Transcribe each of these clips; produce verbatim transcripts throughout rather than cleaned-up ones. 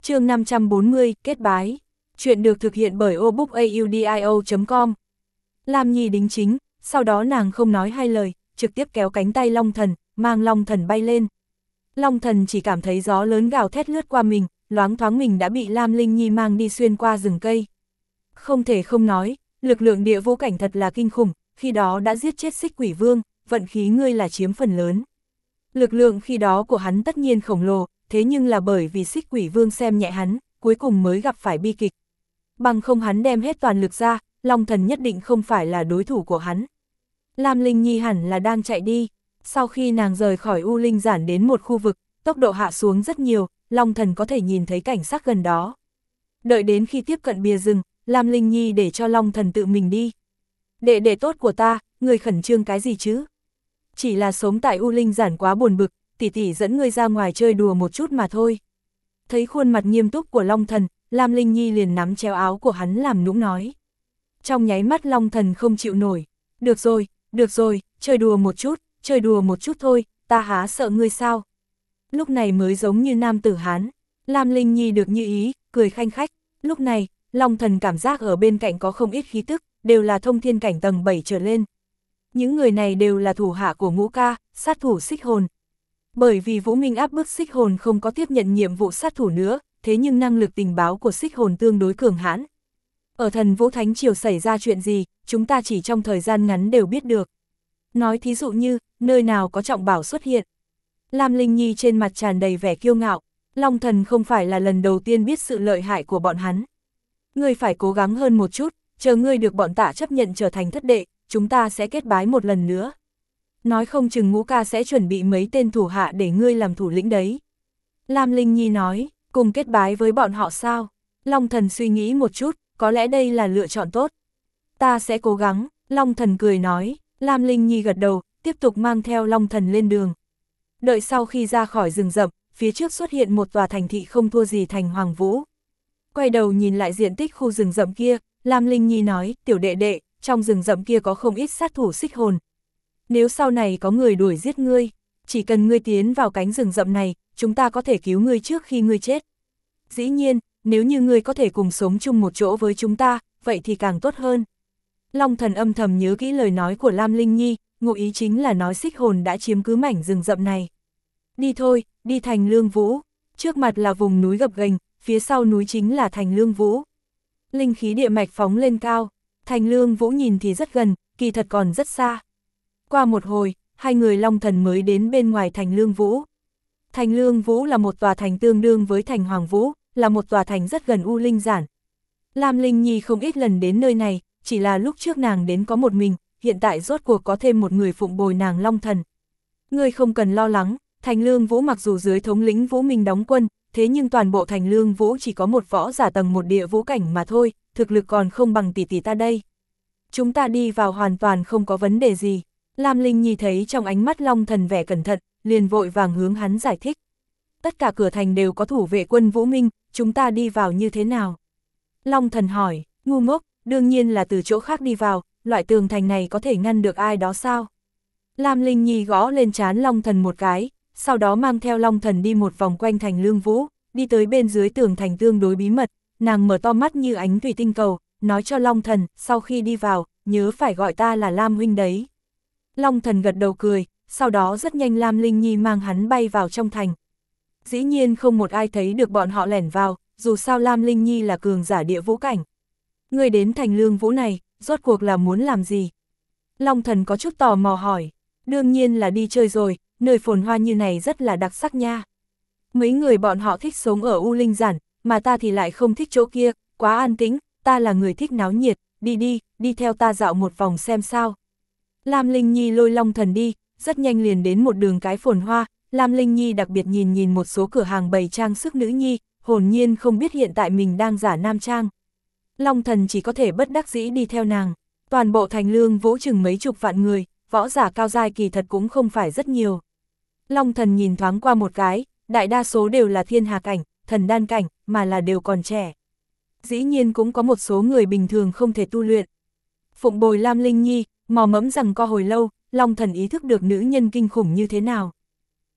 Chương năm trăm bốn mươi, kết bái. Chuyện được thực hiện bởi obookaudio chấm com. Lam Nhi đính chính, sau đó nàng không nói hai lời, trực tiếp kéo cánh tay Long Thần, mang Long Thần bay lên. Long Thần chỉ cảm thấy gió lớn gào thét lướt qua mình, loáng thoáng mình đã bị Lam Linh Nhi mang đi xuyên qua rừng cây. Không thể không nói, lực lượng địa vũ cảnh thật là kinh khủng, khi đó đã giết chết Xích Quỷ Vương, vận khí ngươi là chiếm phần lớn. Lực lượng khi đó của hắn tất nhiên khổng lồ, thế nhưng là bởi vì Xích Quỷ Vương xem nhẹ hắn, cuối cùng mới gặp phải bi kịch. Bằng không hắn đem hết toàn lực ra, Long Thần nhất định không phải là đối thủ của hắn. Lam Linh Nhi hẳn là đang chạy đi, sau khi nàng rời khỏi U Linh Giản đến một khu vực, tốc độ hạ xuống rất nhiều, Long Thần có thể nhìn thấy cảnh sắc gần đó. Đợi đến khi tiếp cận bìa rừng, Lam Linh Nhi để cho Long Thần tự mình đi. Đệ đệ tốt của ta, người khẩn trương cái gì chứ? Chỉ là sống tại U Linh Giản quá buồn bực, tỷ tỷ dẫn ngươi ra ngoài chơi đùa một chút mà thôi. Thấy khuôn mặt nghiêm túc của Long Thần, Lam Linh Nhi liền nắm chéo áo của hắn làm nũng nói. Trong nháy mắt Long Thần không chịu nổi. Được rồi, được rồi, chơi đùa một chút, chơi đùa một chút thôi, ta há sợ ngươi sao? Lúc này mới giống như nam tử Hán. Lam Linh Nhi được như ý, cười khanh khách. Lúc này, Long Thần cảm giác ở bên cạnh có không ít khí tức, đều là thông thiên cảnh tầng bảy trở lên. Những người này đều là thủ hạ của Ngũ Ca, sát thủ Xích Hồn. Bởi vì Vũ Minh áp bức Xích Hồn không có tiếp nhận nhiệm vụ sát thủ nữa, thế nhưng năng lực tình báo của Xích Hồn tương đối cường hãn. Ở Thần Vũ Thánh Triều xảy ra chuyện gì, chúng ta chỉ trong thời gian ngắn đều biết được. Nói thí dụ như, nơi nào có trọng bảo xuất hiện. Lam Linh Nhi trên mặt tràn đầy vẻ kiêu ngạo, Long Thần không phải là lần đầu tiên biết sự lợi hại của bọn hắn. Ngươi phải cố gắng hơn một chút, chờ ngươi được bọn Tạ chấp nhận trở thành thất đệ, chúng ta sẽ kết bái một lần nữa. Nói không chừng Ngũ Ca sẽ chuẩn bị mấy tên thủ hạ để ngươi làm thủ lĩnh đấy. Lam Linh Nhi nói, cùng kết bái với bọn họ sao? Long Thần suy nghĩ một chút, có lẽ đây là lựa chọn tốt. Ta sẽ cố gắng, Long Thần cười nói. Lam Linh Nhi gật đầu, tiếp tục mang theo Long Thần lên đường. Đợi sau khi ra khỏi rừng rậm, phía trước xuất hiện một tòa thành thị không thua gì thành Hoàng Vũ. Quay đầu nhìn lại diện tích khu rừng rậm kia, Lam Linh Nhi nói, tiểu đệ đệ, trong rừng rậm kia có không ít sát thủ Xích Hồn. Nếu sau này có người đuổi giết ngươi, chỉ cần ngươi tiến vào cánh rừng rậm này, chúng ta có thể cứu ngươi trước khi ngươi chết. Dĩ nhiên, nếu như ngươi có thể cùng sống chung một chỗ với chúng ta, vậy thì càng tốt hơn. Long Thần âm thầm nhớ kỹ lời nói của Lam Linh Nhi, ngụ ý chính là nói Xích Hồn đã chiếm cứ mảnh rừng rậm này. Đi thôi, đi thành Lương Vũ. Trước mặt là vùng núi gập ghềnh, phía sau núi chính là thành Lương Vũ. Linh khí địa mạch phóng lên cao, thành Lương Vũ nhìn thì rất gần, kỳ thật còn rất xa. Qua một hồi, hai người Long Thần mới đến bên ngoài thành Lương Vũ. Thành Lương Vũ là một tòa thành tương đương với thành Hoàng Vũ, là một tòa thành rất gần U Linh Giản. Lam Linh Nhi không ít lần đến nơi này, chỉ là lúc trước nàng đến có một mình, hiện tại rốt cuộc có thêm một người phụng bồi nàng Long Thần. Ngươi không cần lo lắng, thành Lương Vũ mặc dù dưới thống lĩnh Vũ Minh đóng quân, thế nhưng toàn bộ thành Lương Vũ chỉ có một võ giả tầng một địa vũ cảnh mà thôi, thực lực còn không bằng tỷ tỷ ta đây. Chúng ta đi vào hoàn toàn không có vấn đề gì. Lam Linh Nhi thấy trong ánh mắt Long Thần vẻ cẩn thận, liền vội vàng hướng hắn giải thích. Tất cả cửa thành đều có thủ vệ quân Vũ Minh, chúng ta đi vào như thế nào? Long Thần hỏi, ngu ngốc, đương nhiên là từ chỗ khác đi vào, loại tường thành này có thể ngăn được ai đó sao? Lam Linh Nhi gõ lên trán Long Thần một cái, sau đó mang theo Long Thần đi một vòng quanh thành Lương Vũ, đi tới bên dưới tường thành tương đối bí mật, nàng mở to mắt như ánh thủy tinh cầu, nói cho Long Thần, sau khi đi vào, nhớ phải gọi ta là Lam huynh đấy. Long Thần gật đầu cười, sau đó rất nhanh Lam Linh Nhi mang hắn bay vào trong thành. Dĩ nhiên không một ai thấy được bọn họ lẻn vào, dù sao Lam Linh Nhi là cường giả địa vũ cảnh. Người đến thành Lương Vũ này, rốt cuộc là muốn làm gì? Long Thần có chút tò mò hỏi, đương nhiên là đi chơi rồi, nơi phồn hoa như này rất là đặc sắc nha. Mấy người bọn họ thích sống ở U Linh Giản, mà ta thì lại không thích chỗ kia, quá an tĩnh, ta là người thích náo nhiệt, đi đi, đi theo ta dạo một vòng xem sao. Lam Linh Nhi lôi Long Thần đi, rất nhanh liền đến một đường cái phồn hoa, Lam Linh Nhi đặc biệt nhìn nhìn một số cửa hàng bày trang sức nữ nhi, hồn nhiên không biết hiện tại mình đang giả nam trang. Long Thần chỉ có thể bất đắc dĩ đi theo nàng, toàn bộ thành Lương Vũ chừng mấy chục vạn người, võ giả cao giai kỳ thật cũng không phải rất nhiều. Long Thần nhìn thoáng qua một cái, đại đa số đều là thiên hà cảnh, thần đan cảnh, mà là đều còn trẻ. Dĩ nhiên cũng có một số người bình thường không thể tu luyện. Phụng bồi Lam Linh Nhi, mò mẫm rằng co hồi lâu, Long Thần ý thức được nữ nhân kinh khủng như thế nào.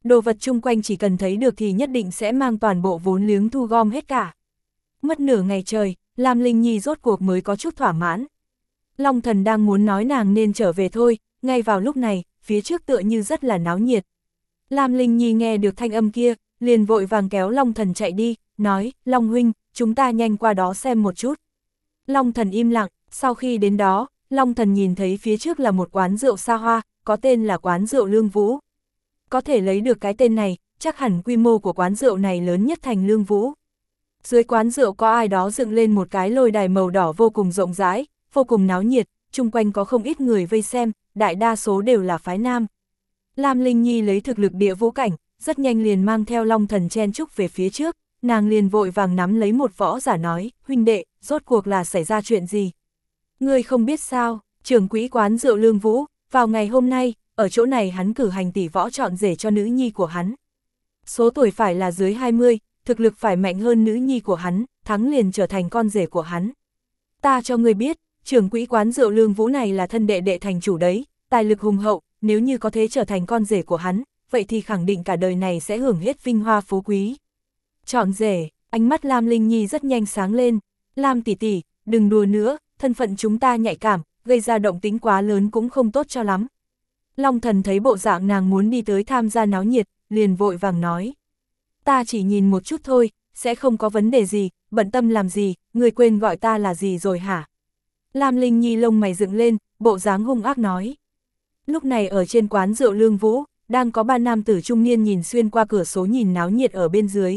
đồ vật chung quanh chỉ cần thấy được thì nhất định sẽ mang toàn bộ vốn liếng thu gom hết cả. Mất nửa ngày trời, Lam Linh Nhi rốt cuộc mới có chút thỏa mãn. Long Thần đang muốn nói nàng nên trở về thôi, ngay vào lúc này, phía trước tựa như rất là náo nhiệt. Lam Linh Nhi nghe được thanh âm kia, liền vội vàng kéo Long Thần chạy đi, nói, Long huynh, chúng ta nhanh qua đó xem một chút. Long Thần im lặng, sau khi đến đó, Long Thần nhìn thấy phía trước là một quán rượu xa hoa, có tên là quán rượu Lương Vũ. Có thể lấy được cái tên này, chắc hẳn quy mô của quán rượu này lớn nhất thành Lương Vũ. Dưới quán rượu có ai đó dựng lên một cái lôi đài màu đỏ vô cùng rộng rãi, vô cùng náo nhiệt, chung quanh có không ít người vây xem, đại đa số đều là phái nam. Lam Linh Nhi lấy thực lực địa vũ cảnh, rất nhanh liền mang theo Long Thần chen chúc về phía trước, nàng liền vội vàng nắm lấy một võ giả nói, huynh đệ, rốt cuộc là xảy ra chuyện gì? Ngươi không biết sao, trưởng quỹ quán rượu Lương Vũ, vào ngày hôm nay, ở chỗ này hắn cử hành tỷ võ chọn rể cho nữ nhi của hắn. Số tuổi phải là dưới hai mươi, thực lực phải mạnh hơn nữ nhi của hắn, thắng liền trở thành con rể của hắn. Ta cho ngươi biết, trưởng quỹ quán rượu Lương Vũ này là thân đệ đệ thành chủ đấy, tài lực hùng hậu, nếu như có thể trở thành con rể của hắn, vậy thì khẳng định cả đời này sẽ hưởng hết vinh hoa phú quý. Chọn rể, ánh mắt Lam Linh Nhi rất nhanh sáng lên, Lam tỷ tỷ, đừng đùa nữa, thân phận chúng ta nhạy cảm, gây ra động tính quá lớn cũng không tốt cho lắm. Long Thần thấy bộ dạng nàng muốn đi tới tham gia náo nhiệt, liền vội vàng nói. Ta chỉ nhìn một chút thôi, sẽ không có vấn đề gì, bận tâm làm gì, người quên gọi ta là gì rồi hả? Lam Linh Nhi lông mày dựng lên, bộ dáng hung ác nói. Lúc này ở trên quán rượu Lương Vũ, đang có ba nam tử trung niên nhìn xuyên qua cửa sổ nhìn náo nhiệt ở bên dưới.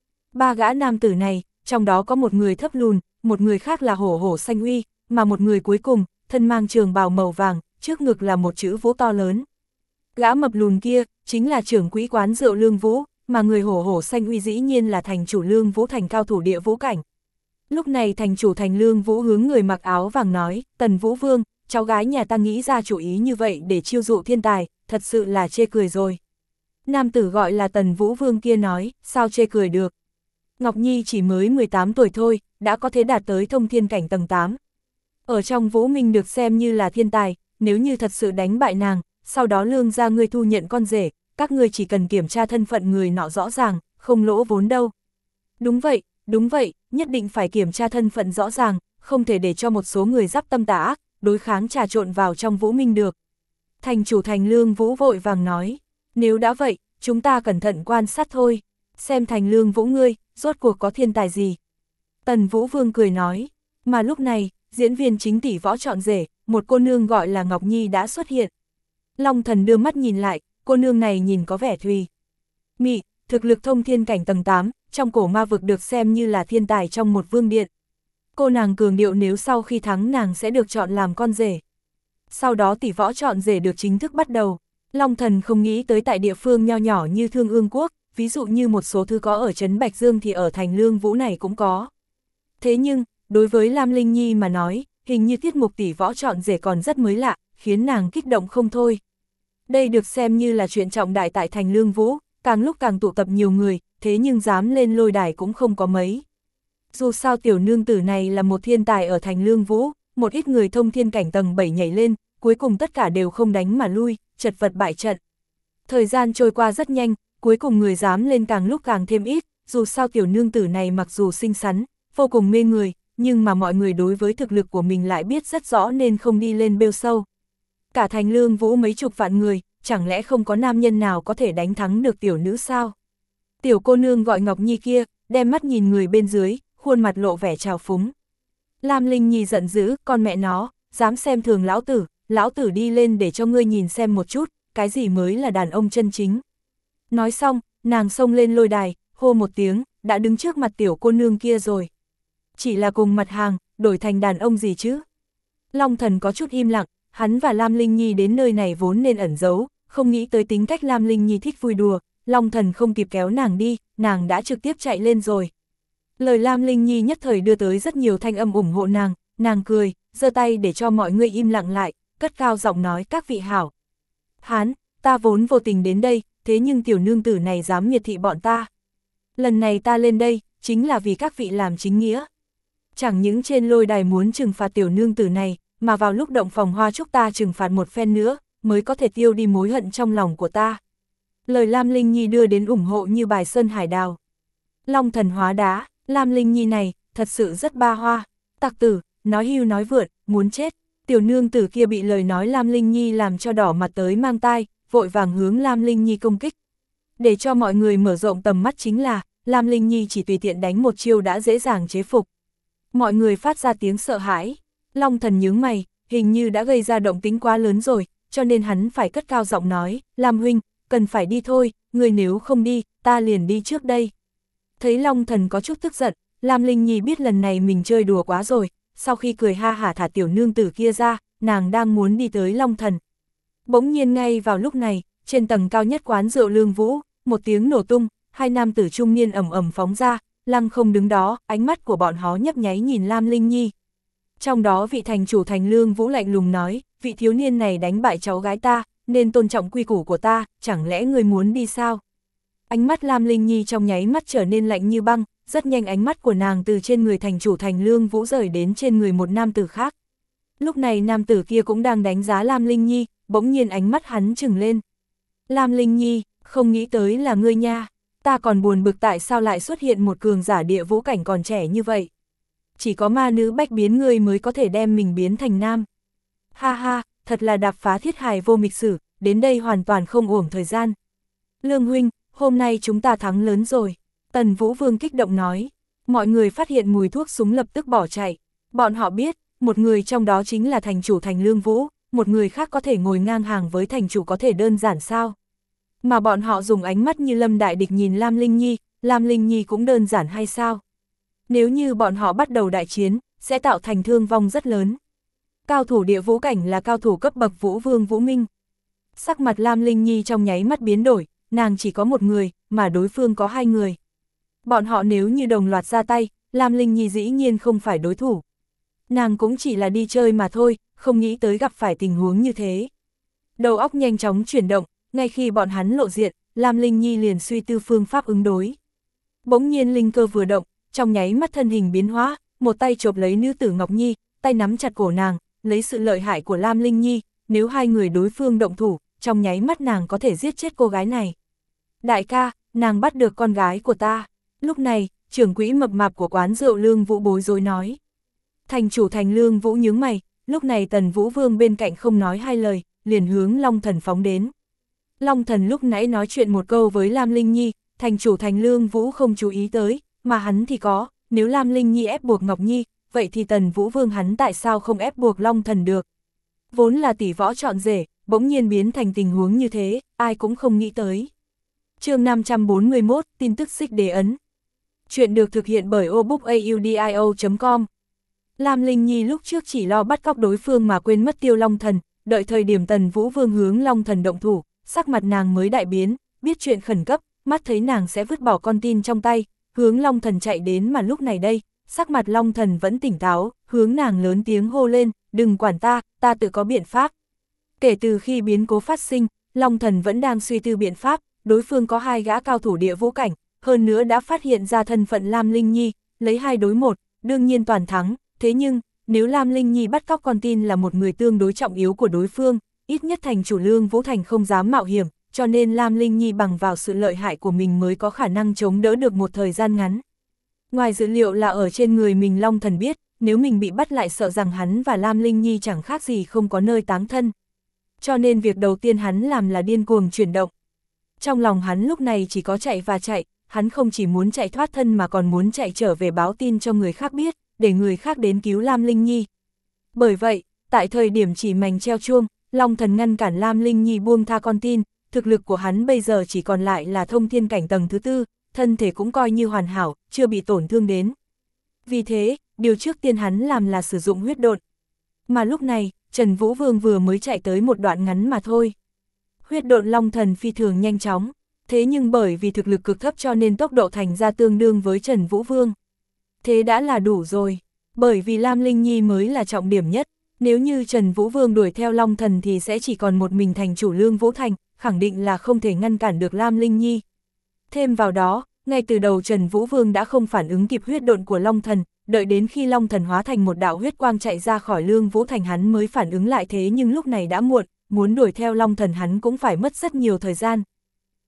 Ba gã nam tử này, trong đó có một người thấp lùn, một người khác là hổ hổ xanh uy, mà một người cuối cùng, thân mang trường bào màu vàng, trước ngực là một chữ Vũ to lớn. Gã mập lùn kia, chính là trưởng quỹ quán rượu Lương Vũ, mà người hổ hổ xanh uy dĩ nhiên là thành chủ Lương Vũ thành cao thủ địa vũ cảnh. Lúc này thành chủ thành Lương Vũ hướng người mặc áo vàng nói, Tần Vũ Vương, cháu gái nhà ta nghĩ ra chủ ý như vậy để chiêu dụ thiên tài, thật sự là chê cười rồi. Nam tử gọi là Tần Vũ Vương kia nói, sao chê cười được. Ngọc Nhi chỉ mới mười tám tuổi thôi, đã có thể đạt tới thông thiên cảnh tầng tám. Ở trong Vũ Minh được xem như là thiên tài, nếu như thật sự đánh bại nàng, sau đó Lương gia ngươi thu nhận con rể, các ngươi chỉ cần kiểm tra thân phận người nọ rõ ràng, không lỗ vốn đâu. Đúng vậy, đúng vậy, nhất định phải kiểm tra thân phận rõ ràng, không thể để cho một số người giáp tâm tà ác, đối kháng trà trộn vào trong Vũ Minh được. Thành chủ thành Lương Vũ vội vàng nói, nếu đã vậy, chúng ta cẩn thận quan sát thôi, xem thành Lương Vũ ngươi, rốt cuộc có thiên tài gì. Tần Vũ Vương cười nói, mà lúc này, diễn viên chính tỷ võ chọn rể, một cô nương gọi là Ngọc Nhi đã xuất hiện. Long Thần đưa mắt nhìn lại, cô nương này nhìn có vẻ thùy mị, thực lực thông thiên cảnh tầng tám, trong cổ ma vực được xem như là thiên tài trong một vương điện. Cô nàng cường điệu nếu sau khi thắng nàng sẽ được chọn làm con rể. Sau đó tỷ võ chọn rể được chính thức bắt đầu. Long Thần không nghĩ tới tại địa phương nho nhỏ như Thương Ương Quốc, ví dụ như một số thứ có ở trấn Bạch Dương thì ở thành Lương Vũ này cũng có. Thế nhưng, đối với Lam Linh Nhi mà nói, hình như tiết mục tỷ võ chọn rể còn rất mới lạ, khiến nàng kích động không thôi. Đây được xem như là chuyện trọng đại tại thành Lương Vũ, càng lúc càng tụ tập nhiều người, thế nhưng dám lên lôi đài cũng không có mấy. Dù sao tiểu nương tử này là một thiên tài ở thành Lương Vũ, một ít người thông thiên cảnh tầng bảy nhảy lên, cuối cùng tất cả đều không đánh mà lui, chật vật bại trận. Thời gian trôi qua rất nhanh, cuối cùng người dám lên càng lúc càng thêm ít, dù sao tiểu nương tử này mặc dù xinh xắn, vô cùng mê người, nhưng mà mọi người đối với thực lực của mình lại biết rất rõ nên không đi lên bêu sâu. Cả thành Lương Vũ mấy chục vạn người, chẳng lẽ không có nam nhân nào có thể đánh thắng được tiểu nữ sao? Tiểu cô nương gọi Ngọc Nhi kia, đem mắt nhìn người bên dưới, khuôn mặt lộ vẻ trào phúng. Lam Linh Nhi giận dữ, con mẹ nó, dám xem thường lão tử, lão tử đi lên để cho ngươi nhìn xem một chút, cái gì mới là đàn ông chân chính. Nói xong, nàng xông lên lôi đài, hô một tiếng, đã đứng trước mặt tiểu cô nương kia rồi. Chỉ là cùng mặt hàng, đổi thành đàn ông gì chứ? Long Thần có chút im lặng, hắn và Lam Linh Nhi đến nơi này vốn nên ẩn giấu, không nghĩ tới tính cách Lam Linh Nhi thích vui đùa, Long Thần không kịp kéo nàng đi, nàng đã trực tiếp chạy lên rồi. Lời Lam Linh Nhi nhất thời đưa tới rất nhiều thanh âm ủng hộ nàng, nàng cười, giơ tay để cho mọi người im lặng lại, cất cao giọng nói các vị hảo. Hán, ta vốn vô tình đến đây, thế nhưng tiểu nương tử này dám miệt thị bọn ta. Lần này ta lên đây, chính là vì các vị làm chính nghĩa. Chẳng những trên lôi đài muốn trừng phạt tiểu nương tử này, mà vào lúc động phòng hoa chúc ta trừng phạt một phen nữa, mới có thể tiêu đi mối hận trong lòng của ta. Lời Lam Linh Nhi đưa đến ủng hộ như bài sơn hải đào. Long thần hóa đá, Lam Linh Nhi này, thật sự rất ba hoa. Tặc tử, nói hưu nói vượt, muốn chết. Tiểu nương tử kia bị lời nói Lam Linh Nhi làm cho đỏ mặt tới mang tai, vội vàng hướng Lam Linh Nhi công kích. Để cho mọi người mở rộng tầm mắt chính là, Lam Linh Nhi chỉ tùy tiện đánh một chiêu đã dễ dàng chế phục. Mọi người phát ra tiếng sợ hãi. Long thần nhướng mày, hình như đã gây ra động tĩnh quá lớn rồi, cho nên hắn phải cất cao giọng nói, Lam huynh, cần phải đi thôi, người nếu không đi, ta liền đi trước đây. Thấy Long thần có chút tức giận, Lam Linh Nhi biết lần này mình chơi đùa quá rồi, sau khi cười ha hả thả tiểu nương tử kia ra, nàng đang muốn đi tới Long thần. Bỗng nhiên ngay vào lúc này, trên tầng cao nhất quán rượu Lương Vũ, một tiếng nổ tung, hai nam tử trung niên ầm ầm phóng ra, lăng không đứng đó, ánh mắt của bọn họ nhấp nháy nhìn Lam Linh Nhi. Trong đó vị thành chủ thành Lương Vũ lạnh lùng nói, vị thiếu niên này đánh bại cháu gái ta, nên tôn trọng quy củ của ta, chẳng lẽ người muốn đi sao? Ánh mắt Lam Linh Nhi trong nháy mắt trở nên lạnh như băng, rất nhanh ánh mắt của nàng từ trên người thành chủ thành Lương Vũ rời đến trên người một nam tử khác. Lúc này nam tử kia cũng đang đánh giá Lam Linh Nhi, bỗng nhiên ánh mắt hắn trừng lên. Lam Linh Nhi, không nghĩ tới là ngươi nha, ta còn buồn bực tại sao lại xuất hiện một cường giả địa vũ cảnh còn trẻ như vậy. Chỉ có ma nữ bách biến ngươi mới có thể đem mình biến thành nam. Ha ha, thật là đạp phá thiết hài vô mịch sử, đến đây hoàn toàn không uổng thời gian. Lương huynh, hôm nay chúng ta thắng lớn rồi. Tần Vũ Vương kích động nói. Mọi người phát hiện mùi thuốc súng lập tức bỏ chạy. Bọn họ biết, một người trong đó chính là thành chủ thành Lương Vũ, một người khác có thể ngồi ngang hàng với thành chủ có thể đơn giản sao. Mà bọn họ dùng ánh mắt như lâm đại địch nhìn Lam Linh Nhi, Lam Linh Nhi cũng đơn giản hay sao? Nếu như bọn họ bắt đầu đại chiến, sẽ tạo thành thương vong rất lớn. Cao thủ địa vũ cảnh là cao thủ cấp bậc Vũ Vương Vũ Minh. Sắc mặt Lam Linh Nhi trong nháy mắt biến đổi, nàng chỉ có một người, mà đối phương có hai người. Bọn họ nếu như đồng loạt ra tay, Lam Linh Nhi dĩ nhiên không phải đối thủ. Nàng cũng chỉ là đi chơi mà thôi, không nghĩ tới gặp phải tình huống như thế. Đầu óc nhanh chóng chuyển động, ngay khi bọn hắn lộ diện, Lam Linh Nhi liền suy tư phương pháp ứng đối. Bỗng nhiên linh cơ vừa động, trong nháy mắt thân hình biến hóa, một tay chộp lấy nữ tử Ngọc Nhi, tay nắm chặt cổ nàng, lấy sự lợi hại của Lam Linh Nhi, nếu hai người đối phương động thủ, trong nháy mắt nàng có thể giết chết cô gái này. Đại ca, nàng bắt được con gái của ta. Lúc này, trưởng quỹ mập mạp của quán rượu Lương Vũ bối rối nói. Thành chủ thành Lương Vũ nhướng mày, lúc này Tần Vũ Vương bên cạnh không nói hai lời, liền hướng Long Thần phóng đến. Long Thần lúc nãy nói chuyện một câu với Lam Linh Nhi, thành chủ thành Lương Vũ không chú ý tới, mà hắn thì có, nếu Lam Linh Nhi ép buộc Ngọc Nhi, vậy thì Tần Vũ Vương hắn tại sao không ép buộc Long Thần được? Vốn là tỷ võ chọn rể, bỗng nhiên biến thành tình huống như thế, ai cũng không nghĩ tới. Chương năm trăm bốn mươi mốt, tin tức xích đế ấn. Chuyện được thực hiện bởi obookaudio chấm com. Lam Linh Nhi lúc trước chỉ lo bắt cóc đối phương mà quên mất tiêu Long Thần, đợi thời điểm Tần Vũ Vương hướng Long Thần động thủ, sắc mặt nàng mới đại biến, biết chuyện khẩn cấp, mắt thấy nàng sẽ vứt bỏ con tin trong tay, hướng Long Thần chạy đến mà lúc này đây, sắc mặt Long Thần vẫn tỉnh táo, hướng nàng lớn tiếng hô lên, đừng quản ta, ta tự có biện pháp. Kể từ khi biến cố phát sinh, Long Thần vẫn đang suy tư biện pháp, đối phương có hai gã cao thủ địa vũ cảnh, hơn nữa đã phát hiện ra thân phận Lam Linh Nhi, lấy hai đối một, đương nhiên toàn thắng, thế nhưng, nếu Lam Linh Nhi bắt cóc con tin là một người tương đối trọng yếu của đối phương, ít nhất thành chủ Lương Vũ Thành không dám mạo hiểm, cho nên Lam Linh Nhi bằng vào sự lợi hại của mình mới có khả năng chống đỡ được một thời gian ngắn. Ngoài dữ liệu là ở trên người mình Long Thần biết, nếu mình bị bắt lại sợ rằng hắn và Lam Linh Nhi chẳng khác gì không có nơi táng thân. Cho nên việc đầu tiên hắn làm là điên cuồng chuyển động. Trong lòng hắn lúc này chỉ có chạy và chạy, hắn không chỉ muốn chạy thoát thân mà còn muốn chạy trở về báo tin cho người khác biết, để người khác đến cứu Lam Linh Nhi. Bởi vậy, tại thời điểm chỉ mảnh treo chuông, Long Thần ngăn cản Lam Linh Nhi buông tha con tin, thực lực của hắn bây giờ chỉ còn lại là thông thiên cảnh tầng thứ tư, thân thể cũng coi như hoàn hảo, chưa bị tổn thương đến. Vì thế, điều trước tiên hắn làm là sử dụng huyết độn. Mà lúc này, Trần Vũ Vương vừa mới chạy tới một đoạn ngắn mà thôi. Huyết độn Long Thần phi thường nhanh chóng, thế nhưng bởi vì thực lực cực thấp cho nên tốc độ thành ra tương đương với Trần Vũ Vương. Thế đã là đủ rồi, bởi vì Lam Linh Nhi mới là trọng điểm nhất, nếu như Trần Vũ Vương đuổi theo Long Thần thì sẽ chỉ còn một mình thành chủ Lương Vũ Thành, khẳng định là không thể ngăn cản được Lam Linh Nhi. Thêm vào đó, ngay từ đầu Trần Vũ Vương đã không phản ứng kịp huyết độn của Long Thần, đợi đến khi Long Thần hóa thành một đạo huyết quang chạy ra khỏi Lương Vũ Thành hắn mới phản ứng lại, thế nhưng lúc này đã muộn, muốn đuổi theo Long Thần hắn cũng phải mất rất nhiều thời gian.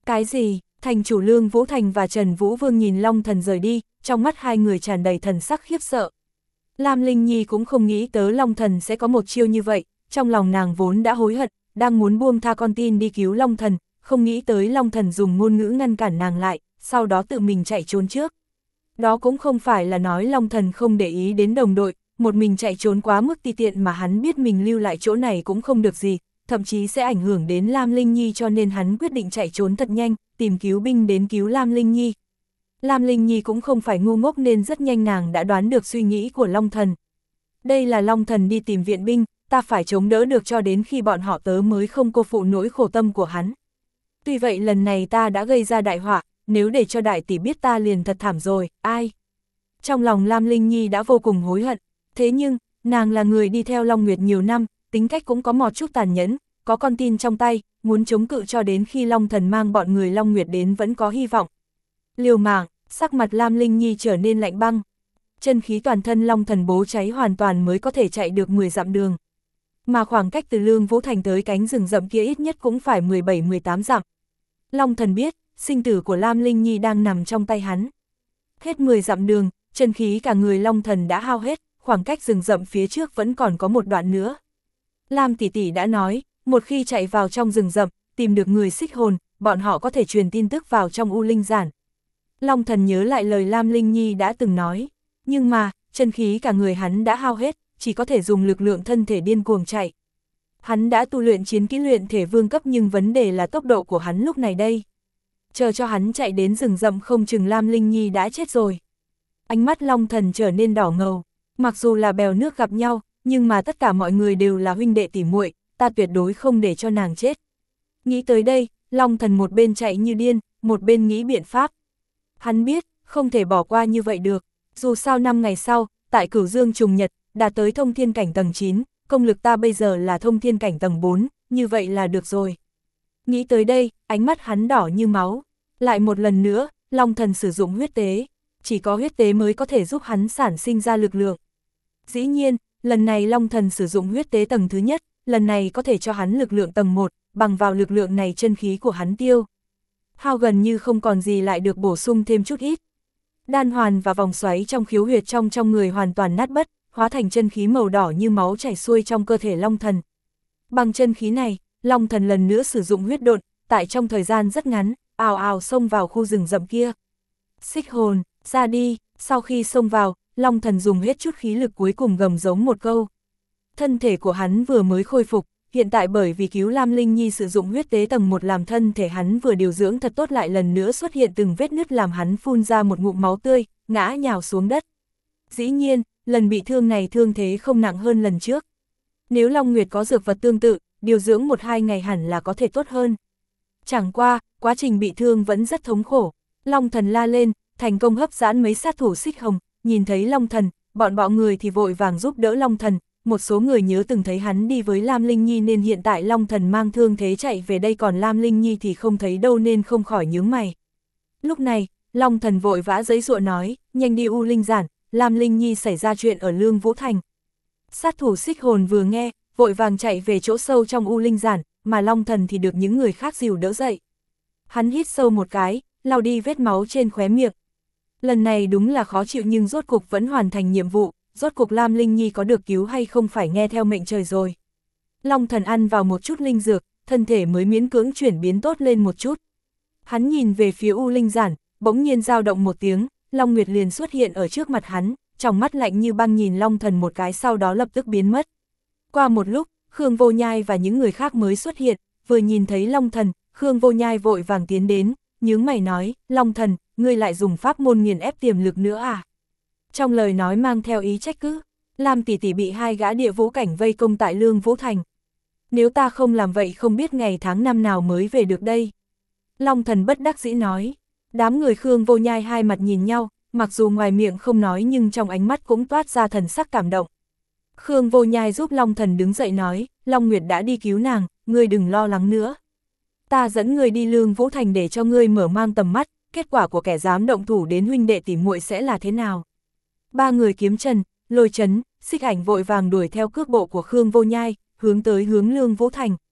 Cái gì? Thành chủ Lương Vũ Thành và Trần Vũ Vương nhìn Long Thần rời đi, trong mắt hai người tràn đầy thần sắc khiếp sợ. Lam Linh Nhi cũng không nghĩ tới Long Thần sẽ có một chiêu như vậy, trong lòng nàng vốn đã hối hận, đang muốn buông tha con tin đi cứu Long Thần, không nghĩ tới Long Thần dùng ngôn ngữ ngăn cản nàng lại, sau đó tự mình chạy trốn trước. Đó cũng không phải là nói Long Thần không để ý đến đồng đội, một mình chạy trốn quá mức ti tiện mà hắn biết mình lưu lại chỗ này cũng không được gì, thậm chí sẽ ảnh hưởng đến Lam Linh Nhi, cho nên hắn quyết định chạy trốn thật nhanh, tìm cứu binh đến cứu Lam Linh Nhi. Lam Linh Nhi cũng không phải ngu ngốc nên rất nhanh nàng đã đoán được suy nghĩ của Long Thần. Đây là Long Thần đi tìm viện binh, ta phải chống đỡ được cho đến khi bọn họ tới mới không cô phụ nỗi khổ tâm của hắn. Tuy vậy lần này ta đã gây ra đại họa, nếu để cho đại tỷ biết ta liền thật thảm rồi, ai? Trong lòng Lam Linh Nhi đã vô cùng hối hận, thế nhưng, nàng là người đi theo Long Nguyệt nhiều năm, tính cách cũng có một chút tàn nhẫn, có con tin trong tay, muốn chống cự cho đến khi Long Thần mang bọn người Long Nguyệt đến vẫn có hy vọng. Liều mạng, sắc mặt Lam Linh Nhi trở nên lạnh băng. Chân khí toàn thân Long Thần bố cháy hoàn toàn mới có thể chạy được mười dặm đường. Mà khoảng cách từ Lương Vũ Thành tới cánh rừng rậm kia ít nhất cũng phải mười bảy mười tám dặm. Long Thần biết, sinh tử của Lam Linh Nhi đang nằm trong tay hắn. Hết mười dặm đường, chân khí cả người Long Thần đã hao hết, khoảng cách rừng rậm phía trước vẫn còn có một đoạn nữa. Lam tỷ tỷ đã nói, một khi chạy vào trong rừng rậm, tìm được người xích hồn, bọn họ có thể truyền tin tức vào trong U Linh Giản. Long Thần nhớ lại lời Lam Linh Nhi đã từng nói, nhưng mà, chân khí cả người hắn đã hao hết, chỉ có thể dùng lực lượng thân thể điên cuồng chạy. Hắn đã tu luyện chiến kỹ luyện thể vương cấp nhưng vấn đề là tốc độ của hắn lúc này đây. Chờ cho hắn chạy đến rừng rậm không chừng Lam Linh Nhi đã chết rồi. Ánh mắt Long Thần trở nên đỏ ngầu, mặc dù là bèo nước gặp nhau, nhưng mà tất cả mọi người đều là huynh đệ tỉ muội, ta tuyệt đối không để cho nàng chết. Nghĩ tới đây, Long Thần một bên chạy như điên, một bên nghĩ biện pháp. Hắn biết, không thể bỏ qua như vậy được, dù sao năm ngày sau, tại Cửu Dương trùng nhật, đạt tới thông thiên cảnh tầng chín, công lực ta bây giờ là thông thiên cảnh tầng bốn, như vậy là được rồi. Nghĩ tới đây, ánh mắt hắn đỏ như máu. Lại một lần nữa, Long Thần sử dụng huyết tế, chỉ có huyết tế mới có thể giúp hắn sản sinh ra lực lượng. Dĩ nhiên, lần này Long Thần sử dụng huyết tế tầng thứ nhất, lần này có thể cho hắn lực lượng tầng một, bằng vào lực lượng này chân khí của hắn tiêu hao gần như không còn gì lại được bổ sung thêm chút ít. Đan hoàn và vòng xoáy trong khiếu huyệt trong trong người hoàn toàn nát bất, hóa thành chân khí màu đỏ như máu chảy xuôi trong cơ thể Long Thần. Bằng chân khí này, Long Thần lần nữa sử dụng huyết độn, tại trong thời gian rất ngắn, ào ào xông vào khu rừng rậm kia. Xích hồn, ra đi, sau khi xông vào, Long Thần dùng hết chút khí lực cuối cùng gầm giống một câu. Thân thể của hắn vừa mới khôi phục, hiện tại bởi vì cứu Lam Linh Nhi sử dụng huyết tế tầng một làm thân thể hắn vừa điều dưỡng thật tốt lại lần nữa xuất hiện từng vết nứt làm hắn phun ra một ngụm máu tươi, ngã nhào xuống đất. Dĩ nhiên, lần bị thương này thương thế không nặng hơn lần trước. Nếu Long Nguyệt có dược vật tương tự, điều dưỡng một hai ngày hẳn là có thể tốt hơn. Chẳng qua, quá trình bị thương vẫn rất thống khổ. Long Thần la lên, thành công hấp dẫn mấy sát thủ xích hồng, nhìn thấy Long Thần, bọn bọ người thì vội vàng giúp đỡ Long Thần. Một số người nhớ từng thấy hắn đi với Lam Linh Nhi nên hiện tại Long Thần mang thương thế chạy về đây, còn Lam Linh Nhi thì không thấy đâu nên không khỏi nhướng mày. Lúc này, Long Thần vội vã giãy giụa nói, nhanh đi U Linh Giản, Lam Linh Nhi xảy ra chuyện ở Lương Vũ Thành. Sát thủ xích hồn vừa nghe, vội vàng chạy về chỗ sâu trong U Linh Giản, mà Long Thần thì được những người khác dìu đỡ dậy. Hắn hít sâu một cái, lau đi vết máu trên khóe miệng. Lần này đúng là khó chịu nhưng rốt cục vẫn hoàn thành nhiệm vụ. Rốt cuộc Lam Linh Nhi có được cứu hay không phải nghe theo mệnh trời rồi. Long Thần ăn vào một chút linh dược, thân thể mới miễn cưỡng chuyển biến tốt lên một chút. Hắn nhìn về phía U Linh Giản, bỗng nhiên dao động một tiếng, Long Nguyệt liền xuất hiện ở trước mặt hắn, trong mắt lạnh như băng nhìn Long Thần một cái sau đó lập tức biến mất. Qua một lúc, Khương Vô Nhai và những người khác mới xuất hiện, vừa nhìn thấy Long Thần, Khương Vô Nhai vội vàng tiến đến, nhướng mày nói, Long Thần, ngươi lại dùng pháp môn nghiền ép tiềm lực nữa à? Trong lời nói mang theo ý trách cứ, Lam tỷ tỷ bị hai gã địa vũ cảnh vây công tại Lương Vũ Thành. Nếu ta không làm vậy không biết ngày tháng năm nào mới về được đây. Long Thần bất đắc dĩ nói, đám người Khương Vô Nhai hai mặt nhìn nhau, mặc dù ngoài miệng không nói nhưng trong ánh mắt cũng toát ra thần sắc cảm động. Khương Vô Nhai giúp Long Thần đứng dậy nói, Long Nguyệt đã đi cứu nàng, ngươi đừng lo lắng nữa. Ta dẫn ngươi đi Lương Vũ Thành để cho ngươi mở mang tầm mắt, kết quả của kẻ dám động thủ đến huynh đệ tỉ muội sẽ là thế nào. Ba người Kiếm Trần, Lôi Chấn, Xích Ảnh vội vàng đuổi theo cước bộ của Khương Vô Nhai, hướng tới hướng Lương Vũ Thành.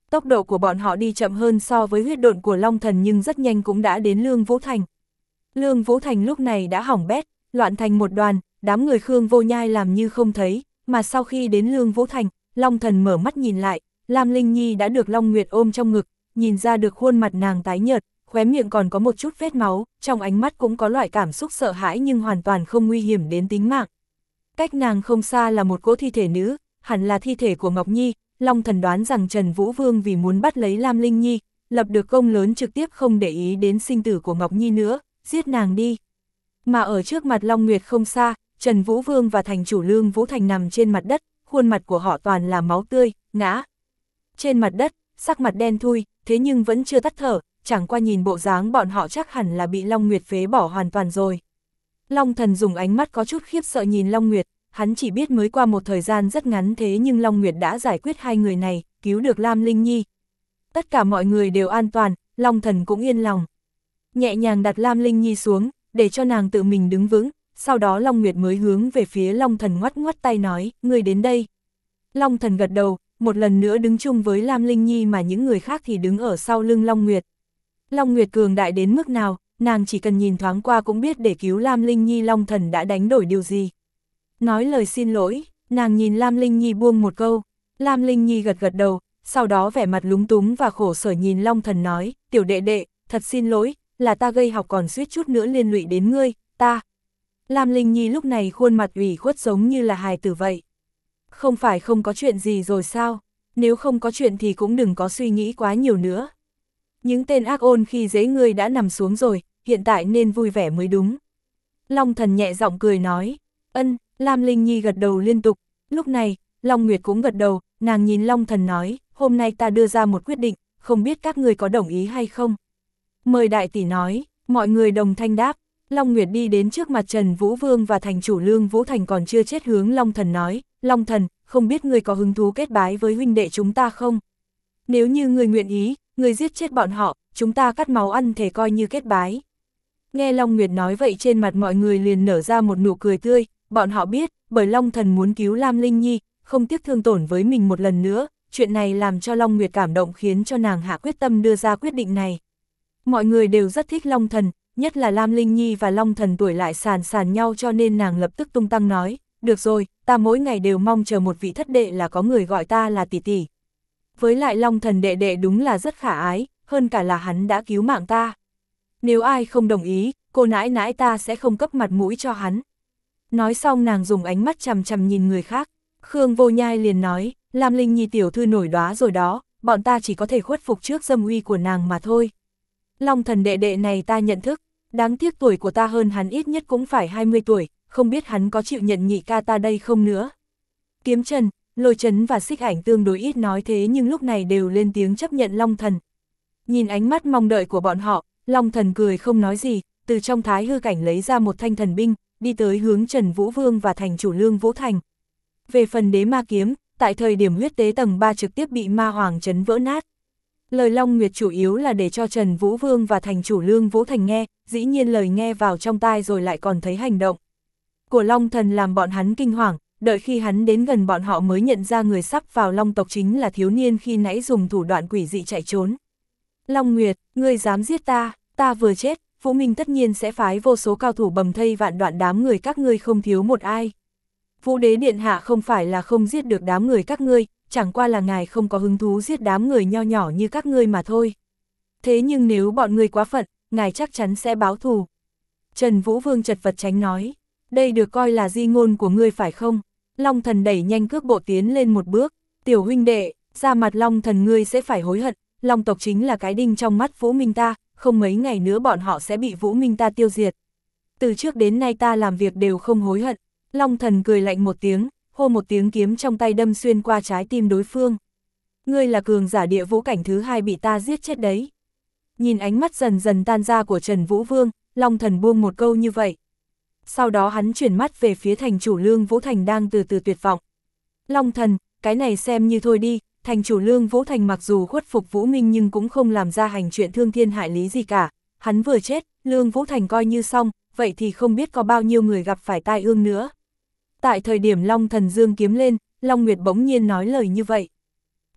Tốc độ của bọn họ đi chậm hơn so với huyết độn của Long Thần nhưng rất nhanh cũng đã đến Lương Vũ Thành. Lương Vũ Thành lúc này đã hỏng bét, loạn thành một đoàn, đám người Khương Vô Nhai làm như không thấy, mà sau khi đến Lương Vũ Thành, Long Thần mở mắt nhìn lại, Lam Linh Nhi đã được Long Nguyệt ôm trong ngực, nhìn ra được khuôn mặt nàng tái nhợt, khóe miệng còn có một chút vết máu, trong ánh mắt cũng có loại cảm xúc sợ hãi nhưng hoàn toàn không nguy hiểm đến tính mạng. Cách nàng không xa là một cỗ thi thể nữ, hẳn là thi thể của Ngọc Nhi. Long Thần đoán rằng Trần Vũ Vương vì muốn bắt lấy Lam Linh Nhi, lập được công lớn trực tiếp không để ý đến sinh tử của Ngọc Nhi nữa, giết nàng đi. Mà ở trước mặt Long Nguyệt không xa, Trần Vũ Vương và thành chủ Lương Vũ Thành nằm trên mặt đất, khuôn mặt của họ toàn là máu tươi, ngã trên mặt đất, sắc mặt đen thui, thế nhưng vẫn chưa tắt thở, chẳng qua nhìn bộ dáng bọn họ chắc hẳn là bị Long Nguyệt phế bỏ hoàn toàn rồi. Long Thần dùng ánh mắt có chút khiếp sợ nhìn Long Nguyệt, hắn chỉ biết mới qua một thời gian rất ngắn thế nhưng Long Nguyệt đã giải quyết hai người này, cứu được Lam Linh Nhi. Tất cả mọi người đều an toàn, Long Thần cũng yên lòng. Nhẹ nhàng đặt Lam Linh Nhi xuống, để cho nàng tự mình đứng vững, sau đó Long Nguyệt mới hướng về phía Long Thần ngoắt ngoắt tay nói, người đến đây. Long Thần gật đầu, một lần nữa đứng chung với Lam Linh Nhi mà những người khác thì đứng ở sau lưng Long Nguyệt. Long Nguyệt cường đại đến mức nào, nàng chỉ cần nhìn thoáng qua cũng biết để cứu Lam Linh Nhi Long Thần đã đánh đổi điều gì. Nói lời xin lỗi, nàng nhìn Lam Linh Nhi buông một câu, Lam Linh Nhi gật gật đầu, sau đó vẻ mặt lúng túng và khổ sở nhìn Long Thần nói, tiểu đệ đệ, thật xin lỗi, là ta gây học còn suýt chút nữa liên lụy đến ngươi, ta. Lam Linh Nhi lúc này khuôn mặt ủy khuất giống như là hài tử vậy. Không phải không có chuyện gì rồi sao, nếu không có chuyện thì cũng đừng có suy nghĩ quá nhiều nữa. Những tên ác ôn khi dễ ngươi đã nằm xuống rồi, hiện tại nên vui vẻ mới đúng. Long Thần nhẹ giọng cười nói, ân. Lam Linh Nhi gật đầu liên tục, lúc này, Long Nguyệt cũng gật đầu, nàng nhìn Long Thần nói, hôm nay ta đưa ra một quyết định, không biết các người có đồng ý hay không. Mời đại tỷ nói, mọi người đồng thanh đáp, Long Nguyệt đi đến trước mặt Trần Vũ Vương và thành chủ Lương Vũ Thành còn chưa chết hướng Long Thần nói, Long Thần, không biết người có hứng thú kết bái với huynh đệ chúng ta không? Nếu như người nguyện ý, người giết chết bọn họ, chúng ta cắt máu ăn thể coi như kết bái. Nghe Long Nguyệt nói vậy trên mặt mọi người liền nở ra một nụ cười tươi. Bọn họ biết, bởi Long Thần muốn cứu Lam Linh Nhi, không tiếc thương tổn với mình một lần nữa, chuyện này làm cho Long Nguyệt cảm động khiến cho nàng hạ quyết tâm đưa ra quyết định này. Mọi người đều rất thích Long Thần, nhất là Lam Linh Nhi và Long Thần tuổi lại sàn sàn nhau cho nên nàng lập tức tung tăng nói, được rồi, ta mỗi ngày đều mong chờ một vị thất đệ là có người gọi ta là tỷ tỷ. Với lại Long Thần đệ đệ đúng là rất khả ái, hơn cả là hắn đã cứu mạng ta. Nếu ai không đồng ý, cô nãi nãi ta sẽ không cấp mặt mũi cho hắn. Nói xong nàng dùng ánh mắt chằm chằm nhìn người khác, Khương Vô Nhai liền nói, Lam Linh Nhi tiểu thư nổi đóa rồi đó, bọn ta chỉ có thể khuất phục trước dâm uy của nàng mà thôi. Long Thần đệ đệ này ta nhận thức, đáng tiếc tuổi của ta hơn hắn ít nhất cũng phải hai mươi tuổi, không biết hắn có chịu nhận nhị ca ta đây không nữa. Kiếm Trần, Lôi Trấn và Xích Ảnh tương đối ít nói thế nhưng lúc này đều lên tiếng chấp nhận Long Thần. Nhìn ánh mắt mong đợi của bọn họ, Long Thần cười không nói gì, từ trong thái hư cảnh lấy ra một thanh thần binh, đi tới hướng Trần Vũ Vương và thành chủ Lương Vũ Thành. Về phần đế ma kiếm, tại thời điểm huyết tế tầng ba trực tiếp bị ma hoàng chấn vỡ nát. Lời Long Nguyệt chủ yếu là để cho Trần Vũ Vương và thành chủ Lương Vũ Thành nghe, dĩ nhiên lời nghe vào trong tai rồi lại còn thấy hành động của Long Thần làm bọn hắn kinh hoàng, đợi khi hắn đến gần bọn họ mới nhận ra người sắp vào Long tộc chính là thiếu niên khi nãy dùng thủ đoạn quỷ dị chạy trốn. Long Nguyệt, ngươi dám giết ta, ta vừa chết, Vũ Minh tất nhiên sẽ phái vô số cao thủ bầm thây vạn đoạn đám người các ngươi không thiếu một ai. Vũ đế điện hạ không phải là không giết được đám người các ngươi, chẳng qua là ngài không có hứng thú giết đám người nho nhỏ như các ngươi mà thôi. Thế nhưng nếu bọn ngươi quá phận, ngài chắc chắn sẽ báo thù. Trần Vũ Vương chật vật tránh nói, đây được coi là di ngôn của ngươi phải không? Long Thần đẩy nhanh cước bộ tiến lên một bước, tiểu huynh đệ, ra mặt Long Thần ngươi sẽ phải hối hận, Long tộc chính là cái đinh trong mắt Vũ Minh ta, không mấy ngày nữa bọn họ sẽ bị Vũ Minh ta tiêu diệt. Từ trước đến nay ta làm việc đều không hối hận. Long Thần cười lạnh một tiếng, hô một tiếng kiếm trong tay đâm xuyên qua trái tim đối phương. Ngươi là cường giả địa vũ cảnh thứ hai bị ta giết chết đấy. Nhìn ánh mắt dần dần tan ra của Trần Vũ Vương, Long Thần buông một câu như vậy. Sau đó hắn chuyển mắt về phía thành chủ Lương Vũ Thành đang từ từ tuyệt vọng. Long Thần, cái này xem như thôi đi, thành chủ Lương Vũ Thành mặc dù khuất phục Vũ Minh nhưng cũng không làm ra hành chuyện thương thiên hại lý gì cả. Hắn vừa chết, Lương Vũ Thành coi như xong, vậy thì không biết có bao nhiêu người gặp phải tai ương nữa. Tại thời điểm Long Thần dương kiếm lên, Long Nguyệt bỗng nhiên nói lời như vậy.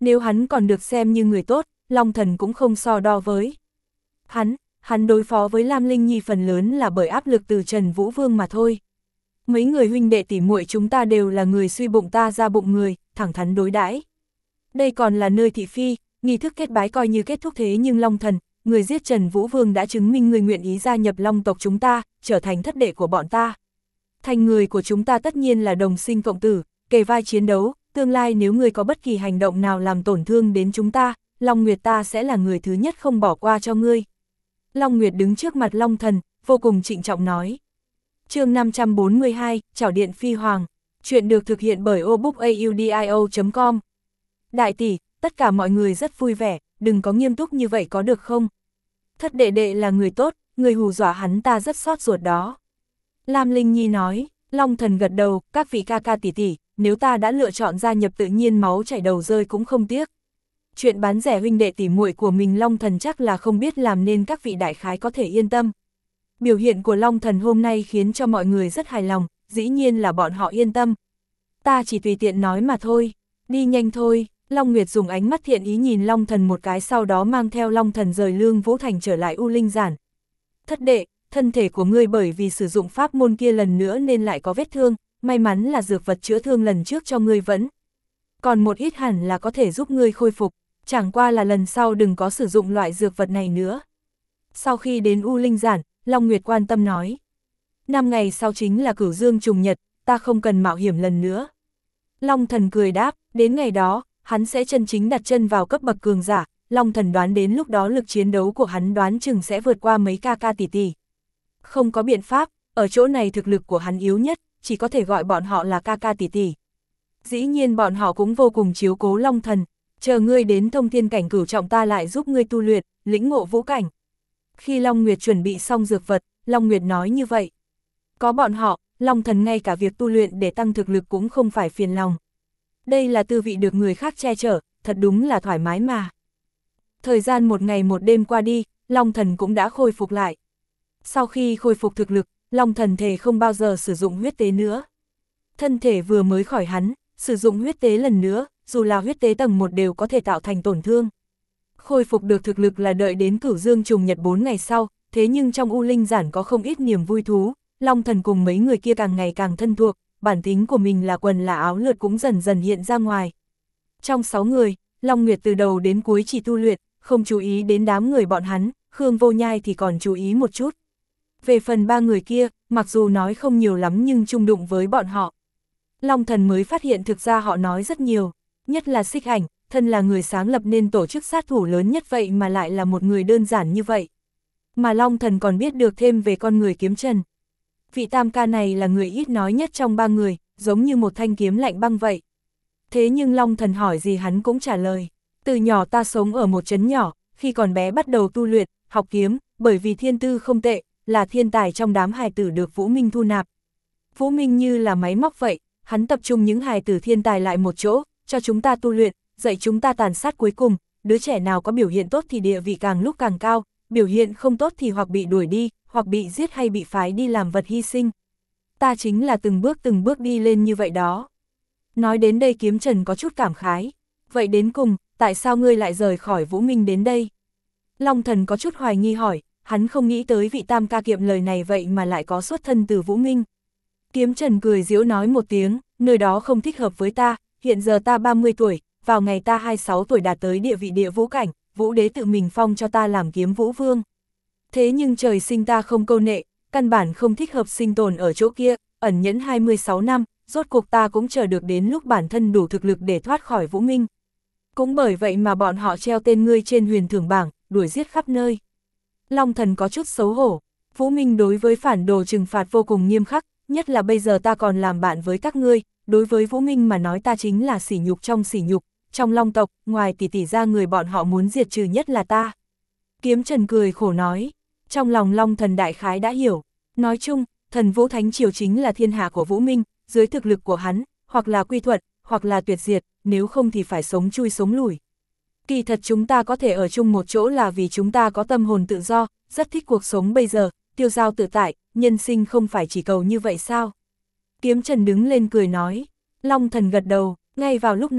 Nếu hắn còn được xem như người tốt, Long Thần cũng không so đo với. Hắn, hắn đối phó với Lam Linh Nhi phần lớn là bởi áp lực từ Trần Vũ Vương mà thôi. Mấy người huynh đệ tỉ muội chúng ta đều là người suy bụng ta ra bụng người, thẳng thắn đối đãi. Đây còn là nơi thị phi, nghi thức kết bái coi như kết thúc thế nhưng Long Thần, người giết Trần Vũ Vương đã chứng minh người nguyện ý gia nhập Long tộc chúng ta, trở thành thất đệ của bọn ta. Thành người của chúng ta tất nhiên là đồng sinh cộng tử, kề vai chiến đấu, tương lai nếu người có bất kỳ hành động nào làm tổn thương đến chúng ta, Long Nguyệt ta sẽ là người thứ nhất không bỏ qua cho ngươi. Long Nguyệt đứng trước mặt Long Thần, vô cùng trịnh trọng nói. Chương năm trăm bốn mươi hai, Chảo Điện Phi Hoàng. Chuyện được thực hiện bởi obookaudio chấm com. Đại tỷ, tất cả mọi người rất vui vẻ, đừng có nghiêm túc như vậy có được không? Thất đệ đệ là người tốt, người hù dọa hắn ta rất xót ruột đó. Lam Linh Nhi nói. Long Thần gật đầu, các vị ca ca tỷ tỷ, nếu ta đã lựa chọn gia nhập tự nhiên máu chảy đầu rơi cũng không tiếc. Chuyện bán rẻ huynh đệ tỷ muội của mình Long Thần chắc là không biết làm nên các vị đại khái có thể yên tâm. Biểu hiện của Long Thần hôm nay khiến cho mọi người rất hài lòng, dĩ nhiên là bọn họ yên tâm. Ta chỉ tùy tiện nói mà thôi, đi nhanh thôi. Long Nguyệt dùng ánh mắt thiện ý nhìn Long Thần một cái sau đó mang theo Long Thần rời Lương Vũ Thành trở lại U Linh Giản. Thất đệ, thân thể của ngươi bởi vì sử dụng pháp môn kia lần nữa nên lại có vết thương, may mắn là dược vật chữa thương lần trước cho ngươi vẫn. Còn một ít hẳn là có thể giúp ngươi khôi phục, chẳng qua là lần sau đừng có sử dụng loại dược vật này nữa. Sau khi đến U Linh Giản, Long Nguyệt quan tâm nói. Năm ngày sau chính là Cửu Dương trùng nhật, ta không cần mạo hiểm lần nữa. Long Thần cười đáp, đến ngày đó, hắn sẽ chân chính đặt chân vào cấp bậc cường giả, Long Thần đoán đến lúc đó lực chiến đấu của hắn đoán chừng sẽ vượt qua mấy ca ca tỷ tỷ. Không có biện pháp, ở chỗ này thực lực của hắn yếu nhất, chỉ có thể gọi bọn họ là ca ca tỷ tỷ. Dĩ nhiên bọn họ cũng vô cùng chiếu cố Long Thần, chờ ngươi đến thông thiên cảnh cửu trọng ta lại giúp ngươi tu luyện, lĩnh ngộ vũ cảnh. Khi Long Nguyệt chuẩn bị xong dược vật, Long Nguyệt nói như vậy. Có bọn họ, Long Thần ngay cả việc tu luyện để tăng thực lực cũng không phải phiền lòng. Đây là tư vị được người khác che chở, thật đúng là thoải mái mà. Thời gian một ngày một đêm qua đi, Long Thần cũng đã khôi phục lại. Sau khi khôi phục thực lực, Long Thần thề không bao giờ sử dụng huyết tế nữa. Thân thể vừa mới khỏi hắn, sử dụng huyết tế lần nữa, dù là huyết tế tầng một đều có thể tạo thành tổn thương. Khôi phục được thực lực là đợi đến Cửu Dương trùng nhật bốn ngày sau, thế nhưng trong U Linh Giản có không ít niềm vui thú, Long Thần cùng mấy người kia càng ngày càng thân thuộc, bản tính của mình là quần là áo lượt cũng dần dần hiện ra ngoài. Trong sáu người, Long Nguyệt từ đầu đến cuối chỉ tu luyện, không chú ý đến đám người bọn hắn, Khương Vô Nhai thì còn chú ý một chút. Về phần ba người kia, mặc dù nói không nhiều lắm nhưng chung đụng với bọn họ. Long Thần mới phát hiện thực ra họ nói rất nhiều, nhất là Xích Ảnh, thân là người sáng lập nên tổ chức sát thủ lớn nhất vậy mà lại là một người đơn giản như vậy. Mà Long Thần còn biết được thêm về con người Kiếm Trần. Vị tam ca này là người ít nói nhất trong ba người, giống như một thanh kiếm lạnh băng vậy. Thế nhưng Long Thần hỏi gì hắn cũng trả lời. Từ nhỏ ta sống ở một trấn nhỏ, khi còn bé bắt đầu tu luyện, học kiếm, bởi vì thiên tư không tệ, là thiên tài trong đám hài tử được Vũ Minh thu nạp. Vũ Minh như là máy móc vậy, hắn tập trung những hài tử thiên tài lại một chỗ, cho chúng ta tu luyện, dạy chúng ta tàn sát cuối cùng, đứa trẻ nào có biểu hiện tốt thì địa vị càng lúc càng cao, biểu hiện không tốt thì hoặc bị đuổi đi, hoặc bị giết hay bị phái đi làm vật hy sinh. Ta chính là từng bước từng bước đi lên như vậy đó. Nói đến đây Kiếm Trần có chút cảm khái. Vậy đến cùng, tại sao ngươi lại rời khỏi Vũ Minh đến đây? Long Thần có chút hoài nghi hỏi, hắn không nghĩ tới vị tam ca kiệm lời này vậy mà lại có xuất thân từ Vũ Minh. Kiếm Trần cười giễu nói một tiếng, nơi đó không thích hợp với ta, hiện giờ ta ba mươi tuổi, vào ngày ta hai mươi sáu tuổi đạt tới địa vị địa vũ cảnh, Vũ Đế tự mình phong cho ta làm Kiếm Vũ Vương. Thế nhưng trời sinh ta không câu nệ, căn bản không thích hợp sinh tồn ở chỗ kia, ẩn nhẫn hai mươi sáu năm, rốt cuộc ta cũng chờ được đến lúc bản thân đủ thực lực để thoát khỏi Vũ Minh. Cũng bởi vậy mà bọn họ treo tên ngươi trên huyền thưởng bảng, đuổi giết khắp nơi. Long Thần có chút xấu hổ, Vũ Minh đối với phản đồ trừng phạt vô cùng nghiêm khắc, nhất là bây giờ ta còn làm bạn với các ngươi, đối với Vũ Minh mà nói ta chính là sỉ nhục trong sỉ nhục, trong Long tộc, ngoài tỷ tỷ ra người bọn họ muốn diệt trừ nhất là ta. Kiếm Trần cười khổ nói, trong lòng Long Thần đại khái đã hiểu, nói chung, thần Vũ Thánh Triều chính là thiên hạ của Vũ Minh, dưới thực lực của hắn, hoặc là quy thuận, hoặc là tuyệt diệt, nếu không thì phải sống chui sống lùi. Kỳ thật chúng ta có thể ở chung một chỗ là vì chúng ta có tâm hồn tự do, rất thích cuộc sống bây giờ, tiêu dao tự tại, nhân sinh không phải chỉ cầu như vậy sao? Kiếm Trần đứng lên cười nói, Long Thần gật đầu, ngay vào lúc này,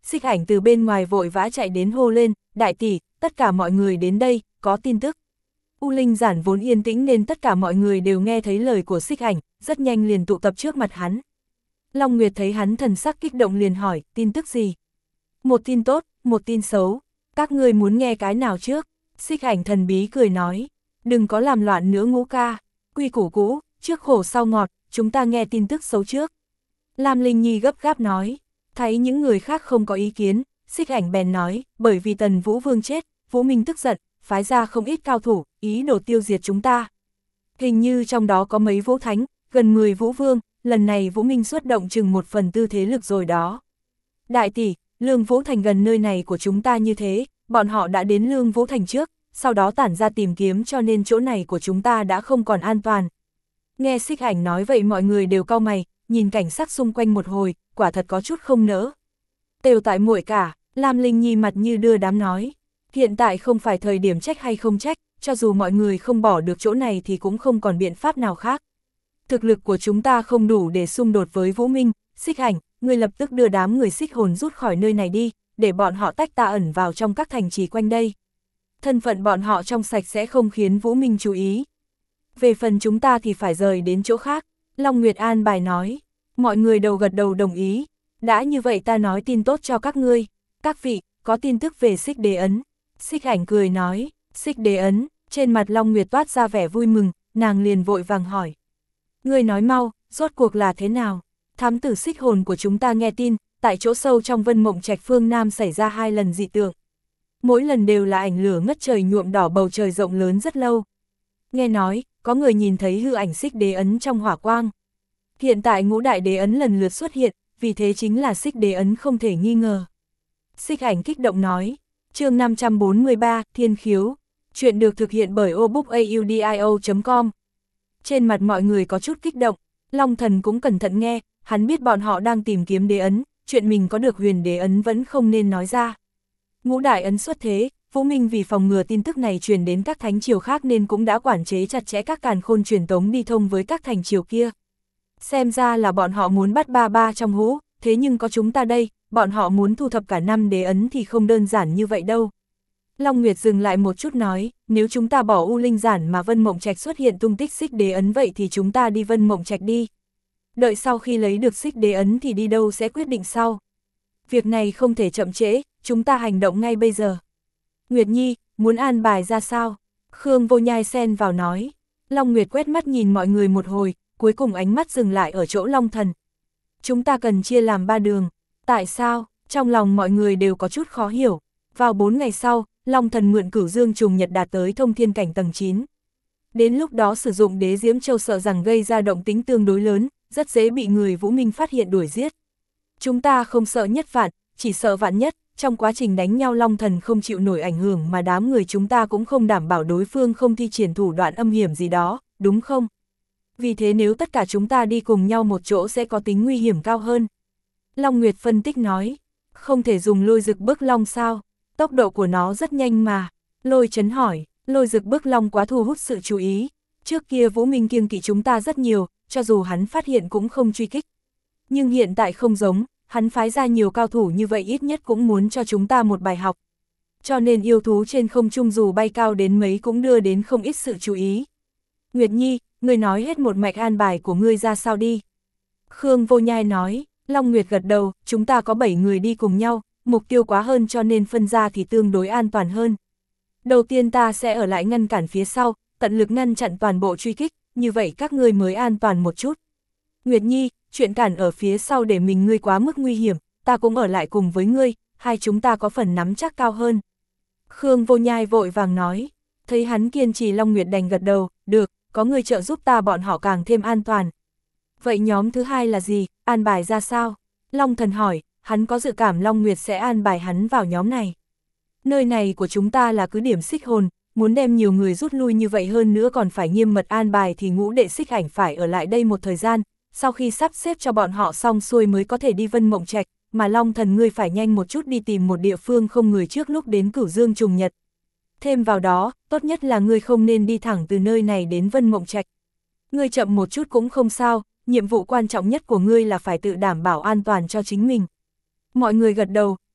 Xích Ảnh từ bên ngoài vội vã chạy đến hô lên, đại tỷ, tất cả mọi người đến đây, có tin tức. U Linh Giản vốn yên tĩnh nên tất cả mọi người đều nghe thấy lời của Xích Ảnh, rất nhanh liền tụ tập trước mặt hắn. Long Nguyệt thấy hắn thần sắc kích động liền hỏi, tin tức gì? Một tin tốt, một tin xấu, các ngươi muốn nghe cái nào trước? Xích Ảnh thần bí cười nói, đừng có làm loạn nữa ngũ ca, quy củ cũ, trước khổ sau ngọt, chúng ta nghe tin tức xấu trước. Lam Linh Nhi gấp gáp nói, thấy những người khác không có ý kiến, Xích Ảnh bèn nói, bởi vì Tần Vũ Vương chết, Vũ Minh tức giận, phái ra không ít cao thủ, ý đồ tiêu diệt chúng ta. Hình như trong đó có mấy Vũ Thánh, gần mười Vũ Vương, lần này Vũ Minh xuất động chừng một phần tư thế lực rồi đó. Đại tỷ, Lương Vũ Thành gần nơi này của chúng ta như thế, bọn họ đã đến Lương Vũ Thành trước, sau đó tản ra tìm kiếm cho nên chỗ này của chúng ta đã không còn an toàn. Nghe Xích Ảnh nói vậy mọi người đều cau mày, nhìn cảnh sắc xung quanh một hồi, quả thật có chút không nỡ. Đều tại muội cả, Lam Linh Nhi mặt như đưa đám nói. Hiện tại không phải thời điểm trách hay không trách, cho dù mọi người không bỏ được chỗ này thì cũng không còn biện pháp nào khác. Thực lực của chúng ta không đủ để xung đột với Vũ Minh, Xích Ảnh, ngươi lập tức đưa đám người xích hồn rút khỏi nơi này đi, để bọn họ tách ta ẩn vào trong các thành trì quanh đây. Thân phận bọn họ trong sạch sẽ không khiến Vũ Minh chú ý. Về phần chúng ta thì phải rời đến chỗ khác, Long Nguyệt an bài nói. Mọi người đầu gật đầu đồng ý. Đã như vậy ta nói tin tốt cho các ngươi. Các vị, có tin tức về Xích Đế Ấn. Xích Ảnh cười nói, Xích Đế Ấn, trên mặt Long Nguyệt toát ra vẻ vui mừng, nàng liền vội vàng hỏi. Ngươi nói mau, rốt cuộc là thế nào? Thám tử xích hồn của chúng ta nghe tin, tại chỗ sâu trong Vân Mộng Trạch phương Nam xảy ra hai lần dị tượng. Mỗi lần đều là ảnh lửa ngất trời nhuộm đỏ bầu trời rộng lớn rất lâu. Nghe nói, có người nhìn thấy hư ảnh Xích Đế Ấn trong hỏa quang. Hiện tại ngũ đại đế ấn lần lượt xuất hiện, vì thế chính là Xích Đế Ấn không thể nghi ngờ. Xích Ảnh kích động nói, chương năm trăm bốn mươi ba, Thiên Khiếu, chuyện được thực hiện bởi obookaudio chấm com. Trên mặt mọi người có chút kích động, Long Thần cũng cẩn thận nghe, hắn biết bọn họ đang tìm kiếm đế ấn, chuyện mình có được huyền đế ấn vẫn không nên nói ra. Ngũ đại ấn xuất thế, Vũ Minh vì phòng ngừa tin tức này truyền đến các thánh triều khác nên cũng đã quản chế chặt chẽ các càn khôn truyền tống đi thông với các thành triều kia. Xem ra là bọn họ muốn bắt ba ba trong hũ, thế nhưng có chúng ta đây, bọn họ muốn thu thập cả năm đế ấn thì không đơn giản như vậy đâu. Long Nguyệt dừng lại một chút nói, nếu chúng ta bỏ U Linh Giản mà Vân Mộng Trạch xuất hiện tung tích Xích Đế Ấn vậy thì chúng ta đi Vân Mộng Trạch đi. Đợi sau khi lấy được Xích Đế Ấn thì đi đâu sẽ quyết định sau. Việc này không thể chậm trễ, chúng ta hành động ngay bây giờ. Nguyệt Nhi, muốn an bài ra sao? Khương Vô Nhai xen vào nói. Long Nguyệt quét mắt nhìn mọi người một hồi, cuối cùng ánh mắt dừng lại ở chỗ Long Thần. Chúng ta cần chia làm ba đường. Tại sao? Trong lòng mọi người đều có chút khó hiểu. Vào bốn ngày sau, Long Thần mượn Cửu Dương trùng nhật đạt tới thông thiên cảnh tầng chín. Đến lúc đó sử dụng đế diễm châu sợ rằng gây ra động tính tương đối lớn, rất dễ bị người Vũ Minh phát hiện đuổi giết. Chúng ta không sợ nhất vạn, chỉ sợ vạn nhất, trong quá trình đánh nhau Long Thần không chịu nổi ảnh hưởng mà đám người chúng ta cũng không đảm bảo đối phương không thi triển thủ đoạn âm hiểm gì đó, đúng không? Vì thế nếu tất cả chúng ta đi cùng nhau một chỗ sẽ có tính nguy hiểm cao hơn. Long Nguyệt phân tích nói, không thể dùng lôi dực bức long sao? Tốc độ của nó rất nhanh mà. Lôi Chấn hỏi, lôi dực bức long quá thu hút sự chú ý. Trước kia Vũ Minh kiêng kỵ chúng ta rất nhiều, cho dù hắn phát hiện cũng không truy kích. Nhưng hiện tại không giống, hắn phái ra nhiều cao thủ như vậy ít nhất cũng muốn cho chúng ta một bài học. Cho nên yêu thú trên không trung dù bay cao đến mấy cũng đưa đến không ít sự chú ý. Nguyệt Nhi, ngươi nói hết một mạch an bài của ngươi ra sao đi. Khương Vô Nhai nói, Long Nguyệt gật đầu, chúng ta có bảy người đi cùng nhau. Mục tiêu quá hơn cho nên phân ra thì tương đối an toàn hơn. Đầu tiên ta sẽ ở lại ngăn cản phía sau, tận lực ngăn chặn toàn bộ truy kích, như vậy các ngươi mới an toàn một chút. Nguyệt Nhi, chuyện cản ở phía sau để mình ngươi quá mức nguy hiểm, ta cũng ở lại cùng với ngươi, hai chúng ta có phần nắm chắc cao hơn. Khương Vô Nhai vội vàng nói, thấy hắn kiên trì Long Nguyệt đành gật đầu, được, có người trợ giúp ta bọn họ càng thêm an toàn. Vậy nhóm thứ hai là gì, an bài ra sao? Long Thần hỏi. Hắn có dự cảm Long Nguyệt sẽ an bài hắn vào nhóm này. Nơi này của chúng ta là cứ điểm xích hồn, muốn đem nhiều người rút lui như vậy hơn nữa còn phải nghiêm mật an bài thì ngũ đệ Xích Ảnh phải ở lại đây một thời gian, sau khi sắp xếp cho bọn họ xong xuôi mới có thể đi Vân Mộng Trạch, mà Long Thần ngươi phải nhanh một chút đi tìm một địa phương không người trước lúc đến Cửu Dương trùng nhật. Thêm vào đó, tốt nhất là ngươi không nên đi thẳng từ nơi này đến Vân Mộng Trạch. Ngươi chậm một chút cũng không sao, nhiệm vụ quan trọng nhất của ngươi là phải tự đảm bảo an toàn cho chính mình. Mọi người gật đầu,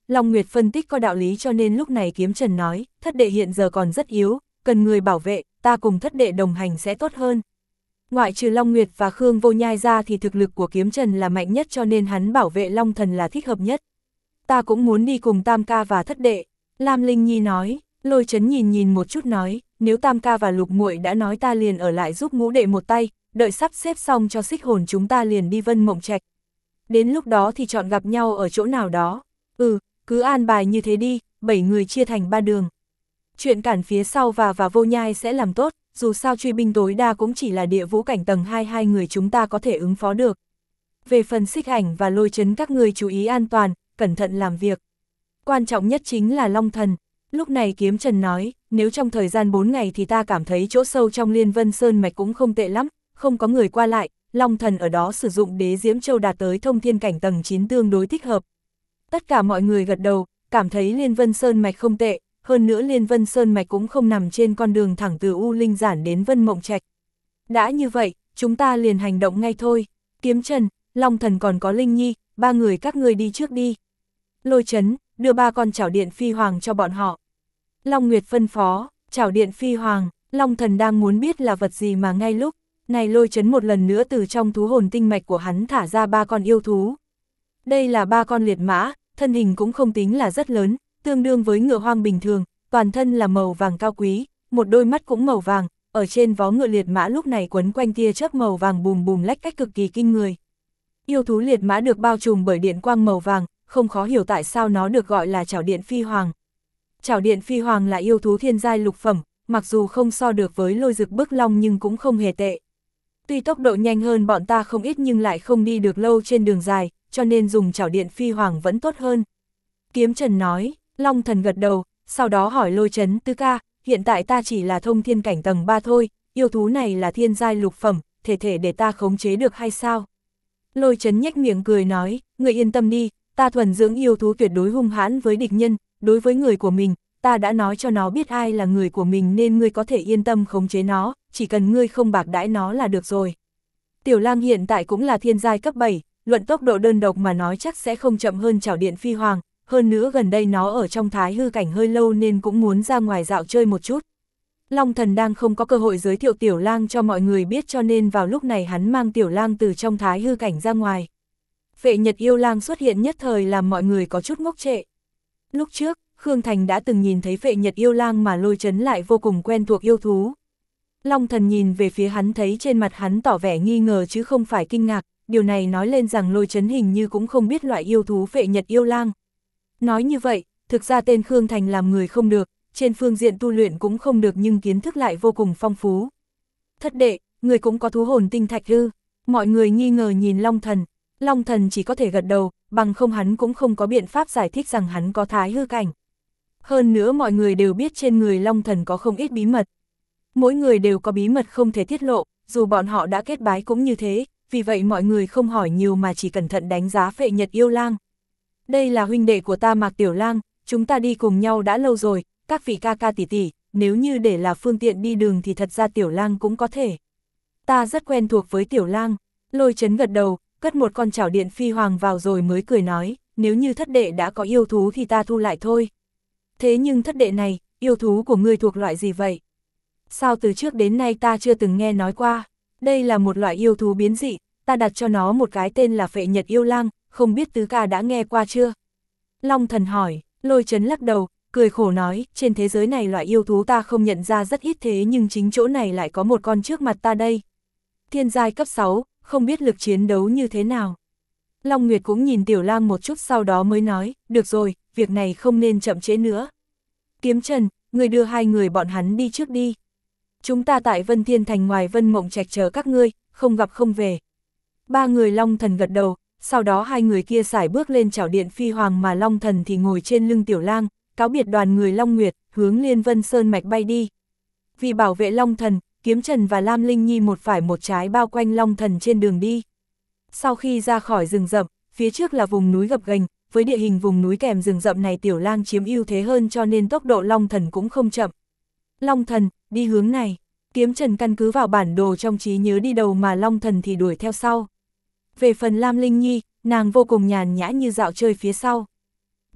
Long Nguyệt phân tích có đạo lý cho nên lúc này Kiếm Trần nói, thất đệ hiện giờ còn rất yếu, cần người bảo vệ, ta cùng thất đệ đồng hành sẽ tốt hơn. Ngoại trừ Long Nguyệt và Khương Vô Nhai ra thì thực lực của Kiếm Trần là mạnh nhất cho nên hắn bảo vệ Long Thần là thích hợp nhất. Ta cũng muốn đi cùng Tam ca và thất đệ, Lam Linh Nhi nói. Lôi Chấn nhìn nhìn một chút nói, nếu Tam ca và Lục muội đã nói ta liền ở lại giúp ngũ đệ một tay, đợi sắp xếp xong cho Xích Hồn chúng ta liền đi Vân Mộng Trạch. Đến lúc đó thì chọn gặp nhau ở chỗ nào đó. Ừ, cứ an bài như thế đi, bảy người chia thành ba đường. Chuyện cản phía sau và và Vô Nhai sẽ làm tốt, dù sao truy binh tối đa cũng chỉ là địa vũ cảnh tầng hai, hai người chúng ta có thể ứng phó được. Về phần Xích Ảnh và Lôi Chấn các người chú ý an toàn, cẩn thận làm việc. Quan trọng nhất chính là Long Thần. Lúc này Kiếm Trần nói, nếu trong thời gian bốn ngày thì ta cảm thấy chỗ sâu trong Liên Vân Sơn Mạch cũng không tệ lắm, không có người qua lại, Long Thần ở đó sử dụng đế diễm châu đạt tới thông thiên cảnh tầng chín tương đối thích hợp. Tất cả mọi người gật đầu, cảm thấy Liên Vân Sơn Mạch không tệ, hơn nữa Liên Vân Sơn Mạch cũng không nằm trên con đường thẳng từ U Linh Giản đến Vân Mộng Trạch. Đã như vậy, chúng ta liền hành động ngay thôi. Kiếm Trần, Long Thần còn có Linh Nhi, ba người các ngươi đi trước đi. Lôi Chấn, đưa ba con chảo điện phi hoàng cho bọn họ. Long Nguyệt phân phó, chảo điện phi hoàng, Long Thần đang muốn biết là vật gì mà ngay lúc này Lôi Chấn một lần nữa từ trong thú hồn tinh mạch của hắn thả ra ba con yêu thú. Đây là ba con liệt mã, thân hình cũng không tính là rất lớn, tương đương với ngựa hoang bình thường, toàn thân là màu vàng cao quý, một đôi mắt cũng màu vàng, ở trên vó ngựa liệt mã lúc này quấn quanh tia chớp màu vàng bùm bùm lách cách cực kỳ kinh người. Yêu thú liệt mã được bao trùm bởi điện quang màu vàng, không khó hiểu tại sao nó được gọi là chảo điện phi hoàng. Chảo điện phi hoàng là yêu thú thiên giai lục phẩm, mặc dù không so được với Lôi Dực Bức Long nhưng cũng không hề tệ. Tuy tốc độ nhanh hơn bọn ta không ít nhưng lại không đi được lâu trên đường dài, cho nên dùng chảo điện phi hoàng vẫn tốt hơn. Kiếm Trần nói, Long Thần gật đầu, sau đó hỏi Lôi Chấn, tứ ca, hiện tại ta chỉ là thông thiên cảnh tầng ba thôi, yêu thú này là thiên giai lục phẩm, thể thể để ta khống chế được hay sao? Lôi Chấn nhếch miệng cười nói, người yên tâm đi, ta thuần dưỡng yêu thú tuyệt đối hung hãn với địch nhân, đối với người của mình, ta đã nói cho nó biết ai là người của mình nên ngươi có thể yên tâm khống chế nó, chỉ cần ngươi không bạc đãi nó là được rồi. Tiểu Lang hiện tại cũng là thiên giai cấp bảy, luận tốc độ đơn độc mà nói chắc sẽ không chậm hơn chảo điện phi hoàng, hơn nữa gần đây nó ở trong thái hư cảnh hơi lâu nên cũng muốn ra ngoài dạo chơi một chút. Long Thần đang không có cơ hội giới thiệu Tiểu Lang cho mọi người biết cho nên vào lúc này hắn mang Tiểu Lang từ trong thái hư cảnh ra ngoài. Phệ Nhật Yêu Lang xuất hiện nhất thời làm mọi người có chút ngốc trệ. Lúc trước, Khương Thành đã từng nhìn thấy Phệ Nhật Yêu Lang mà Lôi Chấn lại vô cùng quen thuộc yêu thú. Long Thần nhìn về phía hắn thấy trên mặt hắn tỏ vẻ nghi ngờ chứ không phải kinh ngạc, điều này nói lên rằng Lôi Chấn hình như cũng không biết loại yêu thú Phệ Nhật Yêu Lang. Nói như vậy, thực ra tên Khương Thành làm người không được, trên phương diện tu luyện cũng không được nhưng kiến thức lại vô cùng phong phú. Thất đệ, người cũng có thú hồn tinh thạch ư? Mọi người nghi ngờ nhìn Long Thần. Long Thần chỉ có thể gật đầu, bằng không hắn cũng không có biện pháp giải thích rằng hắn có thái hư cảnh. Hơn nữa mọi người đều biết trên người Long Thần có không ít bí mật. Mỗi người đều có bí mật không thể tiết lộ, dù bọn họ đã kết bái cũng như thế, vì vậy mọi người không hỏi nhiều mà chỉ cẩn thận đánh giá Phệ Nhật Yêu Lang. Đây là huynh đệ của ta Mạc Tiểu Lang, chúng ta đi cùng nhau đã lâu rồi, các vị ca ca tỷ tỷ, nếu như để là phương tiện đi đường thì thật ra Tiểu Lang cũng có thể. Ta rất quen thuộc với Tiểu Lang. Lôi Chấn gật đầu, cất một con chảo điện phi hoàng vào rồi mới cười nói, nếu như thất đệ đã có yêu thú thì ta thu lại thôi. Thế nhưng thất đệ này, yêu thú của ngươi thuộc loại gì vậy? Sao từ trước đến nay ta chưa từng nghe nói qua? Đây là một loại yêu thú biến dị, ta đặt cho nó một cái tên là Phệ Nhật Yêu Lang, không biết tứ ca đã nghe qua chưa? Long Thần hỏi. Lôi Chấn lắc đầu, cười khổ nói, trên thế giới này loại yêu thú ta không nhận ra rất ít thế nhưng chính chỗ này lại có một con trước mặt ta đây. Thiên giai cấp sáu, không biết lực chiến đấu như thế nào. Long Nguyệt cũng nhìn Tiểu Lang một chút sau đó mới nói, được rồi, việc này không nên chậm trễ nữa. Kiếm Trần, người đưa hai người bọn hắn đi trước đi. Chúng ta tại Vân Thiên Thành ngoài Vân Mộng Trạch chờ các ngươi, không gặp không về. Ba người Long Thần gật đầu, sau đó hai người kia sải bước lên chảo điện phi hoàng mà Long Thần thì ngồi trên lưng Tiểu Lang, cáo biệt đoàn người Long Nguyệt, hướng Liên Vân Sơn Mạch bay đi. Vì bảo vệ Long Thần, Kiếm Trần và Lam Linh Nhi một phải một trái bao quanh Long Thần trên đường đi. Sau khi ra khỏi rừng rậm, phía trước là vùng núi gập ghềnh, với địa hình vùng núi kèm rừng rậm này Tiểu Lang chiếm ưu thế hơn cho nên tốc độ Long Thần cũng không chậm. Long Thần, đi hướng này. Kiếm Trần căn cứ vào bản đồ trong trí nhớ đi đầu mà Long Thần thì đuổi theo sau. Về phần Lam Linh Nhi, nàng vô cùng nhàn nhã như dạo chơi phía sau.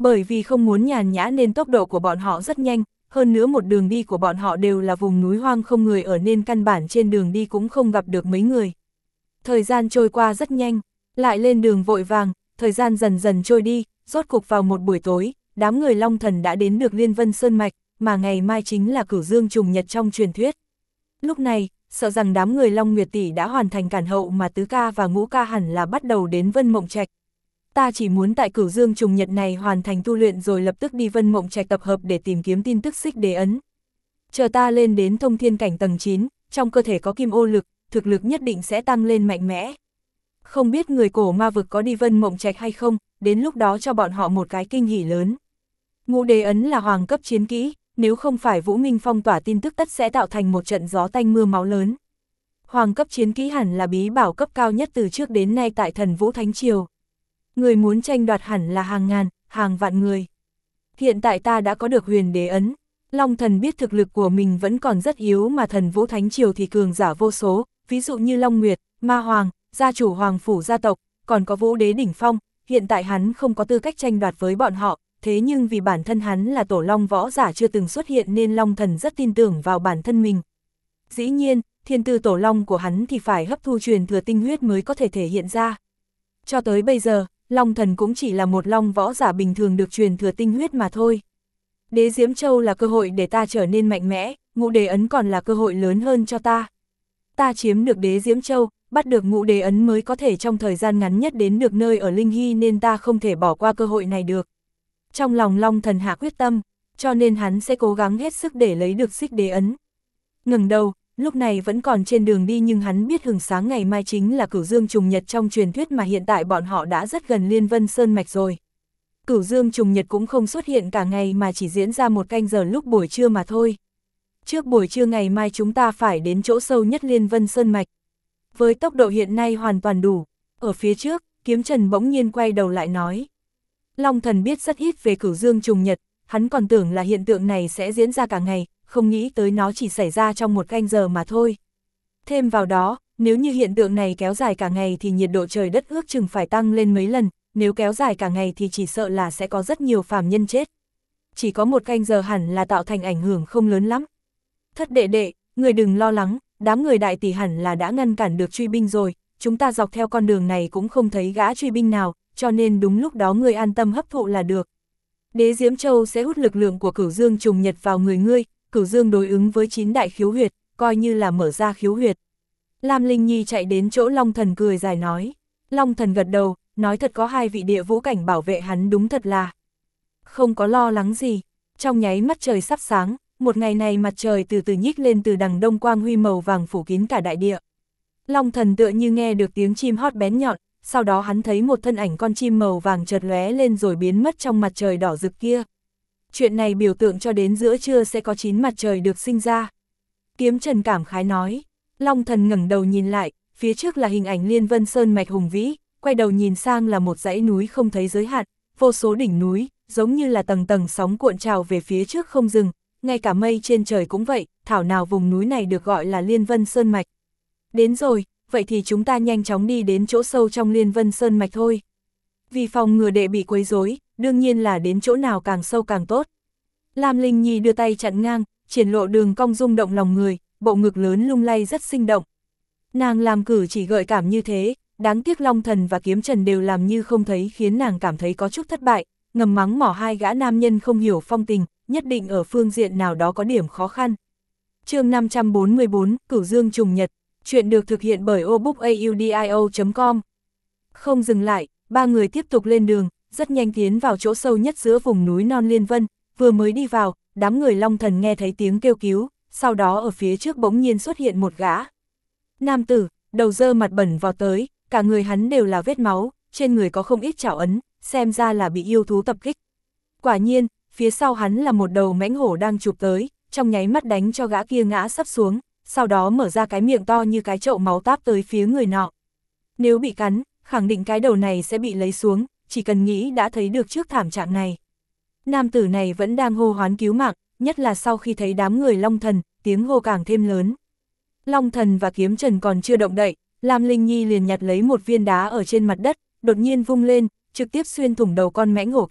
Bởi vì không muốn nhàn nhã nên tốc độ của bọn họ rất nhanh, hơn nữa một đường đi của bọn họ đều là vùng núi hoang không người ở nên căn bản trên đường đi cũng không gặp được mấy người. Thời gian trôi qua rất nhanh, lại lên đường vội vàng, thời gian dần dần trôi đi, rốt cục vào một buổi tối, đám người Long Thần đã đến được Liên Vân Sơn Mạch, mà ngày mai chính là cửu dương trùng nhật trong truyền thuyết. Lúc này, sợ rằng đám người Long Nguyệt Tỷ đã hoàn thành cản hậu mà tứ ca và ngũ ca hẳn là bắt đầu đến Vân Mộng Trạch. Ta chỉ muốn tại cửu dương trùng nhật này hoàn thành tu luyện rồi lập tức đi Vân Mộng Trạch tập hợp để tìm kiếm tin tức xích đế ấn. Chờ ta lên đến thông thiên cảnh tầng chín, trong cơ thể có kim ô lực, thực lực nhất định sẽ tăng lên mạnh mẽ. Không biết người cổ ma vực có đi Vân Mộng Trạch hay không, đến lúc đó cho bọn họ một cái kinh hỉ lớn. Ngũ đế ấn là hoàng cấp chiến kỹ, nếu không phải Vũ Minh phong tỏa tin tức tất sẽ tạo thành một trận gió tanh mưa máu lớn. Hoàng cấp chiến kỹ hẳn là bí bảo cấp cao nhất từ trước đến nay tại Thần Vũ Thánh Triều. Người muốn tranh đoạt hẳn là hàng ngàn, hàng vạn người. Hiện tại ta đã có được huyền đế ấn. Long Thần biết thực lực của mình vẫn còn rất yếu mà Thần Vũ Thánh Triều thì cường giả vô số, ví dụ như Long Nguyệt, Ma Hoàng, gia chủ Hoàng Phủ gia tộc, còn có Vũ Đế đỉnh phong. Hiện tại hắn không có tư cách tranh đoạt với bọn họ, thế nhưng vì bản thân hắn là tổ long võ giả chưa từng xuất hiện nên Long Thần rất tin tưởng vào bản thân mình. Dĩ nhiên, thiên tư tổ long của hắn thì phải hấp thu truyền thừa tinh huyết mới có thể thể hiện ra. Cho tới bây giờ, Long Thần cũng chỉ là một long võ giả bình thường được truyền thừa tinh huyết mà thôi. Đế Diễm Châu là cơ hội để ta trở nên mạnh mẽ, ngũ đế ấn còn là cơ hội lớn hơn cho ta. Ta chiếm được Đế Diễm Châu, bắt được ngũ đế ấn mới có thể trong thời gian ngắn nhất đến được nơi ở Linh Hy nên ta không thể bỏ qua cơ hội này được. Trong lòng Long Thần hạ quyết tâm, cho nên hắn sẽ cố gắng hết sức để lấy được xích đế ấn. Ngẩng đầu, lúc này vẫn còn trên đường đi nhưng hắn biết hừng sáng ngày mai chính là cửu dương trùng nhật trong truyền thuyết mà hiện tại bọn họ đã rất gần Liên Vân Sơn Mạch rồi. Cửu dương trùng nhật cũng không xuất hiện cả ngày mà chỉ diễn ra một canh giờ lúc buổi trưa mà thôi. Trước buổi trưa ngày mai chúng ta phải đến chỗ sâu nhất Liên Vân Sơn Mạch. Với tốc độ hiện nay hoàn toàn đủ, ở phía trước, Kiếm Trần bỗng nhiên quay đầu lại nói. Long Thần biết rất ít về cửu dương trùng nhật, hắn còn tưởng là hiện tượng này sẽ diễn ra cả ngày, không nghĩ tới nó chỉ xảy ra trong một canh giờ mà thôi. Thêm vào đó, nếu như hiện tượng này kéo dài cả ngày thì nhiệt độ trời đất ước chừng phải tăng lên mấy lần, nếu kéo dài cả ngày thì chỉ sợ là sẽ có rất nhiều phàm nhân chết. Chỉ có một canh giờ hẳn là tạo thành ảnh hưởng không lớn lắm. Thất đệ đệ, người đừng lo lắng, đám người đại tỷ hẳn là đã ngăn cản được truy binh rồi, chúng ta dọc theo con đường này cũng không thấy gã truy binh nào, cho nên đúng lúc đó người an tâm hấp thụ là được. Đế Diễm Châu sẽ hút lực lượng của cửu dương trùng nhật vào người ngươi, cửu dương đối ứng với chín đại khiếu huyệt, coi như là mở ra khiếu huyệt. Lam Linh Nhi chạy đến chỗ Long Thần cười dài nói. Long Thần gật đầu, nói thật có hai vị địa vũ cảnh bảo vệ hắn đúng thật là không có lo lắng gì. Trong nháy mắt trời sắp sáng, một ngày này mặt trời từ từ nhích lên từ đằng đông quang huy màu vàng phủ kín cả đại địa. Long Thần tựa như nghe được tiếng chim hót bén nhọn, sau đó hắn thấy một thân ảnh con chim màu vàng chợt lóe lên rồi biến mất trong mặt trời đỏ rực kia. Chuyện này biểu tượng cho đến giữa trưa sẽ có chín mặt trời được sinh ra. Kiếm Trần cảm khái nói. Long Thần ngẩng đầu nhìn lại, phía trước là hình ảnh Liên Vân Sơn Mạch hùng vĩ, quay đầu nhìn sang là một dãy núi không thấy giới hạn, vô số đỉnh núi, giống như là tầng tầng sóng cuộn trào về phía trước không dừng, ngay cả mây trên trời cũng vậy, thảo nào vùng núi này được gọi là Liên Vân Sơn Mạch. Đến rồi, vậy thì chúng ta nhanh chóng đi đến chỗ sâu trong Liên Vân Sơn Mạch thôi. Vì phòng ngừa đệ bị quấy rối, đương nhiên là đến chỗ nào càng sâu càng tốt. Lam Linh Nhi đưa tay chặn ngang, triển lộ đường cong rung động lòng người, bộ ngực lớn lung lay rất sinh động. Nàng làm cử chỉ gợi cảm như thế, đáng tiếc Long Thần và Kiếm Trần đều làm như không thấy khiến nàng cảm thấy có chút thất bại, ngầm mắng mỏ hai gã nam nhân không hiểu phong tình, nhất định ở phương diện nào đó có điểm khó khăn. Chương năm trăm bốn mươi bốn, Cửu Dương trùng nhật, chuyện được thực hiện bởi obookaudio chấm com. Không dừng lại, ba người tiếp tục lên đường, rất nhanh tiến vào chỗ sâu nhất giữa vùng núi non Liên Vân, vừa mới đi vào, đám người Long Thần nghe thấy tiếng kêu cứu, sau đó ở phía trước bỗng nhiên xuất hiện một gã. Nam tử, đầu dơ mặt bẩn vào tới, cả người hắn đều là vết máu, trên người có không ít trảo ấn, xem ra là bị yêu thú tập kích. Quả nhiên, phía sau hắn là một đầu mãnh hổ đang chụp tới, trong nháy mắt đánh cho gã kia ngã sắp xuống, sau đó mở ra cái miệng to như cái chậu máu táp tới phía người nọ. Nếu bị cắn, khẳng định cái đầu này sẽ bị lấy xuống, chỉ cần nghĩ đã thấy được trước thảm trạng này. Nam tử này vẫn đang hô hoán cứu mạng, nhất là sau khi thấy đám người Long Thần, tiếng hô càng thêm lớn. Long Thần và Kiếm Trần còn chưa động đậy, Lam Linh Nhi liền nhặt lấy một viên đá ở trên mặt đất, đột nhiên vung lên, trực tiếp xuyên thủng đầu con mãnh hổ kia,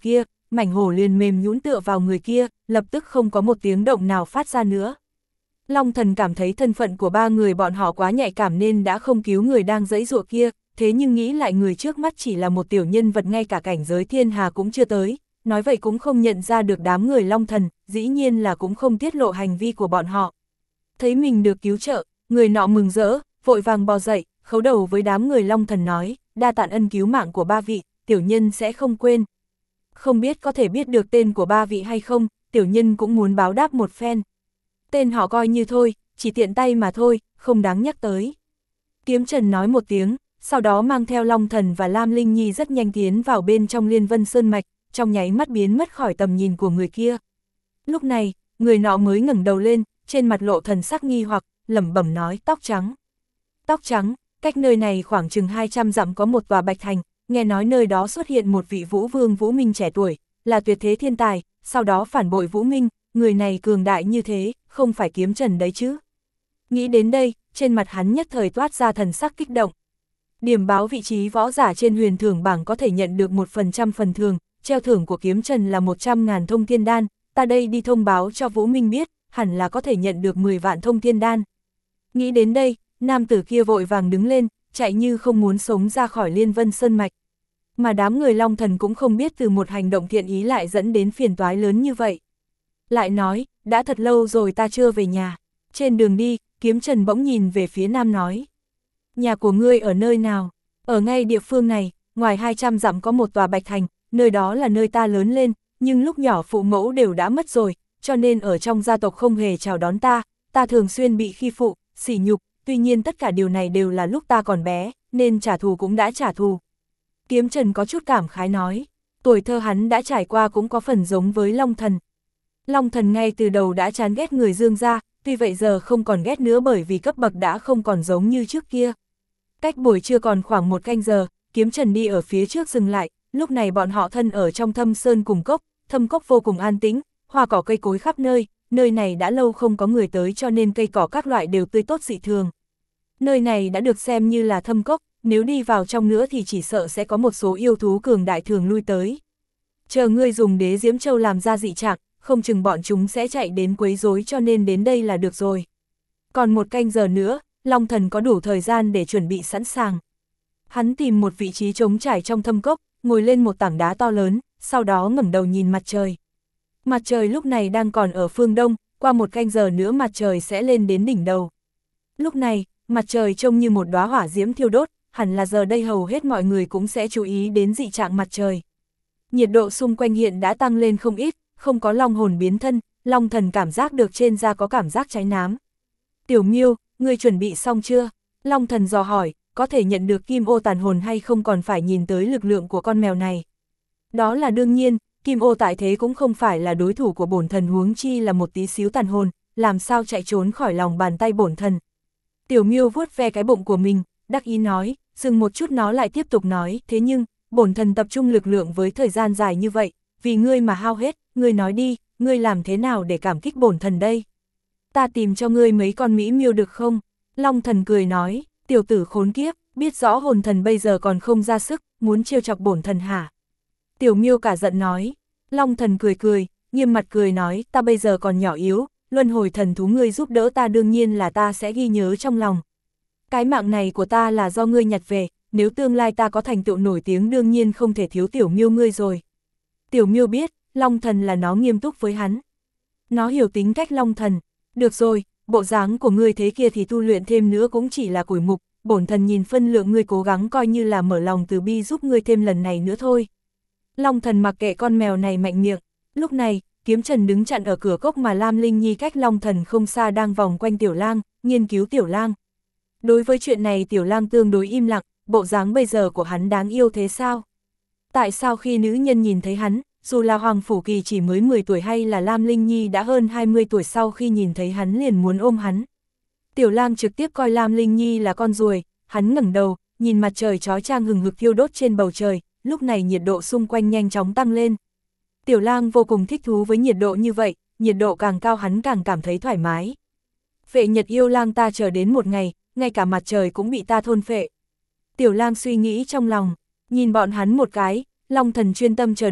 mảnh hổ liền mềm nhũn tựa vào người kia, lập tức không có một tiếng động nào phát ra nữa. Long thần cảm thấy thân phận của ba người bọn họ quá nhạy cảm nên đã không cứu người đang giãy giụa kia, thế nhưng nghĩ lại người trước mắt chỉ là một tiểu nhân vật ngay cả cảnh giới thiên hà cũng chưa tới, nói vậy cũng không nhận ra được đám người Long thần, dĩ nhiên là cũng không tiết lộ hành vi của bọn họ. Thấy mình được cứu trợ, người nọ mừng rỡ, vội vàng bò dậy, khấu đầu với đám người Long thần nói, đa tạ ân cứu mạng của ba vị, tiểu nhân sẽ không quên. Không biết có thể biết được tên của ba vị hay không, tiểu nhân cũng muốn báo đáp một phen. Tên họ coi như thôi, chỉ tiện tay mà thôi, không đáng nhắc tới. Kiếm Trần nói một tiếng, sau đó mang theo Long thần và Lam Linh Nhi rất nhanh tiến vào bên trong Liên Vân Sơn Mạch, trong nháy mắt biến mất khỏi tầm nhìn của người kia. Lúc này, người nọ mới ngẩng đầu lên, trên mặt lộ thần sắc nghi hoặc, lẩm bẩm nói tóc trắng. Tóc trắng, cách nơi này khoảng chừng hai trăm dặm có một tòa Bạch Thành, nghe nói nơi đó xuất hiện một vị Vũ Vương Vũ Minh trẻ tuổi, là tuyệt thế thiên tài, sau đó phản bội Vũ Minh, người này cường đại như thế, không phải Kiếm Trần đấy chứ. Nghĩ đến đây, trên mặt hắn nhất thời toát ra thần sắc kích động. Điểm báo vị trí võ giả trên huyền thưởng bảng có thể nhận được một phần trăm phần thưởng, treo thưởng của Kiếm Trần là một trăm ngàn thông thiên đan, ta đây đi thông báo cho Vũ Minh biết, hẳn là có thể nhận được mười vạn thông thiên đan. Nghĩ đến đây, nam tử kia vội vàng đứng lên, chạy như không muốn sống ra khỏi Liên Vân Sơn Mạch. Mà đám người Long thần cũng không biết từ một hành động thiện ý lại dẫn đến phiền toái lớn như vậy. Lại nói, đã thật lâu rồi ta chưa về nhà. Trên đường đi, Kiếm Trần bỗng nhìn về phía nam nói. Nhà của ngươi ở nơi nào? Ở ngay địa phương này, ngoài hai trăm dặm có một tòa Bạch Thành, nơi đó là nơi ta lớn lên, nhưng lúc nhỏ phụ mẫu đều đã mất rồi, cho nên ở trong gia tộc không hề chào đón ta, ta thường xuyên bị khi phụ, sỉ nhục, tuy nhiên tất cả điều này đều là lúc ta còn bé, nên trả thù cũng đã trả thù. Kiếm Trần có chút cảm khái nói, tuổi thơ hắn đã trải qua cũng có phần giống với Long thần. Long thần ngay từ đầu đã chán ghét người Dương gia, tuy vậy giờ không còn ghét nữa bởi vì cấp bậc đã không còn giống như trước kia. Cách buổi trưa còn khoảng một canh giờ, Kiếm Trần đi ở phía trước dừng lại, lúc này bọn họ thân ở trong thâm sơn cùng cốc, thâm cốc vô cùng an tĩnh, hoa cỏ cây cối khắp nơi, nơi này đã lâu không có người tới cho nên cây cỏ các loại đều tươi tốt dị thường. Nơi này đã được xem như là thâm cốc, nếu đi vào trong nữa thì chỉ sợ sẽ có một số yêu thú cường đại thường lui tới. Chờ ngươi dùng đế diễm châu làm ra dị trạng, không chừng bọn chúng sẽ chạy đến quấy rối cho nên đến đây là được rồi. Còn một canh giờ nữa, Long thần có đủ thời gian để chuẩn bị sẵn sàng. Hắn tìm một vị trí trống trải trong thâm cốc, ngồi lên một tảng đá to lớn, sau đó ngẩng đầu nhìn mặt trời. Mặt trời lúc này đang còn ở phương đông, qua một canh giờ nữa mặt trời sẽ lên đến đỉnh đầu. Lúc này, mặt trời trông như một đóa hỏa diễm thiêu đốt, hẳn là giờ đây hầu hết mọi người cũng sẽ chú ý đến dị trạng mặt trời. Nhiệt độ xung quanh hiện đã tăng lên không ít, không có long hồn biến thân, Long thần cảm giác được trên da có cảm giác cháy nám. Tiểu Miêu, ngươi chuẩn bị xong chưa? Long thần dò hỏi, có thể nhận được kim ô tàn hồn hay không còn phải nhìn tới lực lượng của con mèo này. Đó là đương nhiên, kim ô tại thế cũng không phải là đối thủ của bổn thần huống chi là một tí xíu tàn hồn, làm sao chạy trốn khỏi lòng bàn tay bổn thần. Tiểu Miêu vuốt ve cái bụng của mình, đắc ý nói, dừng một chút nó lại tiếp tục nói, thế nhưng, bổn thần tập trung lực lượng với thời gian dài như vậy, vì ngươi mà hao hết, ngươi nói đi, ngươi làm thế nào để cảm kích bổn thần đây? Ta tìm cho ngươi mấy con mỹ miêu được không? Long thần cười nói, tiểu tử khốn kiếp, biết rõ hồn thần bây giờ còn không ra sức, muốn trêu chọc bổn thần hả? Tiểu Miêu cả giận nói, Long thần cười cười, nghiêm mặt cười nói, ta bây giờ còn nhỏ yếu, luân hồi thần thú ngươi giúp đỡ ta đương nhiên là ta sẽ ghi nhớ trong lòng. Cái mạng này của ta là do ngươi nhặt về, nếu tương lai ta có thành tựu nổi tiếng đương nhiên không thể thiếu Tiểu Miêu ngươi rồi. Tiểu Miêu biết, Long thần là nó nghiêm túc với hắn. Nó hiểu tính cách Long thần, được rồi, bộ dáng của ngươi thế kia thì tu luyện thêm nữa cũng chỉ là củi mục, bổn thần nhìn phân lượng ngươi cố gắng coi như là mở lòng từ bi giúp ngươi thêm lần này nữa thôi. Long thần mặc kệ con mèo này mạnh miệng, lúc này, Kiếm Trần đứng chặn ở cửa cốc mà Lam Linh Nhi cách Long thần không xa đang vòng quanh Tiểu Lang, nghiên cứu Tiểu Lang. Đối với chuyện này Tiểu Lang tương đối im lặng, bộ dáng bây giờ của hắn đáng yêu thế sao? Tại sao khi nữ nhân nhìn thấy hắn, dù là Hoàng Phủ Kỳ chỉ mới mười tuổi hay là Lam Linh Nhi đã hơn hai mươi tuổi sau khi nhìn thấy hắn liền muốn ôm hắn? Tiểu Lang trực tiếp coi Lam Linh Nhi là con ruồi, hắn ngẩng đầu, nhìn mặt trời chói chang hừng hực thiêu đốt trên bầu trời, lúc này nhiệt độ xung quanh nhanh chóng tăng lên. Tiểu Lang vô cùng thích thú với nhiệt độ như vậy, nhiệt độ càng cao hắn càng cảm thấy thoải mái. Phệ Nhật yêu lang ta chờ đến một ngày, ngay cả mặt trời cũng bị ta thôn phệ. Tiểu Lang suy nghĩ trong lòng, nhìn bọn hắn một cái, Long thần chuyên tâm chờ đợi,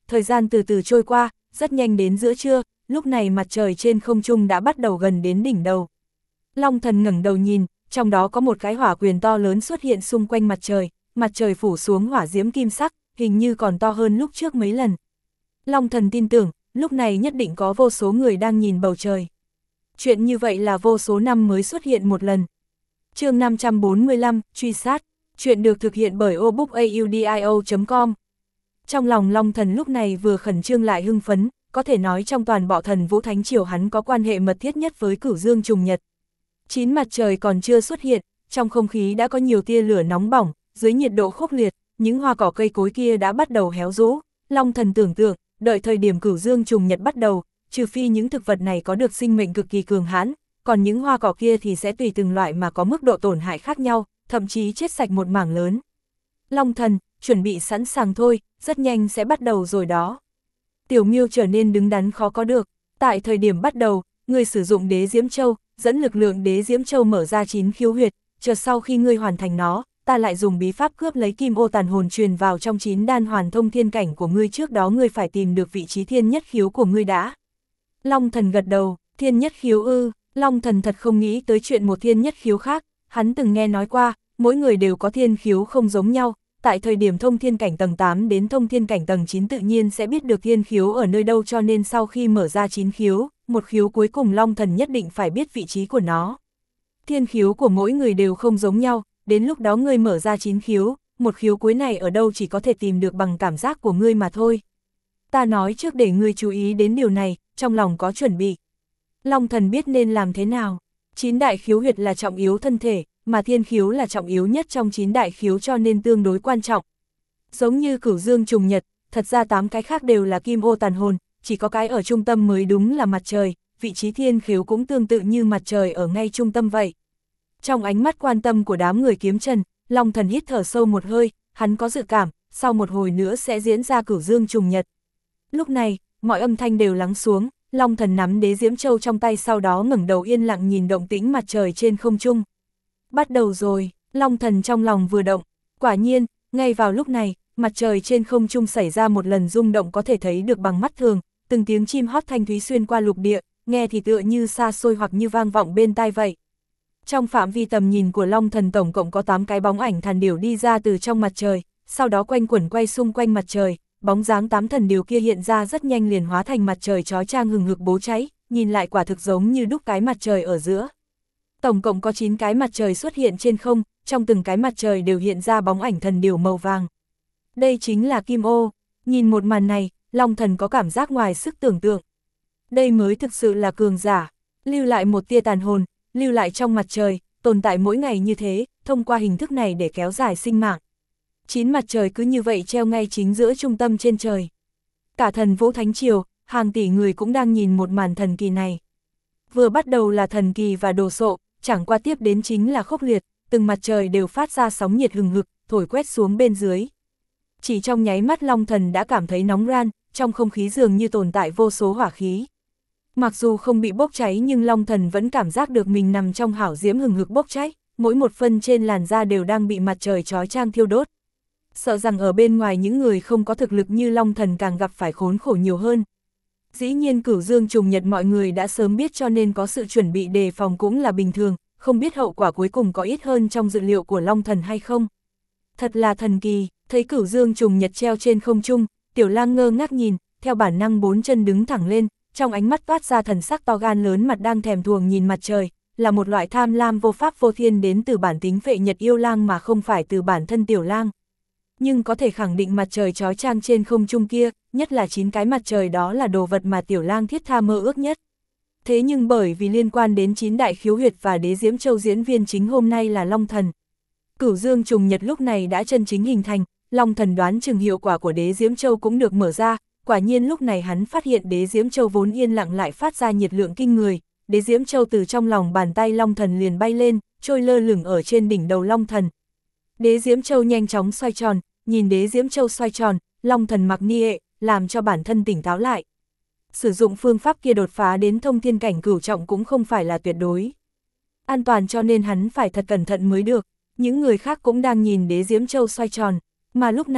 thời gian từ từ trôi qua, rất nhanh đến giữa trưa, lúc này mặt trời trên không trung đã bắt đầu gần đến đỉnh đầu. Long Thần ngẩng đầu nhìn, trong đó có một cái hỏa quyền to lớn xuất hiện xung quanh mặt trời, mặt trời phủ xuống hỏa diễm kim sắc, hình như còn to hơn lúc trước mấy lần. Long Thần tin tưởng, lúc này nhất định có vô số người đang nhìn bầu trời. Chuyện như vậy là vô số năm mới xuất hiện một lần. Chương năm trăm bốn mươi lăm, truy sát. Chuyện được thực hiện bởi obookaudio chấm com. Trong lòng Long Thần lúc này vừa khẩn trương lại hưng phấn, có thể nói trong toàn bộ Thần Vũ Thánh Triều hắn có quan hệ mật thiết nhất với Cửu Dương trùng nhật. Chín mặt trời còn chưa xuất hiện, trong không khí đã có nhiều tia lửa nóng bỏng, dưới nhiệt độ khốc liệt, những hoa cỏ cây cối kia đã bắt đầu héo rũ. Long Thần tưởng tượng, đợi thời điểm Cửu Dương trùng nhật bắt đầu, trừ phi những thực vật này có được sinh mệnh cực kỳ cường hãn, còn những hoa cỏ kia thì sẽ tùy từng loại mà có mức độ tổn hại khác nhau, thậm chí chết sạch một mảng lớn. Long Thần, chuẩn bị sẵn sàng thôi, rất nhanh sẽ bắt đầu rồi đó. Tiểu Miêu trở nên đứng đắn khó có được. Tại thời điểm bắt đầu, người sử dụng đế diễm châu, dẫn lực lượng đế diễm châu mở ra chín khiếu huyệt, chờ sau khi ngươi hoàn thành nó, ta lại dùng bí pháp cướp lấy kim ô tàn hồn truyền vào trong chín đan hoàn thông thiên cảnh của ngươi, trước đó ngươi phải tìm được vị trí thiên nhất khiếu của ngươi đã. Long Thần gật đầu, thiên nhất khiếu ư, Long Thần thật không nghĩ tới chuyện một thiên nhất khiếu khác, hắn từng nghe nói qua, mỗi người đều có thiên khiếu không giống nhau, tại thời điểm thông thiên cảnh tầng tám đến thông thiên cảnh tầng chín tự nhiên sẽ biết được thiên khiếu ở nơi đâu, cho nên sau khi mở ra chín khiếu, một khiếu cuối cùng Long Thần nhất định phải biết vị trí của nó. Thiên khiếu của mỗi người đều không giống nhau, đến lúc đó ngươi mở ra chín khiếu, một khiếu cuối này ở đâu chỉ có thể tìm được bằng cảm giác của ngươi mà thôi. Ta nói trước để ngươi chú ý đến điều này, trong lòng có chuẩn bị. Long Thần biết nên làm thế nào. Chín đại khiếu huyệt là trọng yếu thân thể, mà thiên khiếu là trọng yếu nhất trong chín đại khiếu cho nên tương đối quan trọng. Giống như Cửu Dương trùng nhật, thật ra tám cái khác đều là kim ô tàn hồn, chỉ có cái ở trung tâm mới đúng là mặt trời, vị trí thiên khiếu cũng tương tự như mặt trời ở ngay trung tâm vậy. Trong ánh mắt quan tâm của đám người kiếm trần, Long Thần hít thở sâu một hơi, hắn có dự cảm, sau một hồi nữa sẽ diễn ra Cửu Dương trùng nhật. Lúc này, mọi âm thanh đều lắng xuống, Long Thần nắm đế diễm châu trong tay, sau đó ngẩng đầu yên lặng nhìn động tĩnh mặt trời trên không trung. Bắt đầu rồi, Long Thần trong lòng vừa động, quả nhiên, ngay vào lúc này, mặt trời trên không trung xảy ra một lần rung động có thể thấy được bằng mắt thường, từng tiếng chim hót thanh thúy xuyên qua lục địa, nghe thì tựa như xa xôi hoặc như vang vọng bên tai vậy. Trong phạm vi tầm nhìn của Long Thần tổng cộng có tám cái bóng ảnh thần điểu đi ra từ trong mặt trời, sau đó quanh quẩn quay xung quanh mặt trời, bóng dáng tám thần điểu kia hiện ra rất nhanh liền hóa thành mặt trời chói chang hừng hực bố cháy, nhìn lại quả thực giống như đúc cái mặt trời ở giữa. Tổng cộng có chín cái mặt trời xuất hiện trên không, trong từng cái mặt trời đều hiện ra bóng ảnh thần điểu màu vàng. Đây chính là kim ô, nhìn một màn này, Long Thần có cảm giác ngoài sức tưởng tượng. Đây mới thực sự là cường giả, lưu lại một tia tàn hồn, lưu lại trong mặt trời, tồn tại mỗi ngày như thế, thông qua hình thức này để kéo dài sinh mạng. Chín mặt trời cứ như vậy treo ngay chính giữa trung tâm trên trời. Cả Thần Vũ Thánh Triều, hàng tỷ người cũng đang nhìn một màn thần kỳ này. Vừa bắt đầu là thần kỳ và đồ sộ, chẳng qua tiếp đến chính là khốc liệt, từng mặt trời đều phát ra sóng nhiệt hừng hực, thổi quét xuống bên dưới. Chỉ trong nháy mắt Long Thần đã cảm thấy nóng ran, trong không khí dường như tồn tại vô số hỏa khí. Mặc dù không bị bốc cháy nhưng Long Thần vẫn cảm giác được mình nằm trong hảo diễm hừng hực bốc cháy, mỗi một phân trên làn da đều đang bị mặt trời chói chang thiêu đốt. Sợ rằng ở bên ngoài những người không có thực lực như Long Thần càng gặp phải khốn khổ nhiều hơn. Dĩ nhiên Cửu Dương trùng nhật mọi người đã sớm biết cho nên có sự chuẩn bị đề phòng cũng là bình thường, không biết hậu quả cuối cùng có ít hơn trong dự liệu của Long Thần hay không. Thật là thần kỳ, thấy Cửu Dương trùng nhật treo trên không trung, Tiểu Lang ngơ ngác nhìn, theo bản năng bốn chân đứng thẳng lên, trong ánh mắt toát ra thần sắc to gan lớn, mặt đang thèm thuồng nhìn mặt trời, là một loại tham lam vô pháp vô thiên đến từ bản tính Phệ Nhật yêu lang mà không phải từ bản thân Tiểu Lang. Nhưng có thể khẳng định mặt trời chói chang trên không trung kia, nhất là chín cái mặt trời đó là đồ vật mà Tiểu Lang thiết tha mơ ước nhất. Thế nhưng bởi vì liên quan đến chín đại khiếu huyệt và đế diễm châu, diễn viên chính hôm nay là Long Thần. Cửu Dương trùng nhật lúc này đã chân chính hình thành, Long Thần đoán chừng hiệu quả của đế diễm châu cũng được mở ra, quả nhiên lúc này hắn phát hiện đế diễm châu vốn yên lặng lại phát ra nhiệt lượng kinh người, đế diễm châu từ trong lòng bàn tay Long Thần liền bay lên, trôi lơ lửng ở trên đỉnh đầu Long Thần. Đế diễm châu nhanh chóng xoay tròn, nhìn đế diễm châu xoay tròn, Long Thần mặc ni ệ, làm cho bản thân tỉnh táo lại. Sử dụng phương pháp kia đột phá đến thông thiên cảnh cửu trọng cũng không phải là tuyệt đối an toàn, cho nên hắn phải thật cẩn thận mới được. Những người khác cũng đang nhìn đế diễm châu xoay tròn, mà lúc này,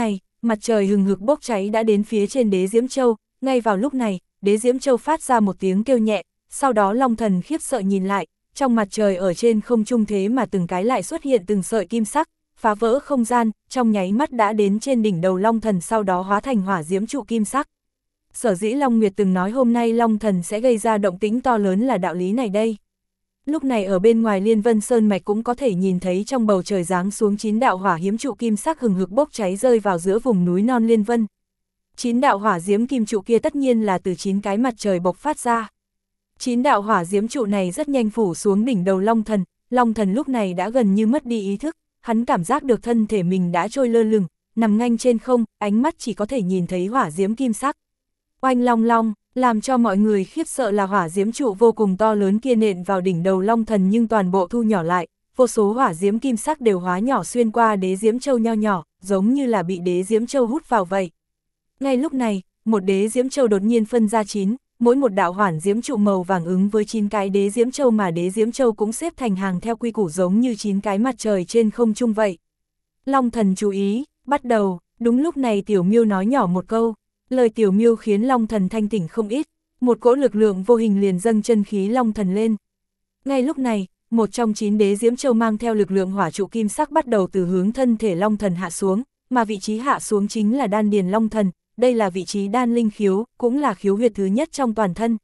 mặt trời hừng hực bốc cháy đã đến phía trên đế Diễm Châu, ngay vào lúc này, đế Diễm Châu phát ra một tiếng kêu nhẹ, sau đó Long Thần khiếp sợ nhìn lại, trong mặt trời ở trên không trung thế mà từng cái lại xuất hiện từng sợi kim sắc, phá vỡ không gian, trong nháy mắt đã đến trên đỉnh đầu Long Thần sau đó hóa thành hỏa diễm trụ kim sắc. Sở dĩ Long Nguyệt từng nói hôm nay Long Thần sẽ gây ra động tĩnh to lớn là đạo lý này đây. Lúc này ở bên ngoài Liên Vân Sơn Mạch cũng có thể nhìn thấy trong bầu trời giáng xuống chín đạo hỏa hiếm trụ kim sắc hừng hực bốc cháy rơi vào giữa vùng núi non Liên Vân. Chín đạo hỏa diễm kim trụ kia tất nhiên là từ chín cái mặt trời bộc phát ra. Chín đạo hỏa diễm trụ này rất nhanh phủ xuống đỉnh đầu Long Thần, Long Thần lúc này đã gần như mất đi ý thức, hắn cảm giác được thân thể mình đã trôi lơ lửng, nằm ngang trên không, ánh mắt chỉ có thể nhìn thấy hỏa diễm kim sắc. Oanh long long, làm cho mọi người khiếp sợ là hỏa diễm trụ vô cùng to lớn kia nện vào đỉnh đầu Long Thần nhưng toàn bộ thu nhỏ lại, vô số hỏa diễm kim sắc đều hóa nhỏ xuyên qua đế Diễm Châu nho nhỏ, giống như là bị đế Diễm Châu hút vào vậy. Ngay lúc này, một đế Diễm Châu đột nhiên phân ra chín, mỗi một đạo hỏa diễm trụ màu vàng ứng với chín cái đế Diễm Châu mà đế Diễm Châu cũng xếp thành hàng theo quy củ giống như chín cái mặt trời trên không trung vậy. Long Thần chú ý, bắt đầu, đúng lúc này Tiểu Miêu nói nhỏ một câu. Lời Tiểu Miêu khiến Long Thần thanh tỉnh không ít, một cỗ lực lượng vô hình liền dâng chân khí Long Thần lên. Ngay lúc này, một trong chín đế Diễm Châu mang theo lực lượng hỏa trụ kim sắc bắt đầu từ hướng thân thể Long Thần hạ xuống, mà vị trí hạ xuống chính là đan điền Long Thần, đây là vị trí đan linh khiếu, cũng là khiếu huyệt thứ nhất trong toàn thân.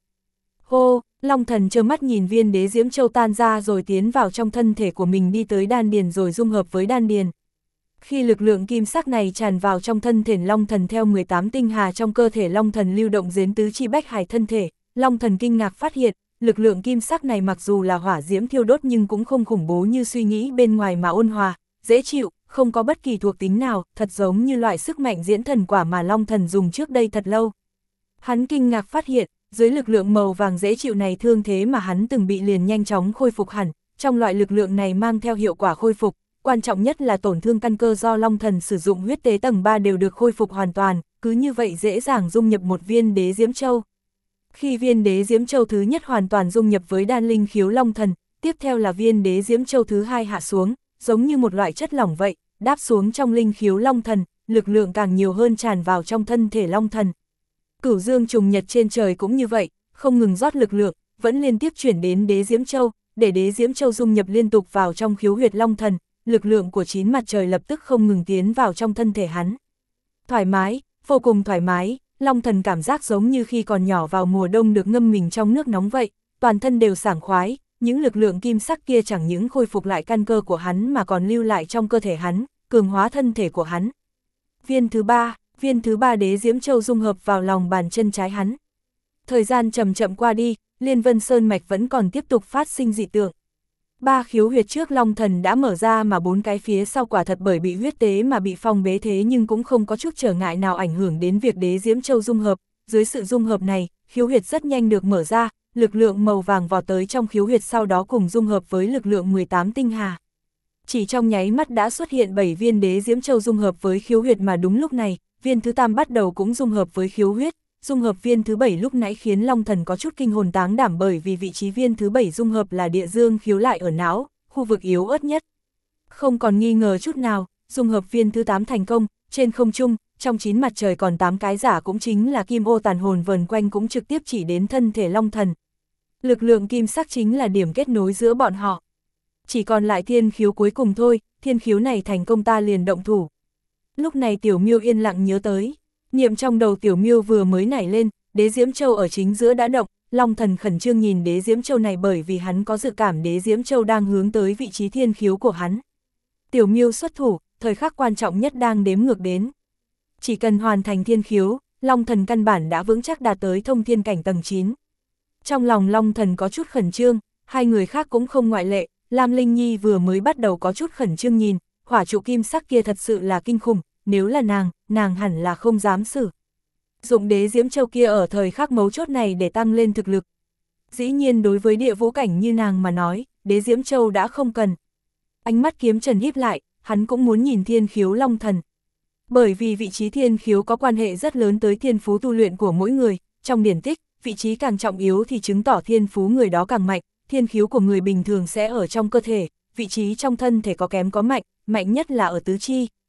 Hô, Long Thần trơ mắt nhìn viên đế Diễm Châu tan ra rồi tiến vào trong thân thể của mình đi tới đan điền rồi dung hợp với đan điền. Khi lực lượng kim sắc này tràn vào trong thân thể Long Thần theo mười tám tinh hà trong cơ thể Long Thần lưu động đến tứ chi bách hải thân thể, Long Thần kinh ngạc phát hiện, lực lượng kim sắc này mặc dù là hỏa diễm thiêu đốt nhưng cũng không khủng bố như suy nghĩ bên ngoài mà ôn hòa, dễ chịu, không có bất kỳ thuộc tính nào, thật giống như loại sức mạnh diễn thần quả mà Long Thần dùng trước đây thật lâu. Hắn kinh ngạc phát hiện, dưới lực lượng màu vàng dễ chịu này thương thế mà hắn từng bị liền nhanh chóng khôi phục hẳn, trong loại lực lượng này mang theo hiệu quả khôi phục. Quan trọng nhất là tổn thương căn cơ do Long Thần sử dụng huyết tế tầng ba đều được khôi phục hoàn toàn, cứ như vậy dễ dàng dung nhập một viên đế Diễm Châu. Khi viên đế Diễm Châu thứ nhất hoàn toàn dung nhập với đan linh khiếu Long Thần, tiếp theo là viên đế Diễm Châu thứ hai hạ xuống, giống như một loại chất lỏng vậy, đáp xuống trong linh khiếu Long Thần, lực lượng càng nhiều hơn tràn vào trong thân thể Long Thần. Cửu Dương trùng nhật trên trời cũng như vậy, không ngừng rót lực lượng, vẫn liên tiếp chuyển đến đế Diễm Châu, để đế Diễm Châu dung nhập liên tục vào trong khiếu huyệt Long Thần. Lực lượng của chín mặt trời lập tức không ngừng tiến vào trong thân thể hắn. Thoải mái, vô cùng thoải mái, Long Thần cảm giác giống như khi còn nhỏ vào mùa đông được ngâm mình trong nước nóng vậy, toàn thân đều sảng khoái, những lực lượng kim sắc kia chẳng những khôi phục lại căn cơ của hắn mà còn lưu lại trong cơ thể hắn, cường hóa thân thể của hắn. Viên thứ ba, viên thứ ba đế Diễm Châu dung hợp vào lòng bàn chân trái hắn. Thời gian chậm chậm qua đi, Liên Vân Sơn Mạch vẫn còn tiếp tục phát sinh dị tượng. Ba khiếu huyệt trước Long Thần đã mở ra mà bốn cái phía sau quả thật bởi bị huyết tế mà bị phong bế thế nhưng cũng không có chút trở ngại nào ảnh hưởng đến việc đế Diễm Châu dung hợp. Dưới sự dung hợp này, khiếu huyệt rất nhanh được mở ra, lực lượng màu vàng vọt tới trong khiếu huyệt sau đó cùng dung hợp với lực lượng mười tám tinh hà. Chỉ trong nháy mắt đã xuất hiện bảy viên đế Diễm Châu dung hợp với khiếu huyệt mà đúng lúc này, viên thứ tam bắt đầu cũng dung hợp với khiếu huyết. Dung hợp viên thứ bảy lúc nãy khiến Long Thần có chút kinh hồn táng đảm bởi vì vị trí viên thứ bảy dung hợp là địa dương khiếu lại ở não, khu vực yếu ớt nhất. Không còn nghi ngờ chút nào, dung hợp viên thứ tám thành công, trên không trung, trong chín mặt trời còn tám cái giả cũng chính là kim ô tàn hồn vờn quanh cũng trực tiếp chỉ đến thân thể Long Thần. Lực lượng kim sắc chính là điểm kết nối giữa bọn họ. Chỉ còn lại thiên khiếu cuối cùng thôi, thiên khiếu này thành công ta liền động thủ. Lúc này Tiểu Miêu yên lặng nhớ tới. Niệm trong đầu Tiểu Miêu vừa mới nảy lên, đế Diễm Châu ở chính giữa đã động, Long Thần khẩn trương nhìn đế Diễm Châu này bởi vì hắn có dự cảm đế Diễm Châu đang hướng tới vị trí thiên khiếu của hắn. Tiểu Miêu xuất thủ, thời khắc quan trọng nhất đang đếm ngược đến. Chỉ cần hoàn thành thiên khiếu, Long Thần căn bản đã vững chắc đạt tới thông thiên cảnh tầng chín. Trong lòng Long Thần có chút khẩn trương, hai người khác cũng không ngoại lệ, Lam Linh Nhi vừa mới bắt đầu có chút khẩn trương nhìn, hỏa trụ kim sắc kia thật sự là kinh khủng. Nếu là nàng, nàng hẳn là không dám xử dụng đế Diễm Châu kia ở thời khắc mấu chốt này để tăng lên thực lực. Dĩ nhiên đối với địa vũ cảnh như nàng mà nói, đế Diễm Châu đã không cần. Ánh mắt Kiếm Trần híp lại, hắn cũng muốn nhìn thiên khiếu Long Thần. Bởi vì vị trí thiên khiếu có quan hệ rất lớn tới thiên phú tu luyện của mỗi người, trong điển tích, vị trí càng trọng yếu thì chứng tỏ thiên phú người đó càng mạnh, thiên khiếu của người bình thường sẽ ở trong cơ thể, vị trí trong thân thể có kém có mạnh, mạnh nhất là ở tứ chi.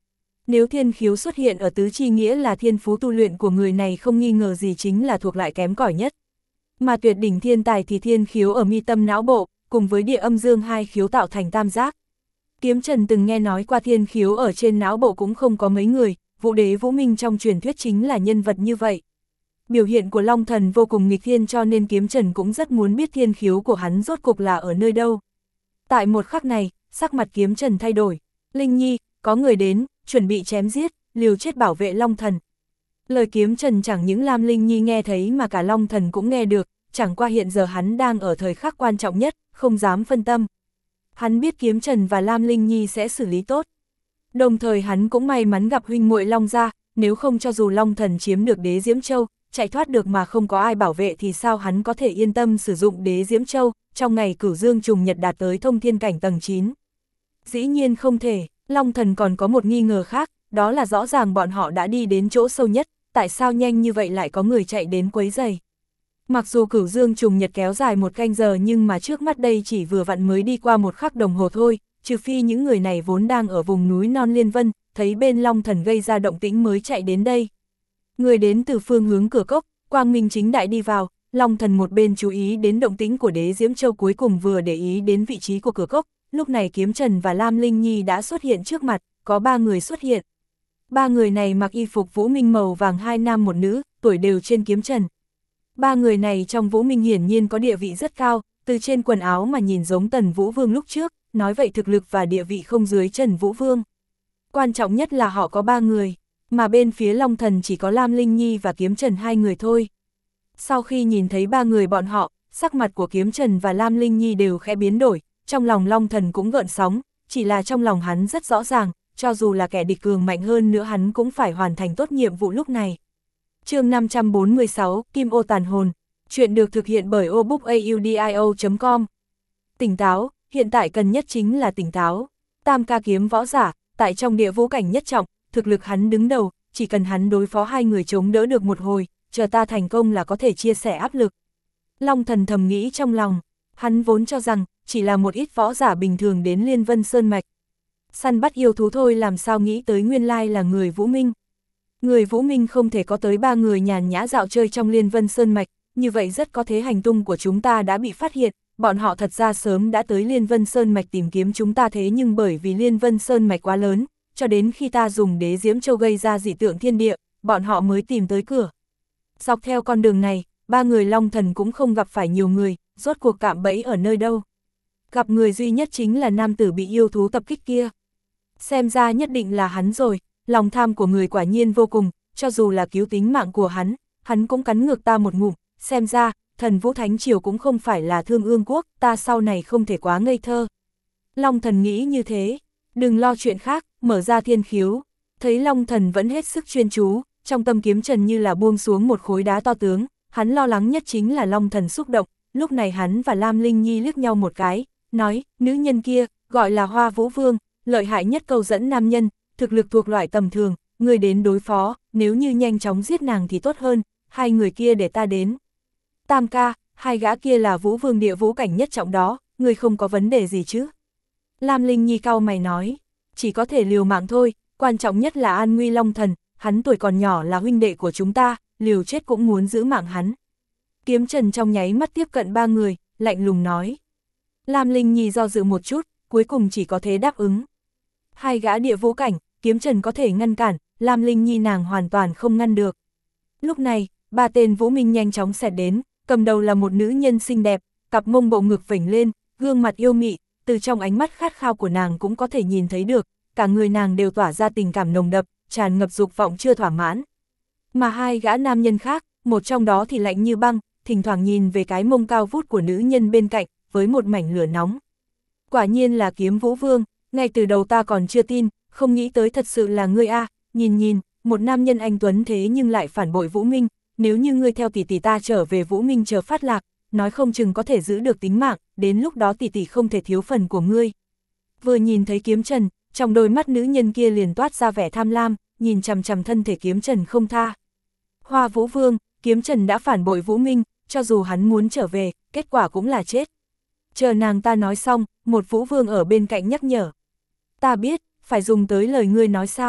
Nếu thiên khiếu xuất hiện ở tứ chi nghĩa là thiên phú tu luyện của người này không nghi ngờ gì chính là thuộc lại kém cỏi nhất. Mà tuyệt đỉnh thiên tài thì thiên khiếu ở mi tâm não bộ, cùng với địa âm dương hai khiếu tạo thành tam giác. Kiếm Trần từng nghe nói qua thiên khiếu ở trên não bộ cũng không có mấy người, Vũ Đế Vũ Minh trong truyền thuyết chính là nhân vật như vậy. Biểu hiện của Long Thần vô cùng nghịch thiên cho nên Kiếm Trần cũng rất muốn biết thiên khiếu của hắn rốt cục là ở nơi đâu. Tại một khắc này, sắc mặt Kiếm Trần thay đổi. Linh Nhi, có người đến, chuẩn bị chém giết, liều chết bảo vệ Long Thần. Lời Kiếm Trần chẳng những Lam Linh Nhi nghe thấy mà cả Long Thần cũng nghe được, chẳng qua hiện giờ hắn đang ở thời khắc quan trọng nhất, không dám phân tâm. Hắn biết Kiếm Trần và Lam Linh Nhi sẽ xử lý tốt. Đồng thời hắn cũng may mắn gặp huynh muội Long gia, nếu không cho dù Long Thần chiếm được Đế Diễm Châu, chạy thoát được mà không có ai bảo vệ thì sao hắn có thể yên tâm sử dụng Đế Diễm Châu, trong ngày Cửu Dương trùng nhật đạt tới thông thiên cảnh tầng chín. Dĩ nhiên không thể, Long Thần còn có một nghi ngờ khác, đó là rõ ràng bọn họ đã đi đến chỗ sâu nhất, tại sao nhanh như vậy lại có người chạy đến quấy rầy. Mặc dù Cửu Dương trùng nhật kéo dài một canh giờ nhưng mà trước mắt đây chỉ vừa vặn mới đi qua một khắc đồng hồ thôi, trừ phi những người này vốn đang ở vùng núi non Liên Vân, thấy bên Long Thần gây ra động tĩnh mới chạy đến đây. Người đến từ phương hướng cửa cốc, quang minh chính đại đi vào, Long Thần một bên chú ý đến động tĩnh của Đế Diễm Châu cuối cùng vừa để ý đến vị trí của cửa cốc, lúc này Kiếm Trần và Lam Linh Nhi đã xuất hiện trước mặt, có ba người xuất hiện. Ba người này mặc y phục Vũ Minh màu vàng, hai nam một nữ, tuổi đều trên Kiếm Trần. Ba người này trong Vũ Minh hiển nhiên có địa vị rất cao, từ trên quần áo mà nhìn giống Tần Vũ Vương lúc trước, nói vậy thực lực và địa vị không dưới Trần Vũ Vương. Quan trọng nhất là họ có ba người, mà bên phía Long Thần chỉ có Lam Linh Nhi và Kiếm Trần hai người thôi. Sau khi nhìn thấy ba người bọn họ, sắc mặt của Kiếm Trần và Lam Linh Nhi đều khẽ biến đổi, trong lòng Long Thần cũng gợn sóng, chỉ là trong lòng hắn rất rõ ràng, cho dù là kẻ địch cường mạnh hơn nữa hắn cũng phải hoàn thành tốt nhiệm vụ lúc này. Chương năm trăm bốn mươi sáu, Kim Ô Tàn Hồn. Chuyện được thực hiện bởi obookaudio chấm com. Tỉnh táo, hiện tại cần nhất chính là tỉnh táo. Tam ca kiếm võ giả, tại trong địa vũ cảnh nhất trọng, thực lực hắn đứng đầu, chỉ cần hắn đối phó hai người chống đỡ được một hồi, chờ ta thành công là có thể chia sẻ áp lực. Long Thần thầm nghĩ trong lòng, hắn vốn cho rằng, chỉ là một ít võ giả bình thường đến Liên Vân Sơn Mạch. Săn bắt yêu thú thôi, làm sao nghĩ tới nguyên lai là người Vũ Minh. Người Vũ Minh không thể có tới ba người nhàn nhã dạo chơi trong Liên Vân Sơn Mạch, như vậy rất có thể hành tung của chúng ta đã bị phát hiện, bọn họ thật ra sớm đã tới Liên Vân Sơn Mạch tìm kiếm chúng ta, thế nhưng bởi vì Liên Vân Sơn Mạch quá lớn, cho đến khi ta dùng Đế Diễm Châu gây ra dị tượng thiên địa, bọn họ mới tìm tới cửa. Dọc theo con đường này, ba người Long Thần cũng không gặp phải nhiều người, rốt cuộc cạm bẫy ở nơi đâu. Gặp người duy nhất chính là nam tử bị yêu thú tập kích kia. Xem ra nhất định là hắn rồi, lòng tham của người quả nhiên vô cùng, cho dù là cứu tính mạng của hắn, hắn cũng cắn ngược ta một ngụm, xem ra, thần Vũ Thánh Triều cũng không phải là Thương Ương Quốc, ta sau này không thể quá ngây thơ. Long Thần nghĩ như thế, đừng lo chuyện khác, mở ra thiên khiếu, thấy Long Thần vẫn hết sức chuyên chú, trong tâm Kiếm Trần như là buông xuống một khối đá to tướng, hắn lo lắng nhất chính là Long Thần xúc động, lúc này hắn và Lam Linh Nhi liếc nhau một cái, nói, nữ nhân kia, gọi là Hoa Vũ Vương, lợi hại nhất câu dẫn nam nhân, thực lực thuộc loại tầm thường, người đến đối phó, nếu như nhanh chóng giết nàng thì tốt hơn, hai người kia để ta đến. Tam ca, hai gã kia là Vũ Vương địa vũ cảnh nhất trọng đó, người không có vấn đề gì chứ? Lam Linh Nhi cau mày nói, chỉ có thể liều mạng thôi, quan trọng nhất là an nguy Long Thần, hắn tuổi còn nhỏ là huynh đệ của chúng ta, liều chết cũng muốn giữ mạng hắn. Kiếm Trần trong nháy mắt tiếp cận ba người, lạnh lùng nói. Lam Linh Nhi do dự một chút, cuối cùng chỉ có thế đáp ứng. Hai gã địa vũ cảnh, Kiếm Trần có thể ngăn cản, Lam Linh Nhi nàng hoàn toàn không ngăn được. Lúc này, ba tên Vũ Minh nhanh chóng xẹt đến, cầm đầu là một nữ nhân xinh đẹp, cặp mông bộ ngực vểnh lên, gương mặt yêu mị, từ trong ánh mắt khát khao của nàng cũng có thể nhìn thấy được, cả người nàng đều tỏa ra tình cảm nồng đậm, tràn ngập dục vọng chưa thỏa mãn. Mà hai gã nam nhân khác, một trong đó thì lạnh như băng, thỉnh thoảng nhìn về cái mông cao vút của nữ nhân bên cạnh, với một mảnh lửa nóng. Quả nhiên là Kiếm Vũ Vương, ngay từ đầu ta còn chưa tin, không nghĩ tới thật sự là ngươi a, nhìn nhìn, một nam nhân anh tuấn thế nhưng lại phản bội Vũ Minh, nếu như ngươi theo tỷ tỷ ta trở về Vũ Minh chờ phát lạc, nói không chừng có thể giữ được tính mạng, đến lúc đó tỷ tỷ không thể thiếu phần của ngươi. Vừa nhìn thấy Kiếm Trần, trong đôi mắt nữ nhân kia liền toát ra vẻ tham lam, nhìn chằm chằm thân thể Kiếm Trần không tha. Hoa Vũ Vương, Kiếm Trần đã phản bội Vũ Minh, cho dù hắn muốn trở về, kết quả cũng là chết. Chờ nàng ta nói xong, một Vũ Vương ở bên cạnh nhắc nhở. Ta biết, phải dùng tới lời ngươi nói sao.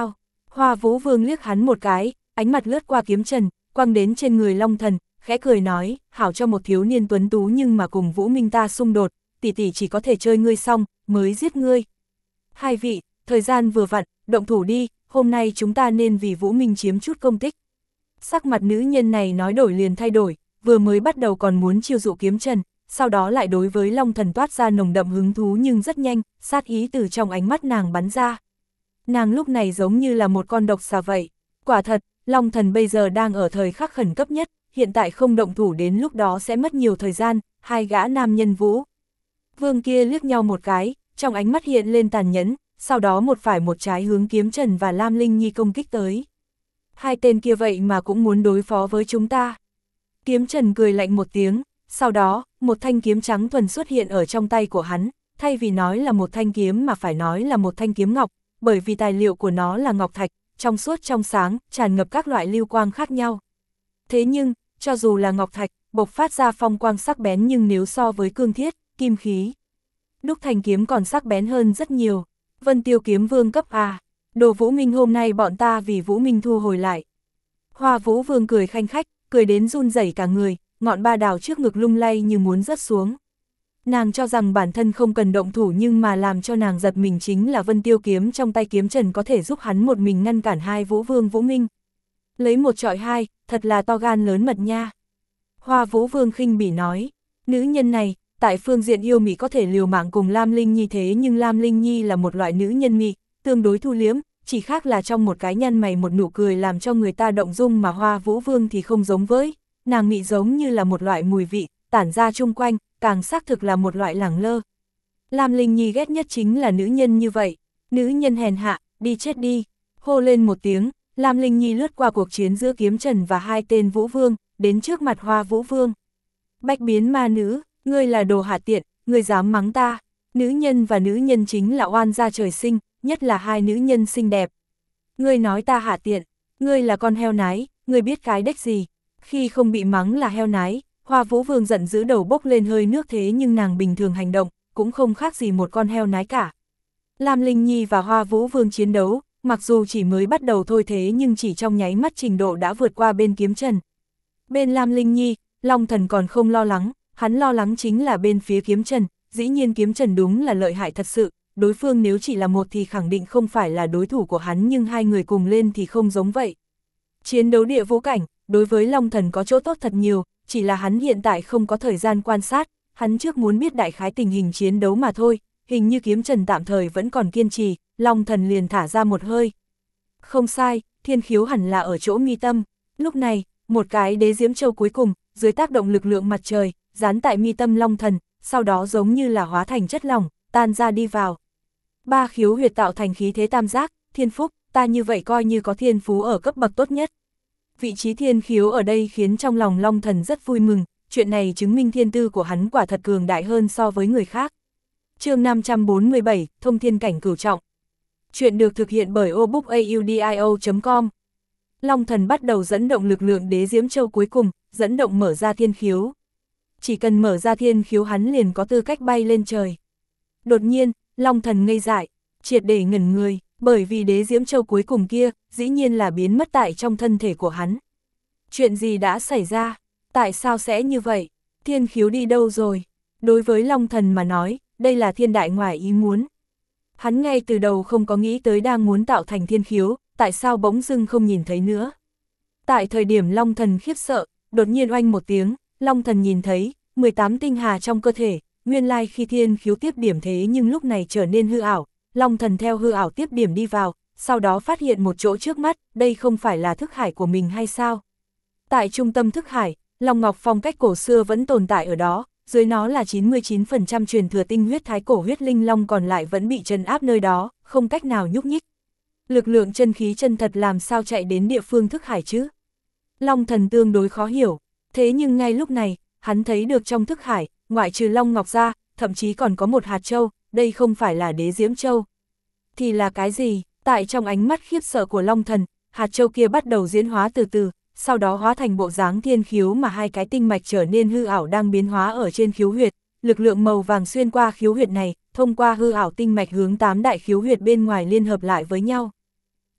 Hoa Vũ Vương liếc hắn một cái, ánh mặt lướt qua kiếm trần, quăng đến trên người Long Thần, khẽ cười nói, hảo cho một thiếu niên tuấn tú nhưng mà cùng Vũ Minh ta xung đột, tỷ tỷ chỉ có thể chơi ngươi xong, mới giết ngươi. Hai vị, thời gian vừa vặn, động thủ đi, hôm nay chúng ta nên vì Vũ Minh chiếm chút công tích. Sắc mặt nữ nhân này nói đổi liền thay đổi, vừa mới bắt đầu còn muốn chiêu dụ kiếm trần, sau đó lại đối với Long Thần toát ra nồng đậm hứng thú nhưng rất nhanh, sát ý từ trong ánh mắt nàng bắn ra. Nàng lúc này giống như là một con độc xà vậy. Quả thật, Long Thần bây giờ đang ở thời khắc khẩn cấp nhất, hiện tại không động thủ đến lúc đó sẽ mất nhiều thời gian, hai gã nam nhân Vũ Vương kia liếc nhau một cái, trong ánh mắt hiện lên tàn nhẫn, sau đó một phải một trái hướng kiếm trần và Lam Linh Nhi công kích tới. Hai tên kia vậy mà cũng muốn đối phó với chúng ta. Kiếm trần cười lạnh một tiếng, sau đó, một thanh kiếm trắng thuần xuất hiện ở trong tay của hắn, thay vì nói là một thanh kiếm mà phải nói là một thanh kiếm ngọc, bởi vì tài liệu của nó là ngọc thạch, trong suốt trong sáng, tràn ngập các loại lưu quang khác nhau. Thế nhưng, cho dù là ngọc thạch, bộc phát ra phong quang sắc bén nhưng nếu so với cương thiết, kim khí, đúc thành kiếm còn sắc bén hơn rất nhiều. Vân Tiêu kiếm vương cấp A, đồ Vũ Minh hôm nay bọn ta vì Vũ Minh thu hồi lại. Hoa Vũ Vương cười khanh khách, cười đến run rẩy cả người, ngọn ba đào trước ngực lung lay như muốn rớt xuống. Nàng cho rằng bản thân không cần động thủ nhưng mà làm cho nàng giật mình chính là Vân Tiêu kiếm trong tay kiếm trần có thể giúp hắn một mình ngăn cản hai Vũ Vương Vũ Minh. Lấy một trọi hai, thật là to gan lớn mật nha. Hoa Vũ Vương khinh bỉ nói, nữ nhân này, tại phương diện yêu mị có thể liều mạng cùng Lam Linh Nhi thế nhưng Lam Linh Nhi là một loại nữ nhân mị, tương đối thu liếm, chỉ khác là trong một cái nhăn mày một nụ cười làm cho người ta động dung mà Hoa Vũ Vương thì không giống với, nàng mị giống như là một loại mùi vị, tản ra chung quanh, càng xác thực là một loại lẳng lơ. Lam Linh Nhi ghét nhất chính là nữ nhân như vậy, nữ nhân hèn hạ, đi chết đi, hô lên một tiếng, Lam Linh Nhi lướt qua cuộc chiến giữa kiếm trần và hai tên Vũ Vương, đến trước mặt Hoa Vũ Vương. Bách biến ma nữ, ngươi là đồ hạ tiện, ngươi dám mắng ta, nữ nhân và nữ nhân chính là oan gia trời sinh, nhất là hai nữ nhân xinh đẹp. Ngươi nói ta hạ tiện, ngươi là con heo nái, ngươi biết cái đếch gì, khi không bị mắng là heo nái, Hoa Vũ Vương giận dữ đầu bốc lên hơi nước thế nhưng nàng bình thường hành động, cũng không khác gì một con heo nái cả. Lam Linh Nhi và Hoa Vũ Vương chiến đấu, mặc dù chỉ mới bắt đầu thôi thế nhưng chỉ trong nháy mắt trình độ đã vượt qua bên kiếm trần. Bên Lam Linh Nhi, Long Thần còn không lo lắng, hắn lo lắng chính là bên phía kiếm trần, dĩ nhiên kiếm trần đúng là lợi hại thật sự, đối phương nếu chỉ là một thì khẳng định không phải là đối thủ của hắn nhưng hai người cùng lên thì không giống vậy. Chiến đấu địa vũ cảnh, đối với Long Thần có chỗ tốt thật nhiều, chỉ là hắn hiện tại không có thời gian quan sát, hắn trước muốn biết đại khái tình hình chiến đấu mà thôi, hình như kiếm trần tạm thời vẫn còn kiên trì, Long Thần liền thả ra một hơi. Không sai, thiên khiếu hẳn là ở chỗ mi tâm, lúc này, một cái đế diễm châu cuối cùng, dưới tác động lực lượng mặt trời, dán tại mi tâm Long Thần, sau đó giống như là hóa thành chất lỏng, tan ra đi vào. Ba khiếu huyệt tạo thành khí thế tam giác, thiên phúc, ta như vậy coi như có thiên phú ở cấp bậc tốt nhất. Vị trí thiên khiếu ở đây khiến trong lòng Long Thần rất vui mừng, chuyện này chứng minh thiên tư của hắn quả thật cường đại hơn so với người khác. Chương năm trăm bốn mươi bảy, Thông Thiên Cảnh Cửu Trọng. Chuyện được thực hiện bởi obookaudio chấm com. Long Thần bắt đầu dẫn động lực lượng đế diễm châu cuối cùng, dẫn động mở ra thiên khiếu. Chỉ cần mở ra thiên khiếu hắn liền có tư cách bay lên trời. Đột nhiên, Long Thần ngây dại, triệt để ngẩn người, bởi vì đế diễm châu cuối cùng kia, dĩ nhiên là biến mất tại trong thân thể của hắn. Chuyện gì đã xảy ra? Tại sao sẽ như vậy? Thiên khiếu đi đâu rồi? Đối với Long Thần mà nói, đây là thiên đại ngoài ý muốn. Hắn ngay từ đầu không có nghĩ tới đang muốn tạo thành thiên khiếu, tại sao bỗng dưng không nhìn thấy nữa. Tại thời điểm Long Thần khiếp sợ, đột nhiên oanh một tiếng, Long Thần nhìn thấy, mười tám tinh hà trong cơ thể, nguyên lai khi thiên khiếu tiếp điểm thế nhưng lúc này trở nên hư ảo, Long Thần theo hư ảo tiếp điểm đi vào, sau đó phát hiện một chỗ trước mắt, đây không phải là thức hải của mình hay sao? Tại trung tâm thức hải, Long Ngọc phong cách cổ xưa vẫn tồn tại ở đó, dưới nó là chín mươi chín phần trăm truyền thừa tinh huyết thái cổ huyết linh long còn lại vẫn bị trấn áp nơi đó, không cách nào nhúc nhích. Lực lượng chân khí chân thật làm sao chạy đến địa phương thức hải chứ? Long Thần tương đối khó hiểu, thế nhưng ngay lúc này, hắn thấy được trong thức hải, ngoại trừ Long Ngọc ra, thậm chí còn có một hạt châu, đây không phải là đế diễm châu. Thì là cái gì? Tại trong ánh mắt khiếp sợ của Long Thần, hạt châu kia bắt đầu diễn hóa từ từ, sau đó hóa thành bộ dáng thiên khiếu mà hai cái tinh mạch trở nên hư ảo đang biến hóa ở trên khiếu huyệt, lực lượng màu vàng xuyên qua khiếu huyệt này, thông qua hư ảo tinh mạch hướng tám đại khiếu huyệt bên ngoài liên hợp lại với nhau.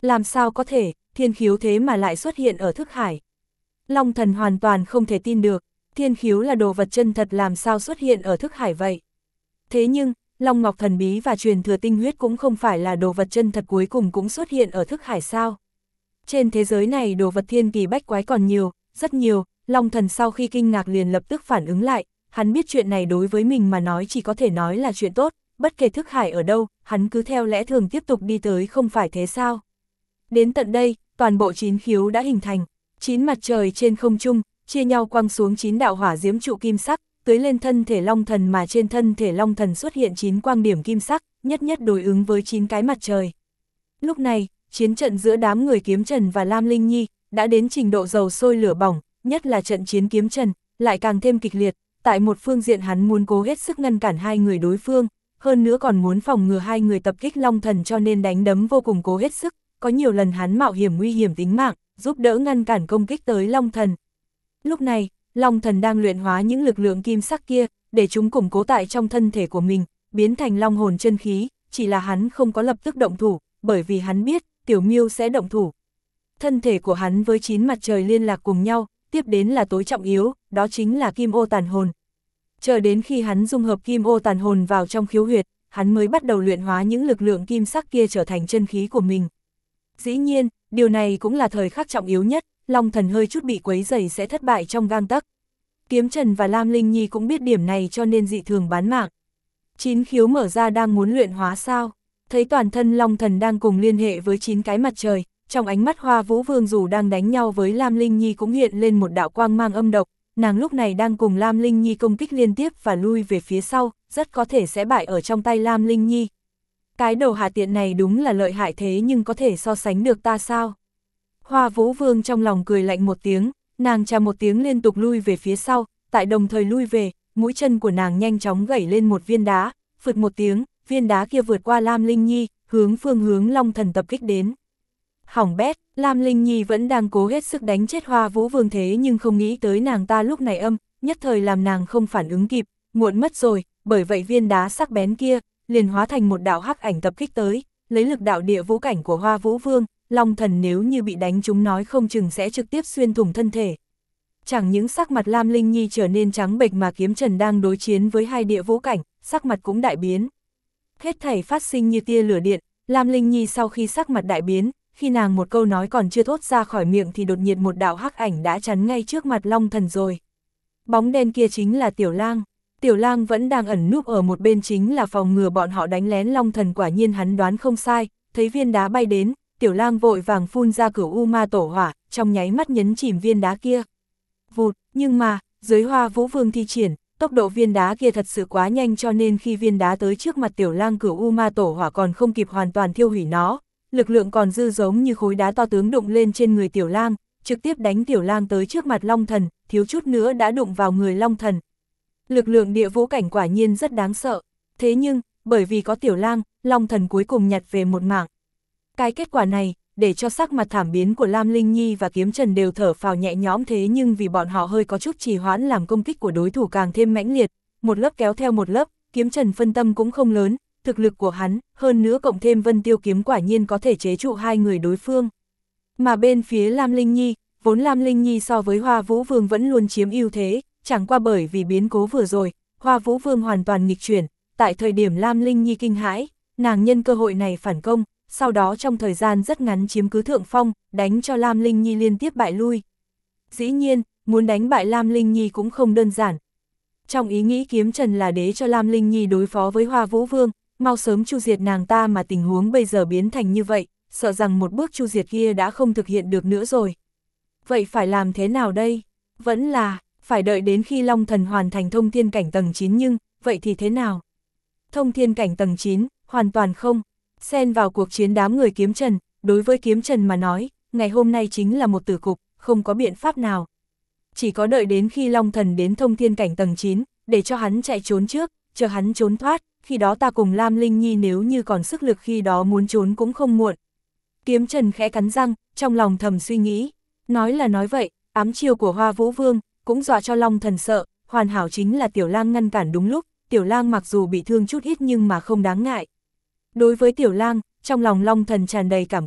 Làm sao có thể, thiên khiếu thế mà lại xuất hiện ở thức hải. Long thần hoàn toàn không thể tin được, thiên khiếu là đồ vật chân thật làm sao xuất hiện ở thức hải vậy. Thế nhưng, Long Ngọc thần bí và truyền thừa tinh huyết cũng không phải là đồ vật chân thật cuối cùng cũng xuất hiện ở thức hải sao. Trên thế giới này đồ vật thiên kỳ bách quái còn nhiều, rất nhiều, Long thần sau khi kinh ngạc liền lập tức phản ứng lại, hắn biết chuyện này đối với mình mà nói chỉ có thể nói là chuyện tốt, bất kể thức hải ở đâu, hắn cứ theo lẽ thường tiếp tục đi tới không phải thế sao. Đến tận đây, toàn bộ chín khiếu đã hình thành, chín mặt trời trên không trung, chia nhau quăng xuống chín đạo hỏa diễm trụ kim sắc, tưới lên thân thể Long thần mà trên thân thể Long thần xuất hiện chín quang điểm kim sắc, nhất nhất đối ứng với chín cái mặt trời. Lúc này, chiến trận giữa đám người Kiếm Trần và Lam Linh Nhi đã đến trình độ dầu sôi lửa bỏng, nhất là trận chiến Kiếm Trần, lại càng thêm kịch liệt, tại một phương diện hắn muốn cố hết sức ngăn cản hai người đối phương, hơn nữa còn muốn phòng ngừa hai người tập kích Long thần cho nên đánh đấm vô cùng cố hết sức, có nhiều lần hắn mạo hiểm nguy hiểm tính mạng, giúp đỡ ngăn cản công kích tới Long thần. Lúc này, Long thần đang luyện hóa những lực lượng kim sắc kia, để chúng củng cố tại trong thân thể của mình, biến thành long hồn chân khí, chỉ là hắn không có lập tức động thủ, bởi vì hắn biết, Tiểu Miêu sẽ động thủ. Thân thể của hắn với chín mặt trời liên lạc cùng nhau, tiếp đến là tối trọng yếu, đó chính là kim ô tàn hồn. Chờ đến khi hắn dung hợp kim ô tàn hồn vào trong khiếu huyệt, hắn mới bắt đầu luyện hóa những lực lượng kim sắc kia trở thành chân khí của mình. Dĩ nhiên, điều này cũng là thời khắc trọng yếu nhất, Long thần hơi chút bị quấy rầy sẽ thất bại trong gang tấc. Kiếm Trần và Lam Linh Nhi cũng biết điểm này cho nên dị thường bán mạng. Chín khiếu mở ra đang muốn luyện hóa sao? Thấy toàn thân Long thần đang cùng liên hệ với chín cái mặt trời, trong ánh mắt Hoa Vũ Vương dù đang đánh nhau với Lam Linh Nhi cũng hiện lên một đạo quang mang âm độc, nàng lúc này đang cùng Lam Linh Nhi công kích liên tiếp và lui về phía sau, rất có thể sẽ bại ở trong tay Lam Linh Nhi. Cái đầu hạ tiện này đúng là lợi hại thế nhưng có thể so sánh được ta sao? Hoa Vũ Vương trong lòng cười lạnh một tiếng, nàng chà một tiếng liên tục lui về phía sau, tại đồng thời lui về, mũi chân của nàng nhanh chóng gẩy lên một viên đá, phượt một tiếng, viên đá kia vượt qua Lam Linh Nhi, hướng phương hướng Long thần tập kích đến. Hỏng bét, Lam Linh Nhi vẫn đang cố hết sức đánh chết Hoa Vũ Vương thế nhưng không nghĩ tới nàng ta lúc này âm, nhất thời làm nàng không phản ứng kịp, muộn mất rồi, bởi vậy viên đá sắc bén kia liền hóa thành một đạo hắc ảnh tập kích tới, lấy lực đạo địa vũ cảnh của Hoa Vũ Vương, Long thần nếu như bị đánh trúng nói không chừng sẽ trực tiếp xuyên thủng thân thể. Chẳng những sắc mặt Lam Linh Nhi trở nên trắng bệch mà Kiếm Trần đang đối chiến với hai địa vũ cảnh, sắc mặt cũng đại biến. Hết thảy phát sinh như tia lửa điện, Lam Linh Nhi sau khi sắc mặt đại biến, khi nàng một câu nói còn chưa thốt ra khỏi miệng thì đột nhiên một đạo hắc ảnh đã chắn ngay trước mặt Long thần rồi. Bóng đen kia chính là Tiểu Lang. Tiểu Lang vẫn đang ẩn núp ở một bên chính là phòng ngừa bọn họ đánh lén Long thần, quả nhiên hắn đoán không sai, thấy viên đá bay đến, Tiểu Lang vội vàng phun ra cửu u ma tổ hỏa, trong nháy mắt nhấn chìm viên đá kia. Vụt, nhưng mà, dưới Hoa Vũ Vương thi triển, tốc độ viên đá kia thật sự quá nhanh cho nên khi viên đá tới trước mặt Tiểu Lang cửu u ma tổ hỏa còn không kịp hoàn toàn thiêu hủy nó, lực lượng còn dư giống như khối đá to tướng đụng lên trên người Tiểu Lang, trực tiếp đánh Tiểu Lang tới trước mặt Long thần, thiếu chút nữa đã đụng vào người Long thần. Lực lượng địa vũ cảnh quả nhiên rất đáng sợ, thế nhưng, bởi vì có Tiểu Lang, Long thần cuối cùng nhặt về một mạng. Cái kết quả này, để cho sắc mặt thảm biến của Lam Linh Nhi và Kiếm Trần đều thở phào nhẹ nhõm, thế nhưng vì bọn họ hơi có chút trì hoãn làm công kích của đối thủ càng thêm mãnh liệt, một lớp kéo theo một lớp, Kiếm Trần phân tâm cũng không lớn, thực lực của hắn, hơn nữa cộng thêm Vân Tiêu kiếm quả nhiên có thể chế trụ hai người đối phương. Mà bên phía Lam Linh Nhi, vốn Lam Linh Nhi so với Hoa Vũ Vương vẫn luôn chiếm ưu thế, chẳng qua bởi vì biến cố vừa rồi, Hoa Vũ Vương hoàn toàn nghịch chuyển, tại thời điểm Lam Linh Nhi kinh hãi, nàng nhân cơ hội này phản công, sau đó trong thời gian rất ngắn chiếm cứ thượng phong, đánh cho Lam Linh Nhi liên tiếp bại lui. Dĩ nhiên, muốn đánh bại Lam Linh Nhi cũng không đơn giản. Trong ý nghĩ Kiếm Trần là để cho Lam Linh Nhi đối phó với Hoa Vũ Vương, mau sớm chu diệt nàng ta, mà tình huống bây giờ biến thành như vậy, sợ rằng một bước chu diệt kia đã không thực hiện được nữa rồi. Vậy phải làm thế nào đây? Vẫn là, phải đợi đến khi Long thần hoàn thành thông thiên cảnh tầng chín, nhưng, vậy thì thế nào? Thông thiên cảnh tầng chín, hoàn toàn không. Xen vào cuộc chiến đám người Kiếm Trần, đối với Kiếm Trần mà nói, ngày hôm nay chính là một tử cục, không có biện pháp nào. Chỉ có đợi đến khi Long thần đến thông thiên cảnh tầng chín, để cho hắn chạy trốn trước, chờ hắn trốn thoát, khi đó ta cùng Lam Linh Nhi nếu như còn sức lực khi đó muốn trốn cũng không muộn. Kiếm Trần khẽ cắn răng, trong lòng thầm suy nghĩ, nói là nói vậy, ám chiêu của Hoa Vũ Vương, cũng dọa cho Long thần sợ, hoàn hảo chính là Tiểu Lang ngăn cản đúng lúc, Tiểu Lang mặc dù bị thương chút ít nhưng mà không đáng ngại. Đối với Tiểu Lang, trong lòng Long thần tràn đầy cảm kích,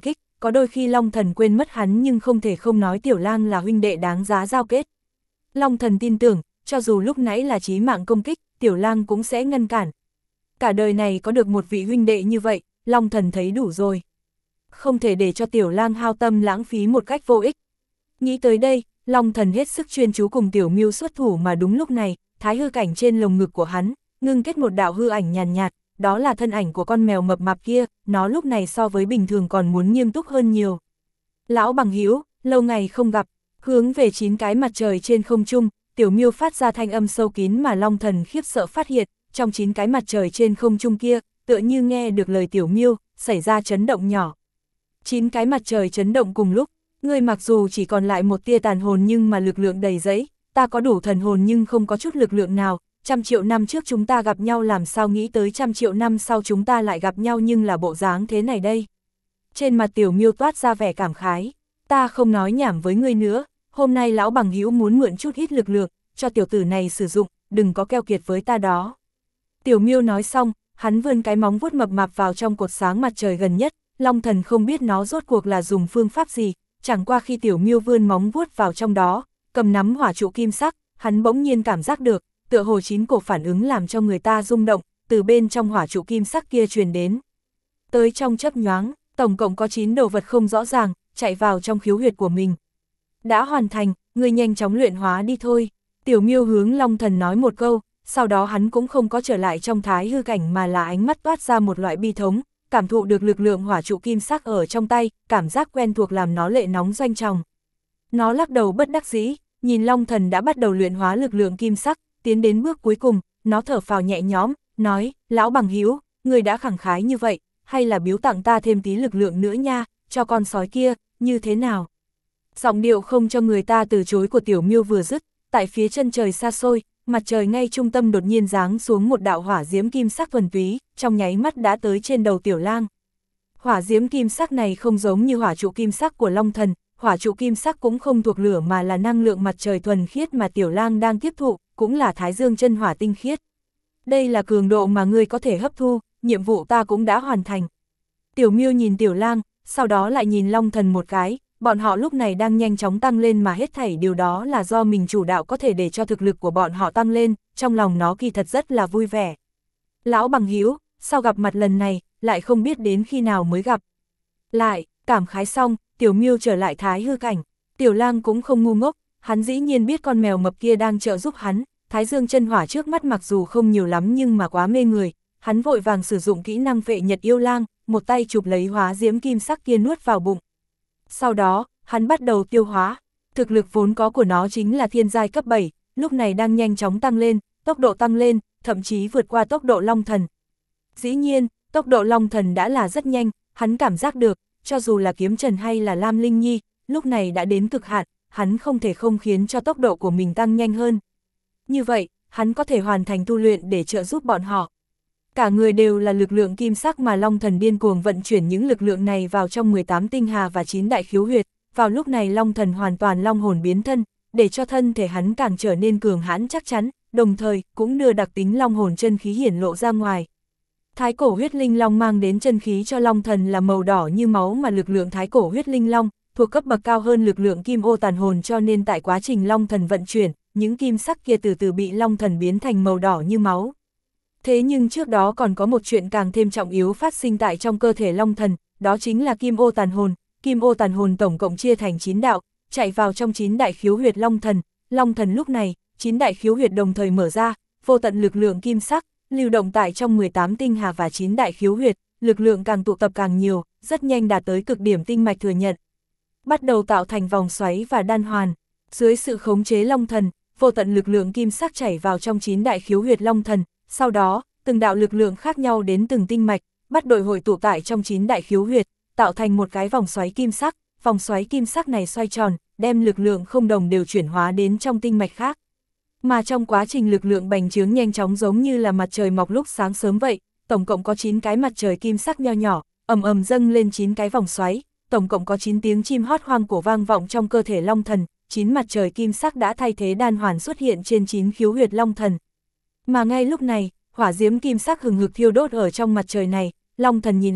có đôi khi Long Thần quên mất hắn nhưng không thể không nói Tiểu Lang là huynh đệ đáng giá giao kết. Long Thần tin tưởng, cho dù lúc nãy là chí mạng công kích, Tiểu Lang cũng sẽ ngăn cản. Cả đời này có được một vị huynh đệ như vậy, Long Thần thấy đủ rồi. Không thể để cho Tiểu Lang hao tâm lãng phí một cách vô ích. Nghĩ tới đây, Long Thần hết sức chuyên chú cùng Tiểu Miêu xuất thủ, mà đúng lúc này, thái hư cảnh trên lồng ngực của hắn, ngưng kết một đạo hư ảnh nhàn nhạt, nhạt, đó là thân ảnh của con mèo mập mạp kia, nó lúc này so với bình thường còn muốn nghiêm túc hơn nhiều. Lão bằng hữu, lâu ngày không gặp, hướng về chín cái mặt trời trên không trung, Tiểu Miêu phát ra thanh âm sâu kín mà Long Thần khiếp sợ phát hiện, trong chín cái mặt trời trên không trung kia, tựa như nghe được lời Tiểu Miêu, xảy ra chấn động nhỏ. Chín cái mặt trời chấn động cùng lúc, ngươi mặc dù chỉ còn lại một tia tàn hồn nhưng mà lực lượng đầy dẫy, ta có đủ thần hồn nhưng không có chút lực lượng nào, trăm triệu năm trước chúng ta gặp nhau làm sao nghĩ tới trăm triệu năm sau chúng ta lại gặp nhau nhưng là bộ dáng thế này đây. Trên mặt Tiểu Miêu toát ra vẻ cảm khái, ta không nói nhảm với ngươi nữa, hôm nay lão bằng hữu muốn mượn chút ít lực lượng, cho tiểu tử này sử dụng, đừng có keo kiệt với ta đó. Tiểu Miêu nói xong, hắn vươn cái móng vuốt mập mạp vào trong cột sáng mặt trời gần nhất, Long Thần không biết nó rốt cuộc là dùng phương pháp gì, chẳng qua khi Tiểu Miêu vươn móng vuốt vào trong đó, cầm nắm hỏa trụ kim sắc, hắn bỗng nhiên cảm giác được, tựa hồ chín cổ phản ứng làm cho người ta rung động, từ bên trong hỏa trụ kim sắc kia truyền đến. Tới trong chớp nhoáng, tổng cộng có chín đồ vật không rõ ràng, chạy vào trong khiếu huyệt của mình. Đã hoàn thành, ngươi nhanh chóng luyện hóa đi thôi. Tiểu Miêu hướng Long Thần nói một câu, sau đó hắn cũng không có trở lại trong thái hư cảnh mà là ánh mắt toát ra một loại bi thống, cảm thụ được lực lượng hỏa trụ kim sắc ở trong tay, cảm giác quen thuộc làm nó lệ nóng doanh tròng. Nó lắc đầu bất đắc dĩ, nhìn Long Thần đã bắt đầu luyện hóa lực lượng kim sắc, tiến đến bước cuối cùng, nó thở phào nhẹ nhõm, nói, lão bằng hữu, người đã khẳng khái như vậy, hay là biếu tặng ta thêm tí lực lượng nữa nha, cho con sói kia, như thế nào? Giọng điệu không cho người ta từ chối của Tiểu Miêu vừa dứt, tại phía chân trời xa xôi, mặt trời ngay trung tâm đột nhiên giáng xuống một đạo hỏa diễm kim sắc thuần túy, trong nháy mắt đã tới trên đầu Tiểu Lang. Hỏa diễm kim sắc này không giống như hỏa trụ kim sắc của Long Thần, hỏa trụ kim sắc cũng không thuộc lửa mà là năng lượng mặt trời thuần khiết mà Tiểu Lang đang tiếp thụ, cũng là Thái Dương chân hỏa tinh khiết. Đây là cường độ mà ngươi có thể hấp thu, nhiệm vụ ta cũng đã hoàn thành. Tiểu Miêu nhìn Tiểu Lang, sau đó lại nhìn Long Thần một cái, bọn họ lúc này đang nhanh chóng tăng lên mà hết thảy điều đó là do mình chủ đạo có thể để cho thực lực của bọn họ tăng lên, trong lòng nó kỳ thật rất là vui vẻ. Lão bằng hữu, sau gặp mặt lần này, lại không biết đến khi nào mới gặp. Lại, cảm khái xong, Tiểu Miêu trở lại thái hư cảnh, Tiểu Lang cũng không ngu ngốc, hắn dĩ nhiên biết con mèo mập kia đang trợ giúp hắn, Thái Dương chân hỏa trước mắt mặc dù không nhiều lắm nhưng mà quá mê người, hắn vội vàng sử dụng kỹ năng Vệ Nhật Yêu Lang, một tay chụp lấy hóa diễm kim sắc kia nuốt vào bụng. Sau đó, hắn bắt đầu tiêu hóa, thực lực vốn có của nó chính là thiên giai cấp bảy, lúc này đang nhanh chóng tăng lên, tốc độ tăng lên, thậm chí vượt qua tốc độ Long Thần. Dĩ nhiên, tốc độ Long Thần đã là rất nhanh, hắn cảm giác được, cho dù là Kiếm Trần hay là Lam Linh Nhi, lúc này đã đến cực hạn, hắn không thể không khiến cho tốc độ của mình tăng nhanh hơn. Như vậy, hắn có thể hoàn thành tu luyện để trợ giúp bọn họ. Cả người đều là lực lượng kim sắc mà Long Thần điên cuồng vận chuyển những lực lượng này vào trong mười tám tinh hà và chín đại khiếu huyệt. Vào lúc này Long Thần hoàn toàn long hồn biến thân, để cho thân thể hắn càng trở nên cường hãn chắc chắn, đồng thời cũng đưa đặc tính long hồn chân khí hiển lộ ra ngoài. Thái cổ huyết linh long mang đến chân khí cho Long Thần là màu đỏ như máu mà lực lượng thái cổ huyết linh long thuộc cấp bậc cao hơn lực lượng kim ô tàn hồn, cho nên tại quá trình Long Thần vận chuyển, những kim sắc kia từ từ bị Long Thần biến thành màu đỏ như máu. Thế nhưng trước đó còn có một chuyện càng thêm trọng yếu phát sinh tại trong cơ thể Long Thần, đó chính là kim ô tàn hồn. Kim ô tàn hồn tổng cộng chia thành chín đạo, chạy vào trong chín đại khiếu huyệt Long Thần. Long Thần lúc này, chín đại khiếu huyệt đồng thời mở ra, vô tận lực lượng kim sắc, lưu động tại trong mười tám tinh hà và chín đại khiếu huyệt, lực lượng càng tụ tập càng nhiều, rất nhanh đạt tới cực điểm tinh mạch thừa nhận. Bắt đầu tạo thành vòng xoáy và đan hoàn. Dưới sự khống chế Long Thần, vô tận lực lượng kim sắc chảy vào trong chín đại khiếu huyệt Long Thần, sau đó, từng đạo lực lượng khác nhau đến từng tinh mạch, bắt đội hội tụ tại trong chín đại khiếu huyệt, tạo thành một cái vòng xoáy kim sắc, vòng xoáy kim sắc này xoay tròn, đem lực lượng không đồng đều chuyển hóa đến trong tinh mạch khác. Mà trong quá trình lực lượng bành trướng nhanh chóng giống như là mặt trời mọc lúc sáng sớm vậy, tổng cộng có chín cái mặt trời kim sắc nho nhỏ, ầm ầm dâng lên chín cái vòng xoáy, tổng cộng có chín tiếng chim hót hoang cổ vang vọng trong cơ thể Long Thần, chín mặt trời kim sắc đã thay thế đan hoàn xuất hiện trên chín khiếu huyệt Long Thần. Mà ngay lúc này, hỏa diễm kim sắc hừng hực thiêu đốt ở trong mặt trời này, Long Thần nhìn lại,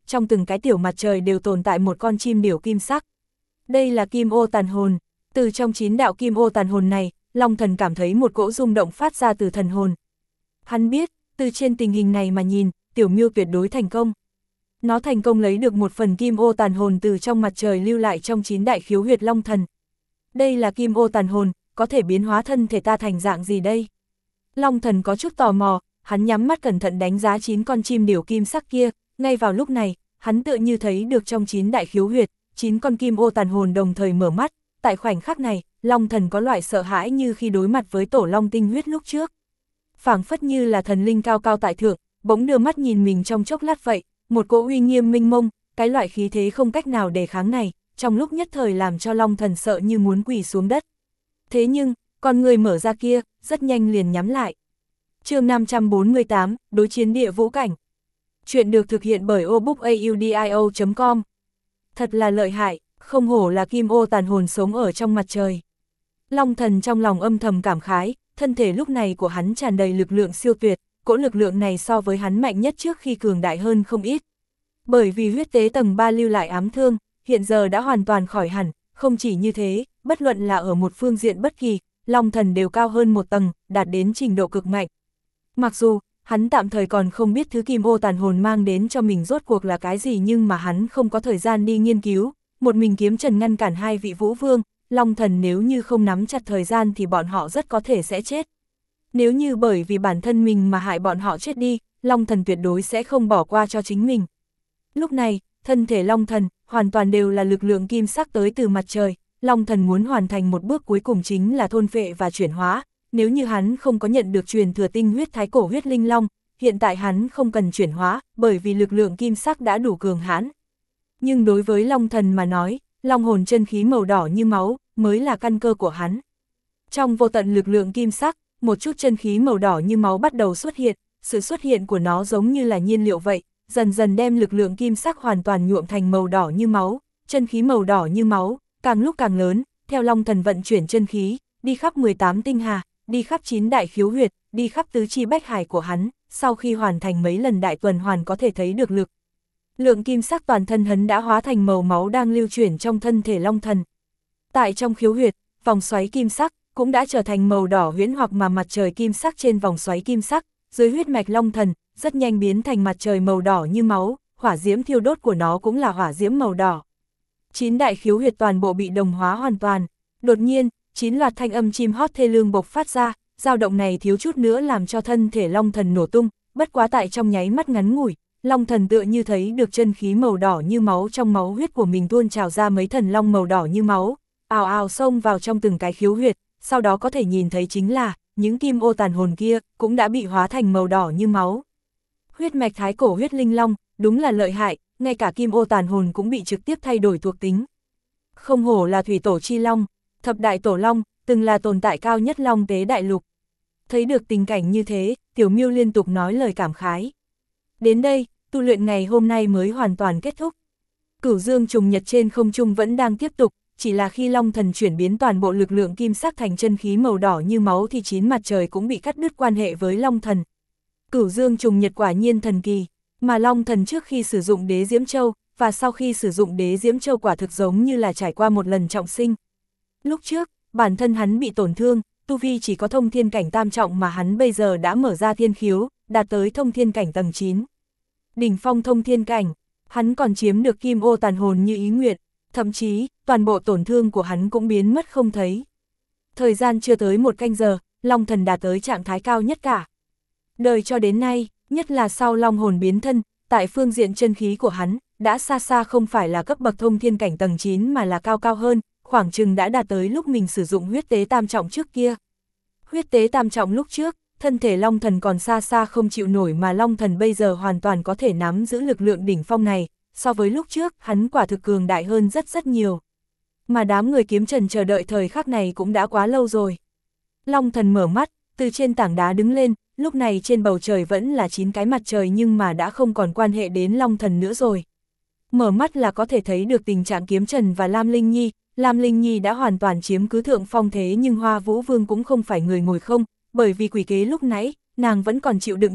trong từng cái tiểu mặt trời đều tồn tại một con chim điểu kim sắc. Đây là kim ô tàn hồn, từ trong chín đạo kim ô tàn hồn này, Long Thần cảm thấy một cỗ rung động phát ra từ thần hồn. Hắn biết, từ trên tình hình này mà nhìn, Tiểu Miêu tuyệt đối thành công. Nó thành công lấy được một phần kim ô tàn hồn từ trong mặt trời lưu lại trong chín đại khiếu huyệt Long Thần. Đây là kim ô tàn hồn, có thể biến hóa thân thể ta thành dạng gì đây? Long Thần có chút tò mò, hắn nhắm mắt cẩn thận đánh giá chín con chim điểu kim sắc kia, ngay vào lúc này, hắn tựa như thấy được trong chín đại khiếu huyệt, chín con kim ô tàn hồn đồng thời mở mắt, tại khoảnh khắc này, Long Thần có loại sợ hãi như khi đối mặt với tổ long tinh huyết lúc trước. Phảng phất như là thần linh cao cao tại thượng, bỗng đưa mắt nhìn mình trong chốc lát vậy, một cỗ uy nghiêm minh mông, cái loại khí thế không cách nào đề kháng này, trong lúc nhất thời làm cho Long Thần sợ như muốn quỳ xuống đất. Thế nhưng, con người mở ra kia, rất nhanh liền nhắm lại. Chương năm trăm bốn mươi tám, đối chiến địa vũ cảnh. Chuyện được thực hiện bởi obookaudio chấm com. Thật là lợi hại, không hổ là kim ô tàn hồn sống ở trong mặt trời. Long Thần trong lòng âm thầm cảm khái, thân thể lúc này của hắn tràn đầy lực lượng siêu tuyệt, cỗ lực lượng này so với hắn mạnh nhất trước khi cường đại hơn không ít. Bởi vì huyết tế tầng ba lưu lại ám thương, hiện giờ đã hoàn toàn khỏi hẳn, không chỉ như thế, bất luận là ở một phương diện bất kỳ, Long Thần đều cao hơn một tầng, đạt đến trình độ cực mạnh. Mặc dù, hắn tạm thời còn không biết thứ kim ô tàn hồn mang đến cho mình rốt cuộc là cái gì, nhưng mà hắn không có thời gian đi nghiên cứu, một mình kiếm trần ngăn cản hai vị vũ vương, Long Thần nếu như không nắm chặt thời gian thì bọn họ rất có thể sẽ chết. Nếu như bởi vì bản thân mình mà hại bọn họ chết đi, Long Thần tuyệt đối sẽ không bỏ qua cho chính mình. Lúc này, thân thể Long Thần hoàn toàn đều là lực lượng kim sắc tới từ mặt trời, Long Thần muốn hoàn thành một bước cuối cùng chính là thôn phệ và chuyển hóa. Nếu như hắn không có nhận được truyền thừa tinh huyết thái cổ huyết linh long, hiện tại hắn không cần chuyển hóa, bởi vì lực lượng kim sắc đã đủ cường hãn. Nhưng đối với Long Thần mà nói, long hồn chân khí màu đỏ như máu, mới là căn cơ của hắn. Trong vô tận lực lượng kim sắc, một chút chân khí màu đỏ như máu bắt đầu xuất hiện, sự xuất hiện của nó giống như là nhiên liệu vậy, dần dần đem lực lượng kim sắc hoàn toàn nhuộm thành màu đỏ như máu, chân khí màu đỏ như máu, càng lúc càng lớn, theo Long Thần vận chuyển chân khí, đi khắp mười tám tinh hà, đi khắp chín đại khiếu huyệt, đi khắp tứ chi bách hải của hắn, sau khi hoàn thành mấy lần đại tuần hoàn có thể thấy được lực. Lượng kim sắc toàn thân hắn đã hóa thành màu máu đang lưu chuyển trong thân thể Long Thần. Tại trong khiếu huyệt, vòng xoáy kim sắc cũng đã trở thành màu đỏ huyễn hoặc mà mặt trời kim sắc trên vòng xoáy kim sắc, dưới huyết mạch Long Thần, rất nhanh biến thành mặt trời màu đỏ như máu, hỏa diễm thiêu đốt của nó cũng là hỏa diễm màu đỏ. Chín đại khiếu huyệt toàn bộ bị đồng hóa hoàn toàn. Đột nhiên, chín loạt thanh âm chim hót thê lương bộc phát ra, dao động này thiếu chút nữa làm cho thân thể Long Thần nổ tung, bất quá tại trong nháy mắt ngắn ngủi, Long Thần tựa như thấy được chân khí màu đỏ như máu trong máu huyết của mình tuôn trào ra mấy thần long màu đỏ như máu, ào ào xông vào trong từng cái khiếu huyệt, sau đó có thể nhìn thấy chính là, những kim ô tàn hồn kia cũng đã bị hóa thành màu đỏ như máu. Huyết mạch thái cổ huyết linh long, đúng là lợi hại, ngay cả kim ô tàn hồn cũng bị trực tiếp thay đổi thuộc tính. Không hổ là thủy tổ chi long, thập đại tổ long, từng là tồn tại cao nhất long tế đại lục. Thấy được tình cảnh như thế, Tiểu Miêu liên tục nói lời cảm khái. Đến đây, tu luyện ngày hôm nay mới hoàn toàn kết thúc. Cửu dương trùng nhật trên không trung vẫn đang tiếp tục, chỉ là khi Long Thần chuyển biến toàn bộ lực lượng kim sắc thành chân khí màu đỏ như máu thì chín mặt trời cũng bị cắt đứt quan hệ với Long Thần. Cửu dương trùng nhật quả nhiên thần kỳ, mà Long Thần trước khi sử dụng đế diễm châu, và sau khi sử dụng đế diễm châu quả thực giống như là trải qua một lần trọng sinh. Lúc trước, bản thân hắn bị tổn thương, tu vi chỉ có thông thiên cảnh tam trọng mà hắn bây giờ đã mở ra thiên khiếu, đạt tới thông thiên cảnh tầng chín. Đỉnh phong thông thiên cảnh, hắn còn chiếm được kim ô tàn hồn như ý nguyện, thậm chí, toàn bộ tổn thương của hắn cũng biến mất không thấy. Thời gian chưa tới một canh giờ, Long Thần đạt tới trạng thái cao nhất cả. Đời cho đến nay, nhất là sau long hồn biến thân, tại phương diện chân khí của hắn, đã xa xa không phải là cấp bậc thông thiên cảnh tầng chín mà là cao cao hơn, khoảng chừng đã đạt tới lúc mình sử dụng huyết tế tam trọng trước kia. Huyết tế tam trọng lúc trước, thân thể Long Thần còn xa xa không chịu nổi mà Long Thần bây giờ hoàn toàn có thể nắm giữ lực lượng đỉnh phong này, so với lúc trước hắn quả thực cường đại hơn rất rất nhiều. Mà đám người kiếm trần chờ đợi thời khắc này cũng đã quá lâu rồi. Long Thần mở mắt, từ trên tảng đá đứng lên, lúc này trên bầu trời vẫn là chín cái mặt trời nhưng mà đã không còn quan hệ đến Long Thần nữa rồi. Mở mắt là có thể thấy được tình trạng kiếm trần và Lam Linh Nhi, Lam Linh Nhi đã hoàn toàn chiếm cứ thượng phong thế nhưng Hoa Vũ Vương cũng không phải người ngồi không, bởi vì quỷ kế lúc nãy, nàng vẫn còn chịu đựng được,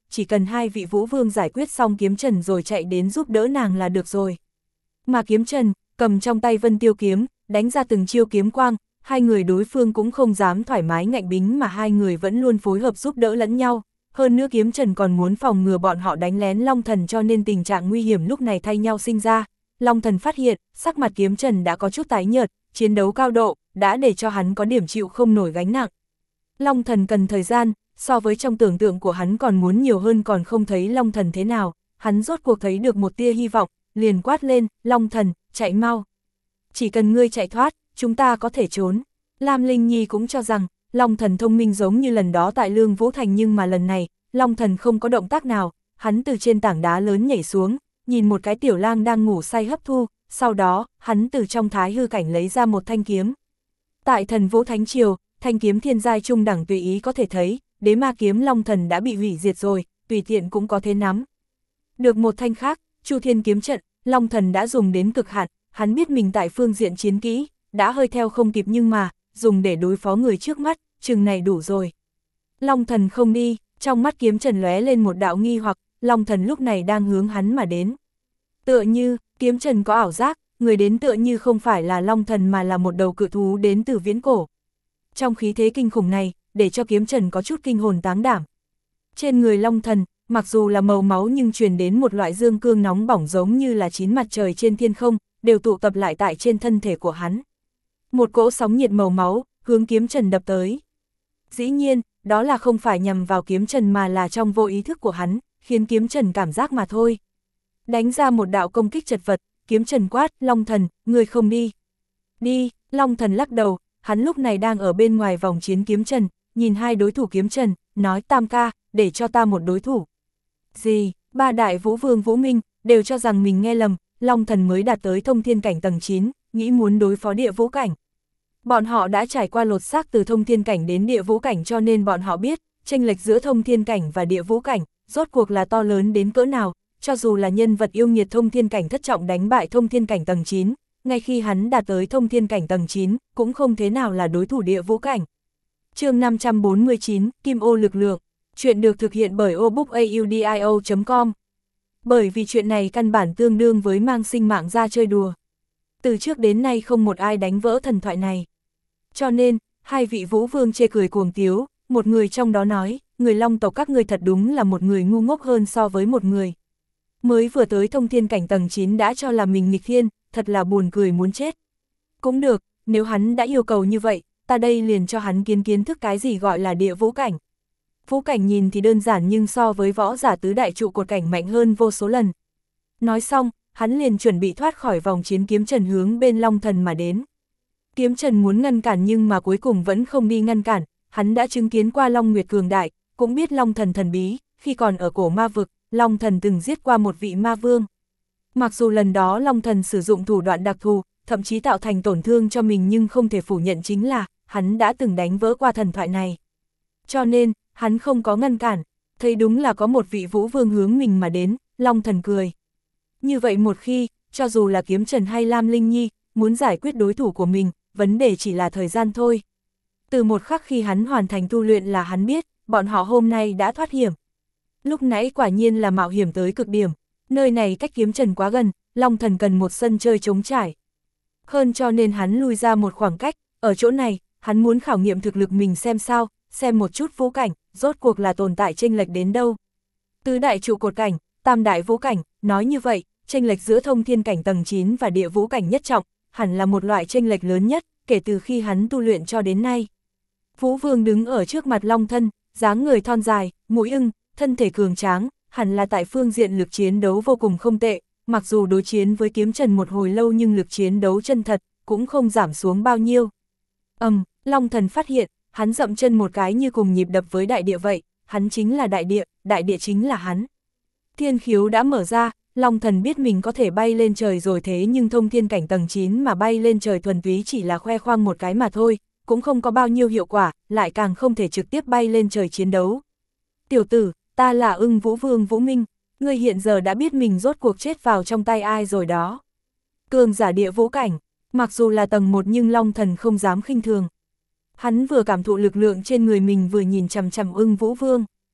chỉ cần hai vị vũ vương giải quyết xong kiếm trần rồi chạy đến giúp đỡ nàng là được rồi. Mà kiếm trần, cầm trong tay Vân Tiêu kiếm, đánh ra từng chiêu kiếm quang, hai người đối phương cũng không dám thoải mái ngạnh bính mà hai người vẫn luôn phối hợp giúp đỡ lẫn nhau. Hơn nữa kiếm trần còn muốn phòng ngừa bọn họ đánh lén Long Thần cho nên tình trạng nguy hiểm lúc này thay nhau sinh ra. Long Thần phát hiện, sắc mặt kiếm trần đã có chút tái nhợt, chiến đấu cao độ, đã để cho hắn có điểm chịu không nổi gánh nặng. Long Thần cần thời gian, so với trong tưởng tượng của hắn còn muốn nhiều hơn còn không thấy Long Thần thế nào, hắn rốt cuộc thấy được một tia hy vọng, liền quát lên, Long Thần, chạy mau. Chỉ cần ngươi chạy thoát, chúng ta có thể trốn. Lam Linh Nhi cũng cho rằng, Long Thần thông minh giống như lần đó tại Lương Vũ Thành nhưng mà lần này, Long Thần không có động tác nào, hắn từ trên tảng đá lớn nhảy xuống, nhìn một cái tiểu lang đang ngủ say hấp thu, sau đó, hắn từ trong thái hư cảnh lấy ra một thanh kiếm. Tại Thần Vũ Thánh Triều, thanh kiếm thiên giai trung đẳng tùy ý có thể thấy, đế ma kiếm Long Thần đã bị hủy diệt rồi, tùy tiện cũng có thể nắm. Được một thanh khác, Chu Thiên kiếm trận, Long Thần đã dùng đến cực hạn, hắn biết mình tại phương diện chiến kỹ, đã hơi theo không kịp nhưng mà, dùng để đối phó người trước mắt, chừng này đủ rồi. Long Thần không đi, trong mắt kiếm trần lóe lên một đạo nghi hoặc, Long Thần lúc này đang hướng hắn mà đến. Tựa như, kiếm trần có ảo giác, người đến tựa như không phải là Long Thần mà là một đầu cự thú đến từ viễn cổ. Trong khí thế kinh khủng này, để cho kiếm trần có chút kinh hồn táng đảm. Trên người Long Thần, mặc dù là màu máu nhưng truyền đến một loại dương cương nóng bỏng giống như là chín mặt trời trên thiên không, đều tụ tập lại tại trên thân thể của hắn. Một cỗ sóng nhiệt màu máu, hướng kiếm trần đập tới. Dĩ nhiên, đó là không phải nhằm vào kiếm trần mà là trong vô ý thức của hắn, khiến kiếm trần cảm giác mà thôi. Đánh ra một đạo công kích chật vật, kiếm trần quát, Long Thần, ngươi không đi. Đi, Long Thần lắc đầu, hắn lúc này đang ở bên ngoài vòng chiến kiếm trần, nhìn hai đối thủ kiếm trần, nói Tam ca, để cho ta một đối thủ. Gì, ba đại vũ vương Vũ Minh, đều cho rằng mình nghe lầm, Long Thần mới đạt tới thông thiên cảnh tầng chín, nghĩ muốn đối phó địa vũ cảnh. Bọn họ đã trải qua lột xác từ thông thiên cảnh đến địa vũ cảnh cho nên bọn họ biết, chênh lệch giữa thông thiên cảnh và địa vũ cảnh, rốt cuộc là to lớn đến cỡ nào, cho dù là nhân vật yêu nghiệt thông thiên cảnh thất trọng đánh bại thông thiên cảnh tầng chín, ngay khi hắn đạt tới thông thiên cảnh tầng chín, cũng không thế nào là đối thủ địa vũ cảnh. Chương năm trăm bốn mươi chín, Kim ô lực lượng, chuyện được thực hiện bởi obookaudio chấm com. Bởi vì chuyện này căn bản tương đương với mang sinh mạng ra chơi đùa. Từ trước đến nay không một ai đánh vỡ thần thoại này. Cho nên, hai vị vũ vương chê cười cuồng tiếu, một người trong đó nói, người Long tộc các ngươi thật đúng là một người ngu ngốc hơn so với một người. Mới vừa tới thông thiên cảnh tầng chín đã cho là mình nghịch thiên, thật là buồn cười muốn chết. Cũng được, nếu hắn đã yêu cầu như vậy, ta đây liền cho hắn kiến kiến thức cái gì gọi là địa vũ cảnh. Vũ cảnh nhìn thì đơn giản nhưng so với võ giả tứ đại trụ cột cảnh mạnh hơn vô số lần. Nói xong, hắn liền chuẩn bị thoát khỏi vòng chiến kiếm trần hướng bên Long Thần mà đến. Kiếm trần muốn ngăn cản nhưng mà cuối cùng vẫn không đi ngăn cản, hắn đã chứng kiến qua Long Nguyệt cường đại, cũng biết Long Thần thần bí, khi còn ở cổ ma vực, Long Thần từng giết qua một vị ma vương. Mặc dù lần đó Long Thần sử dụng thủ đoạn đặc thù, thậm chí tạo thành tổn thương cho mình nhưng không thể phủ nhận chính là, hắn đã từng đánh vỡ qua thần thoại này. Cho nên, hắn không có ngăn cản, thấy đúng là có một vị vũ vương hướng mình mà đến, Long Thần cười. Như vậy một khi, cho dù là kiếm trần hay Lam Linh Nhi, muốn giải quyết đối thủ của mình, vấn đề chỉ là thời gian thôi. Từ một khắc khi hắn hoàn thành tu luyện là hắn biết, bọn họ hôm nay đã thoát hiểm. Lúc nãy quả nhiên là mạo hiểm tới cực điểm, nơi này cách kiếm trần quá gần, Long Thần cần một sân chơi trống trải. Hơn cho nên hắn lui ra một khoảng cách, ở chỗ này, hắn muốn khảo nghiệm thực lực mình xem sao, xem một chút vũ cảnh, rốt cuộc là tồn tại chênh lệch đến đâu. Tứ đại trụ cột cảnh, tam đại vũ cảnh, nói như vậy, chênh lệch giữa thông thiên cảnh tầng chín và địa vũ cảnh nhất trọng, hẳn là một loại chênh lệch lớn nhất, kể từ khi hắn tu luyện cho đến nay. Vũ Vương đứng ở trước mặt Long Thân, dáng người thon dài, mũi ưng, thân thể cường tráng, hẳn là tại phương diện lực chiến đấu vô cùng không tệ, mặc dù đối chiến với kiếm trần một hồi lâu nhưng lực chiến đấu chân thật, cũng không giảm xuống bao nhiêu. Ầm, um, Long Thần phát hiện, hắn dậm chân một cái như cùng nhịp đập với đại địa vậy, hắn chính là đại địa, đại địa chính là hắn. Thiên khiếu đã mở ra, Long Thần biết mình có thể bay lên trời rồi thế nhưng thông thiên cảnh tầng chín mà bay lên trời thuần túy chỉ là khoe khoang một cái mà thôi, cũng không có bao nhiêu hiệu quả, lại càng không thể trực tiếp bay lên trời chiến đấu. Tiểu tử, ta là Ưng Vũ Vương Vũ Minh, ngươi hiện giờ đã biết mình rốt cuộc chết vào trong tay ai rồi đó. Cường giả địa vũ cảnh, mặc dù là tầng một nhưng Long Thần không dám khinh thường. Hắn vừa cảm thụ lực lượng trên người mình vừa nhìn chằm chằm Ưng Vũ Vương.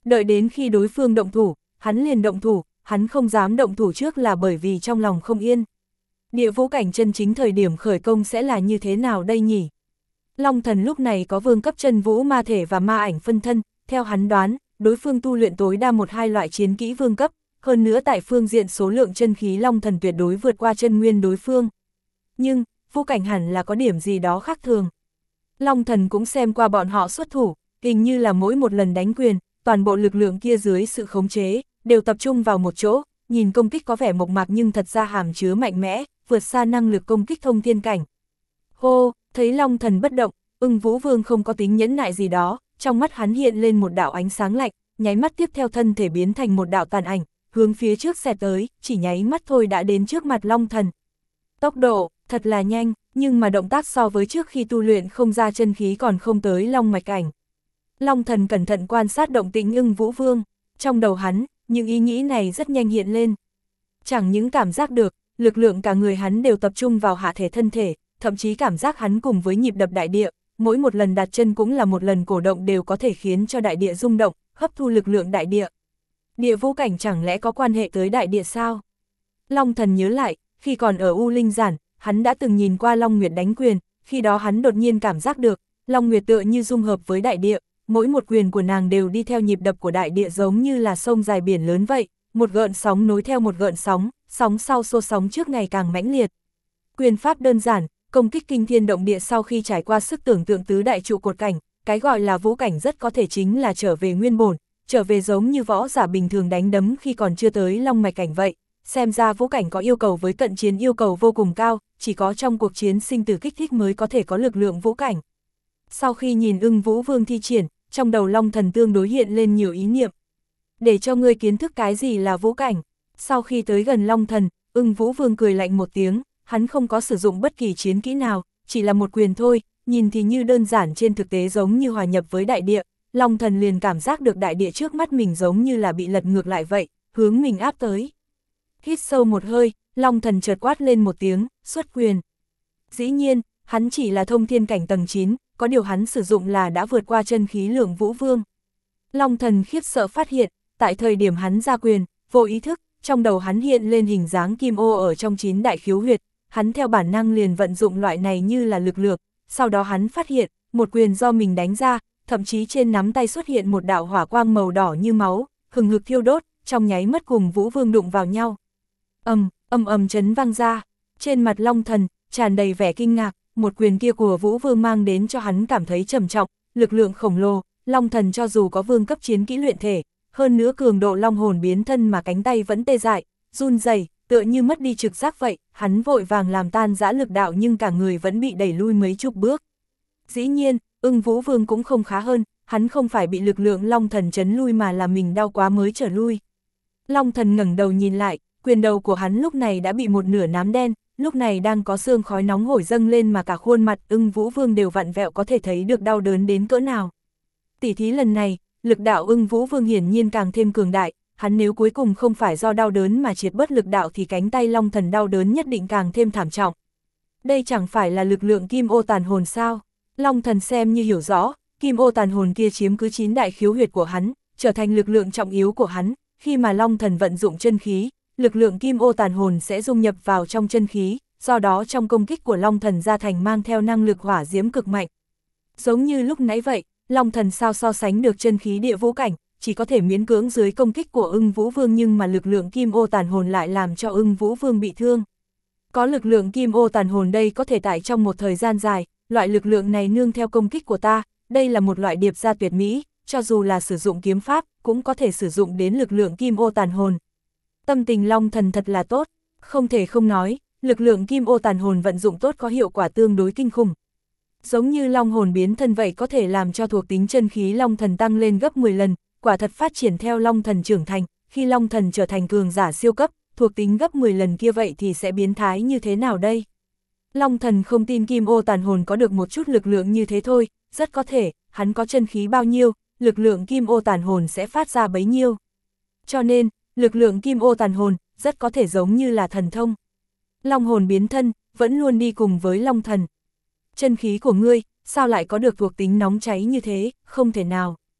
Đợi đến khi đối phương động thủ, hắn liền động thủ, hắn không dám động thủ trước là bởi vì trong lòng không yên. Địa vũ cảnh chân chính thời điểm khởi công sẽ là như thế nào đây nhỉ? Long thần lúc này có vương cấp chân vũ ma thể và ma ảnh phân thân, theo hắn đoán, đối phương tu luyện tối đa một hai loại chiến kỹ vương cấp, hơn nữa tại phương diện số lượng chân khí long thần tuyệt đối vượt qua chân nguyên đối phương. Nhưng, vũ cảnh hẳn là có điểm gì đó khác thường. Long thần cũng xem qua bọn họ xuất thủ, hình như là mỗi một lần đánh quyền, toàn bộ lực lượng kia dưới sự khống chế, đều tập trung vào một chỗ, nhìn công kích có vẻ mộc mạc nhưng thật ra hàm chứa mạnh mẽ, vượt xa năng lực công kích thông thiên cảnh. Hô, thấy Long thần bất động, Ưng Vũ Vương không có tính nhẫn nại gì đó, trong mắt hắn hiện lên một đạo ánh sáng lạnh, nháy mắt tiếp theo thân thể biến thành một đạo tàn ảnh, hướng phía trước xẹt tới, chỉ nháy mắt thôi đã đến trước mặt Long thần. Tốc độ, thật là nhanh, nhưng mà động tác so với trước khi tu luyện không ra chân khí còn không tới long mạch cảnh. Long thần cẩn thận quan sát động tĩnh Ưng Vũ Vương, trong đầu hắn, những ý nghĩ này rất nhanh hiện lên. Chẳng những cảm giác được, lực lượng cả người hắn đều tập trung vào hạ thể thân thể, thậm chí cảm giác hắn cùng với nhịp đập đại địa, mỗi một lần đặt chân cũng là một lần cổ động đều có thể khiến cho đại địa rung động, hấp thu lực lượng đại địa. Địa vũ cảnh chẳng lẽ có quan hệ tới đại địa sao? Long thần nhớ lại, khi còn ở U Linh Giản, hắn đã từng nhìn qua Long Nguyệt đánh quyền, khi đó hắn đột nhiên cảm giác được, Long Nguyệt tựa như dung hợp với đại địa, mỗi một quyền của nàng đều đi theo nhịp đập của đại địa giống như là sông dài biển lớn vậy, một gợn sóng nối theo một gợn sóng, sóng sau xô sóng trước ngày càng mãnh liệt. Quyền pháp đơn giản, công kích kinh thiên động địa sau khi trải qua sức tưởng tượng tứ đại trụ cột cảnh, cái gọi là vũ cảnh rất có thể chính là trở về nguyên bổn, trở về giống như võ giả bình thường đánh đấm khi còn chưa tới long mạch cảnh vậy. Xem ra vũ cảnh có yêu cầu với cận chiến yêu cầu vô cùng cao, chỉ có trong cuộc chiến sinh tử kích thích mới có thể có lực lượng vũ cảnh. Sau khi nhìn Ưng Vũ Vương thi triển, trong đầu Long thần tương đối hiện lên nhiều ý niệm. Để cho ngươi kiến thức cái gì là vũ cảnh. Sau khi tới gần Long thần, Ưng Vũ Vương cười lạnh một tiếng, hắn không có sử dụng bất kỳ chiến kỹ nào, chỉ là một quyền thôi, nhìn thì như đơn giản trên thực tế giống như hòa nhập với đại địa. Long thần liền cảm giác được đại địa trước mắt mình giống như là bị lật ngược lại vậy, hướng mình áp tới. Hít sâu một hơi, Long thần chợt quát lên một tiếng, xuất quyền. Dĩ nhiên, hắn chỉ là thông thiên cảnh tầng chín, có điều hắn sử dụng là đã vượt qua chân khí lượng Vũ Vương. Long thần khiếp sợ phát hiện, tại thời điểm hắn ra quyền, vô ý thức, trong đầu hắn hiện lên hình dáng kim ô ở trong chín đại khiếu huyệt, hắn theo bản năng liền vận dụng loại này như là lực lượng, sau đó hắn phát hiện, một quyền do mình đánh ra, thậm chí trên nắm tay xuất hiện một đạo hỏa quang màu đỏ như máu, hừng hực thiêu đốt, trong nháy mắt cùng Vũ Vương đụng vào nhau. Ầm, ầm ầm chấn vang ra, trên mặt Long thần tràn đầy vẻ kinh ngạc, một quyền kia của Vũ Vương mang đến cho hắn cảm thấy trầm trọng, lực lượng khổng lồ, Long thần cho dù có vương cấp chiến kỹ luyện thể, hơn nữa cường độ long hồn biến thân mà cánh tay vẫn tê dại, run rẩy, tựa như mất đi trực giác vậy, hắn vội vàng làm tan rã lực đạo nhưng cả người vẫn bị đẩy lui mấy chục bước. Dĩ nhiên, Ưng Vũ Vương cũng không khá hơn, hắn không phải bị lực lượng Long thần chấn lui mà là mình đau quá mới trở lui. Long thần ngẩng đầu nhìn lại, quyền đầu của hắn lúc này đã bị một nửa nám đen, lúc này đang có sương khói nóng hổi dâng lên mà cả khuôn mặt Ưng Vũ Vương đều vặn vẹo, có thể thấy được đau đớn đến cỡ nào. Tỉ thí lần này, lực đạo Ưng Vũ Vương hiển nhiên càng thêm cường đại, hắn nếu cuối cùng không phải do đau đớn mà triệt bất lực đạo thì cánh tay Long thần đau đớn nhất định càng thêm thảm trọng. Đây chẳng phải là lực lượng kim ô tàn hồn sao? Long thần xem như hiểu rõ, kim ô tàn hồn kia chiếm cứ chín đại khiếu huyệt của hắn, trở thành lực lượng trọng yếu của hắn, khi mà Long thần vận dụng chân khí, lực lượng kim ô tàn hồn sẽ dung nhập vào trong chân khí, do đó trong công kích của Long thần ra thành mang theo năng lực hỏa diễm cực mạnh. Giống như lúc nãy vậy, Long thần sao so sánh được chân khí địa vũ cảnh, chỉ có thể miễn cưỡng dưới công kích của Ưng Vũ Vương, nhưng mà lực lượng kim ô tàn hồn lại làm cho Ưng Vũ Vương bị thương. Có lực lượng kim ô tàn hồn đây có thể tải trong một thời gian dài, loại lực lượng này nương theo công kích của ta, đây là một loại điệp gia tuyệt mỹ, cho dù là sử dụng kiếm pháp, cũng có thể sử dụng đến lực lượng kim ô tàn hồn. Tâm tình Long thần thật là tốt, không thể không nói, lực lượng kim ô tàn hồn vận dụng tốt có hiệu quả tương đối kinh khủng. Giống như long hồn biến thân vậy, có thể làm cho thuộc tính chân khí Long thần tăng lên gấp mười lần, quả thật phát triển theo Long thần trưởng thành, khi Long thần trở thành cường giả siêu cấp, thuộc tính gấp mười lần kia vậy thì sẽ biến thái như thế nào đây? Long thần không tin kim ô tàn hồn có được một chút lực lượng như thế thôi, rất có thể, hắn có chân khí bao nhiêu, lực lượng kim ô tàn hồn sẽ phát ra bấy nhiêu. Cho nên, lực lượng kim ô tàn hồn, rất có thể giống như là thần thông. Long hồn biến thân, vẫn luôn đi cùng với Long thần. Chân khí của ngươi, sao lại có được thuộc tính nóng cháy như thế, không thể nào.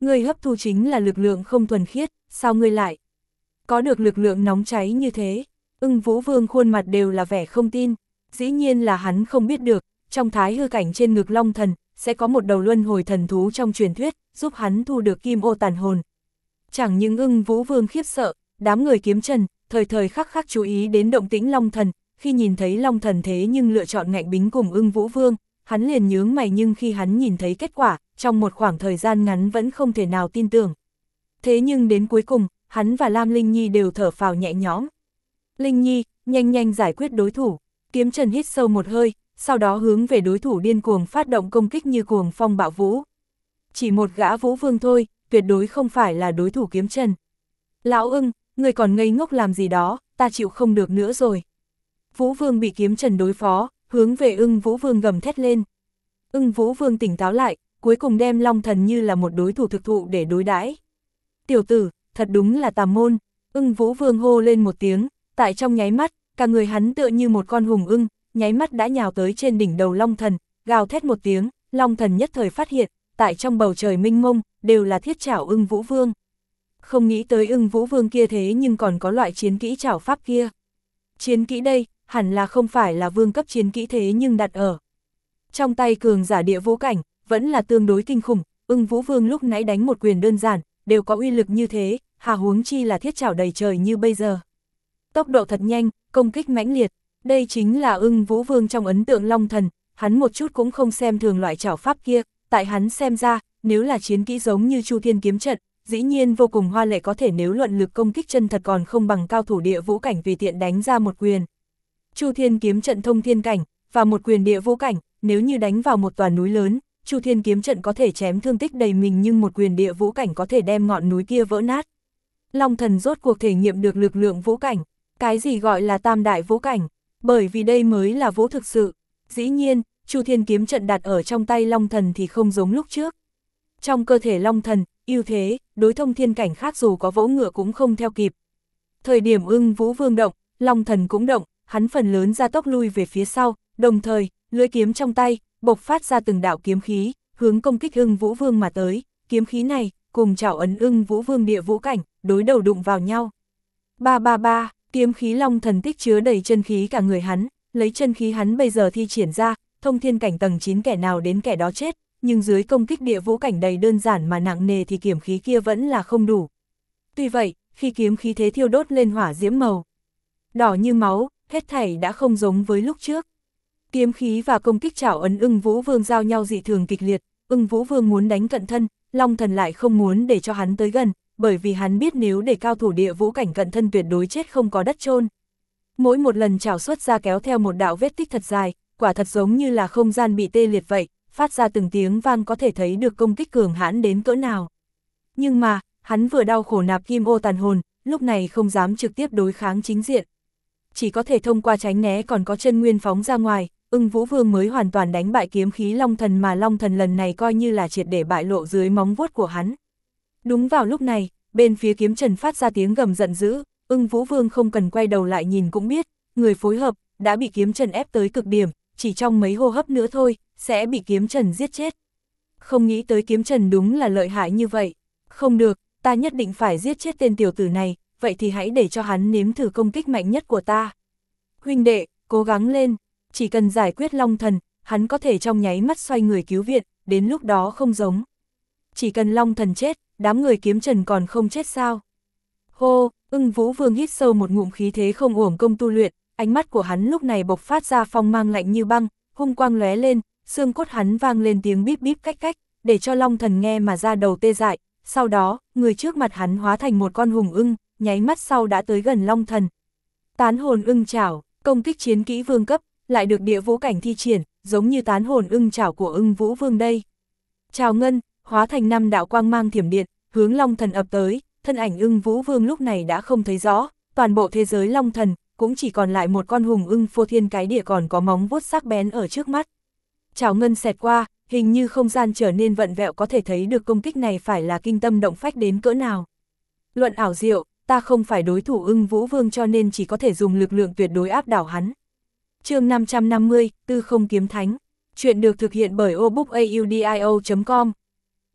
Ngươi hấp thu chính là lực lượng không thuần khiết, sao ngươi lại có được lực lượng nóng cháy như thế? Ưng Vũ Vương khuôn mặt đều là vẻ không tin, dĩ nhiên là hắn không biết được, trong thái hư cảnh trên ngực Long Thần, sẽ có một đầu luân hồi thần thú trong truyền thuyết, giúp hắn thu được kim ô tàn hồn. Chẳng những Ưng Vũ Vương khiếp sợ, đám người kiếm trần, thời thời khắc khắc chú ý đến động tĩnh Long Thần, khi nhìn thấy Long Thần thế nhưng lựa chọn ngạnh bính cùng Ưng Vũ Vương, hắn liền nhướng mày, nhưng khi hắn nhìn thấy kết quả, trong một khoảng thời gian ngắn vẫn không thể nào tin tưởng. Thế nhưng đến cuối cùng, hắn và Lam Linh Nhi đều thở phào nhẹ nhõm. Linh Nhi, nhanh nhanh giải quyết đối thủ. Kiếm Trần hít sâu một hơi, sau đó hướng về đối thủ điên cuồng phát động công kích như cuồng phong bạo vũ. Chỉ một gã Vũ Vương thôi, tuyệt đối không phải là đối thủ Kiếm Trần. Lão Ưng, người còn ngây ngốc làm gì đó, ta chịu không được nữa rồi. Vũ Vương bị Kiếm Trần đối phó, hướng về Ưng Vũ Vương gầm thét lên. Ưng Vũ Vương tỉnh táo lại, cuối cùng đem Long Thần như là một đối thủ thực thụ để đối đãi. Tiểu tử, thật đúng là tà môn. Ưng Vũ Vương hô lên một tiếng, tại trong nháy mắt, cả người hắn tựa như một con hùng ưng, nháy mắt đã nhào tới trên đỉnh đầu Long Thần, gào thét một tiếng, Long Thần nhất thời phát hiện, tại trong bầu trời mênh mông, đều là thiết chảo Ưng Vũ Vương. Không nghĩ tới Ưng Vũ Vương kia thế nhưng còn có loại chiến kỹ chảo pháp kia. Chiến kỹ đây, hẳn là không phải là vương cấp chiến kỹ thế nhưng đặt ở trong tay cường giả địa vũ cảnh, vẫn là tương đối kinh khủng. Ưng Vũ Vương lúc nãy đánh một quyền đơn giản, đều có uy lực như thế, hà huống chi là thiết chảo đầy trời như bây giờ. Tốc độ thật nhanh, công kích mãnh liệt, đây chính là Ưng Vũ Vương trong ấn tượng Long Thần, hắn một chút cũng không xem thường loại chảo pháp kia, tại hắn xem ra, nếu là chiến kỹ giống như Chu Thiên kiếm trận, dĩ nhiên vô cùng hoa lệ, có thể nếu luận lực công kích chân thật còn không bằng cao thủ địa vũ cảnh tùy tiện đánh ra một quyền. Chu Thiên kiếm trận thông thiên cảnh, và một quyền địa vũ cảnh, nếu như đánh vào một tòa núi lớn, Chu Thiên kiếm trận có thể chém thương tích đầy mình, nhưng một quyền địa vũ cảnh có thể đem ngọn núi kia vỡ nát. Long Thần rốt cuộc thể nghiệm được lực lượng vũ cảnh, cái gì gọi là tam đại vũ cảnh, bởi vì đây mới là vũ thực sự. Dĩ nhiên, Chu Thiên kiếm trận đặt ở trong tay Long Thần thì không giống lúc trước. Trong cơ thể Long Thần, ưu thế, đối thông thiên cảnh khác dù có vỗ ngựa cũng không theo kịp. Thời điểm Ưng Vũ Vương động, Long Thần cũng động, hắn phần lớn ra tốc lui về phía sau, đồng thời, lưỡi kiếm trong tay, bộc phát ra từng đạo kiếm khí, hướng công kích Ưng Vũ Vương mà tới, kiếm khí này, cùng chảo ấn Ưng Vũ Vương địa vũ cảnh, đối đầu đụng vào nhau. Ba ba ba, kiếm khí Long Thần tích chứa đầy chân khí cả người hắn, lấy chân khí hắn bây giờ thi triển ra, thông thiên cảnh tầng chín kẻ nào đến kẻ đó chết, nhưng dưới công kích địa vũ cảnh đầy đơn giản mà nặng nề thì kiếm khí kia vẫn là không đủ. Tuy vậy, khi kiếm khí thế thiêu đốt lên hỏa diễm màu đỏ như máu, hết thảy đã không giống với lúc trước. Kiếm khí và công kích chảo ấn Ưng Vũ Vương giao nhau dị thường kịch liệt, Ưng Vũ Vương muốn đánh cận thân, Long Thần lại không muốn để cho hắn tới gần, bởi vì hắn biết nếu để cao thủ địa vũ cảnh cận thân tuyệt đối chết không có đất chôn. Mỗi một lần chảo xuất ra kéo theo một đạo vết tích thật dài, quả thật giống như là không gian bị tê liệt vậy, phát ra từng tiếng vang có thể thấy được công kích cường hãn đến cỡ nào. Nhưng mà, hắn vừa đau khổ nạp kim ô tàn hồn, lúc này không dám trực tiếp đối kháng chính diện. Chỉ có thể thông qua tránh né còn có chân nguyên phóng ra ngoài, Ưng Vũ Vương mới hoàn toàn đánh bại kiếm khí Long Thần, mà Long Thần lần này coi như là triệt để bại lộ dưới móng vuốt của hắn. Đúng vào lúc này, bên phía Kiếm Trần phát ra tiếng gầm giận dữ, Ưng Vũ Vương không cần quay đầu lại nhìn cũng biết, người phối hợp đã bị Kiếm Trần ép tới cực điểm, chỉ trong mấy hô hấp nữa thôi, sẽ bị Kiếm Trần giết chết. Không nghĩ tới Kiếm Trần đúng là lợi hại như vậy. Không được, ta nhất định phải giết chết tên tiểu tử này, vậy thì hãy để cho hắn nếm thử công kích mạnh nhất của ta. Huynh đệ, cố gắng lên, chỉ cần giải quyết Long Thần, hắn có thể trong nháy mắt xoay người cứu viện, đến lúc đó không giống. Chỉ cần Long Thần chết, đám người Kiếm Trần còn không chết sao? Hô, Ưng Vũ Vương hít sâu một ngụm khí thế không uổng công tu luyện, ánh mắt của hắn lúc này bộc phát ra phong mang lạnh như băng, hung quang lóe lên, xương cốt hắn vang lên tiếng bíp bíp cách cách, để cho Long Thần nghe mà ra đầu tê dại. Sau đó, người trước mặt hắn hóa thành một con hùng ưng, nháy mắt sau đã tới gần Long Thần. Tán hồn ưng chảo, công kích chiến kỹ vương cấp, lại được địa vũ cảnh thi triển, giống như tán hồn ưng chảo của Ưng Vũ Vương đây. Chào ngân, hóa thành năm đạo quang mang thiểm điện, hướng Long Thần ập tới, thân ảnh Ưng Vũ Vương lúc này đã không thấy rõ, toàn bộ thế giới Long Thần, cũng chỉ còn lại một con hùng ưng phô thiên cái địa còn có móng vuốt sắc bén ở trước mắt. Chào ngân xẹt qua, hình như không gian trở nên vặn vẹo, có thể thấy được công kích này phải là kinh tâm động phách đến cỡ nào. Luận ảo diệu, ta không phải đối thủ Ưng Vũ Vương cho nên chỉ có thể dùng lực lượng tuyệt đối áp đảo hắn. Chương năm trăm năm mươi, Tư Không Kiếm Thánh. Chuyện được thực hiện bởi obook audio chấm com.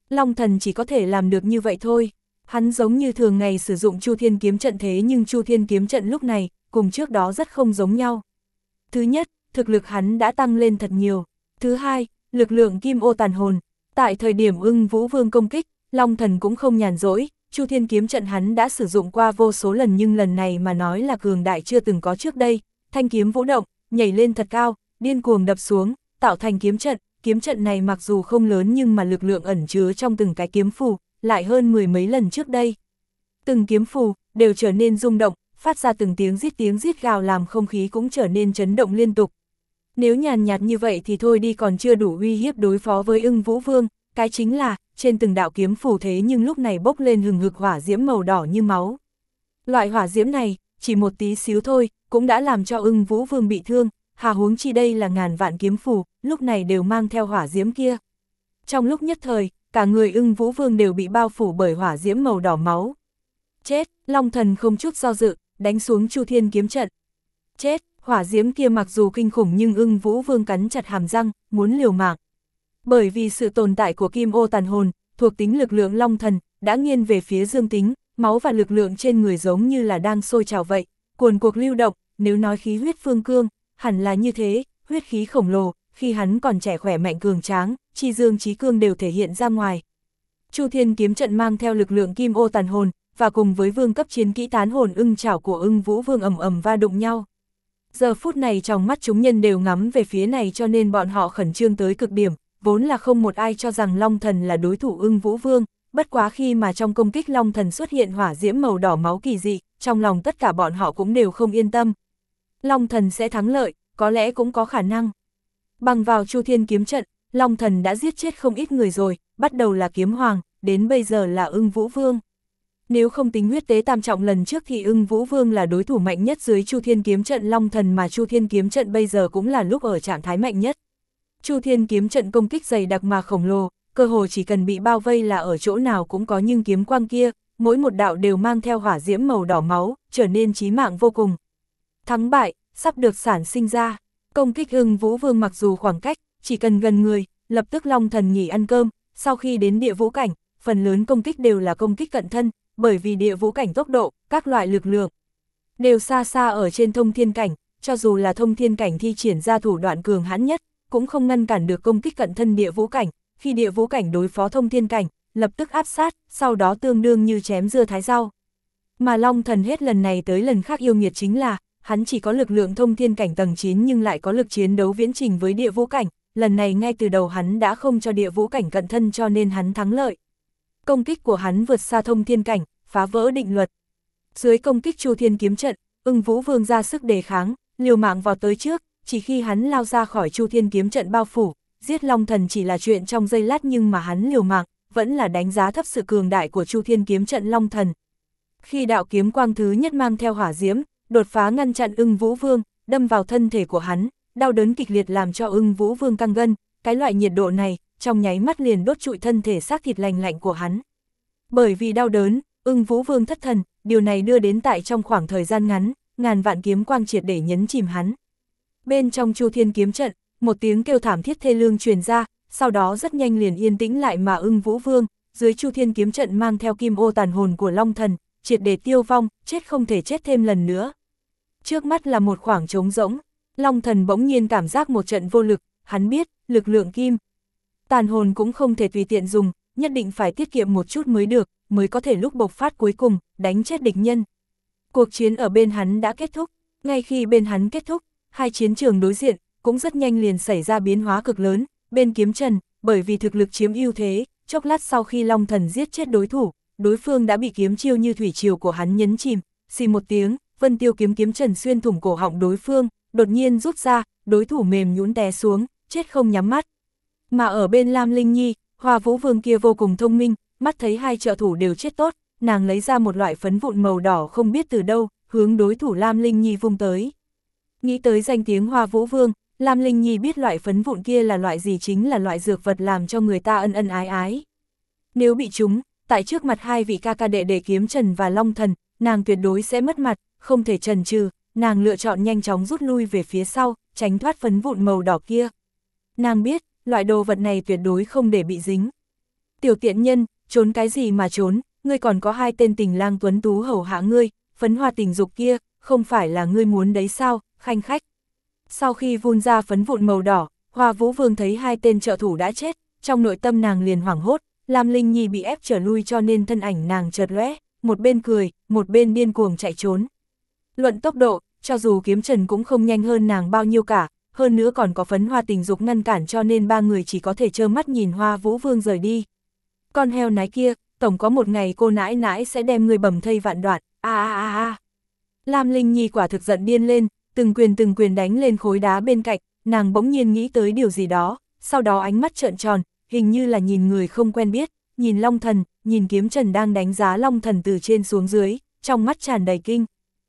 Long Thần chỉ có thể làm được như vậy thôi. Hắn giống như thường ngày sử dụng Chu Thiên kiếm trận, thế nhưng Chu Thiên kiếm trận lúc này, cùng trước đó rất không giống nhau. Thứ nhất, thực lực hắn đã tăng lên thật nhiều. Thứ hai, lực lượng kim ô tàn hồn. Tại thời điểm Ưng Vũ Vương công kích, Long Thần cũng không nhàn rỗi, Chu Thiên kiếm trận hắn đã sử dụng qua vô số lần nhưng lần này mà nói là cường đại chưa từng có trước đây. Thanh kiếm vũ động, nhảy lên thật cao, điên cuồng đập xuống, tạo thành kiếm trận. Kiếm trận này mặc dù không lớn nhưng mà lực lượng ẩn chứa trong từng cái kiếm phù, lại hơn mười mấy lần trước đây. Từng kiếm phù, đều trở nên rung động, phát ra từng tiếng rít tiếng rít gào làm không khí cũng trở nên chấn động liên tục. Nếu nhàn nhạt như vậy thì thôi đi, còn chưa đủ uy hiếp đối phó với Ưng Vũ Vương, cái chính là, trên từng đạo kiếm phù thế nhưng lúc này bốc lên hừng hực hỏa diễm màu đỏ như máu. Loại hỏa diễm này, chỉ một tí xíu thôi, cũng đã làm cho Ưng Vũ Vương bị thương, hà huống chi đây là ngàn vạn kiếm phù, lúc này đều mang theo hỏa diễm kia. Trong lúc nhất thời, cả người Ưng Vũ Vương đều bị bao phủ bởi hỏa diễm màu đỏ máu. Chết, Long Thần không chút do dự, đánh xuống Chu Thiên kiếm trận. Chết, hỏa diễm kia mặc dù kinh khủng nhưng Ưng Vũ Vương cắn chặt hàm răng, muốn liều mạng. Bởi vì sự tồn tại của kim ô tàn hồn, thuộc tính lực lượng Long Thần, đã nghiêng về phía dương tính, máu và lực lượng trên người giống như là đang sôi trào vậy, cuồn cuộn lưu động, nếu nói khí huyết phương cương, hẳn là như thế, huyết khí khổng lồ, khi hắn còn trẻ khỏe mạnh cường tráng, chi dương chí cương đều thể hiện ra ngoài. Chu Thiên kiếm trận mang theo lực lượng kim ô tàn hồn, và cùng với vương cấp chiến kỹ tán hồn ưng chảo của Ưng Vũ Vương ầm ầm va đụng nhau. Giờ phút này trong mắt chúng nhân đều ngắm về phía này cho nên bọn họ khẩn trương tới cực điểm, vốn là không một ai cho rằng Long Thần là đối thủ Ưng Vũ Vương, bất quá khi mà trong công kích Long Thần xuất hiện hỏa diễm màu đỏ máu kỳ dị, trong lòng tất cả bọn họ cũng đều không yên tâm. Long Thần sẽ thắng lợi, có lẽ cũng có khả năng. Bằng vào Chu Thiên kiếm trận, Long Thần đã giết chết không ít người rồi, bắt đầu là Kiếm Hoàng, đến bây giờ là Ưng Vũ Vương. Nếu không tính huyết tế tam trọng lần trước thì Ưng Vũ Vương là đối thủ mạnh nhất dưới Chu Thiên kiếm trận Long Thần, mà Chu Thiên kiếm trận bây giờ cũng là lúc ở trạng thái mạnh nhất. Chu Thiên kiếm trận công kích dày đặc mà khổng lồ, cơ hồ chỉ cần bị bao vây là ở chỗ nào cũng có nhưng kiếm quang kia, mỗi một đạo đều mang theo hỏa diễm màu đỏ máu, trở nên chí mạng vô cùng. Thắng bại, sắp được sản sinh ra. Công kích Ưng Vũ Vương mặc dù khoảng cách, chỉ cần gần người, lập tức Long Thần nghỉ ăn cơm, sau khi đến địa vũ cảnh, phần lớn công kích đều là công kích cận thân, bởi vì địa vũ cảnh tốc độ, các loại lực lượng đều xa xa ở trên thông thiên cảnh, cho dù là thông thiên cảnh thi triển ra thủ đoạn cường hãn nhất, cũng không ngăn cản được công kích cận thân địa vũ cảnh, khi địa vũ cảnh đối phó thông thiên cảnh, lập tức áp sát, sau đó tương đương như chém dưa thái rau. Mà Long Thần hết lần này tới lần khác yêu nghiệt chính là, hắn chỉ có lực lượng thông thiên cảnh tầng chín nhưng lại có lực chiến đấu viễn trình với địa vũ cảnh, lần này ngay từ đầu hắn đã không cho địa vũ cảnh cận thân cho nên hắn thắng lợi. Công kích của hắn vượt xa thông thiên cảnh, phá vỡ định luật. Dưới công kích Chu Thiên kiếm trận, Ưng Vũ Vương ra sức đề kháng, liều mạng vào tới trước, chỉ khi hắn lao ra khỏi Chu Thiên kiếm trận bao phủ, giết Long Thần chỉ là chuyện trong giây lát nhưng mà hắn liều mạng, vẫn là đánh giá thấp sự cường đại của Chu Thiên kiếm trận Long Thần. Khi đạo kiếm quang thứ nhất mang theo hỏa diễm, đột phá ngăn chặn Ưng Vũ Vương, đâm vào thân thể của hắn, đau đớn kịch liệt làm cho Ưng Vũ Vương căng gân, cái loại nhiệt độ này, trong nháy mắt liền đốt trụi thân thể xác thịt lành lạnh của hắn. Bởi vì đau đớn, Ưng Vũ Vương thất thần, điều này đưa đến tại trong khoảng thời gian ngắn, ngàn vạn kiếm quang triệt để nhấn chìm hắn. Bên trong Chu Thiên kiếm trận, một tiếng kêu thảm thiết thê lương truyền ra, sau đó rất nhanh liền yên tĩnh lại mà Ưng Vũ Vương, dưới Chu Thiên kiếm trận mang theo kim ô tàn hồn của Long Thần, triệt để tiêu vong, chết không thể chết thêm lần nữa. Trước mắt là một khoảng trống rỗng, Long Thần bỗng nhiên cảm giác một trận vô lực, hắn biết, lực lượng kim tàn hồn cũng không thể tùy tiện dùng, nhất định phải tiết kiệm một chút mới được, mới có thể lúc bộc phát cuối cùng, đánh chết địch nhân. Cuộc chiến ở bên hắn đã kết thúc, ngay khi bên hắn kết thúc, hai chiến trường đối diện, cũng rất nhanh liền xảy ra biến hóa cực lớn, bên Kiếm Trần, bởi vì thực lực chiếm ưu thế, chốc lát sau khi Long Thần giết chết đối thủ, đối phương đã bị kiếm chiêu như thủy triều của hắn nhấn chìm, xì một tiếng, Vân Tiêu kiếm Kiếm Trần xuyên thủng cổ họng đối phương, đột nhiên rút ra, đối thủ mềm nhũn té xuống, chết không nhắm mắt. Mà ở bên Lam Linh Nhi, Hoa Vũ Vương kia vô cùng thông minh, mắt thấy hai trợ thủ đều chết tốt, nàng lấy ra một loại phấn vụn màu đỏ không biết từ đâu, hướng đối thủ Lam Linh Nhi vung tới. Nghĩ tới danh tiếng Hoa Vũ Vương, Lam Linh Nhi biết loại phấn vụn kia là loại gì, chính là loại dược vật làm cho người ta ân ân ái ái. Nếu bị trúng, tại trước mặt hai vị ca ca đệ đệ Kiếm Trần và Long Thần, nàng tuyệt đối sẽ mất mặt, không thể chần chừ, nàng lựa chọn nhanh chóng rút lui về phía sau, tránh thoát phấn vụn màu đỏ kia. Nàng biết, loại đồ vật này tuyệt đối không để bị dính. Tiểu tiện nhân, trốn cái gì mà trốn, ngươi còn có hai tên tình lang tuấn tú hầu hạ ngươi, phấn hoa tình dục kia, không phải là ngươi muốn đấy sao, khanh khách. Sau khi vun ra phấn vụn màu đỏ, Hoa Vũ Vương thấy hai tên trợ thủ đã chết, trong nội tâm nàng liền hoảng hốt, Lam Linh Nhi bị ép trở lui cho nên thân ảnh nàng chợt lóe, một bên cười, một bên điên cuồng chạy trốn. Luận tốc độ, cho dù Kiếm Trần cũng không nhanh hơn nàng bao nhiêu cả, hơn nữa còn có phấn hoa tình dục ngăn cản cho nên ba người chỉ có thể trơ mắt nhìn Hoa Vũ Vương rời đi. Con heo nái kia, tổng có một ngày cô nãi nãi sẽ đem người bầm thây vạn đoạn, a a a a. Lam Linh Nhi quả thực giận điên lên, từng quyền từng quyền đánh lên khối đá bên cạnh, nàng bỗng nhiên nghĩ tới điều gì đó, sau đó ánh mắt trợn tròn, hình như là nhìn người không quen biết, nhìn Long Thần, nhìn Kiếm Trần đang đánh giá Long Thần từ trên xuống dưới, trong mắt tràn đầy kinh.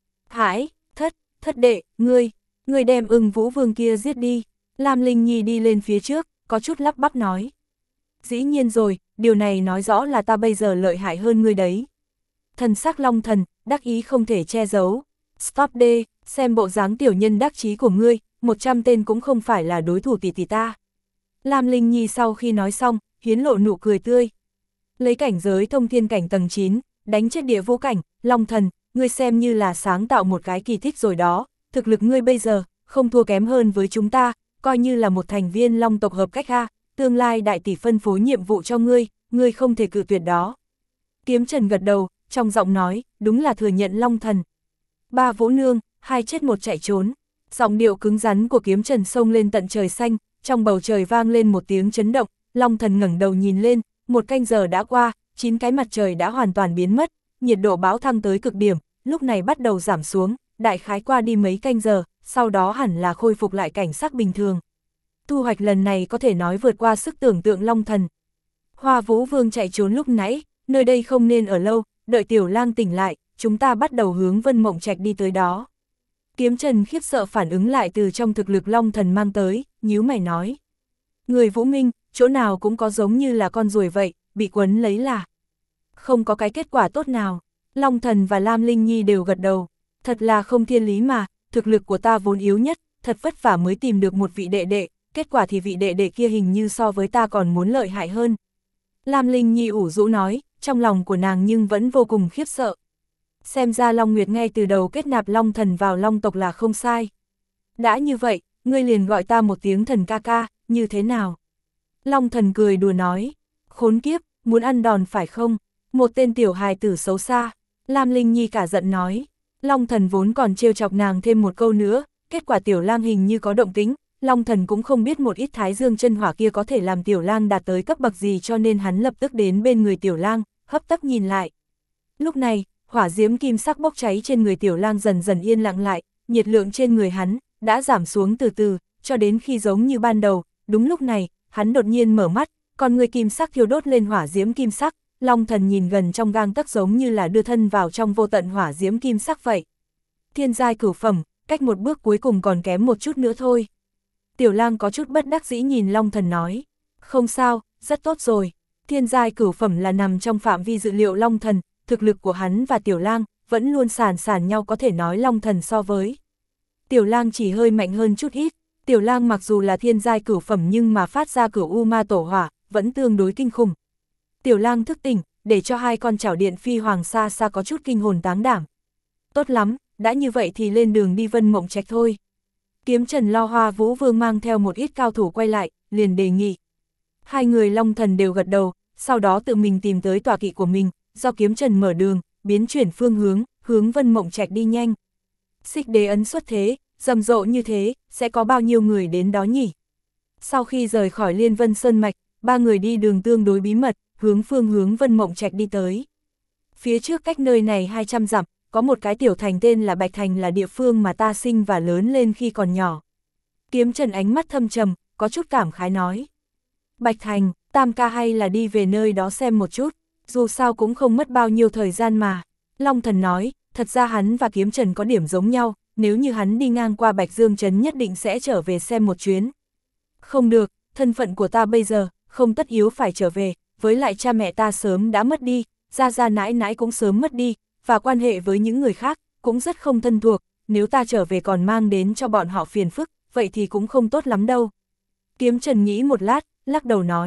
Hãi, thất, thất đệ, ngươi, ngươi đem Ưng Vũ Vương kia giết đi. Lam Linh Nhi đi lên phía trước, có chút lắp bắp nói. Dĩ nhiên rồi, điều này nói rõ là ta bây giờ lợi hại hơn ngươi đấy. Thần sắc Long Thần, đắc ý không thể che giấu. Stop đê, xem bộ dáng tiểu nhân đắc chí của ngươi, một trăm tên cũng không phải là đối thủ tỷ tỷ ta. Lam Linh Nhi sau khi nói xong, hiến lộ nụ cười tươi. Lấy cảnh giới thông thiên cảnh tầng chín, đánh chết địa vũ cảnh, Long Thần, ngươi xem như là sáng tạo một cái kỳ tích rồi đó, thực lực ngươi bây giờ, không thua kém hơn với chúng ta, coi như là một thành viên Long tộc hợp cách ha, tương lai đại tỷ phân phối nhiệm vụ cho ngươi, ngươi không thể cự tuyệt đó. Kiếm Trần gật đầu, trong giọng nói, đúng là thừa nhận Long Thần. Ba Vũ Nương, hai chết một chạy trốn, giọng điệu cứng rắn của Kiếm Trần xông lên tận trời xanh, trong bầu trời vang lên một tiếng chấn động, Long Thần ngẩng đầu nhìn lên, một canh giờ đã qua, chín cái mặt trời đã hoàn toàn biến mất, nhiệt độ bão thăng tới cực điểm, lúc này bắt đầu giảm xuống, đại khái qua đi mấy canh giờ, sau đó hẳn là khôi phục lại cảnh sắc bình thường. Thu hoạch lần này có thể nói vượt qua sức tưởng tượng Long Thần. Hoa Vũ Vương chạy trốn lúc nãy, nơi đây không nên ở lâu, đợi Tiểu Lang tỉnh lại, chúng ta bắt đầu hướng Vân Mộng Trạch đi tới đó. Kiếm Trần khiếp sợ phản ứng lại từ trong thực lực Long Thần mang tới, nhíu mày nói. Người Vũ Minh, chỗ nào cũng có giống như là con ruồi vậy, bị quấn lấy là. Không có cái kết quả tốt nào. Long Thần và Lam Linh Nhi đều gật đầu. Thật là không thiên lý mà, thực lực của ta vốn yếu nhất, thật vất vả mới tìm được một vị đệ đệ, kết quả thì vị đệ đệ kia hình như so với ta còn muốn lợi hại hơn. Lam Linh Nhi ủ rũ nói, trong lòng của nàng nhưng vẫn vô cùng khiếp sợ. Xem ra Long Nguyệt ngay từ đầu kết nạp Long Thần vào Long tộc là không sai. Đã như vậy, ngươi liền gọi ta một tiếng thần ca ca, như thế nào? Long Thần cười đùa nói, khốn kiếp, muốn ăn đòn phải không? Một tên tiểu hài tử xấu xa. Lam Linh Nhi cả giận nói, Long Thần vốn còn trêu chọc nàng thêm một câu nữa, kết quả Tiểu Lang hình như có động tĩnh, Long Thần cũng không biết một ít thái dương chân hỏa kia có thể làm Tiểu Lang đạt tới cấp bậc gì cho nên hắn lập tức đến bên người Tiểu Lang, hấp tấp nhìn lại. Lúc này, hỏa diễm kim sắc bốc cháy trên người Tiểu Lang dần dần yên lặng lại, nhiệt lượng trên người hắn đã giảm xuống từ từ, cho đến khi giống như ban đầu, đúng lúc này, hắn đột nhiên mở mắt, còn người kim sắc thiêu đốt lên hỏa diễm kim sắc, Long Thần nhìn gần trong gang tấc giống như là đưa thân vào trong vô tận hỏa diễm kim sắc vậy. Thiên giai cửu phẩm, cách một bước cuối cùng còn kém một chút nữa thôi. Tiểu Lang có chút bất đắc dĩ nhìn Long Thần nói, không sao, rất tốt rồi. Thiên giai cửu phẩm là nằm trong phạm vi dự liệu Long Thần, thực lực của hắn và Tiểu Lang vẫn luôn sàn sàn nhau, có thể nói Long Thần so với Tiểu Lang chỉ hơi mạnh hơn chút ít. Tiểu Lang mặc dù là thiên giai cửu phẩm nhưng mà phát ra cửu u ma tổ hỏa, vẫn tương đối kinh khủng. Tiểu Lang thức tỉnh, để cho hai con chảo điện phi hoàng xa xa có chút kinh hồn táng đảm. Tốt lắm, đã như vậy thì lên đường đi Vân Mộng Trạch thôi. Kiếm Trần lo Hoa Vũ Vương mang theo một ít cao thủ quay lại, liền đề nghị. Hai người Long Thần đều gật đầu, sau đó tự mình tìm tới tọa kỵ của mình, do Kiếm Trần mở đường, biến chuyển phương hướng, hướng Vân Mộng Trạch đi nhanh. Xích Đế ấn xuất thế, rầm rộ như thế, sẽ có bao nhiêu người đến đó nhỉ? Sau khi rời khỏi Liên Vân Sơn Mạch, ba người đi đường tương đối bí mật, hướng phương hướng Vân Mộng Trạch đi tới. Phía trước cách nơi này hai trăm dặm, có một cái tiểu thành tên là Bạch Thành, là địa phương mà ta sinh và lớn lên khi còn nhỏ. Kiếm Trần ánh mắt thâm trầm, có chút cảm khái nói. Bạch Thành, Tam ca hay là đi về nơi đó xem một chút, dù sao cũng không mất bao nhiêu thời gian mà. Long Thần nói, thật ra hắn và Kiếm Trần có điểm giống nhau, nếu như hắn đi ngang qua Bạch Dương Trấn nhất định sẽ trở về xem một chuyến. Không được, thân phận của ta bây giờ, không tất yếu phải trở về, với lại cha mẹ ta sớm đã mất đi, gia gia nãi nãi cũng sớm mất đi, và quan hệ với những người khác, cũng rất không thân thuộc, nếu ta trở về còn mang đến cho bọn họ phiền phức, vậy thì cũng không tốt lắm đâu. Kiếm Trần nghĩ một lát, lắc đầu nói,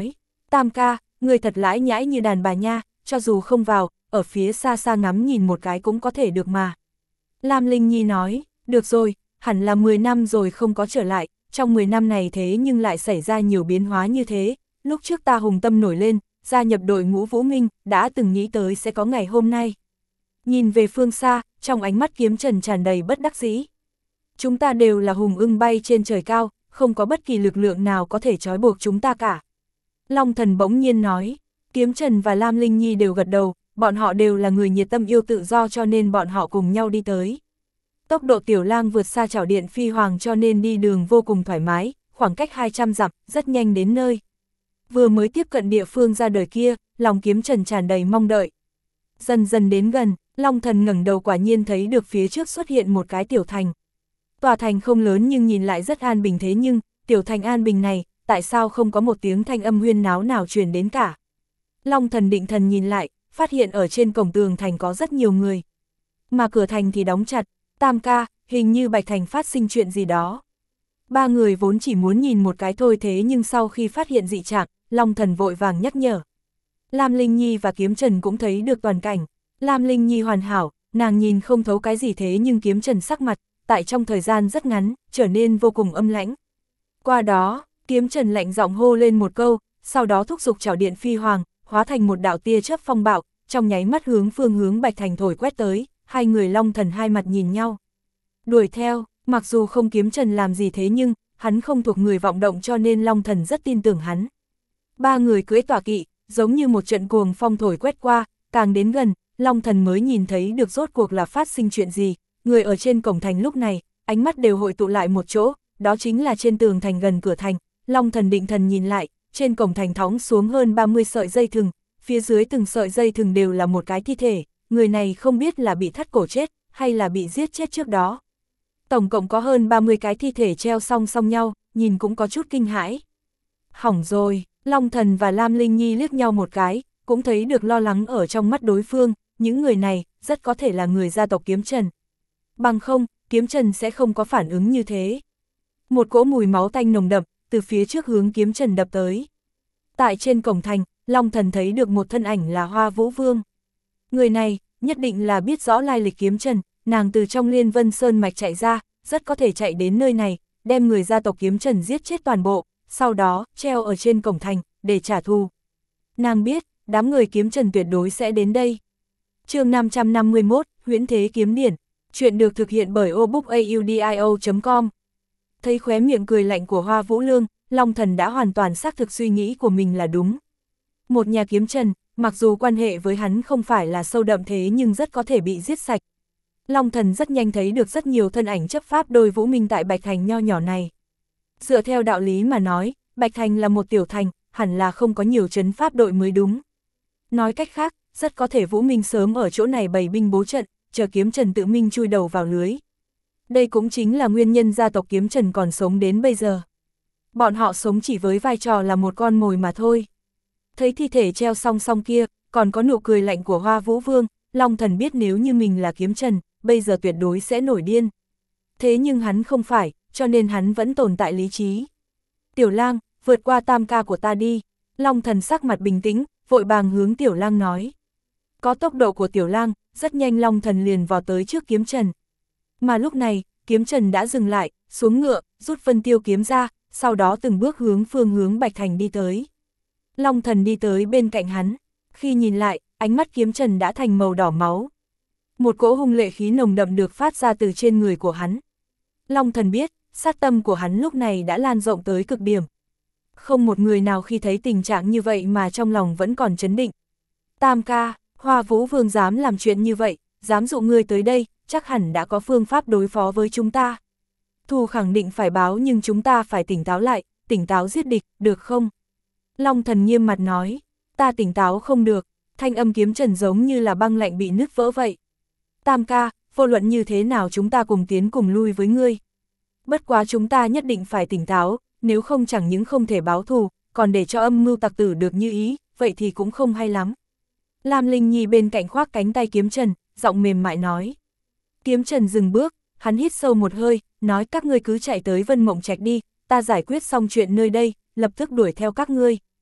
Tam ca, người thật lãi nhãi như đàn bà nha, cho dù không vào, ở phía xa xa ngắm nhìn một cái cũng có thể được mà. Lam Linh Nhi nói, được rồi, hẳn là mười năm rồi không có trở lại, trong mười năm này thế nhưng lại xảy ra nhiều biến hóa như thế. Lúc trước ta hùng tâm nổi lên, gia nhập đội ngũ Vũ Minh, đã từng nghĩ tới sẽ có ngày hôm nay. Nhìn về phương xa, trong ánh mắt Kiếm Trần tràn đầy bất đắc dĩ. Chúng ta đều là hùng ưng bay trên trời cao, không có bất kỳ lực lượng nào có thể trói buộc chúng ta cả. Long Thần bỗng nhiên nói, Kiếm Trần và Lam Linh Nhi đều gật đầu, bọn họ đều là người nhiệt tâm yêu tự do cho nên bọn họ cùng nhau đi tới. Tốc độ Tiểu Lang vượt xa chảo điện phi hoàng cho nên đi đường vô cùng thoải mái, khoảng cách hai trăm dặm, rất nhanh đến nơi. Vừa mới tiếp cận địa phương ra đời kia, lòng Kiếm Trần tràn đầy mong đợi. Dần dần đến gần, Long Thần ngẩng đầu quả nhiên thấy được phía trước xuất hiện một cái tiểu thành. Tòa thành không lớn nhưng nhìn lại rất an bình, thế nhưng, tiểu thành an bình này, tại sao không có một tiếng thanh âm huyên náo nào truyền đến cả. Long Thần định thần nhìn lại, phát hiện ở trên cổng tường thành có rất nhiều người. Mà cửa thành thì đóng chặt. Tam ca, hình như Bạch Thành phát sinh chuyện gì đó. Ba người vốn chỉ muốn nhìn một cái thôi, thế nhưng sau khi phát hiện dị trạng, Long Thần vội vàng nhắc nhở. Lam Linh Nhi và Kiếm Trần cũng thấy được toàn cảnh. Lam Linh Nhi hoàn hảo, nàng nhìn không thấu cái gì, thế nhưng Kiếm Trần sắc mặt, tại trong thời gian rất ngắn, trở nên vô cùng âm lãnh. Qua đó, Kiếm Trần lạnh giọng hô lên một câu, sau đó thúc giục chảo điện phi hoàng, hóa thành một đạo tia chớp phong bạo, trong nháy mắt hướng phương hướng Bạch Thành thổi quét tới. Hai người Long Thần hai mặt nhìn nhau. Đuổi theo, mặc dù không Kiếm Trần làm gì thế nhưng, hắn không thuộc người vọng động cho nên Long Thần rất tin tưởng hắn. Ba người cưỡi tọa kỵ, giống như một trận cuồng phong thổi quét qua, càng đến gần, Long Thần mới nhìn thấy được rốt cuộc là phát sinh chuyện gì. Người ở trên cổng thành lúc này, ánh mắt đều hội tụ lại một chỗ, đó chính là trên tường thành gần cửa thành. Long Thần định thần nhìn lại, trên cổng thành thõng xuống hơn ba mươi sợi dây thừng, phía dưới từng sợi dây thừng đều là một cái thi thể. Người này không biết là bị thắt cổ chết, hay là bị giết chết trước đó. Tổng cộng có hơn ba mươi cái thi thể treo song song nhau, nhìn cũng có chút kinh hãi. Hỏng rồi, Long Thần và Lam Linh Nhi liếc nhau một cái, cũng thấy được lo lắng ở trong mắt đối phương, những người này, rất có thể là người gia tộc Kiếm Trần. Bằng không, Kiếm Trần sẽ không có phản ứng như thế. Một cỗ mùi máu tanh nồng đậm, từ phía trước hướng Kiếm Trần đập tới. Tại trên cổng thành, Long Thần thấy được một thân ảnh là Hoa Vũ Vương. Người này, nhất định là biết rõ lai lịch Kiếm Trần, nàng từ trong Liên Vân Sơn mạch chạy ra, rất có thể chạy đến nơi này, đem người gia tộc Kiếm Trần giết chết toàn bộ, sau đó, treo ở trên cổng thành, để trả thù. Nàng biết, đám người Kiếm Trần tuyệt đối sẽ đến đây. Chương năm trăm năm mươi mốt, Huyễn Thế Kiếm Điển, chuyện được thực hiện bởi obookaudio chấm com. Thấy khóe miệng cười lạnh của Hoa Vũ Lương, Long Thần đã hoàn toàn xác thực suy nghĩ của mình là đúng. Một nhà Kiếm Trần, mặc dù quan hệ với hắn không phải là sâu đậm thế nhưng rất có thể bị giết sạch. Long Thần rất nhanh thấy được rất nhiều thân ảnh chấp pháp đôi Vũ Minh tại Bạch Thành nho nhỏ này. Dựa theo đạo lý mà nói, Bạch Thành là một tiểu thành, hẳn là không có nhiều trấn pháp đội mới đúng. Nói cách khác, rất có thể Vũ Minh sớm ở chỗ này bày binh bố trận, chờ Kiếm Trần tự mình chui đầu vào lưới. Đây cũng chính là nguyên nhân gia tộc Kiếm Trần còn sống đến bây giờ. Bọn họ sống chỉ với vai trò là một con mồi mà thôi. Thấy thi thể treo song song kia, còn có nụ cười lạnh của Hoa Vũ Vương, Long Thần biết nếu như mình là Kiếm Trần, bây giờ tuyệt đối sẽ nổi điên. Thế nhưng hắn không phải, cho nên hắn vẫn tồn tại lý trí. Tiểu Lang, vượt qua tam ca của ta đi. Long Thần sắc mặt bình tĩnh, vội vàng hướng Tiểu Lang nói. Có tốc độ của Tiểu Lang, rất nhanh Long Thần liền vào tới trước Kiếm Trần. Mà lúc này, Kiếm Trần đã dừng lại, xuống ngựa, rút Vân Tiêu kiếm ra, sau đó từng bước hướng phương hướng Bạch Thành đi tới. Long Thần đi tới bên cạnh hắn, khi nhìn lại, ánh mắt Kiếm Trần đã thành màu đỏ máu. Một cỗ hung lệ khí nồng đậm được phát ra từ trên người của hắn. Long Thần biết, sát tâm của hắn lúc này đã lan rộng tới cực điểm. Không một người nào khi thấy tình trạng như vậy mà trong lòng vẫn còn chấn định. Tam ca, Hoa Vũ Vương dám làm chuyện như vậy, dám dụ ngươi tới đây, chắc hẳn đã có phương pháp đối phó với chúng ta. Thù khẳng định phải báo nhưng chúng ta phải tỉnh táo lại, tỉnh táo giết địch, được không? Long Thần nghiêm mặt nói, ta tỉnh táo không được, thanh âm Kiếm Trần giống như là băng lạnh bị nứt vỡ vậy. Tam ca, vô luận như thế nào chúng ta cùng tiến cùng lui với ngươi. Bất quá chúng ta nhất định phải tỉnh táo, nếu không chẳng những không thể báo thù, còn để cho âm mưu tặc tử được như ý, vậy thì cũng không hay lắm. Lam Linh Nhi bên cạnh khoác cánh tay Kiếm Trần, giọng mềm mại nói. Kiếm Trần dừng bước, hắn hít sâu một hơi, nói các ngươi cứ chạy tới Vân Mộng Trạch đi, ta giải quyết xong chuyện nơi đây, lập tức đuổi theo các ngươi.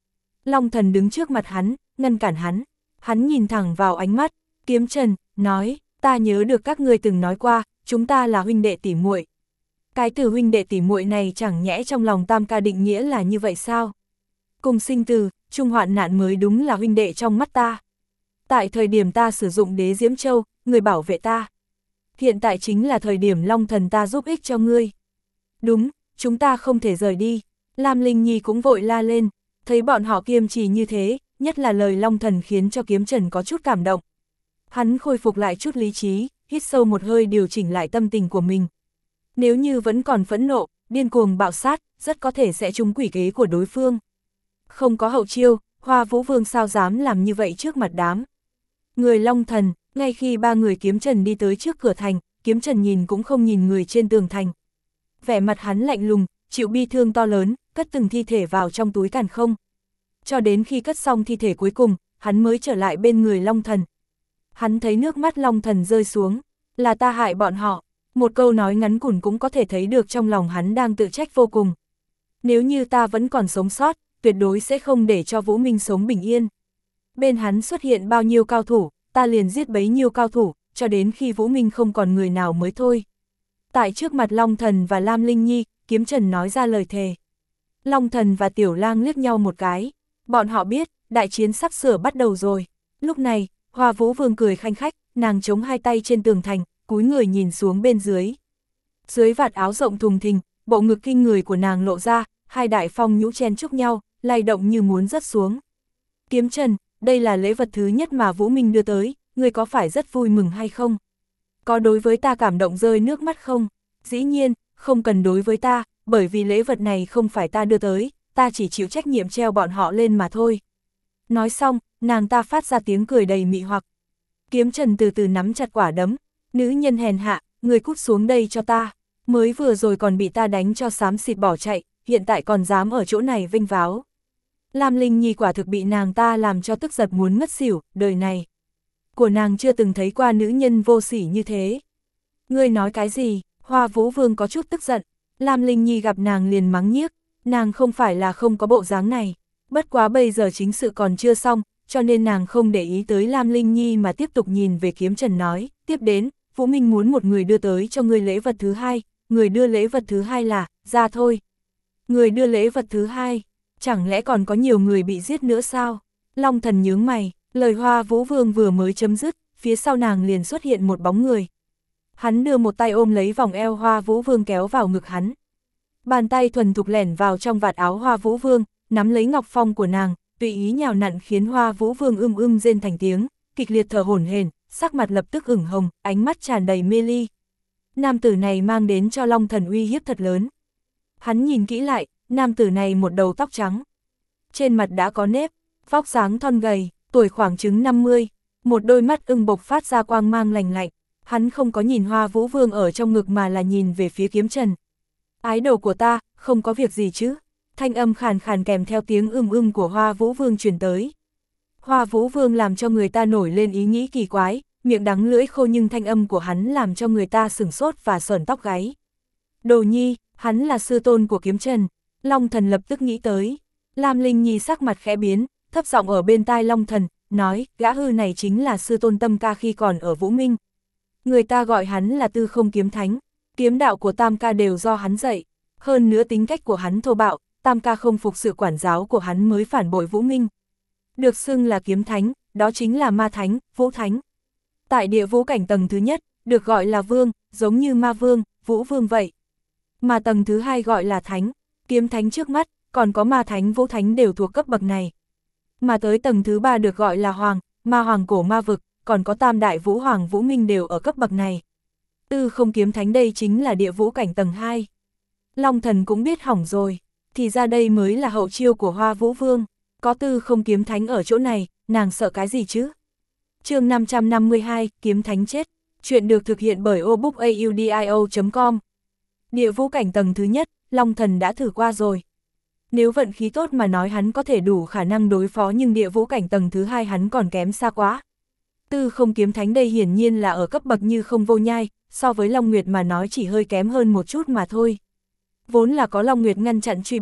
Long Thần đứng trước mặt hắn, ngăn cản hắn. Hắn nhìn thẳng vào ánh mắt, Kiếm Trần, nói, ta nhớ được các ngươi từng nói qua, chúng ta là huynh đệ tỉ muội. Cái từ huynh đệ tỉ muội này chẳng nhẽ trong lòng Tam ca định nghĩa là như vậy sao? Cùng sinh từ, chung hoạn nạn mới đúng là huynh đệ trong mắt ta. Tại thời điểm ta sử dụng đế Diễm Châu, người bảo vệ ta. Hiện tại chính là thời điểm Long Thần ta giúp ích cho ngươi. Đúng, chúng ta không thể rời đi. Lam Linh Nhi cũng vội la lên, thấy bọn họ kiêm trì như thế, nhất là lời Long Thần khiến cho Kiếm Trần có chút cảm động. Hắn khôi phục lại chút lý trí, hít sâu một hơi điều chỉnh lại tâm tình của mình. Nếu như vẫn còn phẫn nộ, điên cuồng bạo sát, rất có thể sẽ trúng quỷ kế của đối phương. Không có hậu chiêu, Hoa Vũ Vương sao dám làm như vậy trước mặt đám. Người Long Thần, ngay khi ba người Kiếm Trần đi tới trước cửa thành, Kiếm Trần nhìn cũng không nhìn người trên tường thành. Vẻ mặt hắn lạnh lùng, chịu bi thương to lớn, cất từng thi thể vào trong túi càn khôn. Cho đến khi cất xong thi thể cuối cùng, hắn mới trở lại bên người Long Thần. Hắn thấy nước mắt Long Thần rơi xuống, là ta hại bọn họ. Một câu nói ngắn ngủn cũng có thể thấy được trong lòng hắn đang tự trách vô cùng. Nếu như ta vẫn còn sống sót, tuyệt đối sẽ không để cho Vũ Minh sống bình yên. Bên hắn xuất hiện bao nhiêu cao thủ, ta liền giết bấy nhiêu cao thủ, cho đến khi Vũ Minh không còn người nào mới thôi. Tại trước mặt Long Thần và Lam Linh Nhi, Kiếm Trần nói ra lời thề. Long Thần và Tiểu Lang liếc nhau một cái. Bọn họ biết, đại chiến sắp sửa bắt đầu rồi. Lúc này, Hoa Vũ Vương cười khanh khách, nàng chống hai tay trên tường thành, cúi người nhìn xuống bên dưới. Dưới vạt áo rộng thùng thình, bộ ngực kinh người của nàng lộ ra, hai đại phong nhũ chen chúc nhau, lay động như muốn rớt xuống. Kiếm Trần, đây là lễ vật thứ nhất mà Vũ Minh đưa tới, ngươi có phải rất vui mừng hay không? Có đối với ta cảm động rơi nước mắt không? Dĩ nhiên, không cần đối với ta, bởi vì lễ vật này không phải ta đưa tới, ta chỉ chịu trách nhiệm treo bọn họ lên mà thôi. Nói xong, nàng ta phát ra tiếng cười đầy mị hoặc. Kiếm Trần từ từ nắm chặt quả đấm, nữ nhân hèn hạ, người cút xuống đây cho ta, mới vừa rồi còn bị ta đánh cho xám xịt bỏ chạy, hiện tại còn dám ở chỗ này vênh váo. Lam Linh Nhi quả thực bị nàng ta làm cho tức giật muốn ngất xỉu, đời này của nàng chưa từng thấy qua nữ nhân vô sỉ như thế. Ngươi nói cái gì? Hoa Vũ Vương có chút tức giận. Lam Linh Nhi gặp nàng liền mắng nhiếc, nàng không phải là không có bộ dáng này, bất quá bây giờ chính sự còn chưa xong, cho nên nàng không để ý tới Lam Linh Nhi mà tiếp tục nhìn về Kiếm Trần nói, tiếp đến, Vũ Minh muốn một người đưa tới cho ngươi lễ vật thứ hai, người đưa lễ vật thứ hai là, ra thôi. Người đưa lễ vật thứ hai, chẳng lẽ còn có nhiều người bị giết nữa sao? Long Thần nhướng mày, lời Hoa Vũ Vương vừa mới chấm dứt, phía sau nàng liền xuất hiện một bóng người. Hắn đưa một tay ôm lấy vòng eo Hoa Vũ Vương kéo vào ngực hắn. Bàn tay thuần thục lẻn vào trong vạt áo Hoa Vũ Vương, nắm lấy ngọc phong của nàng, tùy ý nhào nặn khiến Hoa Vũ Vương ưm ưm rên thành tiếng, kịch liệt thở hổn hển, sắc mặt lập tức ửng hồng, ánh mắt tràn đầy mê ly. Nam tử này mang đến cho Long Thần uy hiếp thật lớn. Hắn nhìn kỹ lại, nam tử này một đầu tóc trắng. Trên mặt đã có nếp, vóc dáng thon gầy, tuổi khoảng chừng năm mươi, một đôi mắt ưng bộc phát ra quang mang lành lạnh. Hắn không có nhìn Hoa Vũ Vương ở trong ngực mà là nhìn về phía Kiếm Trần. Ái đồ của ta, không có việc gì chứ? Thanh âm khàn khàn kèm theo tiếng ưm ưm của Hoa Vũ Vương truyền tới. Hoa Vũ Vương làm cho người ta nổi lên ý nghĩ kỳ quái, miệng đắng lưỡi khô nhưng thanh âm của hắn làm cho người ta sửng sốt và sởn tóc gáy. Đồ Nhi, hắn là sư tôn của Kiếm Trần. Long Thần lập tức nghĩ tới. Lam Linh Nhi sắc mặt khẽ biến, thấp giọng ở bên tai Long Thần, nói, gã hư này chính là sư tôn Tâm Ca khi còn ở Vũ Minh. Người ta gọi hắn là Tư Không Kiếm Thánh, kiếm đạo của Tam Ca đều do hắn dạy. Hơn nữa tính cách của hắn thô bạo, Tam Ca không phục sự quản giáo của hắn mới phản bội Vũ Minh. Được xưng là Kiếm Thánh, đó chính là Ma Thánh, Vũ Thánh. Tại địa vũ cảnh tầng thứ nhất, được gọi là Vương, giống như Ma Vương, Vũ Vương vậy. Mà tầng thứ hai gọi là Thánh, Kiếm Thánh trước mắt, còn có Ma Thánh, Vũ Thánh đều thuộc cấp bậc này. Mà tới tầng thứ ba được gọi là Hoàng, Ma Hoàng cổ ma vực, còn có Tam Đại Vũ Hoàng Vũ Minh đều ở cấp bậc này. Tư Không Kiếm Thánh đây chính là địa vũ cảnh tầng hai. Long Thần cũng biết hỏng rồi, thì ra đây mới là hậu chiêu của Hoa Vũ Vương. Có Tư Không Kiếm Thánh ở chỗ này, nàng sợ cái gì chứ? Chương năm trăm năm mươi hai, Kiếm Thánh chết. Chuyện được thực hiện bởi obookaudio chấm com. Địa vũ cảnh tầng thứ nhất, Long Thần đã thử qua rồi. Nếu vận khí tốt mà nói hắn có thể đủ khả năng đối phó, nhưng địa vũ cảnh tầng thứ hai hắn còn kém xa quá. Tư Không Kiếm Thánh đây hiển nhiên là ở cấp bậc Như Không Vô Nhai, so với Long Nguyệt mà nói chỉ hơi kém hơn một chút mà thôi. Vốn là có Long Nguyệt ngăn chặn truy binh,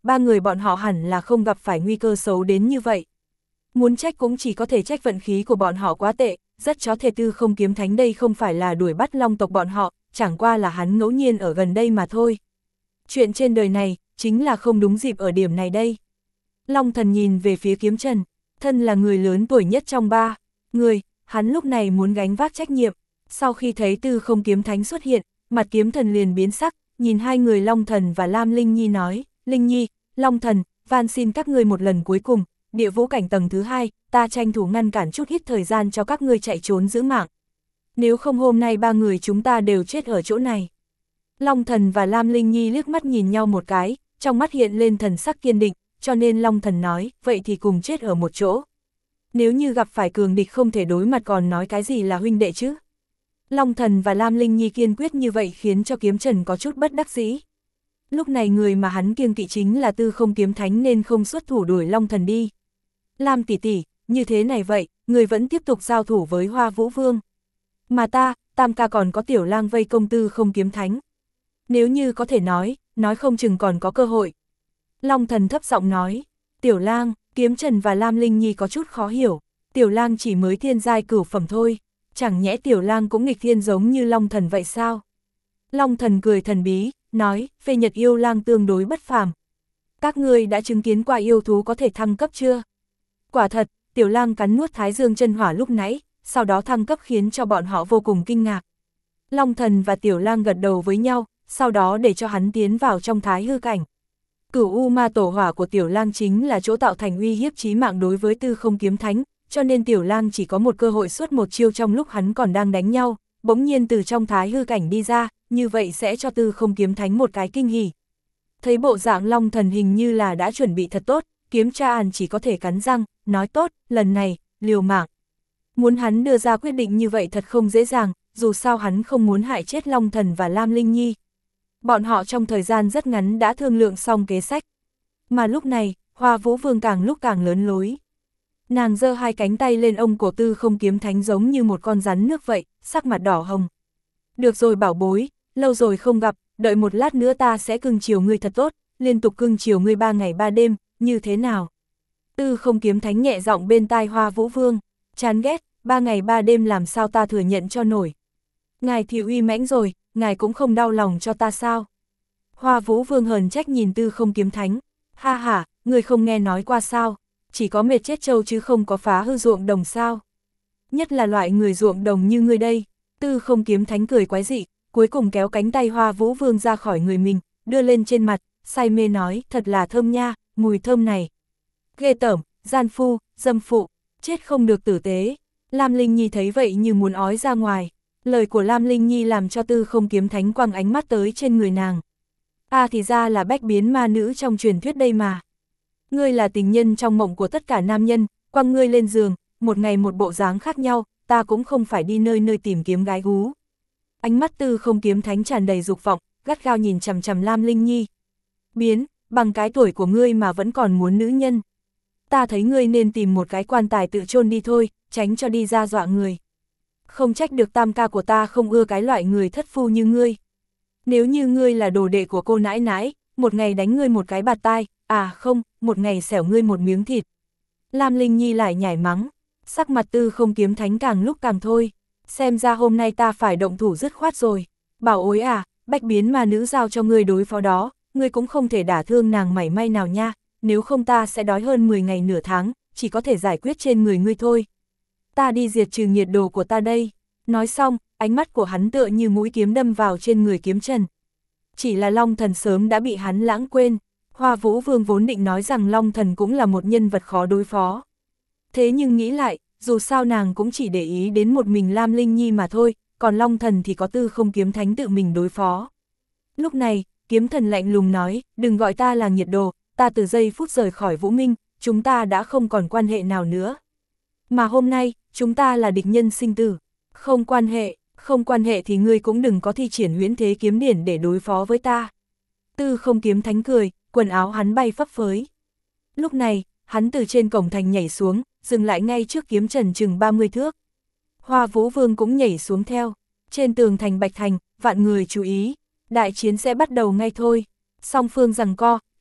ba người bọn họ hẳn là không gặp phải nguy cơ xấu đến như vậy. Muốn trách cũng chỉ có thể trách vận khí của bọn họ quá tệ, rất có thể Tư Không Kiếm Thánh đây không phải là đuổi bắt long tộc bọn họ, chẳng qua là hắn ngẫu nhiên ở gần đây mà thôi. Chuyện trên đời này, chính là không đúng dịp ở điểm này đây. Long Thần nhìn về phía Kiếm Trần, thân là người lớn tuổi nhất trong ba người, hắn lúc này muốn gánh vác trách nhiệm. Sau khi thấy Tư Không Kiếm Thánh xuất hiện, mặt Kiếm Thần liền biến sắc, nhìn hai người Long Thần và Lam Linh Nhi nói, Linh Nhi, Long Thần, van xin các ngươi một lần cuối cùng, địa vũ cảnh tầng thứ hai, ta tranh thủ ngăn cản chút ít thời gian cho các ngươi chạy trốn giữ mạng. Nếu không hôm nay ba người chúng ta đều chết ở chỗ này. Long Thần và Lam Linh Nhi liếc mắt nhìn nhau một cái, trong mắt hiện lên thần sắc kiên định, cho nên Long Thần nói, vậy thì cùng chết ở một chỗ. Nếu như gặp phải cường địch không thể đối mặt còn nói cái gì là huynh đệ chứ. Long Thần và Lam Linh Nhi kiên quyết như vậy khiến cho Kiếm Trần có chút bất đắc dĩ. Lúc này người mà hắn kiêng kỵ chính là Tư Không Kiếm Thánh nên không xuất thủ đuổi Long Thần đi. Lam tỷ tỷ, như thế này vậy, người vẫn tiếp tục giao thủ với Hoa Vũ Vương. Mà ta, Tam ca còn có Tiểu Lang vây công Tư Không Kiếm Thánh. Nếu như có thể nói, nói không chừng còn có cơ hội. Long Thần thấp giọng nói, Tiểu Lang, Kiếm Trần và Lam Linh Nhi có chút khó hiểu, Tiểu Lang chỉ mới thiên giai cửu phẩm thôi, chẳng nhẽ Tiểu Lang cũng nghịch thiên giống như Long Thần vậy sao? Long Thần cười thần bí, nói, phê nhật yêu lang tương đối bất phàm. Các ngươi đã chứng kiến qua yêu thú có thể thăng cấp chưa? Quả thật, Tiểu Lang cắn nuốt Thái Dương chân hỏa lúc nãy, sau đó thăng cấp khiến cho bọn họ vô cùng kinh ngạc. Long Thần và Tiểu Lang gật đầu với nhau, sau đó để cho hắn tiến vào trong thái hư cảnh. Cửu U Ma Tổ Hỏa của Tiểu Lang chính là chỗ tạo thành uy hiếp chí mạng đối với Tư Không Kiếm Thánh, cho nên Tiểu Lang chỉ có một cơ hội suốt một chiêu trong lúc hắn còn đang đánh nhau, bỗng nhiên từ trong thái hư cảnh đi ra, như vậy sẽ cho Tư Không Kiếm Thánh một cái kinh hỉ. Thấy bộ dạng Long Thần hình như là đã chuẩn bị thật tốt, Kiếm Cha Àn chỉ có thể cắn răng, nói tốt, lần này, liều mạng. Muốn hắn đưa ra quyết định như vậy thật không dễ dàng, dù sao hắn không muốn hại chết Long Thần và Lam Linh Nhi. Bọn họ trong thời gian rất ngắn đã thương lượng xong kế sách. Mà lúc này, Hoa Vũ Vương càng lúc càng lớn lối. Nàng giơ hai cánh tay lên ông cổ Tư Không Kiếm Thánh giống như một con rắn nước vậy, sắc mặt đỏ hồng. Được rồi bảo bối, lâu rồi không gặp, đợi một lát nữa ta sẽ cưng chiều ngươi thật tốt, liên tục cưng chiều ngươi ba ngày ba đêm, như thế nào? Tư Không Kiếm Thánh nhẹ giọng bên tai Hoa Vũ Vương, chán ghét, ba ngày ba đêm làm sao ta thừa nhận cho nổi. Ngài thì uy mãnh rồi, ngài cũng không đau lòng cho ta sao? Hoa Vũ Vương hờn trách nhìn Tư Không Kiếm Thánh, ha ha, ngươi không nghe nói qua sao? Chỉ có mệt chết trâu chứ không có phá hư ruộng đồng sao? Nhất là loại người ruộng đồng như ngươi đây. Tư Không Kiếm Thánh cười quái dị, cuối cùng kéo cánh tay Hoa Vũ Vương ra khỏi người mình, đưa lên trên mặt, say mê nói, thật là thơm nha, mùi thơm này. Ghê tởm, gian phu, dâm phụ, chết không được tử tế. Lam Linh Nhi thấy vậy như muốn ói ra ngoài. Lời của Lam Linh Nhi làm cho Tư Không Kiếm Thánh quăng ánh mắt tới trên người nàng. À thì ra là bách biến ma nữ trong truyền thuyết đây mà. Ngươi là tình nhân trong mộng của tất cả nam nhân, quăng ngươi lên giường, một ngày một bộ dáng khác nhau, ta cũng không phải đi nơi nơi tìm kiếm gái gú. Ánh mắt Tư Không Kiếm Thánh tràn đầy dục vọng, gắt gao nhìn chằm chằm Lam Linh Nhi. Biến, bằng cái tuổi của ngươi mà vẫn còn muốn nữ nhân. Ta thấy ngươi nên tìm một cái quan tài tự chôn đi thôi, tránh cho đi ra dọa người. Không trách được Tam ca của ta không ưa cái loại người thất phu như ngươi. Nếu như ngươi là đồ đệ của cô nãi nãi, một ngày đánh ngươi một cái bạt tai, à không, một ngày xẻo ngươi một miếng thịt. Lam Linh Nhi lại nhảy mắng, sắc mặt Tư Không Kiếm Thánh càng lúc càng thôi, xem ra hôm nay ta phải động thủ dứt khoát rồi. Bảo ối à, bách biến ma nữ giao cho ngươi đối phó đó, ngươi cũng không thể đả thương nàng mảy may nào nha, nếu không ta sẽ đói hơn mười ngày nửa tháng, chỉ có thể giải quyết trên người ngươi thôi. Ta đi diệt trừ nhiệt đồ của ta đây. Nói xong, ánh mắt của hắn tựa như mũi kiếm đâm vào trên người Kiếm Trần. Chỉ là Long Thần sớm đã bị hắn lãng quên. Hoa Vũ Vương vốn định nói rằng Long Thần cũng là một nhân vật khó đối phó. Thế nhưng nghĩ lại, dù sao nàng cũng chỉ để ý đến một mình Lam Linh Nhi mà thôi, còn Long Thần thì có Tư Không Kiếm Thánh tự mình đối phó. Lúc này, Kiếm Thần lạnh lùng nói, đừng gọi ta là nhiệt đồ, ta từ giây phút rời khỏi Vũ Minh, chúng ta đã không còn quan hệ nào nữa. Mà hôm nay, chúng ta là địch nhân sinh tử. Không quan hệ, không quan hệ thì ngươi cũng đừng có thi triển huyễn thế kiếm điển để đối phó với ta. Tư Không Kiếm Thánh cười, quần áo hắn bay phấp phới. Lúc này, hắn từ trên cổng thành nhảy xuống, dừng lại ngay trước Kiếm Trần chừng ba mươi thước. Hoa Vũ Vương cũng nhảy xuống theo. Trên tường thành Bạch Thành, vạn người chú ý, đại chiến sẽ bắt đầu ngay thôi. Song phương giằng co,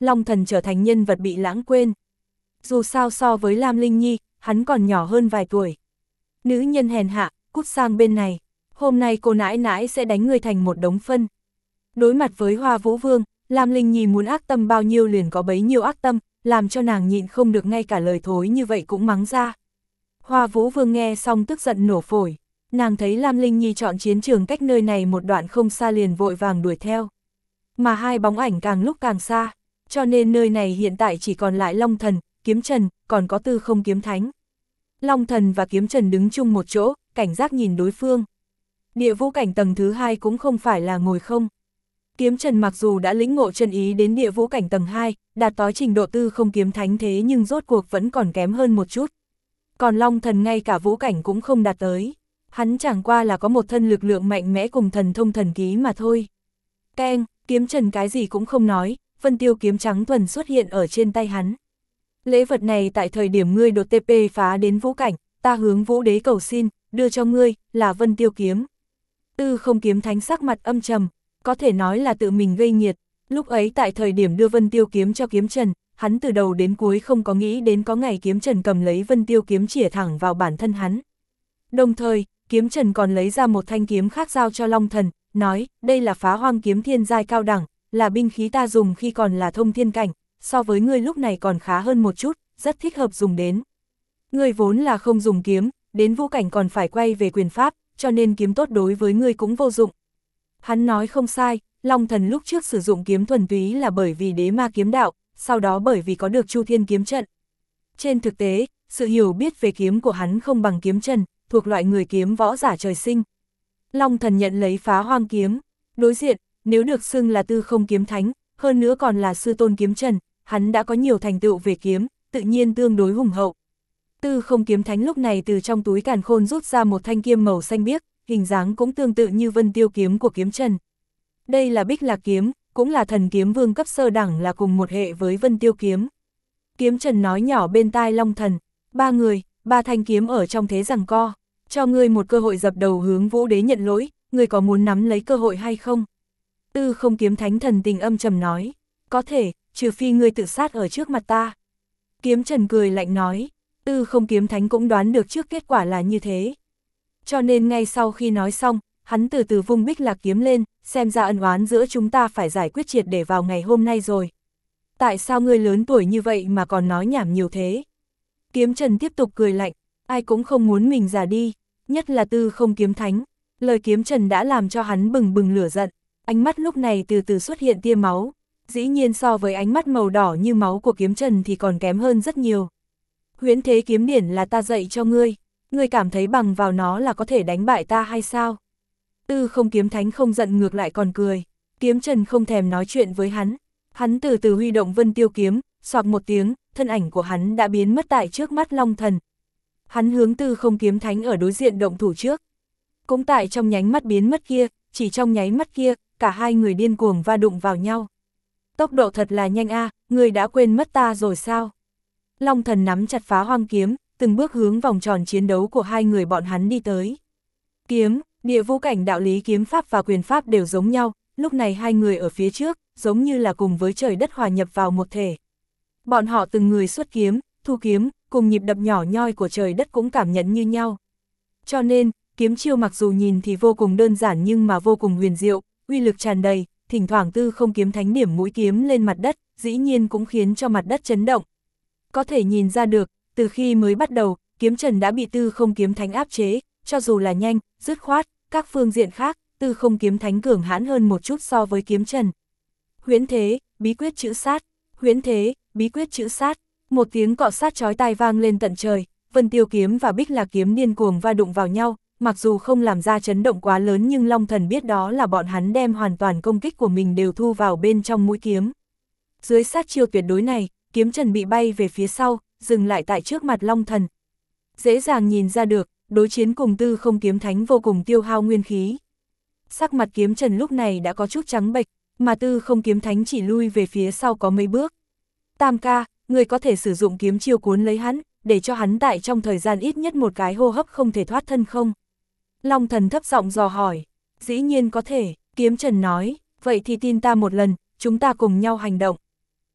Long Thần trở thành nhân vật bị lãng quên. Dù sao so với Lam Linh Nhi, hắn còn nhỏ hơn vài tuổi. Nữ nhân hèn hạ, cút sang bên này. Hôm nay cô nãi nãi sẽ đánh người thành một đống phân. Đối mặt với Hoa Vũ Vương, Lam Linh Nhi muốn ác tâm bao nhiêu liền có bấy nhiêu ác tâm, làm cho nàng nhịn không được ngay cả lời thối như vậy cũng mắng ra. Hoa Vũ Vương nghe xong tức giận nổ phổi. Nàng thấy Lam Linh Nhi chọn chiến trường cách nơi này một đoạn không xa liền vội vàng đuổi theo. Mà hai bóng ảnh càng lúc càng xa, cho nên nơi này hiện tại chỉ còn lại Long Thần, Kiếm Trần, còn có Tư Không Kiếm Thánh. Long Thần và Kiếm Trần đứng chung một chỗ, cảnh giác nhìn đối phương. Địa vũ cảnh tầng thứ hai cũng không phải là ngồi không. Kiếm Trần mặc dù đã lĩnh ngộ chân ý đến địa vũ cảnh tầng hai, đạt tới trình độ Tư Không Kiếm Thánh thế nhưng rốt cuộc vẫn còn kém hơn một chút. Còn Long Thần ngay cả vũ cảnh cũng không đạt tới. Hắn chẳng qua là có một thân lực lượng mạnh mẽ cùng thần thông thần ký mà thôi. Keng, Kiếm Trần cái gì cũng không nói, Vân Tiêu kiếm trắng thuần xuất hiện ở trên tay hắn. Lễ vật này tại thời điểm ngươi đột tê pê phá đến vũ cảnh, ta hướng vũ đế cầu xin, đưa cho ngươi, là Vân Tiêu kiếm. Tư Không Kiếm Thánh sắc mặt âm trầm, có thể nói là tự mình gây nghiệt. Lúc ấy tại thời điểm đưa Vân Tiêu kiếm cho Kiếm Trần, hắn từ đầu đến cuối không có nghĩ đến có ngày Kiếm Trần cầm lấy Vân Tiêu kiếm chĩa thẳng vào bản thân hắn. Đồng thời, Kiếm Trần còn lấy ra một thanh kiếm khác giao cho Long Thần, nói, đây là Phá Hoang kiếm thiên giai cao đẳng, là binh khí ta dùng khi còn là thông thiên cảnh, so với ngươi lúc này còn khá hơn một chút, rất thích hợp dùng đến. Ngươi vốn là không dùng kiếm, đến vũ cảnh còn phải quay về quyền pháp, cho nên kiếm tốt đối với ngươi cũng vô dụng. Hắn nói không sai, Long Thần lúc trước sử dụng kiếm thuần túy là bởi vì đế ma kiếm đạo, sau đó bởi vì có được Chu Thiên kiếm trận. Trên thực tế, sự hiểu biết về kiếm của hắn không bằng Kiếm Trần, thuộc loại người kiếm võ giả trời sinh. Long Thần nhận lấy Phá Hoang kiếm, đối diện, nếu được xưng là Tư Không Kiếm Thánh, hơn nữa còn là sư tôn Kiếm Trần, hắn đã có nhiều thành tựu về kiếm, tự nhiên tương đối hùng hậu. Tư Không Kiếm Thánh lúc này từ trong túi càn khôn rút ra một thanh kiếm màu xanh biếc, hình dáng cũng tương tự như Vân Tiêu kiếm của Kiếm Trần. Đây là Bích Lạc kiếm, cũng là thần kiếm vương cấp sơ đẳng, là cùng một hệ với Vân Tiêu kiếm. Kiếm Trần nói nhỏ bên tai Long Thần, ba người, ba thanh kiếm ở trong thế giằng co, cho ngươi một cơ hội dập đầu hướng vũ đế nhận lỗi, ngươi có muốn nắm lấy cơ hội hay không? Tư Không Kiếm Thánh thần tình âm trầm nói, có thể, trừ phi ngươi tự sát ở trước mặt ta. Kiếm Trần cười lạnh nói, Tư Không Kiếm Thánh cũng đoán được trước kết quả là như thế. Cho nên ngay sau khi nói xong, hắn từ từ vung Bích Lạc kiếm lên, xem ra ân oán giữa chúng ta phải giải quyết triệt để vào ngày hôm nay rồi. Tại sao ngươi lớn tuổi như vậy mà còn nói nhảm nhiều thế? Kiếm Trần tiếp tục cười lạnh, ai cũng không muốn mình già đi, nhất là Tư Không Kiếm Thánh. Lời Kiếm Trần đã làm cho hắn bừng bừng lửa giận, ánh mắt lúc này từ từ xuất hiện tia máu. Dĩ nhiên so với ánh mắt màu đỏ như máu của Kiếm Trần thì còn kém hơn rất nhiều. Huyễn Thế kiếm điển là ta dạy cho ngươi, ngươi cảm thấy bằng vào nó là có thể đánh bại ta hay sao? Tư Không Kiếm Thánh không giận ngược lại còn cười, Kiếm Trần không thèm nói chuyện với hắn. Hắn từ từ huy động Vân Tiêu kiếm, xoạc một tiếng, thân ảnh của hắn đã biến mất tại trước mắt Long Thần. Hắn hướng Tư Không Kiếm Thánh ở đối diện động thủ trước. Cũng tại trong nhánh mắt biến mất kia, chỉ trong nháy mắt kia, cả hai người điên cuồng va đụng vào nhau. Tốc độ thật là nhanh a, à, người đã quên mất ta rồi sao? Long Thần nắm chặt Phá Hoang kiếm, từng bước hướng vòng tròn chiến đấu của hai người bọn hắn đi tới. Kiếm, địa vũ cảnh đạo lý kiếm pháp và quyền pháp đều giống nhau, lúc này hai người ở phía trước, giống như là cùng với trời đất hòa nhập vào một thể. Bọn họ từng người xuất kiếm, thu kiếm, cùng nhịp đập nhỏ nhoi của trời đất cũng cảm nhận như nhau. Cho nên, kiếm chiêu mặc dù nhìn thì vô cùng đơn giản nhưng mà vô cùng huyền diệu, uy lực tràn đầy, thỉnh thoảng Tư Không Kiếm Thánh điểm mũi kiếm lên mặt đất, dĩ nhiên cũng khiến cho mặt đất chấn động. Có thể nhìn ra được, từ khi mới bắt đầu, Kiếm Trần đã bị Tư Không Kiếm Thánh áp chế, cho dù là nhanh, dứt khoát, các phương diện khác, Tư Không Kiếm Thánh cường hãn hơn một chút so với Kiếm Trần. Huyễn Thế, bí quyết chữ sát, Huyễn Thế, bí quyết chữ sát, một tiếng cọ sát chói tai vang lên tận trời, Vân Tiêu kiếm và Bích Lạc kiếm điên cuồng va đụng vào nhau, mặc dù không làm ra chấn động quá lớn nhưng Long Thần biết đó là bọn hắn đem hoàn toàn công kích của mình đều thu vào bên trong mũi kiếm. Dưới sát chiêu tuyệt đối này, Kiếm Trần bị bay về phía sau, dừng lại tại trước mặt Long Thần. Dễ dàng nhìn ra được, đối chiến cùng Tư Không Kiếm Thánh vô cùng tiêu hao nguyên khí. Sắc mặt Kiếm Trần lúc này đã có chút trắng bệch, mà Tư Không Kiếm Thánh chỉ lui về phía sau có mấy bước. Tam ca, người có thể sử dụng kiếm chiêu cuốn lấy hắn, để cho hắn tại trong thời gian ít nhất một cái hô hấp không thể thoát thân không? Long Thần thấp giọng dò hỏi. Dĩ nhiên có thể, Kiếm Trần nói, vậy thì tin ta một lần, chúng ta cùng nhau hành động.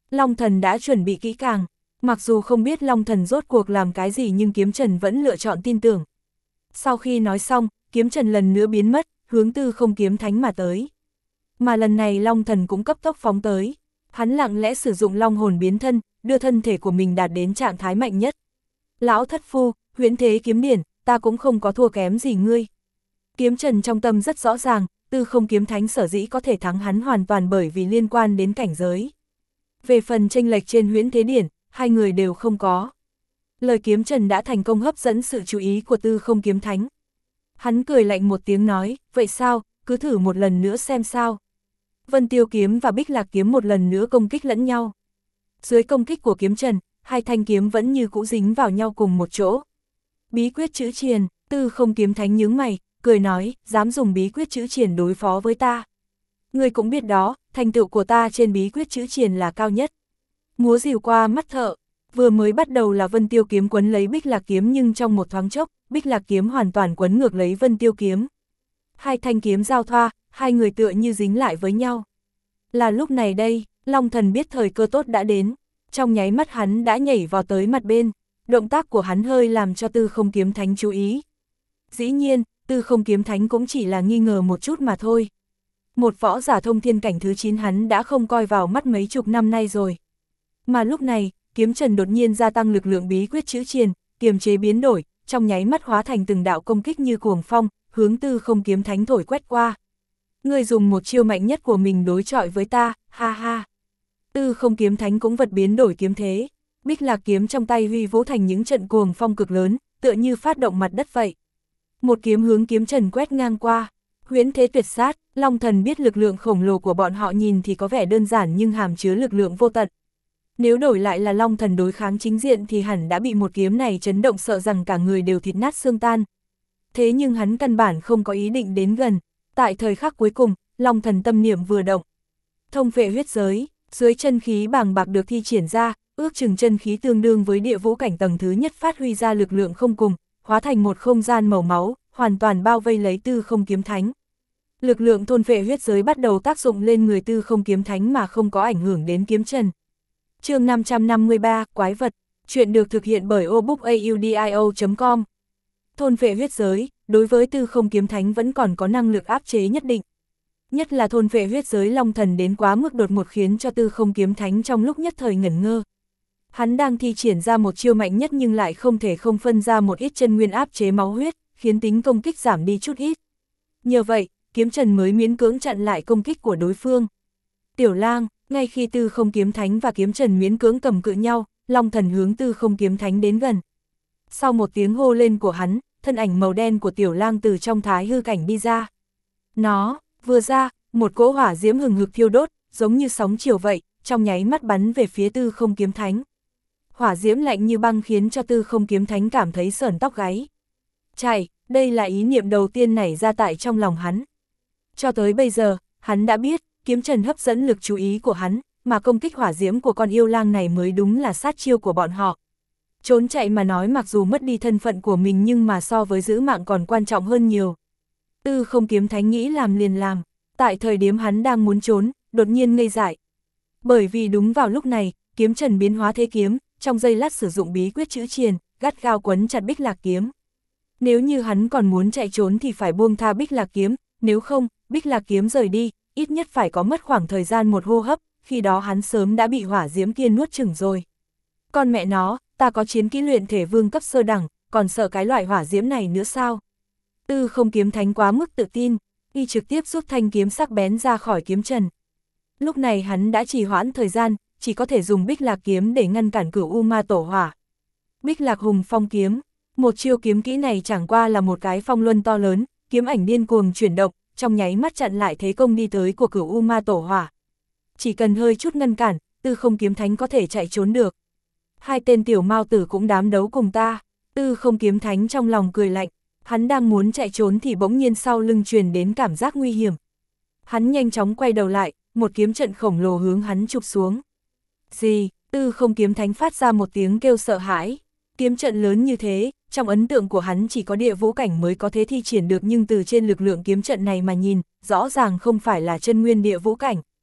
Long Thần đã chuẩn bị kỹ càng, mặc dù không biết Long Thần rốt cuộc làm cái gì nhưng Kiếm Trần vẫn lựa chọn tin tưởng. Sau khi nói xong, Kiếm Trần lần nữa biến mất, hướng Tư Không Kiếm Thánh mà tới. Mà lần này Long Thần cũng cấp tốc phóng tới. Hắn lặng lẽ sử dụng long hồn biến thân, đưa thân thể của mình đạt đến trạng thái mạnh nhất. Lão thất phu, huyễn thế kiếm điển, ta cũng không có thua kém gì ngươi. Kiếm Trần trong tâm rất rõ ràng, Tư Không Kiếm Thánh sở dĩ có thể thắng hắn hoàn toàn bởi vì liên quan đến cảnh giới. Về phần chênh lệch trên huyễn thế điển, hai người đều không có. Lời Kiếm Trần đã thành công hấp dẫn sự chú ý của Tư Không Kiếm Thánh. Hắn cười lạnh một tiếng nói, vậy sao, cứ thử một lần nữa xem sao. Vân Tiêu Kiếm và Bích Lạc Kiếm một lần nữa công kích lẫn nhau. Dưới công kích của Kiếm Trần, hai thanh kiếm vẫn như cũ dính vào nhau cùng một chỗ. Bí quyết chữ triền, Tư Không Kiếm Thánh nhướng mày, cười nói, dám dùng bí quyết chữ triền đối phó với ta. Ngươi cũng biết đó, thành tựu của ta trên bí quyết chữ triền là cao nhất. Múa rìu qua mắt thợ, vừa mới bắt đầu là Vân Tiêu Kiếm quấn lấy Bích Lạc Kiếm nhưng trong một thoáng chốc, Bích Lạc Kiếm hoàn toàn quấn ngược lấy Vân Tiêu Kiếm. Hai thanh kiếm giao thoa, hai người tựa như dính lại với nhau. Là lúc này đây, Long Thần biết thời cơ tốt đã đến, trong nháy mắt hắn đã nhảy vào tới mặt bên, động tác của hắn hơi làm cho Tư Không Kiếm Thánh chú ý. Dĩ nhiên, Tư Không Kiếm Thánh cũng chỉ là nghi ngờ một chút mà thôi. Một võ giả thông thiên cảnh thứ chín hắn đã không coi vào mắt mấy chục năm nay rồi. Mà lúc này, Kiếm Trần đột nhiên gia tăng lực lượng bí quyết chữ triền, kiềm chế biến đổi, trong nháy mắt hóa thành từng đạo công kích như cuồng phong, hướng Tư Không Kiếm Thánh thổi quét qua. Ngươi dùng một chiêu mạnh nhất của mình đối chọi với ta, ha ha. Tư Không Kiếm Thánh cũng vật biến đổi kiếm thế. Bích Lạc Kiếm trong tay huy vũ thành những trận cuồng phong cực lớn, tựa như phát động mặt đất vậy. Một kiếm hướng Kiếm Trần quét ngang qua. Huyễn thế tuyệt sát, Long Thần biết lực lượng khổng lồ của bọn họ nhìn thì có vẻ đơn giản nhưng hàm chứa lực lượng vô tận. Nếu đổi lại là Long Thần đối kháng chính diện thì hẳn đã bị một kiếm này chấn động sợ rằng cả người đều thịt nát xương tan. Thế nhưng hắn căn bản không có ý định đến gần. Tại thời khắc cuối cùng, Long Thần tâm niệm vừa động. Thông phệ huyết giới, dưới chân khí bàng bạc được thi triển ra, ước chừng chân khí tương đương với địa vũ cảnh tầng thứ nhất phát huy ra lực lượng không cùng, hóa thành một không gian màu máu, hoàn toàn bao vây lấy Tư Không Kiếm Thánh. Lực lượng thôn phệ huyết giới bắt đầu tác dụng lên người Tư Không Kiếm Thánh mà không có ảnh hưởng đến Kiếm Trần. Chương năm trăm năm mươi ba, Quái vật, chuyện được thực hiện bởi obookaudio chấm com. Thôn phệ huyết giới, đối với Tư Không Kiếm Thánh vẫn còn có năng lực áp chế nhất định. Nhất là thôn phệ huyết giới Long Thần đến quá mức đột ngột khiến cho Tư Không Kiếm Thánh trong lúc nhất thời ngẩn ngơ. Hắn đang thi triển ra một chiêu mạnh nhất nhưng lại không thể không phân ra một ít chân nguyên áp chế máu huyết, khiến tính công kích giảm đi chút ít. Nhờ vậy, Kiếm Trần mới miễn cưỡng chặn lại công kích của đối phương. Tiểu Lang, ngay khi Tư Không Kiếm Thánh và Kiếm Trần miễn cưỡng cầm cự nhau, Long Thần hướng Tư Không Kiếm Thánh đến gần. Sau một tiếng hô lên của hắn, thân ảnh màu đen của Tiểu Lang từ trong thái hư cảnh đi ra. Nó, vừa ra, một cỗ hỏa diễm hừng hực thiêu đốt, giống như sóng chiều vậy, trong nháy mắt bắn về phía Tư Không Kiếm Thánh. Hỏa diễm lạnh như băng khiến cho Tư Không Kiếm Thánh cảm thấy sởn tóc gáy. Chạy, đây là ý niệm đầu tiên nảy ra tại trong lòng hắn. Cho tới bây giờ, hắn đã biết, Kiếm Trần hấp dẫn lực chú ý của hắn, mà công kích hỏa diễm của con yêu lang này mới đúng là sát chiêu của bọn họ. Trốn chạy mà nói mặc dù mất đi thân phận của mình nhưng mà so với giữ mạng còn quan trọng hơn nhiều. Tư Không Kiếm Thánh nghĩ làm liền làm, tại thời điểm hắn đang muốn trốn, đột nhiên ngây dại. Bởi vì đúng vào lúc này, Kiếm Trần biến hóa thế kiếm, trong giây lát sử dụng bí quyết chữ triền, gắt gao quấn chặt Bích Lạc Kiếm. Nếu như hắn còn muốn chạy trốn thì phải buông tha Bích Lạc Kiếm, nếu không, Bích Lạc Kiếm rời đi, ít nhất phải có mất khoảng thời gian một hô hấp, khi đó hắn sớm đã bị hỏa diễm kia nuốt chửng rồi. Con mẹ nó, ta có chiến kỹ luyện thể vương cấp sơ đẳng, còn sợ cái loại hỏa diễm này nữa sao? Tư Không Kiếm Thánh quá mức tự tin, y trực tiếp rút thanh kiếm sắc bén ra khỏi Kiếm Trần. Lúc này hắn đã trì hoãn thời gian, chỉ có thể dùng Bích Lạc Kiếm để ngăn cản Cửu U Ma Tổ Hỏa. Bích Lạc Hùng Phong Kiếm, một chiêu kiếm kỹ này chẳng qua là một cái phong luân to lớn, kiếm ảnh điên cuồng chuyển động, trong nháy mắt chặn lại thế công đi tới của Cửu U Ma Tổ Hỏa. Chỉ cần hơi chút ngăn cản, Tư Không Kiếm Thánh có thể chạy trốn được. Hai tên tiểu mao tử cũng dám đấu cùng ta. Tư Không Kiếm Thánh trong lòng cười lạnh, hắn đang muốn chạy trốn thì bỗng nhiên sau lưng truyền đến cảm giác nguy hiểm. Hắn nhanh chóng quay đầu lại, một kiếm trận khổng lồ hướng hắn chụp xuống. Gì? Tư Không Kiếm Thánh phát ra một tiếng kêu sợ hãi. Kiếm trận lớn như thế, trong ấn tượng của hắn chỉ có địa vũ cảnh mới có thể thi triển được nhưng từ trên lực lượng kiếm trận này mà nhìn, rõ ràng không phải là chân nguyên địa vũ cảnh.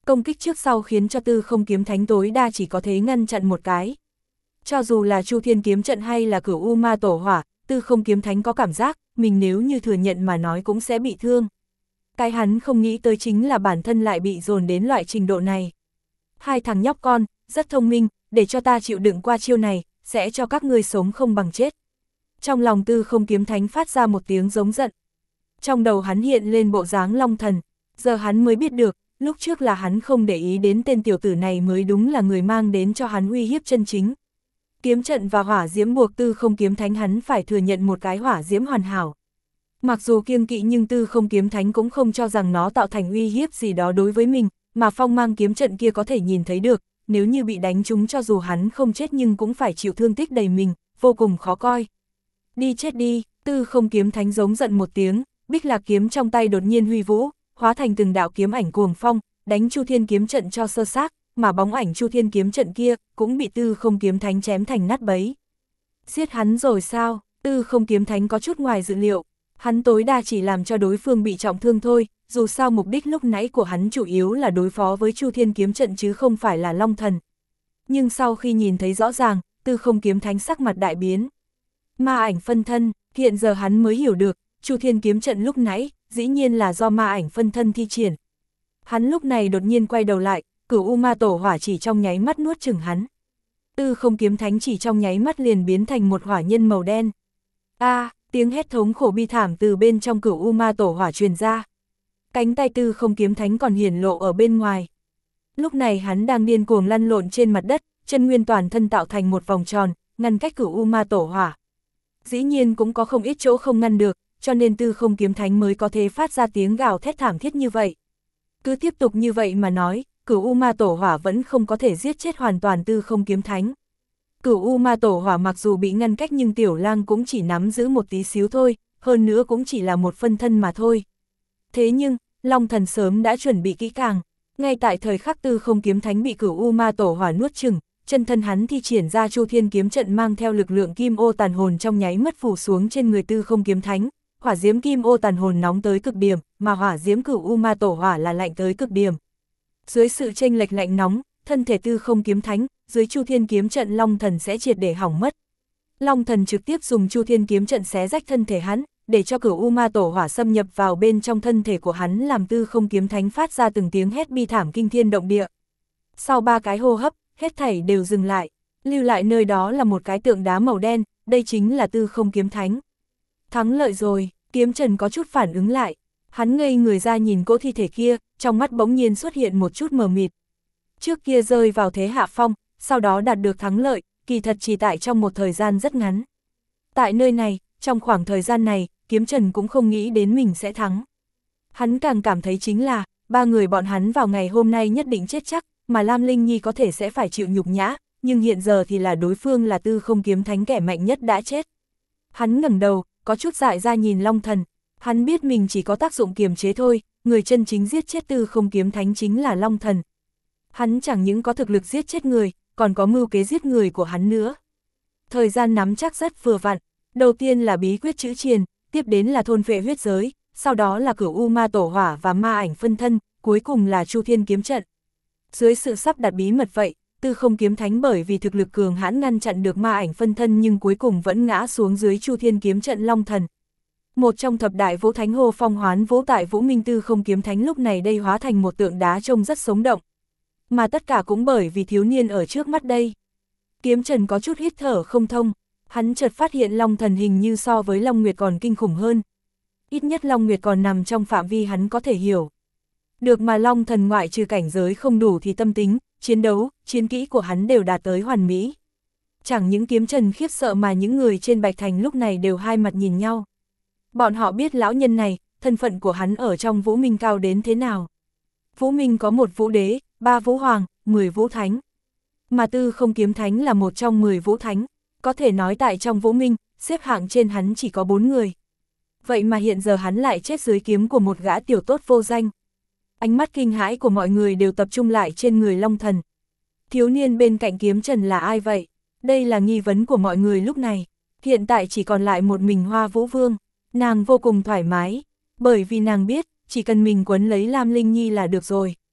Công kích trước sau khiến cho Tư Không Kiếm Thánh tối đa chỉ có thể ngăn chặn một cái. Cho dù là Chu Thiên Kiếm Trận hay là Cửu U Ma Tổ Hỏa, Tư Không Kiếm Thánh có cảm giác, mình nếu như thừa nhận mà nói cũng sẽ bị thương. Cái hắn không nghĩ tới chính là bản thân lại bị dồn đến loại trình độ này. Hai thằng nhóc con, rất thông minh, để cho ta chịu đựng qua chiêu này, sẽ cho các ngươi sống không bằng chết. Trong lòng Tư Không Kiếm Thánh phát ra một tiếng giống giận. Trong đầu hắn hiện lên bộ dáng Long Thần, giờ hắn mới biết được, lúc trước là hắn không để ý đến tên tiểu tử này mới đúng là người mang đến cho hắn uy hiếp chân chính. Kiếm trận và hỏa diễm buộc Tư Không Kiếm Thánh hắn phải thừa nhận một cái hỏa diễm hoàn hảo. Mặc dù kiêng kỵ nhưng Tư Không Kiếm Thánh cũng không cho rằng nó tạo thành uy hiếp gì đó đối với mình, mà phong mang kiếm trận kia có thể nhìn thấy được, nếu như bị đánh trúng cho dù hắn không chết nhưng cũng phải chịu thương tích đầy mình, vô cùng khó coi. Đi chết đi, Tư Không Kiếm Thánh giống giận một tiếng, bích lạc kiếm trong tay đột nhiên huy vũ, hóa thành từng đạo kiếm ảnh cuồng phong, đánh Chu Thiên kiếm trận cho sơ xác, mà bóng ảnh Chu Thiên kiếm trận kia cũng bị Tư Không Kiếm Thánh chém thành nát bấy. Giết hắn rồi sao? Tư Không Kiếm Thánh có chút ngoài dự liệu, hắn tối đa chỉ làm cho đối phương bị trọng thương thôi, dù sao mục đích lúc nãy của hắn chủ yếu là đối phó với Chu Thiên kiếm trận chứ không phải là Long Thần. Nhưng sau khi nhìn thấy rõ ràng, Tư Không Kiếm Thánh sắc mặt đại biến. Ma ảnh phân thân, hiện giờ hắn mới hiểu được, Chu Thiên kiếm trận lúc nãy, dĩ nhiên là do ma ảnh phân thân thi triển. Hắn lúc này đột nhiên quay đầu lại, Cửu U Ma Tổ Hỏa chỉ trong nháy mắt nuốt chửng hắn. Tư Không Kiếm Thánh chỉ trong nháy mắt liền biến thành một hỏa nhân màu đen. A, à, tiếng hét thống khổ bi thảm từ bên trong Cửu U Ma Tổ Hỏa truyền ra. Cánh tay Tư Không Kiếm Thánh còn hiển lộ ở bên ngoài. Lúc này hắn đang điên cuồng lăn lộn trên mặt đất, chân nguyên toàn thân tạo thành một vòng tròn, ngăn cách Cửu U Ma Tổ Hỏa. Dĩ nhiên cũng có không ít chỗ không ngăn được, cho nên Tư Không Kiếm Thánh mới có thể phát ra tiếng gào thét thảm thiết như vậy. Cứ tiếp tục như vậy mà nói, Cửu U Ma Tổ Hỏa vẫn không có thể giết chết hoàn toàn Tư Không Kiếm Thánh. Cửu U Ma Tổ Hỏa mặc dù bị ngăn cách nhưng Tiểu Lang cũng chỉ nắm giữ một tí xíu thôi, hơn nữa cũng chỉ là một phân thân mà thôi. Thế nhưng, Long Thần sớm đã chuẩn bị kỹ càng, ngay tại thời khắc Tư Không Kiếm Thánh bị Cửu U Ma Tổ Hỏa nuốt chửng, chân thân hắn thi triển ra Chu Thiên kiếm trận mang theo lực lượng kim ô tàn hồn trong nháy mắt phủ xuống trên người Tư Không Kiếm Thánh. Hỏa diễm kim ô tàn hồn nóng tới cực điểm, mà hỏa diễm Cửu U Ma Tổ Hỏa là lạnh tới cực điểm. Dưới sự chênh lệch lạnh nóng, thân thể Tư Không Kiếm Thánh, dưới Chu Thiên kiếm trận Long Thần sẽ triệt để hỏng mất. Long Thần trực tiếp dùng Chu Thiên kiếm trận xé rách thân thể hắn, để cho Cửu U Ma Tổ Hỏa xâm nhập vào bên trong thân thể của hắn, làm Tư Không Kiếm Thánh phát ra từng tiếng hét bi thảm kinh thiên động địa. Sau ba cái hô hấp, hết thảy đều dừng lại, lưu lại nơi đó là một cái tượng đá màu đen, đây chính là Tư Không Kiếm Thánh. Thắng lợi rồi, Kiếm Trần có chút phản ứng lại, hắn ngây người ra nhìn cỗ thi thể kia, trong mắt bỗng nhiên xuất hiện một chút mờ mịt. Trước kia rơi vào thế hạ phong, sau đó đạt được thắng lợi, kỳ thật chỉ tại trong một thời gian rất ngắn. Tại nơi này, trong khoảng thời gian này, Kiếm Trần cũng không nghĩ đến mình sẽ thắng. Hắn càng cảm thấy chính là, ba người bọn hắn vào ngày hôm nay nhất định chết chắc, mà Lam Linh Nhi có thể sẽ phải chịu nhục nhã, nhưng hiện giờ thì là đối phương là Tư Không Kiếm Thánh kẻ mạnh nhất đã chết. Hắn ngẩng đầu, có chút dại ra nhìn Long Thần, hắn biết mình chỉ có tác dụng kiềm chế thôi, người chân chính giết chết Tư Không Kiếm Thánh chính là Long Thần. Hắn chẳng những có thực lực giết chết người, còn có mưu kế giết người của hắn nữa. Thời gian nắm chắc rất vừa vặn, đầu tiên là bí quyết chữ triền, tiếp đến là thôn phệ huyết giới, sau đó là Cửu U Ma Tổ Hỏa và ma ảnh phân thân, cuối cùng là Chu Thiên kiếm trận. Dưới sự sắp đặt bí mật vậy, Tư Không Kiếm Thánh bởi vì thực lực cường hãn ngăn chặn được ma ảnh phân thân nhưng cuối cùng vẫn ngã xuống dưới Chu Thiên kiếm trận Long Thần. Một trong thập đại vũ thánh hô phong hoán vũ tại Vũ Minh Tư Không Kiếm Thánh lúc này đây hóa thành một tượng đá trông rất sống động. Mà tất cả cũng bởi vì thiếu niên ở trước mắt đây. Kiếm Trần có chút hít thở không thông, hắn chợt phát hiện Long Thần hình như so với Long Nguyệt còn kinh khủng hơn. Ít nhất Long Nguyệt còn nằm trong phạm vi hắn có thể hiểu. Được mà Long Thần ngoại trừ cảnh giới không đủ thì tâm tính, chiến đấu, chiến kỹ của hắn đều đạt tới hoàn mỹ. Chẳng những Kiếm Trần khiếp sợ mà những người trên Bạch Thành lúc này đều hai mặt nhìn nhau. Bọn họ biết lão nhân này, thân phận của hắn ở trong Vũ Minh cao đến thế nào. Vũ Minh có một Vũ Đế, ba Vũ Hoàng, mười Vũ Thánh. Mà Tư Không Kiếm Thánh là một trong mười Vũ Thánh, có thể nói tại trong Vũ Minh, xếp hạng trên hắn chỉ có bốn người. Vậy mà hiện giờ hắn lại chết dưới kiếm của một gã tiểu tốt vô danh. Ánh mắt kinh hãi của mọi người đều tập trung lại trên người Long Thần. Thiếu niên bên cạnh Kiếm Trần là ai vậy? Đây là nghi vấn của mọi người lúc này. Hiện tại chỉ còn lại một mình Hoa Vũ Vương. Nàng vô cùng thoải mái, bởi vì nàng biết, chỉ cần mình quấn lấy Lam Linh Nhi là được rồi.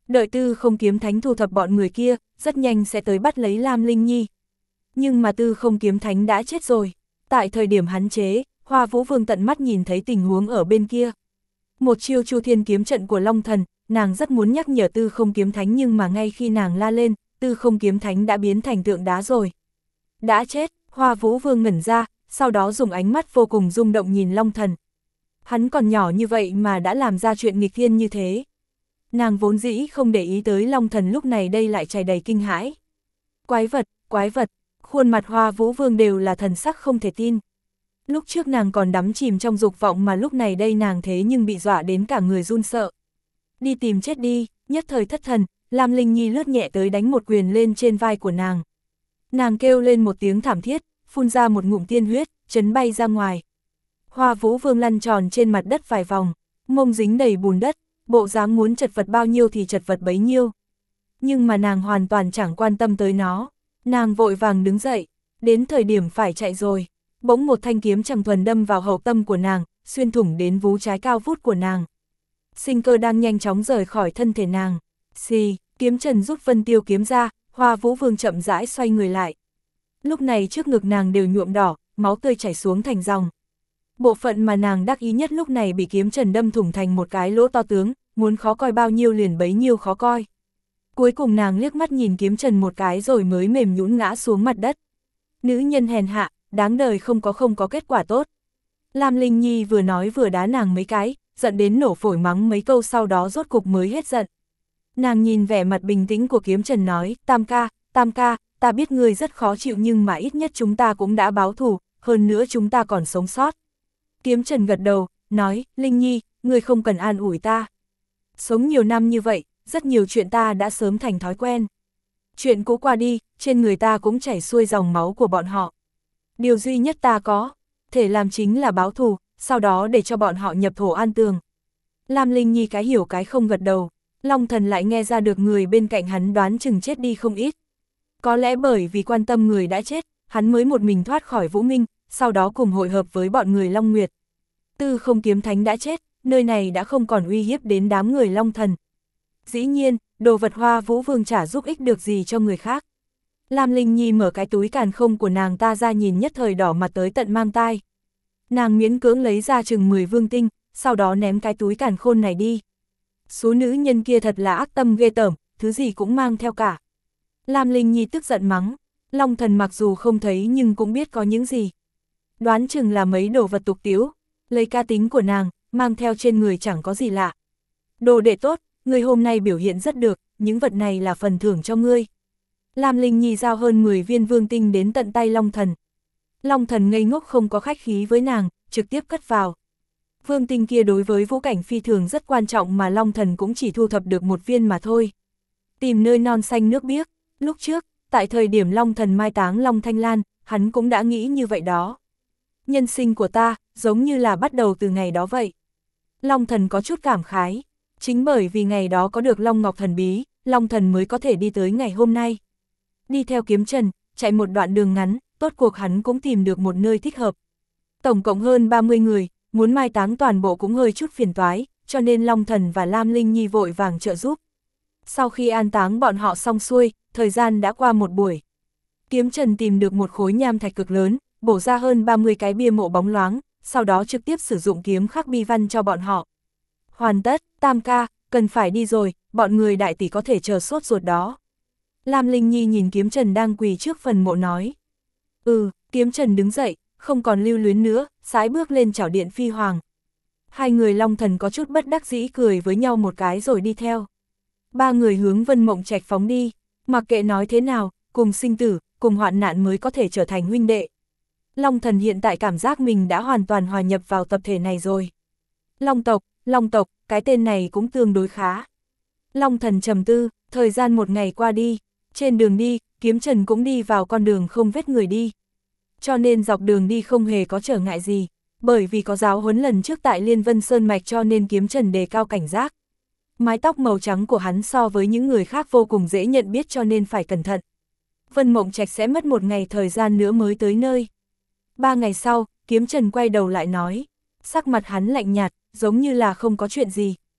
Đợi Tư Không Kiếm Thánh thu thập bọn người kia, rất nhanh sẽ tới bắt lấy Lam Linh Nhi. Nhưng mà Tư Không Kiếm Thánh đã chết rồi. Tại thời điểm hắn chế, Hoa Vũ Vương tận mắt nhìn thấy tình huống ở bên kia. Một chiêu Chu Thiên kiếm trận của Long Thần, nàng rất muốn nhắc nhở Tư Không Kiếm Thánh nhưng mà ngay khi nàng la lên, Tư Không Kiếm Thánh đã biến thành tượng đá rồi. Đã chết, Hoa Vũ Vương ngẩn ra, sau đó dùng ánh mắt vô cùng rung động nhìn Long Thần. Hắn còn nhỏ như vậy mà đã làm ra chuyện nghịch thiên như thế. Nàng vốn dĩ không để ý tới Long Thần lúc này đây lại tràn đầy kinh hãi. Quái vật, quái vật, khuôn mặt Hoa Vũ Vương đều là thần sắc không thể tin. Lúc trước nàng còn đắm chìm trong dục vọng mà lúc này đây nàng thế nhưng bị dọa đến cả người run sợ. Đi tìm chết đi, nhất thời thất thần, Lam Linh Nhi lướt nhẹ tới đánh một quyền lên trên vai của nàng. Nàng kêu lên một tiếng thảm thiết, phun ra một ngụm tiên huyết, chấn bay ra ngoài. Hoa Vũ Vương lăn tròn trên mặt đất vài vòng, mông dính đầy bùn đất, bộ dáng muốn chật vật bao nhiêu thì chật vật bấy nhiêu. Nhưng mà nàng hoàn toàn chẳng quan tâm tới nó, nàng vội vàng đứng dậy, đến thời điểm phải chạy rồi. Bỗng một thanh kiếm chẳng thuần đâm vào hậu tâm của nàng, xuyên thủng đến vú trái cao vút của nàng. Sinh cơ đang nhanh chóng rời khỏi thân thể nàng. Xì, kiếm trần rút Vân Tiêu kiếm ra, Hoa Vũ Vương chậm rãi xoay người lại. Lúc này trước ngực nàng đều nhuộm đỏ, máu tươi chảy xuống thành dòng. Bộ phận mà nàng đắc ý nhất lúc này bị kiếm trần đâm thủng thành một cái lỗ to tướng, muốn khó coi bao nhiêu liền bấy nhiêu khó coi. Cuối cùng nàng liếc mắt nhìn kiếm trần một cái rồi mới mềm nhũn ngã xuống mặt đất. Nữ nhân hèn hạ, đáng đời không có không có kết quả tốt. Lam Linh Nhi vừa nói vừa đá nàng mấy cái, giận đến nổ phổi mắng mấy câu sau đó rốt cục mới hết giận. Nàng nhìn vẻ mặt bình tĩnh của kiếm trần nói, Tam ca, Tam ca, ta biết ngươi rất khó chịu nhưng mà ít nhất chúng ta cũng đã báo thù, hơn nữa chúng ta còn sống sót. Kiếm trần gật đầu, nói, Linh Nhi, ngươi không cần an ủi ta. Sống nhiều năm như vậy, rất nhiều chuyện ta đã sớm thành thói quen. Chuyện cũ qua đi, trên người ta cũng chảy xuôi dòng máu của bọn họ. Điều duy nhất ta có thể làm chính là báo thù, sau đó để cho bọn họ nhập thổ an tường. Lam Linh Nhi cái hiểu cái không gật đầu, Long Thần lại nghe ra được người bên cạnh hắn đoán chừng chết đi không ít. Có lẽ bởi vì quan tâm người đã chết, hắn mới một mình thoát khỏi Vũ Minh, sau đó cùng hội hợp với bọn người Long Nguyệt. Tư Không Kiếm Thánh đã chết, nơi này đã không còn uy hiếp đến đám người Long Thần. Dĩ nhiên, đồ vật Hoa Vũ Vương chả giúp ích được gì cho người khác. Lam Linh Nhi mở cái túi càn khôn của nàng ta ra nhìn nhất thời đỏ mặt tới tận mang tai. Nàng miễn cưỡng lấy ra chừng mười vương tinh, sau đó ném cái túi càn khôn này đi. Số nữ nhân kia thật là ác tâm ghê tởm, thứ gì cũng mang theo cả. Lam Linh Nhi tức giận mắng, Long Thần mặc dù không thấy nhưng cũng biết có những gì. Đoán chừng là mấy đồ vật tục tiếu, lấy cá tính của nàng, mang theo trên người chẳng có gì lạ. Đồ đệ tốt, người hôm nay biểu hiện rất được, những vật này là phần thưởng cho ngươi. Lam Linh Nhi giao hơn mười viên vương tinh đến tận tay Long Thần. Long Thần ngây ngốc không có khách khí với nàng, trực tiếp cất vào. Vương tinh kia đối với vũ cảnh phi thường rất quan trọng mà Long Thần cũng chỉ thu thập được một viên mà thôi. Tìm nơi non xanh nước biếc, lúc trước, tại thời điểm Long Thần mai táng Long Thanh Lan, hắn cũng đã nghĩ như vậy đó. Nhân sinh của ta, giống như là bắt đầu từ ngày đó vậy. Long Thần có chút cảm khái, chính bởi vì ngày đó có được Long Ngọc Thần Bí, Long Thần mới có thể đi tới ngày hôm nay. Đi theo kiếm trần, chạy một đoạn đường ngắn, tốt cuộc hắn cũng tìm được một nơi thích hợp. Tổng cộng hơn ba mươi người, muốn mai táng toàn bộ cũng hơi chút phiền toái, cho nên Long Thần và Lam Linh Nhi vội vàng trợ giúp. Sau khi an táng bọn họ xong xuôi, thời gian đã qua một buổi. Kiếm trần tìm được một khối nham thạch cực lớn, bổ ra hơn ba mươi cái bia mộ bóng loáng, sau đó trực tiếp sử dụng kiếm khắc bi văn cho bọn họ. Hoàn tất, Tam ca, cần phải đi rồi, bọn người đại tỷ có thể chờ sốt ruột đó. Lam Linh Nhi nhìn kiếm trần đang quỳ trước phần mộ nói. Ừ, kiếm trần đứng dậy, không còn lưu luyến nữa, sải bước lên chảo điện phi hoàng. Hai người Long Thần có chút bất đắc dĩ cười với nhau một cái rồi đi theo. Ba người hướng Vân Mộng Trạch phóng đi, mặc kệ nói thế nào, cùng sinh tử, cùng hoạn nạn mới có thể trở thành huynh đệ. Long Thần hiện tại cảm giác mình đã hoàn toàn hòa nhập vào tập thể này rồi. Long tộc, Long tộc, cái tên này cũng tương đối khá. Long Thần trầm tư, thời gian một ngày qua đi, trên đường đi, kiếm trần cũng đi vào con đường không vết người đi. Cho nên dọc đường đi không hề có trở ngại gì, bởi vì có giáo huấn lần trước tại Liên Vân Sơn Mạch cho nên kiếm trần đề cao cảnh giác. Mái tóc màu trắng của hắn so với những người khác vô cùng dễ nhận biết cho nên phải cẩn thận. Vân Mộng Trạch sẽ mất một ngày thời gian nữa mới tới nơi. Ba ngày sau, kiếm trần quay đầu lại nói, sắc mặt hắn lạnh nhạt, giống như là không có chuyện gì.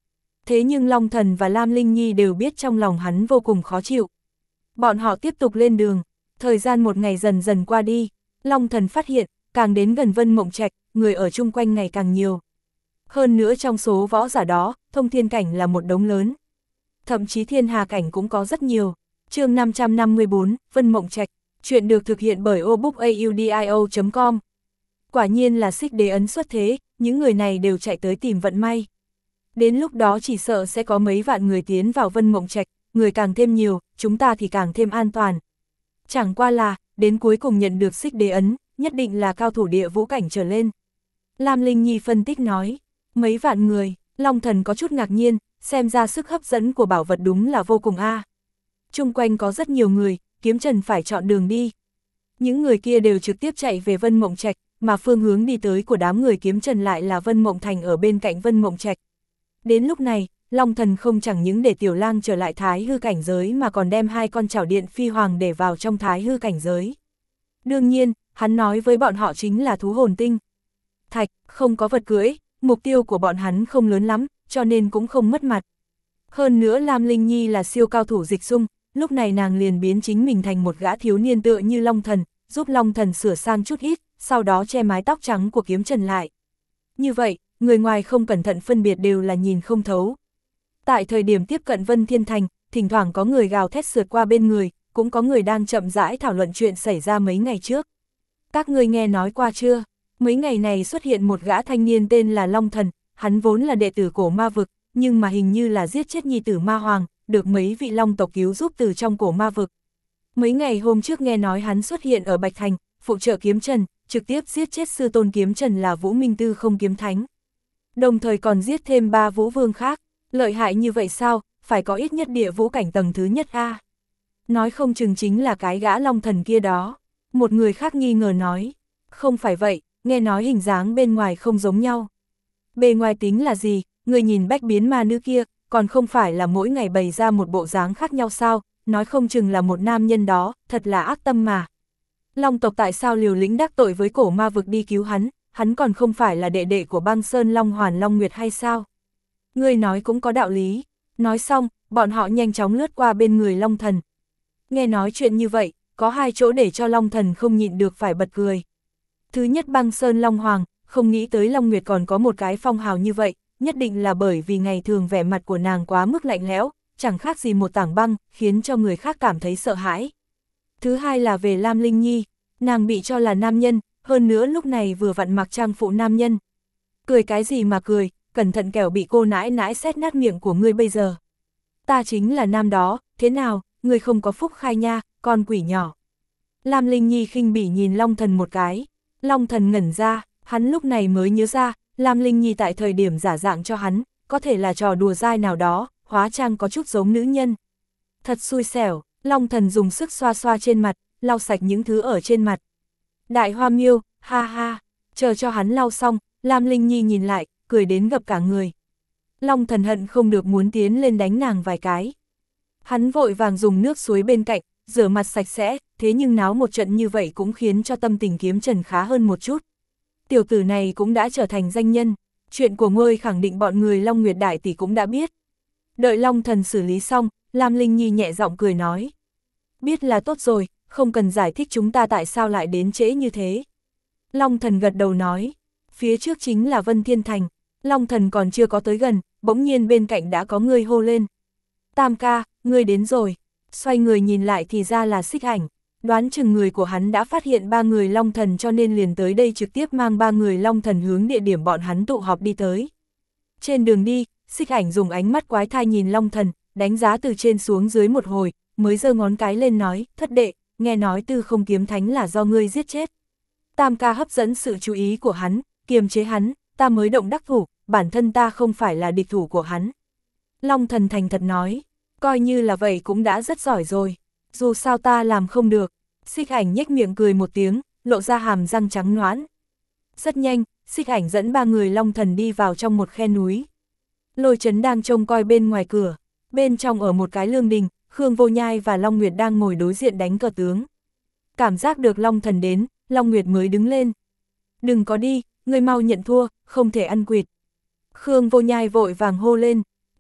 Thế nhưng Long Thần và Lam Linh Nhi đều biết trong lòng hắn vô cùng khó chịu. Bọn họ tiếp tục lên đường, thời gian một ngày dần dần qua đi, Long Thần phát hiện, càng đến gần Vân Mộng Trạch, người ở chung quanh ngày càng nhiều. Hơn nữa trong số võ giả đó, thông thiên cảnh là một đống lớn. Thậm chí thiên hà cảnh cũng có rất nhiều. Chương năm trăm năm mươi bốn, Vân Mộng Trạch, chuyện được thực hiện bởi obookaudio chấm com. Quả nhiên là Xích Đế ấn xuất thế, những người này đều chạy tới tìm vận may. Đến lúc đó chỉ sợ sẽ có mấy vạn người tiến vào Vân Mộng Trạch, người càng thêm nhiều, chúng ta thì càng thêm an toàn. Chẳng qua là, đến cuối cùng nhận được Xích Đế ấn, nhất định là cao thủ địa vũ cảnh trở lên. Lam Linh Nhi phân tích nói, mấy vạn người, Long Thần có chút ngạc nhiên, xem ra sức hấp dẫn của bảo vật đúng là vô cùng a. Chung quanh có rất nhiều người, Kiếm Trần phải chọn đường đi. Những người kia đều trực tiếp chạy về Vân Mộng Trạch, mà phương hướng đi tới của đám người Kiếm Trần lại là Vân Mộng Thành ở bên cạnh Vân Mộng Trạch. Đến lúc này, Long Thần không chẳng những để Tiểu Lang trở lại thái hư cảnh giới mà còn đem hai con chảo điện phi hoàng để vào trong thái hư cảnh giới. Đương nhiên, hắn nói với bọn họ chính là thú hồn tinh. Thạch, không có vật cưỡi, mục tiêu của bọn hắn không lớn lắm, cho nên cũng không mất mặt. Hơn nữa Lam Linh Nhi là siêu cao thủ dịch xung, lúc này nàng liền biến chính mình thành một gã thiếu niên tựa như Long Thần, giúp Long Thần sửa sang chút ít, sau đó che mái tóc trắng của Kiếm Trần lại. Như vậy, người ngoài không cẩn thận phân biệt đều là nhìn không thấu. Tại thời điểm tiếp cận Vân Thiên Thành, thỉnh thoảng có người gào thét sượt qua bên người, cũng có người đang chậm rãi thảo luận chuyện xảy ra mấy ngày trước. Các ngươi nghe nói qua chưa? Mấy ngày này xuất hiện một gã thanh niên tên là Long Thần, hắn vốn là đệ tử cổ ma vực, nhưng mà hình như là giết chết nhi tử ma hoàng, được mấy vị long tộc cứu giúp từ trong cổ ma vực. Mấy ngày hôm trước nghe nói hắn xuất hiện ở Bạch Thành, phụ trợ Kiếm Trần, trực tiếp giết chết sư tôn Kiếm Trần là Vũ Minh Tư không kiếm thánh. Đồng thời còn giết thêm ba vũ vương khác, lợi hại như vậy sao, phải có ít nhất địa vũ cảnh tầng thứ nhất a. Nói không chừng chính là cái gã Long Thần kia đó. Một người khác nghi ngờ nói, không phải vậy, nghe nói hình dáng bên ngoài không giống nhau. Bề ngoài tính là gì, người nhìn bách biến ma nữ kia, còn không phải là mỗi ngày bày ra một bộ dáng khác nhau sao, nói không chừng là một nam nhân đó, thật là ác tâm mà. Long tộc tại sao liều lĩnh đắc tội với cổ ma vực đi cứu hắn, hắn còn không phải là đệ đệ của Băng Sơn Long Hoàn Long Nguyệt hay sao? Ngươi nói cũng có đạo lý. Nói xong, bọn họ nhanh chóng lướt qua bên người Long Thần. Nghe nói chuyện như vậy, có hai chỗ để cho Long Thần không nhịn được phải bật cười. Thứ nhất, Băng Sơn Long Hoàng, không nghĩ tới Long Nguyệt còn có một cái phong hào như vậy, nhất định là bởi vì ngày thường vẻ mặt của nàng quá mức lạnh lẽo, chẳng khác gì một tảng băng, khiến cho người khác cảm thấy sợ hãi. Thứ hai là về Lam Linh Nhi, nàng bị cho là nam nhân, hơn nữa lúc này vừa vặn mặc trang phụ nam nhân. Cười cái gì mà cười, cẩn thận kẻo bị cô nãi nãi xét nát miệng của ngươi bây giờ. Ta chính là nam đó, thế nào, ngươi không có phúc khai nha, con quỷ nhỏ. Lam Linh Nhi khinh bỉ nhìn Long Thần một cái, Long Thần ngẩn ra, hắn lúc này mới nhớ ra, Lam Linh Nhi tại thời điểm giả dạng cho hắn, có thể là trò đùa dai nào đó, hóa trang có chút giống nữ nhân. Thật xui xẻo, Long Thần dùng sức xoa xoa trên mặt, lau sạch những thứ ở trên mặt. Đại Hoa Miêu, ha ha, chờ cho hắn lau xong, Lam Linh Nhi nhìn lại, cười đến gập cả người. Long Thần hận không được muốn tiến lên đánh nàng vài cái. Hắn vội vàng dùng nước suối bên cạnh, rửa mặt sạch sẽ, thế nhưng náo một trận như vậy cũng khiến cho tâm tình Kiếm Trần khá hơn một chút. Tiểu tử này cũng đã trở thành danh nhân, chuyện của ngươi khẳng định bọn người Long Nguyệt Đại Tỷ cũng đã biết. Đợi Long Thần xử lý xong, Lam Linh Nhi nhẹ giọng cười nói. Biết là tốt rồi, không cần giải thích chúng ta tại sao lại đến trễ như thế. Long Thần gật đầu nói, phía trước chính là Vân Thiên Thành. Long Thần còn chưa có tới gần, bỗng nhiên bên cạnh đã có người hô lên. Tam ca, ngươi đến rồi. Xoay người nhìn lại thì ra là Xích Ảnh. Đoán chừng người của hắn đã phát hiện ba người Long Thần cho nên liền tới đây trực tiếp mang ba người Long Thần hướng địa điểm bọn hắn tụ họp đi tới. Trên đường đi, Xích Ảnh dùng ánh mắt quái thai nhìn Long Thần, đánh giá từ trên xuống dưới một hồi, mới giơ ngón cái lên nói, thất đệ, nghe nói Tư Không Kiếm Thánh là do ngươi giết chết. Tam ca hấp dẫn sự chú ý của hắn, kiềm chế hắn, ta mới động đắc thủ, bản thân ta không phải là địch thủ của hắn. Long Thần thành thật nói, coi như là vậy cũng đã rất giỏi rồi, dù sao ta làm không được. Xích Ảnh nhếch miệng cười một tiếng, lộ ra hàm răng trắng nõn. Rất nhanh, Xích Ảnh dẫn ba người Long Thần đi vào trong một khe núi. Lôi Chấn đang trông coi bên ngoài cửa, bên trong ở một cái lương đình, Khương Vô Nhai và Long Nguyệt đang ngồi đối diện đánh cờ tướng. Cảm giác được Long Thần đến, Long Nguyệt mới đứng lên. Đừng có đi, ngươi mau nhận thua, không thể ăn quỵt. Khương Vô Nhai vội vàng hô lên,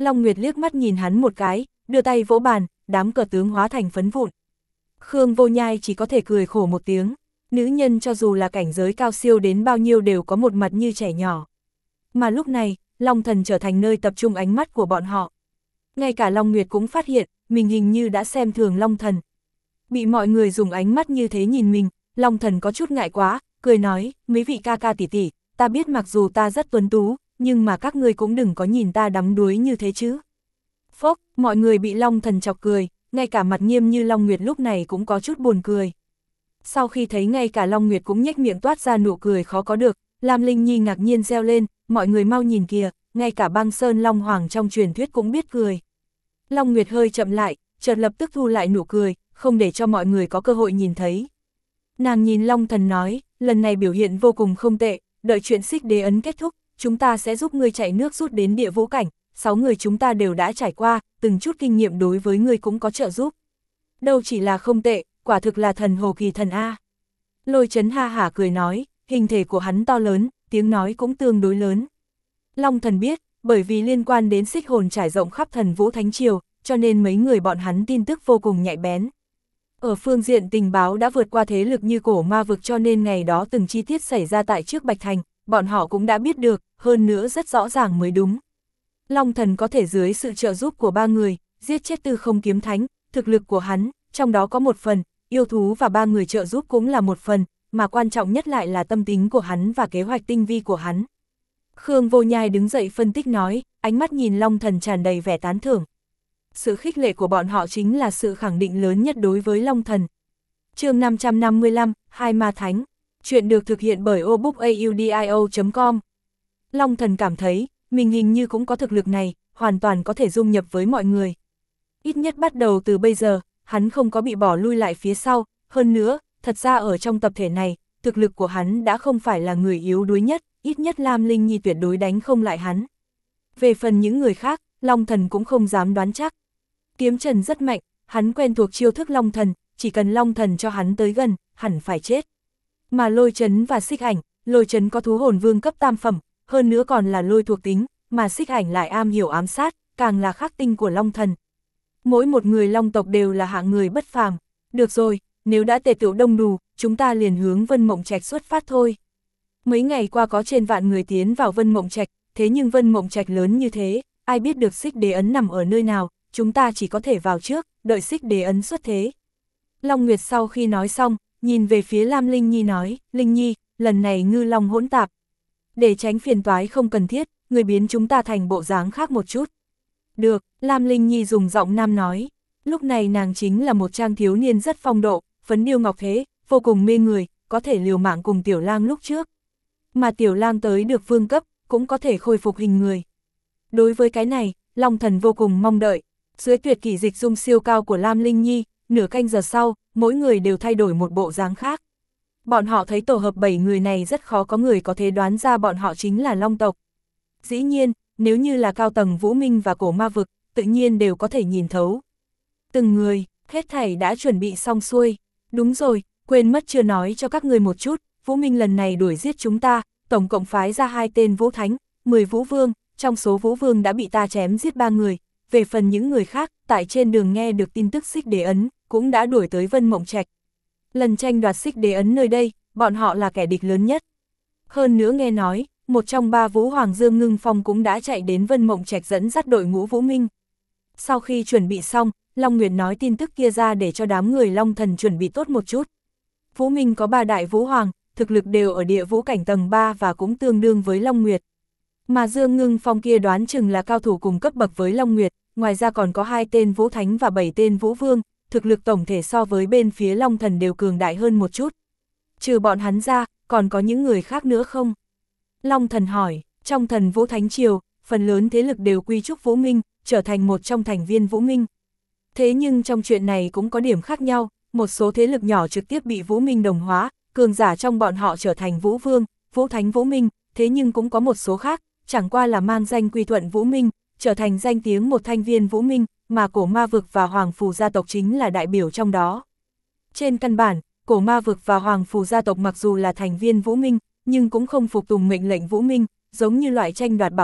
Long Nguyệt liếc mắt nhìn hắn một cái, đưa tay vỗ bàn, đám cờ tướng hóa thành phấn vụn. Khương Vô Nhai chỉ có thể cười khổ một tiếng, nữ nhân cho dù là cảnh giới cao siêu đến bao nhiêu đều có một mặt như trẻ nhỏ. Mà lúc này, Long Thần trở thành nơi tập trung ánh mắt của bọn họ. Ngay cả Long Nguyệt cũng phát hiện, mình hình như đã xem thường Long Thần. Bị mọi người dùng ánh mắt như thế nhìn mình, Long Thần có chút ngại quá, cười nói, mấy vị ca ca tỷ tỷ, ta biết mặc dù ta rất tuấn tú, nhưng mà các ngươi cũng đừng có nhìn ta đắm đuối như thế chứ. Phốc, mọi người bị Long Thần chọc cười, ngay cả mặt nghiêm như Long Nguyệt lúc này cũng có chút buồn cười. Sau khi thấy ngay cả Long Nguyệt cũng nhếch miệng toát ra nụ cười khó có được, Lam Linh Nhi ngạc nhiên reo lên, mọi người mau nhìn kìa, ngay cả Băng Sơn Long Hoàng trong truyền thuyết cũng biết cười. Long Nguyệt hơi chậm lại, chợt lập tức thu lại nụ cười, không để cho mọi người có cơ hội nhìn thấy. Nàng nhìn Long Thần nói, lần này biểu hiện vô cùng không tệ, đợi chuyện xích đế ấn kết thúc, chúng ta sẽ giúp ngươi chạy nước rút đến địa vũ cảnh, sáu người chúng ta đều đã trải qua, từng chút kinh nghiệm đối với ngươi cũng có trợ giúp. Đâu chỉ là không tệ, quả thực là thần hồ kỳ thần A. Lôi Chấn ha hả cười nói, hình thể của hắn to lớn, tiếng nói cũng tương đối lớn. Long Thần biết, bởi vì liên quan đến xích hồn trải rộng khắp thần vũ thánh triều, cho nên mấy người bọn hắn tin tức vô cùng nhạy bén. Ở phương diện tình báo đã vượt qua thế lực như cổ ma vực, cho nên ngày đó từng chi tiết xảy ra tại trước Bạch Thành, bọn họ cũng đã biết được, hơn nữa rất rõ ràng mới đúng. Long Thần có thể dưới sự trợ giúp của ba người, giết chết Tư Không Kiếm Thánh, thực lực của hắn, trong đó có một phần, yêu thú và ba người trợ giúp cũng là một phần, mà quan trọng nhất lại là tâm tính của hắn và kế hoạch tinh vi của hắn. Khương Vô Nhai đứng dậy phân tích nói, ánh mắt nhìn Long Thần tràn đầy vẻ tán thưởng. Sự khích lệ của bọn họ chính là sự khẳng định lớn nhất đối với Long Thần. Chương năm trăm năm mươi lăm, Hai Ma Thánh. Chuyện được thực hiện bởi o book audio chấm com. Long Thần cảm thấy, mình hình như cũng có thực lực này, hoàn toàn có thể dung nhập với mọi người. Ít nhất bắt đầu từ bây giờ, hắn không có bị bỏ lui lại phía sau, hơn nữa, thật ra ở trong tập thể này, thực lực của hắn đã không phải là người yếu đuối nhất, ít nhất Lam Linh Nhi tuyệt đối đánh không lại hắn. Về phần những người khác, Long Thần cũng không dám đoán chắc. Kiếm Trần rất mạnh, hắn quen thuộc chiêu thức Long Thần, chỉ cần Long Thần cho hắn tới gần, hẳn phải chết. Mà Lôi Chấn và Xích Ảnh, Lôi Chấn có thú hồn vương cấp tam phẩm, hơn nữa còn là lôi thuộc tính, mà Xích Ảnh lại am hiểu ám sát, càng là khắc tinh của Long Thần. Mỗi một người Long tộc đều là hạng người bất phàm. Được rồi, nếu đã tề tựu đông đủ, chúng ta liền hướng Vân Mộng Trạch xuất phát thôi. Mấy ngày qua có trên vạn người tiến vào Vân Mộng Trạch, thế nhưng Vân Mộng Trạch lớn như thế, ai biết được xích đế ấn nằm ở nơi nào, chúng ta chỉ có thể vào trước, đợi xích đế ấn xuất thế. Long Nguyệt sau khi nói xong, nhìn về phía Lam Linh Nhi nói, Linh Nhi, lần này ngư long hỗn tạp. Để tránh phiền toái không cần thiết, người biến chúng ta thành bộ dáng khác một chút. Được, Lam Linh Nhi dùng giọng nam nói. Lúc này nàng chính là một trang thiếu niên rất phong độ, phấn điêu ngọc thế, vô cùng mê người, có thể liều mạng cùng Tiểu Lang lúc trước. Mà Tiểu Lang tới được vương cấp, cũng có thể khôi phục hình người. Đối với cái này, Long Thần vô cùng mong đợi. Dưới tuyệt kỷ dịch dung siêu cao của Lam Linh Nhi, nửa canh giờ sau, mỗi người đều thay đổi một bộ dáng khác. Bọn họ thấy tổ hợp bảy người này rất khó có người có thể đoán ra bọn họ chính là Long tộc. Dĩ nhiên, nếu như là cao tầng Vũ Minh và cổ ma vực, tự nhiên đều có thể nhìn thấu. Từng người, hết thảy đã chuẩn bị xong xuôi. Đúng rồi, quên mất chưa nói cho các người một chút, Vũ Minh lần này đuổi giết chúng ta, tổng cộng phái ra hai tên Vũ Thánh, mười Vũ Vương, trong số Vũ Vương đã bị ta chém giết ba người. Về phần những người khác, tại trên đường nghe được tin tức xích đế ấn, cũng đã đuổi tới Vân Mộng Trạch. Lần tranh đoạt xích đế ấn nơi đây, bọn họ là kẻ địch lớn nhất. Hơn nữa nghe nói, một trong ba Vũ Hoàng Dương Ngưng Phong cũng đã chạy đến Vân Mộng Trạch dẫn dắt đội ngũ Vũ Minh. Sau khi chuẩn bị xong, Long Nguyệt nói tin tức kia ra để cho đám người Long Thần chuẩn bị tốt một chút. Vũ Minh có ba đại Vũ Hoàng, thực lực đều ở địa vũ cảnh tầng ba và cũng tương đương với Long Nguyệt. Mà Dương Ngưng Phong kia đoán chừng là cao thủ cùng cấp bậc với Long Nguyệt, ngoài ra còn có hai tên Vũ Thánh và bảy tên Vũ Vương, thực lực tổng thể so với bên phía Long Thần đều cường đại hơn một chút. Trừ bọn hắn ra, còn có những người khác nữa không? Long Thần hỏi, trong thần Vũ Thánh Triều, phần lớn thế lực đều quy chúc Vũ Minh, trở thành một trong thành viên Vũ Minh. Thế nhưng trong chuyện này cũng có điểm khác nhau, một số thế lực nhỏ trực tiếp bị Vũ Minh đồng hóa, cường giả trong bọn họ trở thành Vũ Vương, Vũ Thánh Vũ Minh, thế nhưng cũng có một số khác, chẳng qua là mang danh quy thuận Vũ Minh, trở thành danh tiếng một thành viên Vũ Minh, mà cổ ma vực và Hoàng Phù gia tộc chính là đại biểu trong đó. Trên căn bản, cổ ma vực và Hoàng Phù gia tộc mặc dù là thành viên Vũ Minh, nhưng cũng không phục tùng mệnh lệnh Vũ Minh, giống như loại tranh đoạt bảo vật,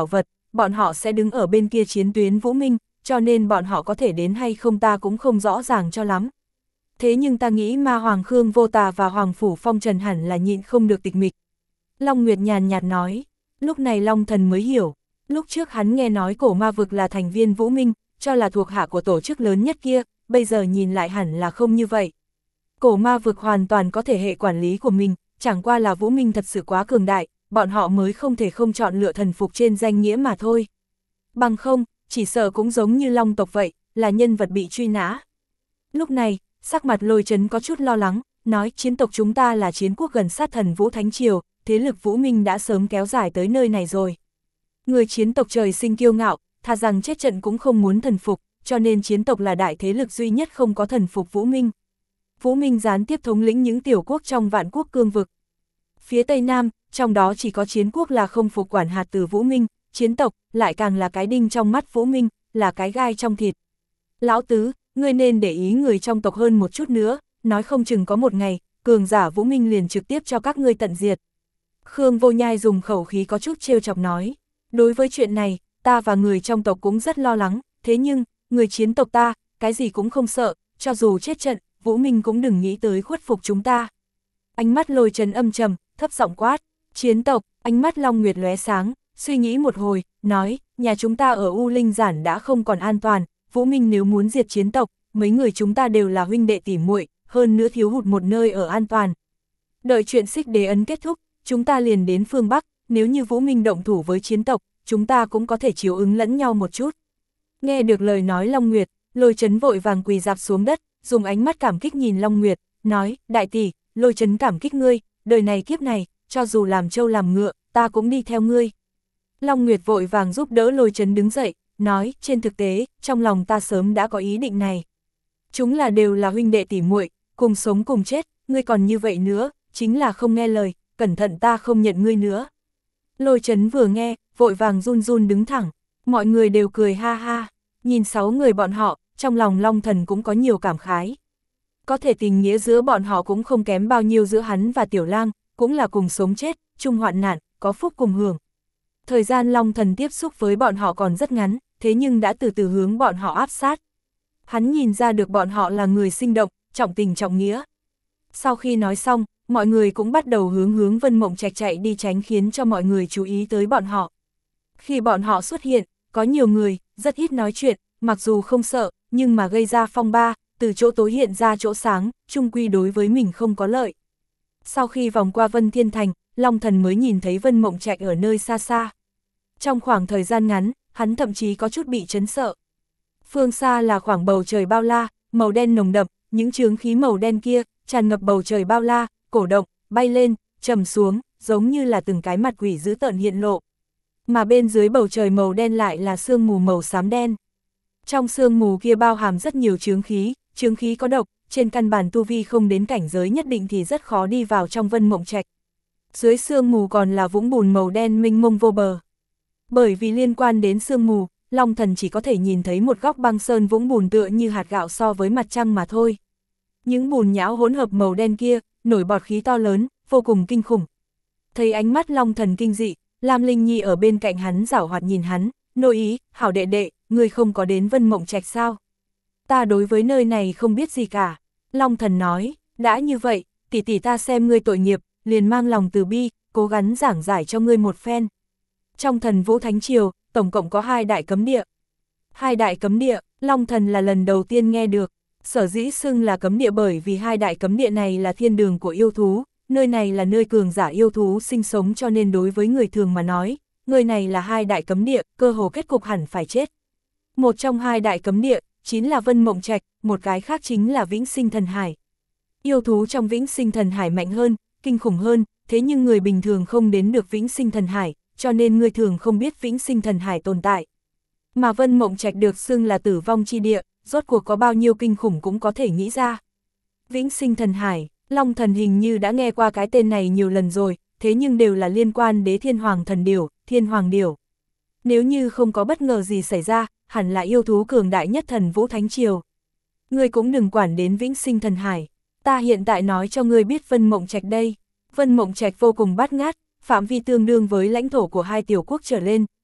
bọn họ sẽ đứng ở bên kia chiến tuyến Vũ Minh, cho nên bọn họ có thể đến hay không ta cũng không rõ ràng cho lắm. Thế nhưng ta nghĩ ma Hoàng Khương Vô Tà và Hoàng Phủ Phong Trần hẳn là nhịn không được tịch mịch. Long Nguyệt nhàn nhạt nói, lúc này Long Thần mới hiểu, lúc trước hắn nghe nói cổ ma vực là thành viên Vũ Minh, cho là thuộc hạ của tổ chức lớn nhất kia, bây giờ nhìn lại hẳn là không như vậy. Cổ ma vực hoàn toàn có thể hệ quản lý của mình, chẳng qua là Vũ Minh thật sự quá cường đại, bọn họ mới không thể không chọn lựa thần phục trên danh nghĩa mà thôi. Bằng không, chỉ sợ cũng giống như Long tộc vậy, là nhân vật bị truy nã. Lúc này, sắc mặt Lôi Chấn có chút lo lắng, nói chiến tộc chúng ta là chiến quốc gần sát thần Vũ Thánh Triều, thế lực Vũ Minh đã sớm kéo dài tới nơi này rồi. Người chiến tộc trời sinh kiêu ngạo, thà rằng chết trận cũng không muốn thần phục, cho nên chiến tộc là đại thế lực duy nhất không có thần phục Vũ Minh. Vũ Minh gián tiếp thống lĩnh những tiểu quốc trong vạn quốc cương vực. Phía Tây Nam, trong đó chỉ có chiến quốc là không phục quản hạt từ Vũ Minh, chiến tộc lại càng là cái đinh trong mắt Vũ Minh, là cái gai trong thịt. Lão Tứ, ngươi nên để ý người trong tộc hơn một chút nữa, nói không chừng có một ngày, cường giả Vũ Minh liền trực tiếp cho các ngươi tận diệt. Khương Vô Nhai dùng khẩu khí có chút trêu chọc nói, đối với chuyện này, ta và người trong tộc cũng rất lo lắng, thế nhưng, người chiến tộc ta, cái gì cũng không sợ, cho dù chết trận, Vũ Minh cũng đừng nghĩ tới khuất phục chúng ta. Ánh mắt Lôi Trấn âm trầm, thấp giọng quát, chiến tộc, ánh mắt Long Nguyệt lóe sáng, suy nghĩ một hồi, nói, nhà chúng ta ở U Linh Giản đã không còn an toàn, Vũ Minh nếu muốn diệt chiến tộc, mấy người chúng ta đều là huynh đệ tỉ muội, hơn nữa thiếu hụt một nơi ở an toàn. Đợi chuyện Xích Đế ấn kết thúc, chúng ta liền đến phương Bắc, nếu như Vũ Minh động thủ với chiến tộc, chúng ta cũng có thể chiếu ứng lẫn nhau một chút. Nghe được lời nói Long Nguyệt, Lôi Trấn vội vàng quỳ rạp xuống đất, dùng ánh mắt cảm kích nhìn Long Nguyệt, nói, đại tỷ, Lôi Trấn cảm kích ngươi, đời này kiếp này, cho dù làm trâu làm ngựa, ta cũng đi theo ngươi. Long Nguyệt vội vàng giúp đỡ Lôi Trấn đứng dậy, nói, trên thực tế, trong lòng ta sớm đã có ý định này. Chúng là đều là huynh đệ tỉ muội, cùng sống cùng chết, ngươi còn như vậy nữa, chính là không nghe lời, cẩn thận ta không nhận ngươi nữa. Lôi Trấn vừa nghe, vội vàng run run đứng thẳng, mọi người đều cười ha ha, nhìn sáu người bọn họ, trong lòng Long Thần cũng có nhiều cảm khái. Có thể tình nghĩa giữa bọn họ cũng không kém bao nhiêu giữa hắn và Tiểu Lang, cũng là cùng sống chết, chung hoạn nạn, có phúc cùng hưởng. Thời gian Long Thần tiếp xúc với bọn họ còn rất ngắn, thế nhưng đã từ từ hướng bọn họ áp sát. Hắn nhìn ra được bọn họ là người sinh động, trọng tình trọng nghĩa. Sau khi nói xong, mọi người cũng bắt đầu hướng hướng Vân Mộng Trạch chạy đi tránh khiến cho mọi người chú ý tới bọn họ. Khi bọn họ xuất hiện, có nhiều người, rất ít nói chuyện, mặc dù không sợ, nhưng mà gây ra phong ba, từ chỗ tối hiện ra chỗ sáng, chung quy đối với mình không có lợi. Sau khi vòng qua Vân Thiên Thành, Long Thần mới nhìn thấy Vân Mộng Trạch ở nơi xa xa. Trong khoảng thời gian ngắn, hắn thậm chí có chút bị chấn sợ. Phương xa là khoảng bầu trời bao la, màu đen nồng đậm, những chướng khí màu đen kia, tràn ngập bầu trời bao la, cổ động, bay lên, trầm xuống, giống như là từng cái mặt quỷ dữ tợn hiện lộ. Mà bên dưới bầu trời màu đen lại là sương mù màu xám đen. Trong sương mù kia bao hàm rất nhiều chướng khí, chướng khí có độc, trên căn bản tu vi không đến cảnh giới nhất định thì rất khó đi vào trong Vân Mộng Trạch. Dưới sương mù còn là vũng bùn màu đen mênh mông vô bờ. Bởi vì liên quan đến sương mù, Long Thần chỉ có thể nhìn thấy một góc băng sơn vũng bùn tựa như hạt gạo so với mặt trăng mà thôi. Những bùn nhão hỗn hợp màu đen kia, nổi bọt khí to lớn, vô cùng kinh khủng. Thấy ánh mắt Long Thần kinh dị, Lam Linh Nhi ở bên cạnh hắn giảo hoạt nhìn hắn, nội ý, hảo đệ đệ, ngươi không có đến Vân Mộng Trạch sao? Ta đối với nơi này không biết gì cả. Long Thần nói, đã như vậy, tỷ tỷ ta xem ngươi tội nghiệp, liền mang lòng từ bi, cố gắng giảng giải cho ngươi một phen. Trong Thần Vũ Thánh Triều, tổng cộng có hai đại cấm địa. Hai đại cấm địa, Long Thần là lần đầu tiên nghe được. Sở dĩ xưng là cấm địa bởi vì hai đại cấm địa này là thiên đường của yêu thú, nơi này là nơi cường giả yêu thú sinh sống cho nên đối với người thường mà nói, người này là hai đại cấm địa, cơ hồ kết cục hẳn phải chết. Một trong hai đại cấm địa, chính là Vân Mộng Trạch, một cái khác chính là Vĩnh Sinh Thần Hải. Yêu thú trong Vĩnh Sinh Thần Hải mạnh hơn, kinh khủng hơn, thế nhưng người bình thường không đến được Vĩnh Sinh Thần Hải, cho nên người thường không biết Vĩnh Sinh Thần Hải tồn tại. Mà Vân Mộng Trạch được xưng là tử vong chi địa, rốt cuộc có bao nhiêu kinh khủng cũng có thể nghĩ ra. Vĩnh Sinh Thần Hải, Long Thần hình như đã nghe qua cái tên này nhiều lần rồi, thế nhưng đều là liên quan đến Thiên Hoàng Thần Điểu, Thiên Hoàng Điểu. Nếu như không có bất ngờ gì xảy ra, hẳn là yêu thú cường đại nhất Thần Vũ Thánh Triều. Ngươi cũng đừng quản đến Vĩnh Sinh Thần Hải, ta hiện tại nói cho ngươi biết Vân Mộng Trạch đây. Vân Mộng Trạch vô cùng bát ngát, phạm vi tương đương với lãnh thổ của hai tiểu quốc trở lên,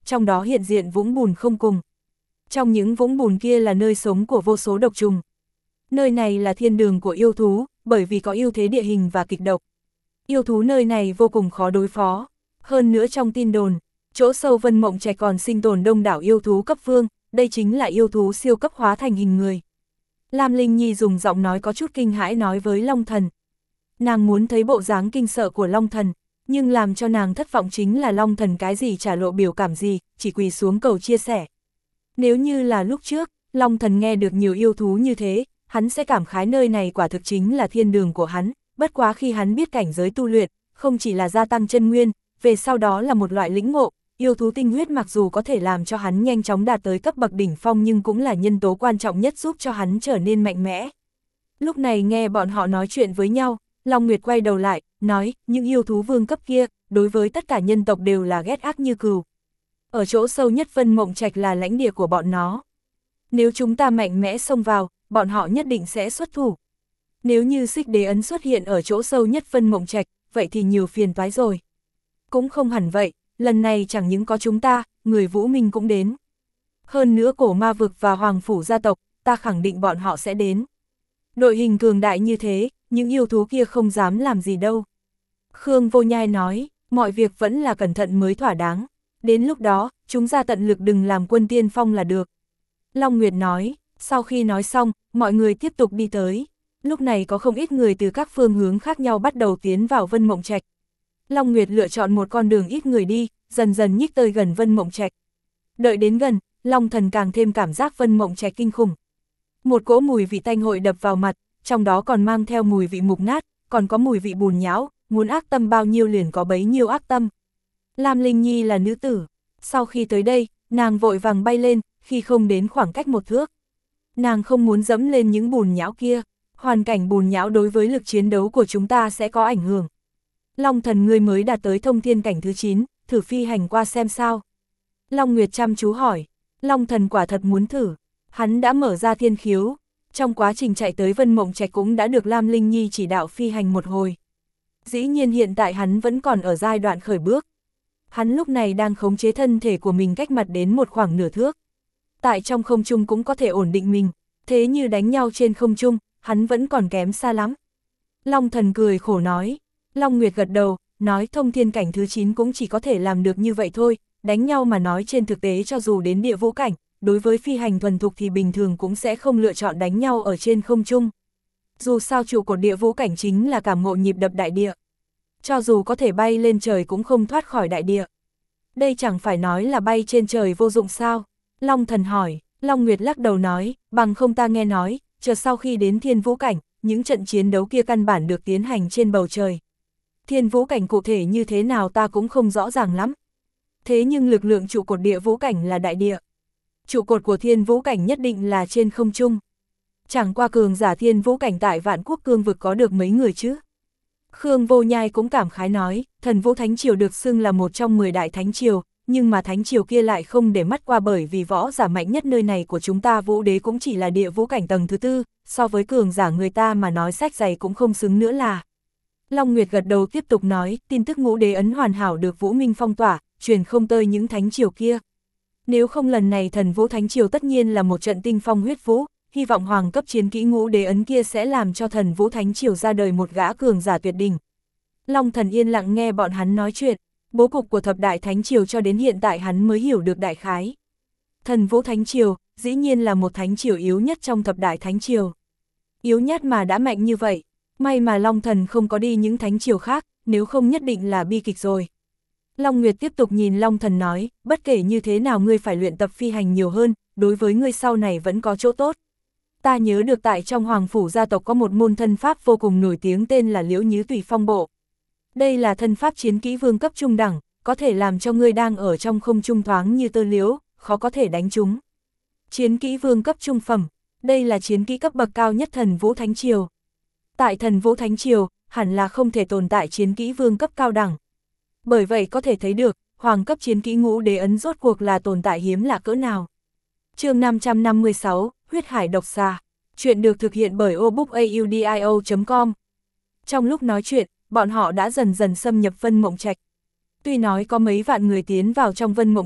trong đó hiện diện vũng bùn không cùng. Trong những vũng bùn kia là nơi sống của vô số độc trùng. Nơi này là thiên đường của yêu thú, bởi vì có ưu thế địa hình và kịch độc. Yêu thú nơi này vô cùng khó đối phó. Hơn nữa trong tin đồn, chỗ sâu Vân Mộng Trạch còn sinh tồn đông đảo yêu thú cấp vương, đây chính là yêu thú siêu cấp hóa thành hình người. Lam Linh Nhi dùng giọng nói có chút kinh hãi nói với Long Thần. Nàng muốn thấy bộ dáng kinh sợ của Long Thần, nhưng làm cho nàng thất vọng chính là Long Thần cái gì chả lộ biểu cảm gì, chỉ quỳ xuống cầu chia sẻ. Nếu như là lúc trước, Long Thần nghe được nhiều yêu thú như thế, hắn sẽ cảm khái nơi này quả thực chính là thiên đường của hắn, bất quá khi hắn biết cảnh giới tu luyện, không chỉ là gia tăng chân nguyên, về sau đó là một loại lĩnh ngộ, yêu thú tinh huyết mặc dù có thể làm cho hắn nhanh chóng đạt tới cấp bậc đỉnh phong nhưng cũng là nhân tố quan trọng nhất giúp cho hắn trở nên mạnh mẽ. Lúc này nghe bọn họ nói chuyện với nhau, Long Nguyệt quay đầu lại, nói, những yêu thú vương cấp kia, đối với tất cả nhân tộc đều là ghét ác như cừu. Ở chỗ sâu nhất Vân Mộng Trạch là lãnh địa của bọn nó. Nếu chúng ta mạnh mẽ xông vào, bọn họ nhất định sẽ xuất thủ. Nếu như Xích Đế ấn xuất hiện ở chỗ sâu nhất Vân Mộng Trạch, vậy thì nhiều phiền toái rồi. Cũng không hẳn vậy, lần này chẳng những có chúng ta, người Vũ Minh cũng đến. Hơn nữa cổ ma vực và hoàng phủ gia tộc, ta khẳng định bọn họ sẽ đến. Đội hình cường đại như thế, những yêu thú kia không dám làm gì đâu. Khương Vô Nhai nói, mọi việc vẫn là cẩn thận mới thỏa đáng. Đến lúc đó, chúng ta tận lực đừng làm quân tiên phong là được. Long Nguyệt nói, sau khi nói xong, mọi người tiếp tục đi tới. Lúc này có không ít người từ các phương hướng khác nhau bắt đầu tiến vào Vân Mộng Trạch. Long Nguyệt lựa chọn một con đường ít người đi, dần dần nhích tới gần Vân Mộng Trạch. Đợi đến gần, Long Thần càng thêm cảm giác Vân Mộng Trạch kinh khủng. Một cỗ mùi vị tanh hội đập vào mặt, trong đó còn mang theo mùi vị mục nát, còn có mùi vị bùn nhão, muốn ác tâm bao nhiêu liền có bấy nhiêu ác tâm. Lam Linh Nhi là nữ tử, sau khi tới đây, nàng vội vàng bay lên, khi không đến khoảng cách một thước. Nàng không muốn dẫm lên những bùn nhão kia, hoàn cảnh bùn nhão đối với lực chiến đấu của chúng ta sẽ có ảnh hưởng. Long Thần ngươi mới đạt tới thông thiên cảnh thứ chín, thử phi hành qua xem sao. Long Nguyệt chăm chú hỏi, Long Thần quả thật muốn thử, hắn đã mở ra thiên khiếu, trong quá trình chạy tới Vân Mộng Trạch cũng đã được Lam Linh Nhi chỉ đạo phi hành một hồi. Dĩ nhiên hiện tại hắn vẫn còn ở giai đoạn khởi bước. Hắn lúc này đang khống chế thân thể của mình cách mặt đến một khoảng nửa thước. Tại trong không trung cũng có thể ổn định mình, thế như đánh nhau trên không trung, hắn vẫn còn kém xa lắm. Long Thần cười khổ nói, Long Nguyệt gật đầu, nói thông thiên cảnh thứ chín cũng chỉ có thể làm được như vậy thôi, đánh nhau mà nói trên thực tế cho dù đến địa vũ cảnh, đối với phi hành thuần thục thì bình thường cũng sẽ không lựa chọn đánh nhau ở trên không trung. Dù sao trụ cột địa vũ cảnh chính là cảm ngộ nhịp đập đại địa. Cho dù có thể bay lên trời cũng không thoát khỏi đại địa. Đây chẳng phải nói là bay trên trời vô dụng sao? Long Thần hỏi, Long Nguyệt lắc đầu nói, bằng không ta nghe nói, chờ sau khi đến thiên vũ cảnh, những trận chiến đấu kia căn bản được tiến hành trên bầu trời. Thiên vũ cảnh cụ thể như thế nào ta cũng không rõ ràng lắm. Thế nhưng lực lượng trụ cột địa vũ cảnh là đại địa. Trụ cột của thiên vũ cảnh nhất định là trên không trung. Chẳng qua cường giả thiên vũ cảnh tại Vạn Quốc cương vực có được mấy người chứ. Khương Vô Nhai cũng cảm khái nói, thần vũ thánh triều được xưng là một trong mười đại thánh triều, nhưng mà thánh triều kia lại không để mắt qua bởi vì võ giả mạnh nhất nơi này của chúng ta vũ đế cũng chỉ là địa vũ cảnh tầng thứ tư, so với cường giả người ta mà nói sách dày cũng không xứng nữa là. Long Nguyệt gật đầu tiếp tục nói, tin tức ngũ đế ấn hoàn hảo được Vũ Minh phong tỏa, truyền không tơi những thánh triều kia. Nếu không lần này thần vũ thánh triều tất nhiên là một trận tinh phong huyết vũ, hy vọng hoàng cấp chiến kỹ ngũ đế ấn kia sẽ làm cho thần vũ thánh triều ra đời một gã cường giả tuyệt đỉnh. Long Thần yên lặng nghe bọn hắn nói chuyện, bố cục của thập đại thánh triều cho đến hiện tại hắn mới hiểu được đại khái. Thần vũ thánh triều, dĩ nhiên là một thánh triều yếu nhất trong thập đại thánh triều. Yếu nhất mà đã mạnh như vậy, may mà Long Thần không có đi những thánh triều khác, nếu không nhất định là bi kịch rồi. Long Nguyệt tiếp tục nhìn Long Thần nói, bất kể như thế nào ngươi phải luyện tập phi hành nhiều hơn, đối với ngươi sau này vẫn có chỗ tốt. Ta nhớ được tại trong Hoàng Phủ gia tộc có một môn thân pháp vô cùng nổi tiếng tên là Liễu Nhứ Tùy Phong Bộ. Đây là thân pháp chiến kỹ vương cấp trung đẳng, có thể làm cho ngươi đang ở trong không trung thoáng như tơ liễu, khó có thể đánh trúng. Chiến kỹ vương cấp trung phẩm, đây là chiến kỹ cấp bậc cao nhất thần vũ thánh triều. Tại thần vũ thánh triều, hẳn là không thể tồn tại chiến kỹ vương cấp cao đẳng. Bởi vậy có thể thấy được, hoàng cấp chiến kỹ ngũ đế ấn rốt cuộc là tồn tại hiếm lạ cỡ nào. Chương năm trăm năm mươi sáu, Huyết Hải Độc Xà. Chuyện được thực hiện bởi obookaudio chấm com. Trong lúc nói chuyện, bọn họ đã dần dần xâm nhập Vân Mộng Trạch. Tuy nói có mấy vạn người tiến vào trong Vân Mộng Trạch,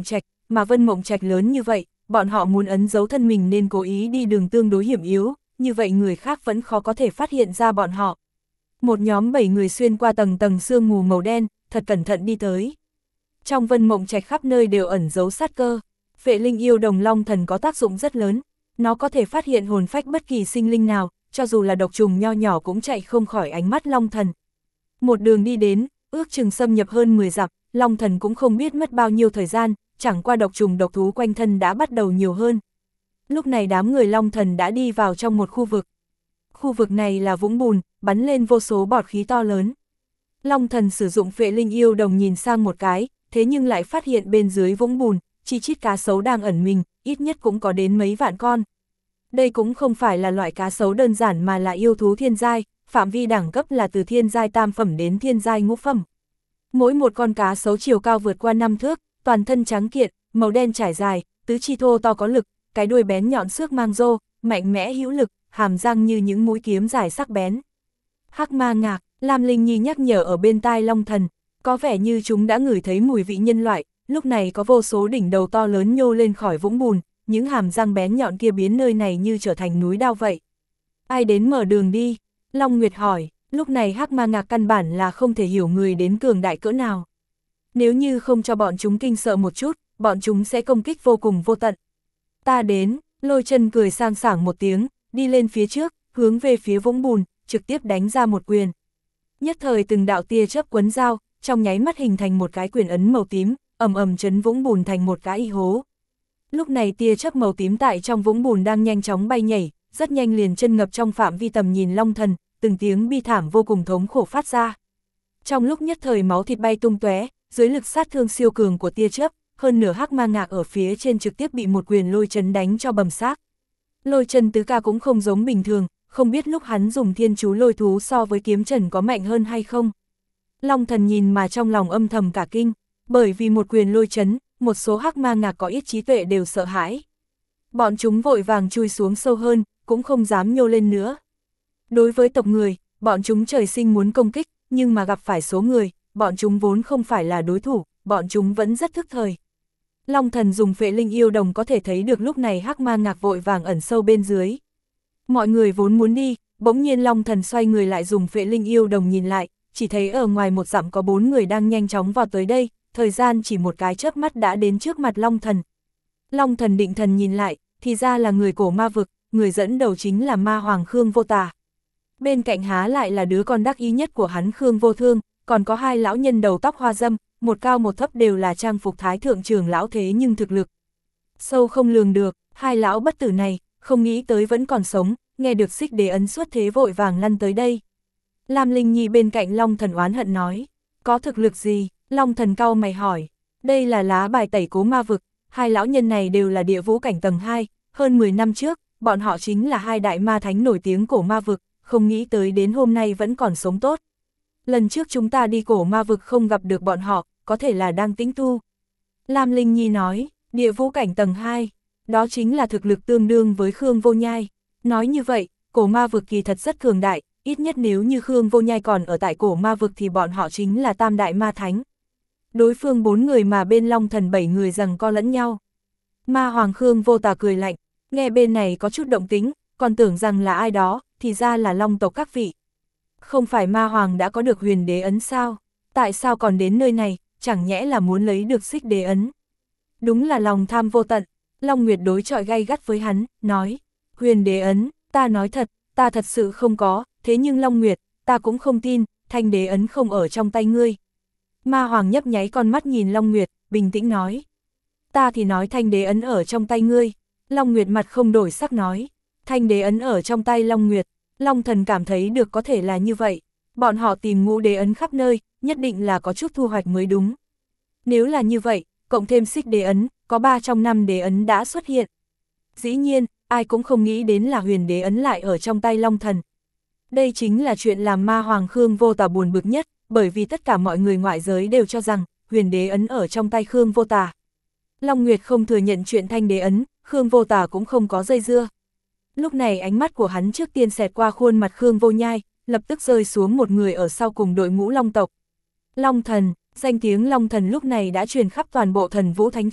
mà Vân Mộng Trạch lớn như vậy, bọn họ muốn ẩn giấu thân mình nên cố ý đi đường tương đối hiểm yếu, như vậy người khác vẫn khó có thể phát hiện ra bọn họ. Một nhóm bảy người xuyên qua tầng tầng sương mù màu đen, thật cẩn thận đi tới. Trong Vân Mộng Trạch khắp nơi đều ẩn giấu sát cơ. Phệ linh yêu đồng long thần có tác dụng rất lớn, nó có thể phát hiện hồn phách bất kỳ sinh linh nào, cho dù là độc trùng nho nhỏ cũng chạy không khỏi ánh mắt long thần. Một đường đi đến, ước chừng xâm nhập hơn mười dặm, long thần cũng không biết mất bao nhiêu thời gian, chẳng qua độc trùng độc thú quanh thân đã bắt đầu nhiều hơn. Lúc này đám người long thần đã đi vào trong một khu vực. Khu vực này là vũng bùn, bắn lên vô số bọt khí to lớn. Long thần sử dụng phệ linh yêu đồng nhìn sang một cái, thế nhưng lại phát hiện bên dưới vũng bùn, chi chít cá sấu đang ẩn mình, ít nhất cũng có đến mấy vạn con. Đây cũng không phải là loại cá sấu đơn giản mà là yêu thú thiên giai, phạm vi đẳng cấp là từ thiên giai tam phẩm đến thiên giai ngũ phẩm. Mỗi một con cá sấu chiều cao vượt qua năm thước, toàn thân trắng kiện, màu đen trải dài, tứ chi thô to có lực, cái đuôi bén nhọn xước mang rô, mạnh mẽ hữu lực, hàm răng như những mũi kiếm dài sắc bén. Hắc ma ngạc, Lam Linh Nhi nhắc nhở ở bên tai long thần, có vẻ như chúng đã ngửi thấy mùi vị nhân loại, lúc này có vô số đỉnh đầu to lớn nhô lên khỏi vũng bùn, những hàm răng bén nhọn kia biến nơi này như trở thành núi đao vậy. Ai đến mở đường đi? Long Nguyệt hỏi, lúc này hắc ma ngạc căn bản là không thể hiểu người đến cường đại cỡ nào. Nếu như không cho bọn chúng kinh sợ một chút, bọn chúng sẽ công kích vô cùng vô tận. Ta đến, Lôi Chân cười sang sảng một tiếng, đi lên phía trước, hướng về phía vũng bùn, trực tiếp đánh ra một quyền. Nhất thời từng đạo tia chớp quấn dao, trong nháy mắt hình thành một cái quyền ấn màu tím, ầm ầm chấn vũng bùn thành một cái y hố. Lúc này tia chớp màu tím tại trong vũng bùn đang nhanh chóng bay nhảy, rất nhanh liền chân ngập trong phạm vi tầm nhìn long thần, từng tiếng bi thảm vô cùng thống khổ phát ra. Trong lúc nhất thời máu thịt bay tung tóe, dưới lực sát thương siêu cường của tia chớp, hơn nửa hắc ma ngạc ở phía trên trực tiếp bị một quyền lôi chấn đánh cho bầm xác. Lôi Chân tứ ca cũng không giống bình thường, không biết lúc hắn dùng thiên chú lôi thú so với kiếm trần có mạnh hơn hay không. Long thần nhìn mà trong lòng âm thầm cả kinh, bởi vì một quyền lôi chấn, một số hắc ma ngạc có ít trí tuệ đều sợ hãi. Bọn chúng vội vàng chui xuống sâu hơn, cũng không dám nhô lên nữa. Đối với tộc người, bọn chúng trời sinh muốn công kích, nhưng mà gặp phải số người, bọn chúng vốn không phải là đối thủ, bọn chúng vẫn rất thức thời. Long thần dùng phệ linh yêu đồng có thể thấy được lúc này hắc ma ngạc vội vàng ẩn sâu bên dưới. Mọi người vốn muốn đi, bỗng nhiên long thần xoay người lại dùng phệ linh yêu đồng nhìn lại, chỉ thấy ở ngoài một dặm có bốn người đang nhanh chóng vào tới đây, thời gian chỉ một cái chớp mắt đã đến trước mặt long thần. Long thần định thần nhìn lại, thì ra là người cổ ma vực, người dẫn đầu chính là ma hoàng Khương Vô Tà. Bên cạnh há lại là đứa con đắc ý nhất của hắn Khương Vô Thương, còn có hai lão nhân đầu tóc hoa dâm, một cao một thấp đều là trang phục thái thượng trưởng lão thế nhưng thực lực sâu không lường được. Hai lão bất tử này, không nghĩ tới vẫn còn sống, nghe được xích đế ấn xuất thế vội vàng lăn tới đây. Lam Linh Nhi bên cạnh long thần oán hận nói, có thực lực gì? Long thần cau mày hỏi, đây là lá bài tẩy cố ma vực, hai lão nhân này đều là địa vũ cảnh tầng hai, hơn mười năm trước, bọn họ chính là hai đại ma thánh nổi tiếng cổ ma vực, không nghĩ tới đến hôm nay vẫn còn sống tốt. Lần trước chúng ta đi cổ ma vực không gặp được bọn họ, có thể là đang tĩnh tu. Lam Linh Nhi nói, địa vũ cảnh tầng hai, đó chính là thực lực tương đương với Khương Vô Nhai. Nói như vậy, cổ ma vực kỳ thật rất cường đại, ít nhất nếu như Khương Vô Nhai còn ở tại cổ ma vực thì bọn họ chính là tam đại ma thánh. Đối phương bốn người mà bên long thần bảy người giằng co lẫn nhau. Ma hoàng Khương Vô Tà cười lạnh, nghe bên này có chút động tính, còn tưởng rằng là ai đó, thì ra là long tộc các vị. Không phải ma hoàng đã có được huyền đế ấn sao? Tại sao còn đến nơi này, chẳng nhẽ là muốn lấy được xích đế ấn? Đúng là lòng tham vô tận. Long Nguyệt đối chọi gay gắt với hắn, nói, huyền đế ấn, ta nói thật, ta thật sự không có, thế nhưng Long Nguyệt, ta cũng không tin, thanh đế ấn không ở trong tay ngươi. Ma hoàng nhấp nháy con mắt nhìn Long Nguyệt, bình tĩnh nói, ta thì nói thanh đế ấn ở trong tay ngươi. Long Nguyệt mặt không đổi sắc nói, thanh đế ấn ở trong tay Long Nguyệt. Long thần cảm thấy được có thể là như vậy, bọn họ tìm ngũ đế ấn khắp nơi, nhất định là có chút thu hoạch mới đúng. Nếu là như vậy, cộng thêm xích đế ấn, có ba trong năm đế ấn đã xuất hiện. Dĩ nhiên, ai cũng không nghĩ đến là huyền đế ấn lại ở trong tay Long thần. Đây chính là chuyện làm ma hoàng Khương Vô Tà buồn bực nhất, bởi vì tất cả mọi người ngoại giới đều cho rằng, huyền đế ấn ở trong tay Khương Vô Tà. Long Nguyệt không thừa nhận chuyện thanh đế ấn, Khương Vô Tà cũng không có dây dưa. Lúc này ánh mắt của hắn trước tiên xẹt qua khuôn mặt Khương Vô Nhai, lập tức rơi xuống một người ở sau cùng đội ngũ Long tộc. Long thần, danh tiếng Long thần lúc này đã truyền khắp toàn bộ Thần Vũ Thánh Triều,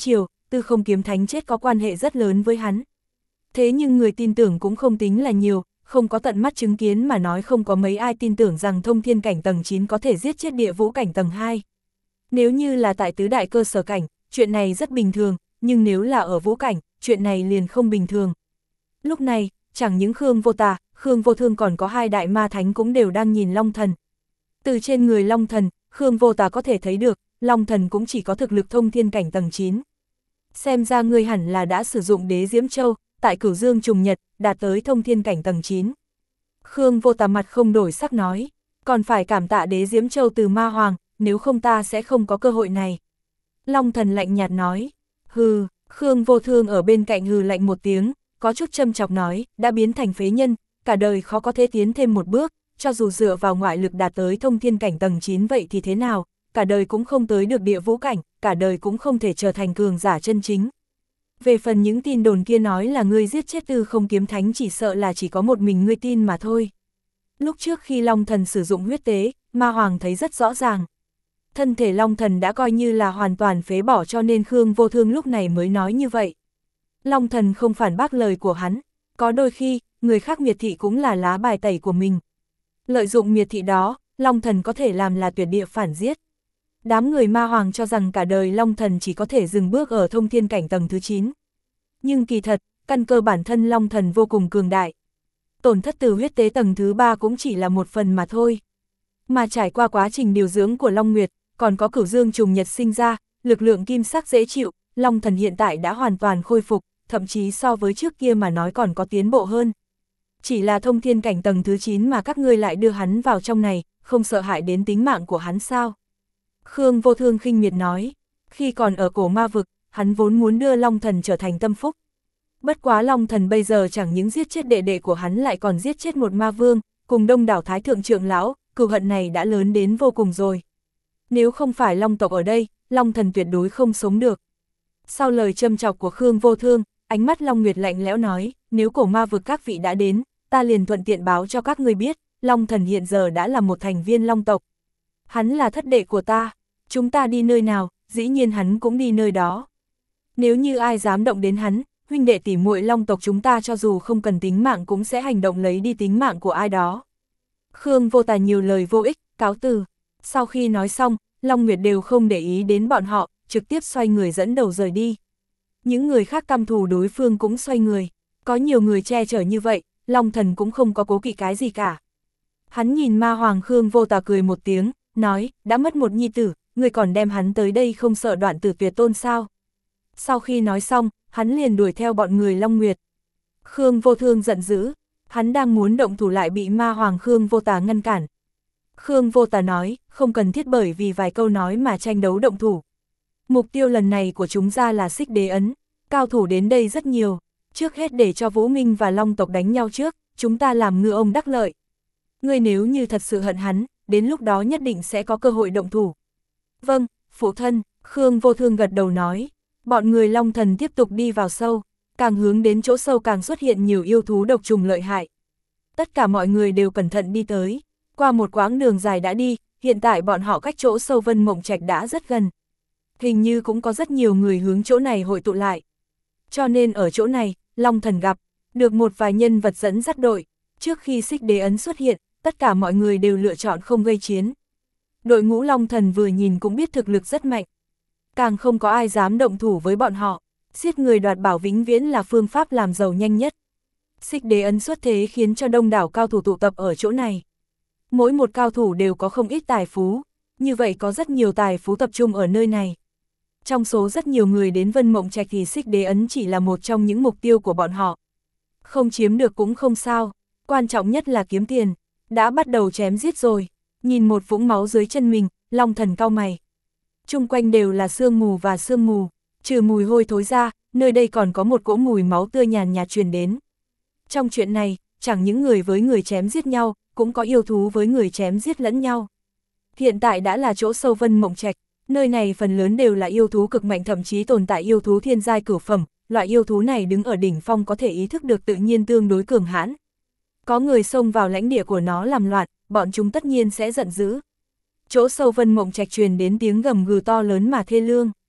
Tư Không Kiếm Thánh chết có quan hệ rất lớn với hắn. Thế nhưng người tin tưởng cũng không tính là nhiều, không có tận mắt chứng kiến mà nói không có mấy ai tin tưởng rằng thông thiên cảnh tầng chín có thể giết chết địa vũ cảnh tầng hai. Nếu như là tại tứ đại cơ sở cảnh, chuyện này rất bình thường, nhưng nếu là ở vũ cảnh, chuyện này liền không bình thường. Lúc này, chẳng những Khương Vô Tà, Khương Vô Thương còn có hai đại ma thánh cũng đều đang nhìn Long Thần. Từ trên người Long Thần, Khương Vô Tà có thể thấy được, Long Thần cũng chỉ có thực lực thông thiên cảnh tầng chín. Xem ra ngươi hẳn là đã sử dụng đế Diễm Châu, tại Cửu Dương trùng nhật, đạt tới thông thiên cảnh tầng chín. Khương Vô Tà mặt không đổi sắc nói, còn phải cảm tạ đế Diễm Châu từ Ma Hoàng, nếu không ta sẽ không có cơ hội này. Long Thần lạnh nhạt nói, hừ, Khương Vô Thương ở bên cạnh hừ lạnh một tiếng, có chút châm chọc nói, đã biến thành phế nhân, cả đời khó có thể tiến thêm một bước, cho dù dựa vào ngoại lực đạt tới thông thiên cảnh tầng chín vậy thì thế nào, cả đời cũng không tới được địa vũ cảnh, cả đời cũng không thể trở thành cường giả chân chính. Về phần những tin đồn kia nói là ngươi giết chết Tư Không Kiếm Thánh chỉ sợ là chỉ có một mình ngươi tin mà thôi. Lúc trước khi Long Thần sử dụng huyết tế, Ma Hoàng thấy rất rõ ràng. Thân thể Long Thần đã coi như là hoàn toàn phế bỏ cho nên Khương Vô Thương lúc này mới nói như vậy. Long Thần không phản bác lời của hắn, có đôi khi, người khác miệt thị cũng là lá bài tẩy của mình. Lợi dụng miệt thị đó, Long Thần có thể làm là tuyệt địa phản giết. Đám người Ma Hoàng cho rằng cả đời Long Thần chỉ có thể dừng bước ở thông thiên cảnh tầng thứ chín. Nhưng kỳ thật, căn cơ bản thân Long Thần vô cùng cường đại. Tổn thất từ huyết tế tầng thứ ba cũng chỉ là một phần mà thôi. Mà trải qua quá trình điều dưỡng của Long Nguyệt, còn có Cửu Dương trùng nhật sinh ra, lực lượng kim sắc dễ chịu, Long Thần hiện tại đã hoàn toàn khôi phục, thậm chí so với trước kia mà nói còn có tiến bộ hơn. Chỉ là thông thiên cảnh tầng thứ chín mà các ngươi lại đưa hắn vào trong này, không sợ hại đến tính mạng của hắn sao? Khương Vô Thương khinh miệt nói, khi còn ở cổ ma vực, hắn vốn muốn đưa Long Thần trở thành tâm phúc. Bất quá Long Thần bây giờ chẳng những giết chết đệ đệ của hắn lại còn giết chết một ma vương, cùng đông đảo thái thượng trưởng lão, cừu hận này đã lớn đến vô cùng rồi. Nếu không phải Long tộc ở đây, Long Thần tuyệt đối không sống được. Sau lời châm chọc của Khương Vô Thương, ánh mắt Long Nguyệt lạnh lẽo nói, nếu cổ ma vực các vị đã đến, ta liền thuận tiện báo cho các ngươi biết, Long Thần hiện giờ đã là một thành viên Long tộc. Hắn là thất đệ của ta, chúng ta đi nơi nào, dĩ nhiên hắn cũng đi nơi đó. Nếu như ai dám động đến hắn, huynh đệ tỷ muội Long tộc chúng ta cho dù không cần tính mạng cũng sẽ hành động lấy đi tính mạng của ai đó. Khương Vô Tà nhiều lời vô ích, cáo từ. Sau khi nói xong, Long Nguyệt đều không để ý đến bọn họ, trực tiếp xoay người dẫn đầu rời đi. Những người khác căm thù đối phương cũng xoay người. Có nhiều người che chở như vậy, Long Thần cũng không có cố kỵ cái gì cả. Hắn nhìn Ma Hoàng Khương Vô Tà cười một tiếng, nói, đã mất một nhi tử, người còn đem hắn tới đây không sợ đoạn tử tuyệt tôn sao? Sau khi nói xong, hắn liền đuổi theo bọn người Long Nguyệt. Khương Vô Thương giận dữ, hắn đang muốn động thủ lại bị Ma Hoàng Khương Vô Tà ngăn cản. Khương Vô Tà nói, không cần thiết bởi vì vài câu nói mà tranh đấu động thủ. Mục tiêu lần này của chúng ta là Xích Đế Ấn, cao thủ đến đây rất nhiều, trước hết để cho Vũ Minh và Long tộc đánh nhau trước, chúng ta làm ngư ông đắc lợi. Ngươi nếu như thật sự hận hắn, đến lúc đó nhất định sẽ có cơ hội động thủ. Vâng, phụ thân, Khương Vô Thương gật đầu nói, bọn người Long Thần tiếp tục đi vào sâu, càng hướng đến chỗ sâu càng xuất hiện nhiều yêu thú độc trùng lợi hại. Tất cả mọi người đều cẩn thận đi tới, qua một quãng đường dài đã đi, hiện tại bọn họ cách chỗ sâu Vân Mộng Trạch đã rất gần. Hình như cũng có rất nhiều người hướng chỗ này hội tụ lại. Cho nên ở chỗ này, Long Thần gặp được một vài nhân vật dẫn dắt đội. Trước khi Xích Đế Ấn xuất hiện, tất cả mọi người đều lựa chọn không gây chiến. Đội ngũ Long Thần vừa nhìn cũng biết thực lực rất mạnh. Càng không có ai dám động thủ với bọn họ. Giết người đoạt bảo vĩnh viễn là phương pháp làm giàu nhanh nhất. Xích Đế Ấn xuất thế khiến cho đông đảo cao thủ tụ tập ở chỗ này. Mỗi một cao thủ đều có không ít tài phú. Như vậy có rất nhiều tài phú tập trung ở nơi này. Trong số rất nhiều người đến Vân Mộng Trạch thì Xích Đế Ấn chỉ là một trong những mục tiêu của bọn họ. Không chiếm được cũng không sao, quan trọng nhất là kiếm tiền. Đã bắt đầu chém giết rồi, nhìn một vũng máu dưới chân mình, Long Thần cau mày. Chung quanh đều là sương mù và sương mù, trừ mùi hôi thối ra, nơi đây còn có một cỗ mùi máu tươi nhàn nhạt truyền đến. Trong chuyện này, chẳng những người với người chém giết nhau, cũng có yêu thú với người chém giết lẫn nhau. Hiện tại đã là chỗ sâu Vân Mộng Trạch, nơi này phần lớn đều là yêu thú cực mạnh, thậm chí tồn tại yêu thú thiên giai cửu phẩm, loại yêu thú này đứng ở đỉnh phong có thể ý thức được tự nhiên tương đối cường hãn. Có người xông vào lãnh địa của nó làm loạn, bọn chúng tất nhiên sẽ giận dữ. Chỗ sâu Vân Mộng Trạch truyền đến tiếng gầm gừ to lớn mà thê lương.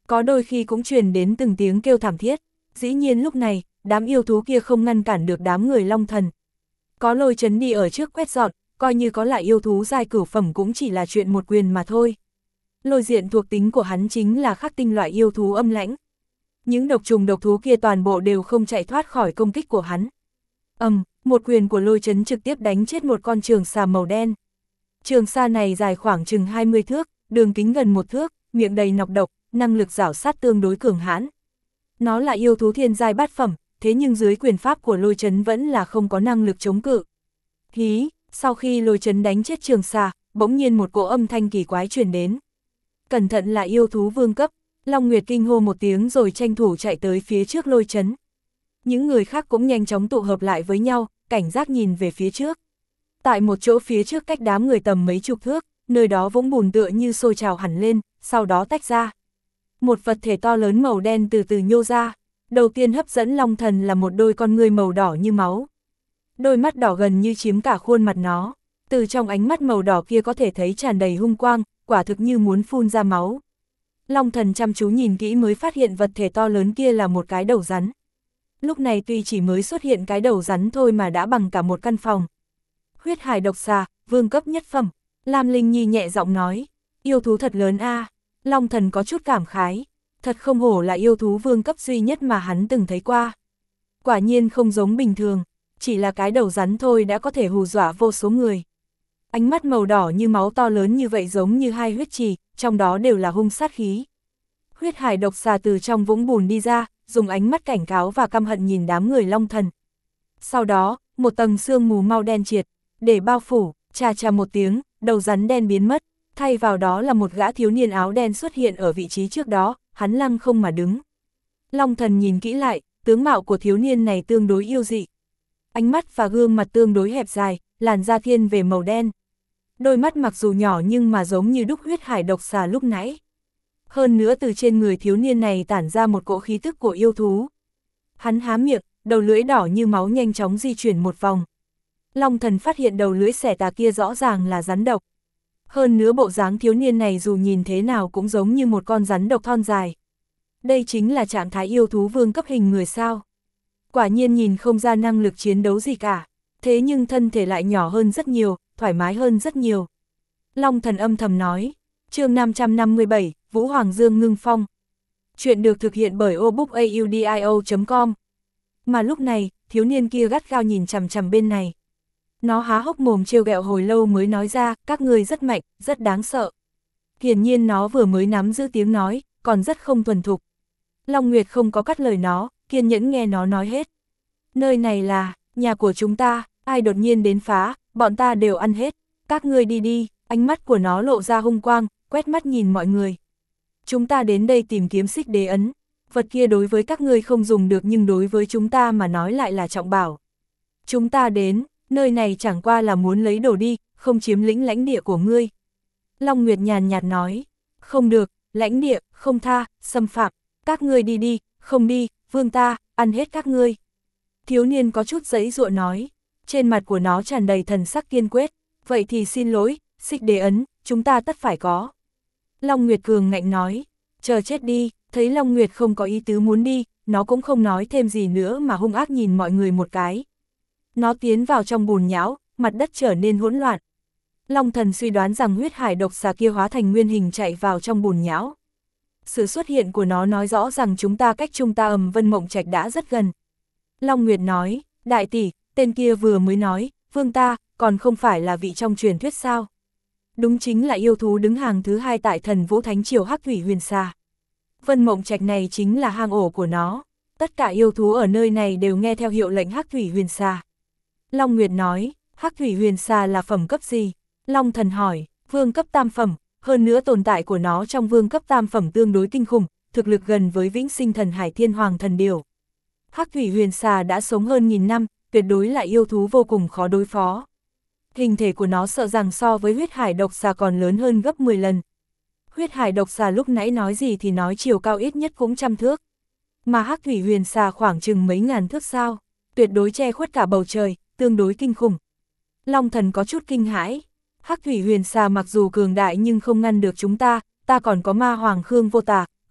Có đôi khi cũng truyền đến từng tiếng kêu thảm thiết. Dĩ nhiên lúc này, đám yêu thú kia không ngăn cản được đám người Long Thần. Có Lôi Chấn đi ở trước quét dọn, coi như có lại yêu thú giai cửu phẩm cũng chỉ là chuyện một quyền mà thôi. Lôi Diện thuộc tính của hắn chính là khắc tinh loại yêu thú âm lãnh. Những độc trùng độc thú kia toàn bộ đều không chạy thoát khỏi công kích của hắn. Ầm, um, một quyền của Lôi Chấn trực tiếp đánh chết một con trường xà màu đen. Trường xà này dài khoảng chừng hai mươi thước, đường kính gần một thước, miệng đầy nọc độc, năng lực rảo sát tương đối cường hãn. Nó là yêu thú thiên giai bát phẩm, thế nhưng dưới quyền pháp của Lôi Chấn vẫn là không có năng lực chống cự. Hí, sau khi Lôi Chấn đánh chết trường xà, bỗng nhiên một cỗ âm thanh kỳ quái truyền đến. Cẩn thận là yêu thú vương cấp. Long Nguyệt kinh hô một tiếng rồi tranh thủ chạy tới phía trước Lôi Chấn. Những người khác cũng nhanh chóng tụ hợp lại với nhau, cảnh giác nhìn về phía trước. Tại một chỗ phía trước cách đám người tầm mấy chục thước, nơi đó vũng bùn tựa như sôi trào hẳn lên, sau đó tách ra. Một vật thể to lớn màu đen từ từ nhô ra. Đầu tiên hấp dẫn Long Thần là một đôi con ngươi màu đỏ như máu. Đôi mắt đỏ gần như chiếm cả khuôn mặt nó. Từ trong ánh mắt màu đỏ kia có thể thấy tràn đầy hung quang, quả thực như muốn phun ra máu. Long Thần chăm chú nhìn kỹ mới phát hiện vật thể to lớn kia là một cái đầu rắn. Lúc này tuy chỉ mới xuất hiện cái đầu rắn thôi mà đã bằng cả một căn phòng. Huyết hải độc xà, vương cấp nhất phẩm. Lam Linh Nhi nhẹ giọng nói, yêu thú thật lớn a. À. Long Thần có chút cảm khái, thật không hổ là yêu thú vương cấp duy nhất mà hắn từng thấy qua. Quả nhiên không giống bình thường, chỉ là cái đầu rắn thôi đã có thể hù dọa vô số người. Ánh mắt màu đỏ như máu to lớn như vậy giống như hai huyết trì, trong đó đều là hung sát khí. Huyết hải độc xà từ trong vũng bùn đi ra, dùng ánh mắt cảnh cáo và căm hận nhìn đám người Long Thần. Sau đó, một tầng sương mù mau đen triệt, để bao phủ, chà chà một tiếng, đầu rắn đen biến mất, thay vào đó là một gã thiếu niên áo đen xuất hiện ở vị trí trước đó, hắn lăng không mà đứng. Long Thần nhìn kỹ lại, tướng mạo của thiếu niên này tương đối yêu dị. Ánh mắt và gương mặt tương đối hẹp dài, làn da thiên về màu đen. Đôi mắt mặc dù nhỏ nhưng mà giống như đúc huyết hải độc xà lúc nãy. Hơn nữa từ trên người thiếu niên này tản ra một cỗ khí tức của yêu thú. Hắn há miệng, đầu lưỡi đỏ như máu nhanh chóng di chuyển một vòng. Long Thần phát hiện đầu lưỡi xẻ tà kia rõ ràng là rắn độc. Hơn nữa bộ dáng thiếu niên này dù nhìn thế nào cũng giống như một con rắn độc thon dài. Đây chính là trạng thái yêu thú vương cấp hình người sao. Quả nhiên nhìn không ra năng lực chiến đấu gì cả. Thế nhưng thân thể lại nhỏ hơn rất nhiều, thoải mái hơn rất nhiều. Long Thần âm thầm nói. Chương năm trăm năm mươi bảy, Vũ Hoàng Dương ngưng phong. Chuyện được thực hiện bởi obookaudio chấm com. Mà lúc này, thiếu niên kia gắt gao nhìn chằm chằm bên này. Nó há hốc mồm trêu ghẹo hồi lâu mới nói ra, các ngươi rất mạnh, rất đáng sợ. Hiển nhiên nó vừa mới nắm giữ tiếng nói, còn rất không thuần thục. Long Nguyệt không có cắt lời nó, kiên nhẫn nghe nó nói hết. Nơi này là, nhà của chúng ta, ai đột nhiên đến phá, bọn ta đều ăn hết. Các ngươi đi đi, ánh mắt của nó lộ ra hung quang, quét mắt nhìn mọi người. Chúng ta đến đây tìm kiếm xích đế ấn. Vật kia đối với các ngươi không dùng được nhưng đối với chúng ta mà nói lại là trọng bảo. Chúng ta đến, nơi này chẳng qua là muốn lấy đồ đi, không chiếm lĩnh lãnh địa của ngươi. Long Nguyệt nhàn nhạt nói, không được, lãnh địa, không tha, xâm phạm, các ngươi đi đi, không đi, vương ta, ăn hết các ngươi. Thiếu niên có chút giãy giụa nói, trên mặt của nó tràn đầy thần sắc kiên quyết, vậy thì xin lỗi, xích đế ấn, chúng ta tất phải có. Long Nguyệt cường ngạnh nói, chờ chết đi, thấy Long Nguyệt không có ý tứ muốn đi, nó cũng không nói thêm gì nữa mà hung ác nhìn mọi người một cái. Nó tiến vào trong bùn nhão, mặt đất trở nên hỗn loạn. Long Thần suy đoán rằng huyết hải độc xà kia hóa thành nguyên hình chạy vào trong bùn nhão. Sự xuất hiện của nó nói rõ rằng chúng ta cách chúng ta Ầm Vân Mộng Trạch đã rất gần. Long Nguyệt nói, đại tỷ, tên kia vừa mới nói, vương ta, còn không phải là vị trong truyền thuyết sao? Đúng chính là yêu thú đứng hàng thứ hai tại Thần Vũ Thánh Triều Hắc Thủy Huyền Xà. Vân Mộng Trạch này chính là hang ổ của nó. Tất cả yêu thú ở nơi này đều nghe theo hiệu lệnh Hắc Thủy Huyền Xà. Long Nguyệt nói, Hắc Thủy Huyền Xà là phẩm cấp gì? Long Thần hỏi, vương cấp tam phẩm, hơn nữa tồn tại của nó trong vương cấp tam phẩm tương đối kinh khủng, thực lực gần với Vĩnh Sinh Thần Hải Thiên Hoàng Thần Điểu. Hắc Thủy Huyền Xà đã sống hơn nghìn năm, tuyệt đối là yêu thú vô cùng khó đối phó. Hình thể của nó sợ rằng so với huyết hải độc xà còn lớn hơn gấp mười lần. Huyết hải độc xà lúc nãy nói gì thì nói chiều cao ít nhất cũng trăm thước. Mà Hắc Thủy Huyền Xà khoảng chừng mấy ngàn thước sao, tuyệt đối che khuất cả bầu trời, tương đối kinh khủng. Long Thần có chút kinh hãi. Hắc Thủy Huyền Xà mặc dù cường đại nhưng không ngăn được chúng ta, ta còn có ma hoàng Khương Vô Tà,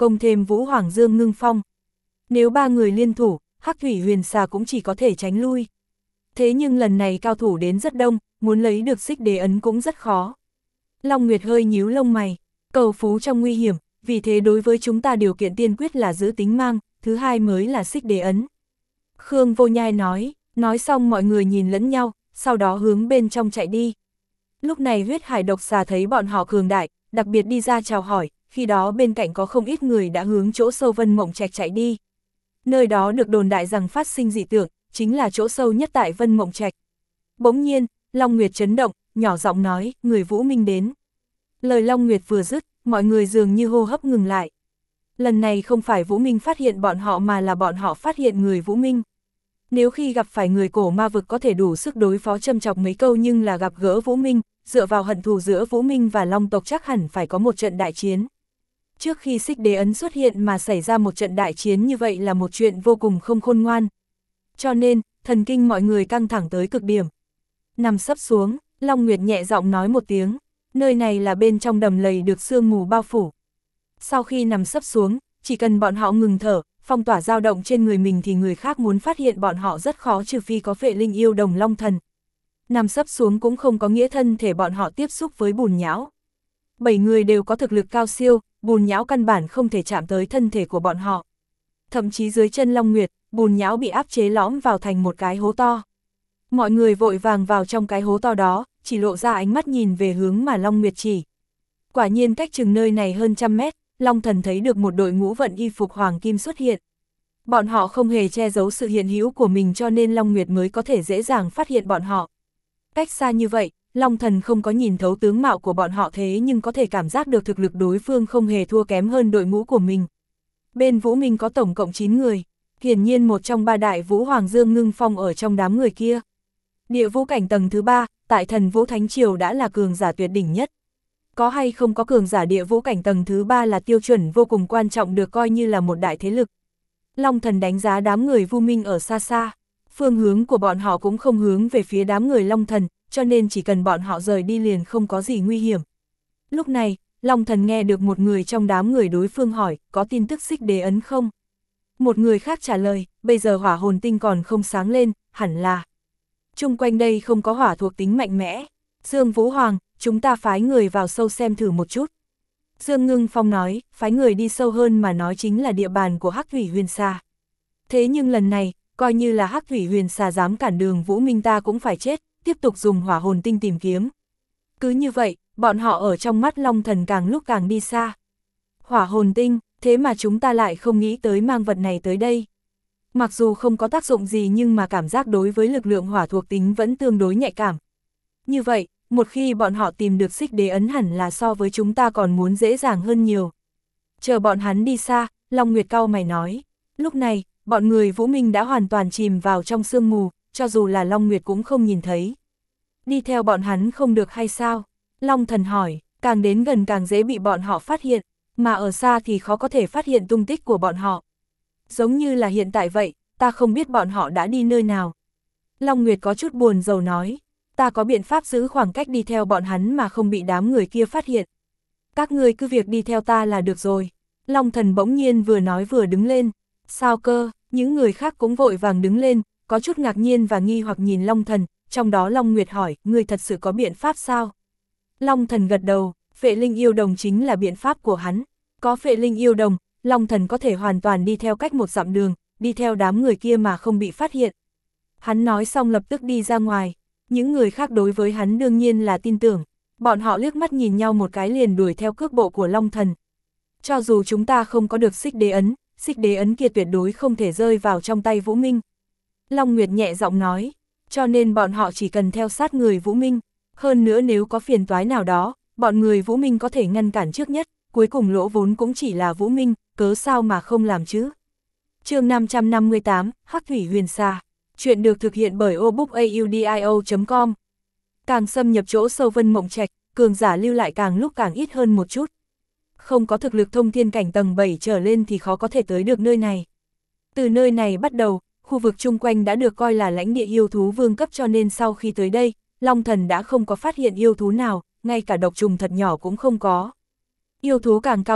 công thêm Vũ Hoàng Dương Ngưng Phong. Nếu ba người liên thủ, Hắc Thủy Huyền Xà cũng chỉ có thể tránh lui. Thế nhưng lần này cao thủ đến rất đông, muốn lấy được xích đế ấn cũng rất khó. Long Nguyệt hơi nhíu lông mày, cầu phú trong nguy hiểm, vì thế đối với chúng ta điều kiện tiên quyết là giữ tính mang, thứ hai mới là xích đế ấn. Khương Vô Nhai nói, nói xong mọi người nhìn lẫn nhau, sau đó hướng bên trong chạy đi. Lúc này huyết hải độc xà thấy bọn họ cường đại, đặc biệt đi ra chào hỏi, khi đó bên cạnh có không ít người đã hướng chỗ sâu Vân Mộng Trạch chạy đi. Nơi đó được đồn đại rằng phát sinh dị tượng, chính là chỗ sâu nhất tại Vân Mộng Trạch. Bỗng nhiên, Long Nguyệt chấn động, nhỏ giọng nói, người Vũ Minh đến. Lời Long Nguyệt vừa dứt, mọi người dường như hô hấp ngừng lại. Lần này không phải Vũ Minh phát hiện bọn họ mà là bọn họ phát hiện người Vũ Minh. Nếu khi gặp phải người cổ ma vực có thể đủ sức đối phó châm chọc mấy câu nhưng là gặp gỡ Vũ Minh, dựa vào hận thù giữa Vũ Minh và Long tộc chắc hẳn phải có một trận đại chiến. Trước khi xích đế ấn xuất hiện mà xảy ra một trận đại chiến như vậy là một chuyện vô cùng không khôn ngoan. Cho nên, thần kinh mọi người căng thẳng tới cực điểm. Nằm sấp xuống, Long Nguyệt nhẹ giọng nói một tiếng, nơi này là bên trong đầm lầy được sương mù bao phủ. Sau khi nằm sấp xuống, chỉ cần bọn họ ngừng thở, phong tỏa dao động trên người mình thì người khác muốn phát hiện bọn họ rất khó trừ phi có Phệ Linh Yêu Đồng Long Thần. Nằm sấp xuống cũng không có nghĩa thân thể bọn họ tiếp xúc với bùn nhão. Bảy người đều có thực lực cao siêu, bùn nhão căn bản không thể chạm tới thân thể của bọn họ. Thậm chí dưới chân Long Nguyệt, bùn nhão bị áp chế lõm vào thành một cái hố to. Mọi người vội vàng vào trong cái hố to đó, chỉ lộ ra ánh mắt nhìn về hướng mà Long Nguyệt chỉ. Quả nhiên cách chừng nơi này hơn trăm mét, Long Thần thấy được một đội ngũ vận y phục hoàng kim xuất hiện. Bọn họ không hề che giấu sự hiện hữu của mình cho nên Long Nguyệt mới có thể dễ dàng phát hiện bọn họ. Cách xa như vậy, Long Thần không có nhìn thấu tướng mạo của bọn họ thế nhưng có thể cảm giác được thực lực đối phương không hề thua kém hơn đội ngũ của mình. Bên Vũ Minh có tổng cộng chín người, hiển nhiên một trong ba đại Vũ Hoàng Dương Ngưng Phong ở trong đám người kia. Địa vũ cảnh tầng thứ ba, tại Thần Vũ Thánh Triều đã là cường giả tuyệt đỉnh nhất. Có hay không có cường giả địa vũ cảnh tầng thứ ba là tiêu chuẩn vô cùng quan trọng được coi như là một đại thế lực. Long Thần đánh giá đám người Vu Minh ở xa xa, phương hướng của bọn họ cũng không hướng về phía đám người Long Thần, cho nên chỉ cần bọn họ rời đi liền không có gì nguy hiểm. Lúc này, Long Thần nghe được một người trong đám người đối phương hỏi, có tin tức xích đế ấn không? Một người khác trả lời, bây giờ hỏa hồn tinh còn không sáng lên, hẳn là. Chung quanh đây không có hỏa thuộc tính mạnh mẽ. Dương Vũ Hoàng, chúng ta phái người vào sâu xem thử một chút. Dương Ngưng Phong nói, phái người đi sâu hơn mà nói chính là địa bàn của Hắc Thủy Huyền Xà. Thế nhưng lần này, coi như là Hắc Thủy Huyền Xà dám cản đường Vũ Minh ta cũng phải chết, tiếp tục dùng hỏa hồn tinh tìm kiếm. Cứ như vậy, bọn họ ở trong mắt Long Thần càng lúc càng đi xa. Hỏa hồn tinh, thế mà chúng ta lại không nghĩ tới mang vật này tới đây. Mặc dù không có tác dụng gì nhưng mà cảm giác đối với lực lượng hỏa thuộc tính vẫn tương đối nhạy cảm. Như vậy, một khi bọn họ tìm được xích đế ấn hẳn là so với chúng ta còn muốn dễ dàng hơn nhiều. Chờ bọn hắn đi xa, Long Nguyệt cau mày nói. Lúc này, bọn người Vũ Minh đã hoàn toàn chìm vào trong sương mù, cho dù là Long Nguyệt cũng không nhìn thấy. Đi theo bọn hắn không được hay sao? Long Thần hỏi, càng đến gần càng dễ bị bọn họ phát hiện, mà ở xa thì khó có thể phát hiện tung tích của bọn họ. Giống như là hiện tại vậy, ta không biết bọn họ đã đi nơi nào. Long Nguyệt có chút buồn rầu nói, ta có biện pháp giữ khoảng cách đi theo bọn hắn mà không bị đám người kia phát hiện. Các ngươi cứ việc đi theo ta là được rồi. Long Thần bỗng nhiên vừa nói vừa đứng lên. Sao cơ, những người khác cũng vội vàng đứng lên, có chút ngạc nhiên và nghi hoặc nhìn Long Thần, trong đó Long Nguyệt hỏi, ngươi thật sự có biện pháp sao? Long Thần gật đầu, Phệ Linh Yêu Đồng chính là biện pháp của hắn. Có Phệ Linh Yêu Đồng, Long Thần có thể hoàn toàn đi theo cách một dặm đường, đi theo đám người kia mà không bị phát hiện. Hắn nói xong lập tức đi ra ngoài, những người khác đối với hắn đương nhiên là tin tưởng, bọn họ liếc mắt nhìn nhau một cái liền đuổi theo cước bộ của Long Thần. Cho dù chúng ta không có được xích đế ấn, xích đế ấn kia tuyệt đối không thể rơi vào trong tay Vũ Minh. Long Nguyệt nhẹ giọng nói, cho nên bọn họ chỉ cần theo sát người Vũ Minh, hơn nữa nếu có phiền toái nào đó, bọn người Vũ Minh có thể ngăn cản trước nhất, cuối cùng lỗ vốn cũng chỉ là Vũ Minh, cớ sao mà không làm chứ. Chương năm trăm năm mươi tám, Hắc Thủy Huyền Xà. Chuyện được thực hiện bởi obookaudio chấm com. Càng xâm nhập chỗ sâu Vân Mộng Trạch, cường giả lưu lại càng lúc càng ít hơn một chút. Không có thực lực thông thiên cảnh tầng bảy trở lên thì khó có thể tới được nơi này. Từ nơi này bắt đầu, khu vực chung quanh đã được coi là lãnh địa yêu thú vương cấp cho nên sau khi tới đây, Long Thần đã không có phát hiện yêu thú nào, ngay cả độc trùng thật nhỏ cũng không có. Yêu thú càng cao cấp,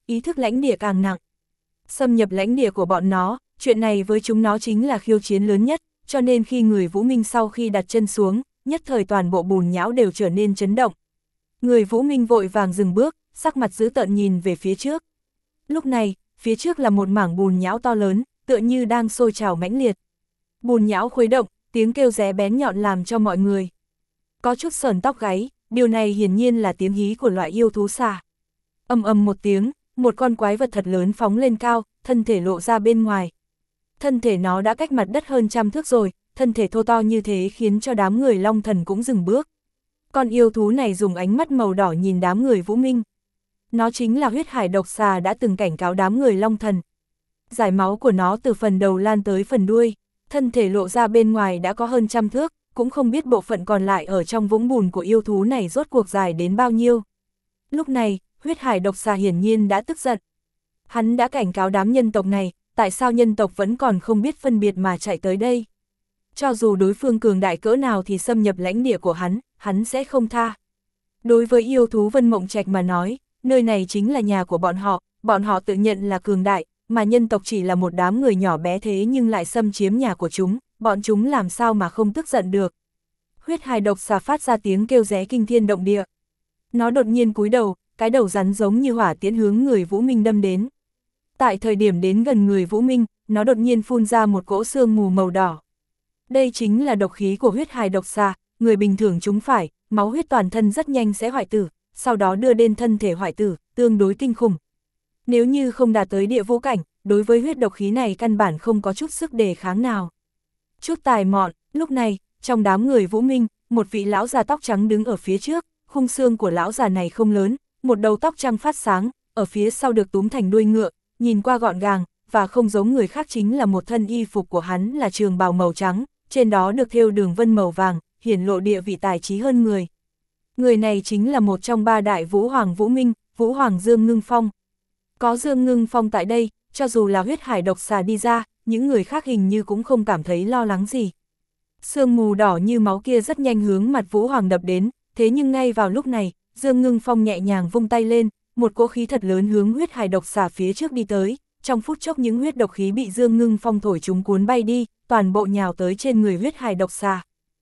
ý thức lãnh địa càng nặng. Xâm nhập lãnh địa của bọn nó, chuyện này với chúng nó chính là khiêu chiến lớn nhất, cho nên khi người Vũ Minh sau khi đặt chân xuống, nhất thời toàn bộ bùn nhão đều trở nên chấn động. Người Vũ Minh vội vàng dừng bước, sắc mặt dữ tợn nhìn về phía trước. Lúc này, phía trước là một mảng bùn nhão to lớn, tựa như đang sôi trào mãnh liệt. Bùn nhão khuấy động, tiếng kêu ré bén nhọn làm cho mọi người có chút sởn tóc gáy, điều này hiển nhiên là tiếng hí của loại yêu thú xà. Ầm ầm một tiếng, một con quái vật thật lớn phóng lên cao, thân thể lộ ra bên ngoài. Thân thể nó đã cách mặt đất hơn trăm thước rồi, thân thể thô to như thế khiến cho đám người Long Thần cũng dừng bước. Con yêu thú này dùng ánh mắt màu đỏ nhìn đám người Vũ Minh. Nó chính là huyết hải độc xà đã từng cảnh cáo đám người Long Thần. Dải máu của nó từ phần đầu lan tới phần đuôi, thân thể lộ ra bên ngoài đã có hơn trăm thước, cũng không biết bộ phận còn lại ở trong vũng bùn của yêu thú này rốt cuộc dài đến bao nhiêu. Lúc này, huyết hải độc xà hiển nhiên đã tức giận. Hắn đã cảnh cáo đám nhân tộc này, tại sao nhân tộc vẫn còn không biết phân biệt mà chạy tới đây. Cho dù đối phương cường đại cỡ nào thì xâm nhập lãnh địa của hắn, hắn sẽ không tha. Đối với yêu thú Vân Mộng Trạch mà nói, nơi này chính là nhà của bọn họ, bọn họ tự nhận là cường đại, mà nhân tộc chỉ là một đám người nhỏ bé thế nhưng lại xâm chiếm nhà của chúng, bọn chúng làm sao mà không tức giận được. Huyết hải độc xà phát ra tiếng kêu ré kinh thiên động địa. Nó đột nhiên cúi đầu, cái đầu rắn giống như hỏa tiễn hướng người Vũ Minh đâm đến. Tại thời điểm đến gần người Vũ Minh, nó đột nhiên phun ra một cỗ sương mù màu đỏ. Đây chính là độc khí của huyết hải độc xà, người bình thường chúng phải, máu huyết toàn thân rất nhanh sẽ hoại tử, sau đó đưa đến thân thể hoại tử, tương đối kinh khủng. Nếu như không đạt tới địa vũ cảnh, đối với huyết độc khí này căn bản không có chút sức đề kháng nào. Chút tài mọn, lúc này, trong đám người Vũ Minh, một vị lão già tóc trắng đứng ở phía trước, khung xương của lão già này không lớn, một đầu tóc trắng phát sáng, ở phía sau được túm thành đuôi ngựa, nhìn qua gọn gàng, và không giống người khác chính là một thân y phục của hắn là trường bào màu trắng, trên đó được thêu đường vân màu vàng, hiển lộ địa vị tài trí hơn người. Người này chính là một trong ba đại Vũ Hoàng Vũ Minh, Vũ Hoàng Dương Ngưng Phong. Có Dương Ngưng Phong tại đây, cho dù là huyết hải độc xà đi ra, những người khác hình như cũng không cảm thấy lo lắng gì. Sương mù đỏ như máu kia rất nhanh hướng mặt Vũ Hoàng đập đến, thế nhưng ngay vào lúc này, Dương Ngưng Phong nhẹ nhàng vung tay lên, một cỗ khí thật lớn hướng huyết hải độc xà phía trước đi tới, trong phút chốc những huyết độc khí bị Dương Ngưng Phong thổi chúng cuốn bay đi, toàn bộ nhào tới trên người huyết hải độc xà.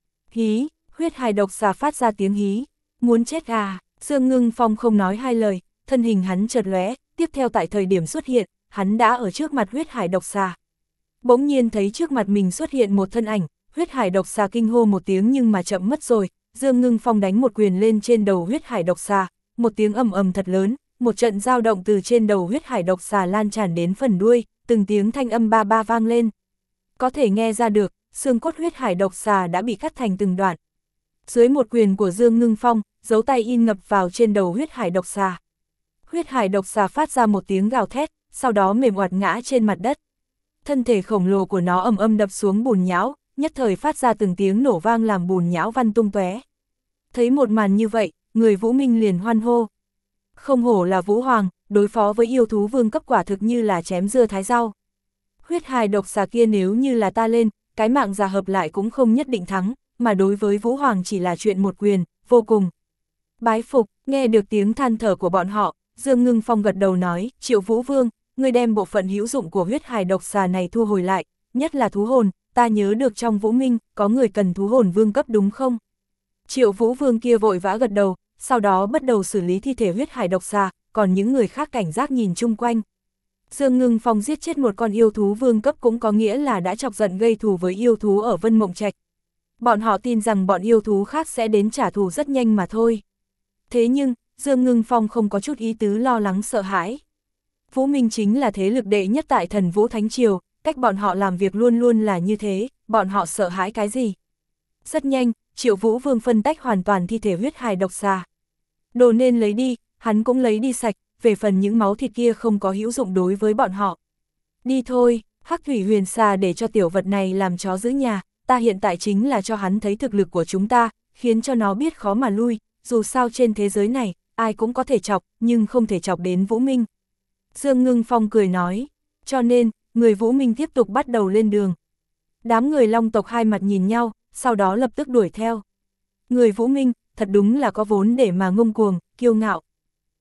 Hí, huyết hải độc xà phát ra tiếng hí, muốn chết à, Dương Ngưng Phong không nói hai lời, thân hình hắn chợt lóe, tiếp theo tại thời điểm xuất hiện, hắn đã ở trước mặt huyết hải độc xà. Bỗng nhiên thấy trước mặt mình xuất hiện một thân ảnh, huyết hải độc xà kinh hô một tiếng nhưng mà chậm mất rồi, Dương Ngưng Phong đánh một quyền lên trên đầu huyết hải độc xà, một tiếng ầm ầm thật lớn, một trận dao động từ trên đầu huyết hải độc xà lan tràn đến phần đuôi, từng tiếng thanh âm ba ba vang lên. Có thể nghe ra được, xương cốt huyết hải độc xà đã bị cắt thành từng đoạn. Dưới một quyền của Dương Ngưng Phong, dấu tay in ngập vào trên đầu huyết hải độc xà. Huyết hải độc xà phát ra một tiếng gào thét, sau đó mềm oặt ngã trên mặt đất. Thân thể khổng lồ của nó ầm ầm đập xuống bùn nhão, nhất thời phát ra từng tiếng nổ vang làm bùn nhão văng tung tóe. Thấy một màn như vậy, người Vũ Minh liền hoan hô. Không hổ là Vũ Hoàng, đối phó với yêu thú vương cấp quả thực như là chém dưa thái rau. Huyết hải độc xà kia nếu như là ta lên, cái mạng già hợp lại cũng không nhất định thắng, mà đối với Vũ Hoàng chỉ là chuyện một quyền, vô cùng. Bái phục, nghe được tiếng than thở của bọn họ, Dương Ngưng Phong gật đầu nói, Triệu Vũ Vương, ngươi đem bộ phận hữu dụng của huyết hải độc xà này thu hồi lại, nhất là thú hồn, ta nhớ được trong Vũ Minh, có người cần thú hồn vương cấp đúng không? Triệu Vũ Vương kia vội vã gật đầu, sau đó bắt đầu xử lý thi thể huyết hải độc xà, còn những người khác cảnh giác nhìn chung quanh. Dương Ngưng Phong giết chết một con yêu thú vương cấp cũng có nghĩa là đã chọc giận gây thù với yêu thú ở Vân Mộng Trạch. Bọn họ tin rằng bọn yêu thú khác sẽ đến trả thù rất nhanh mà thôi. Thế nhưng, Dương Ngưng Phong không có chút ý tứ lo lắng sợ hãi. Vũ Minh chính là thế lực đệ nhất tại Thần Vũ Thánh Triều, cách bọn họ làm việc luôn luôn là như thế, bọn họ sợ hãi cái gì? Rất nhanh, Triệu Vũ Vương phân tách hoàn toàn thi thể huyết hải độc xà. Đồ nên lấy đi, hắn cũng lấy đi sạch, về phần những máu thịt kia không có hữu dụng đối với bọn họ. Đi thôi, Hắc Thủy Huyền Xà để cho tiểu vật này làm chó giữ nhà, ta hiện tại chính là cho hắn thấy thực lực của chúng ta, khiến cho nó biết khó mà lui, dù sao trên thế giới này, ai cũng có thể chọc, nhưng không thể chọc đến Vũ Minh. Dương Ngưng Phong cười nói, cho nên, người Vũ Minh tiếp tục bắt đầu lên đường. Đám người Long tộc hai mặt nhìn nhau, sau đó lập tức đuổi theo. Người Vũ Minh, thật đúng là có vốn để mà ngông cuồng, kiêu ngạo.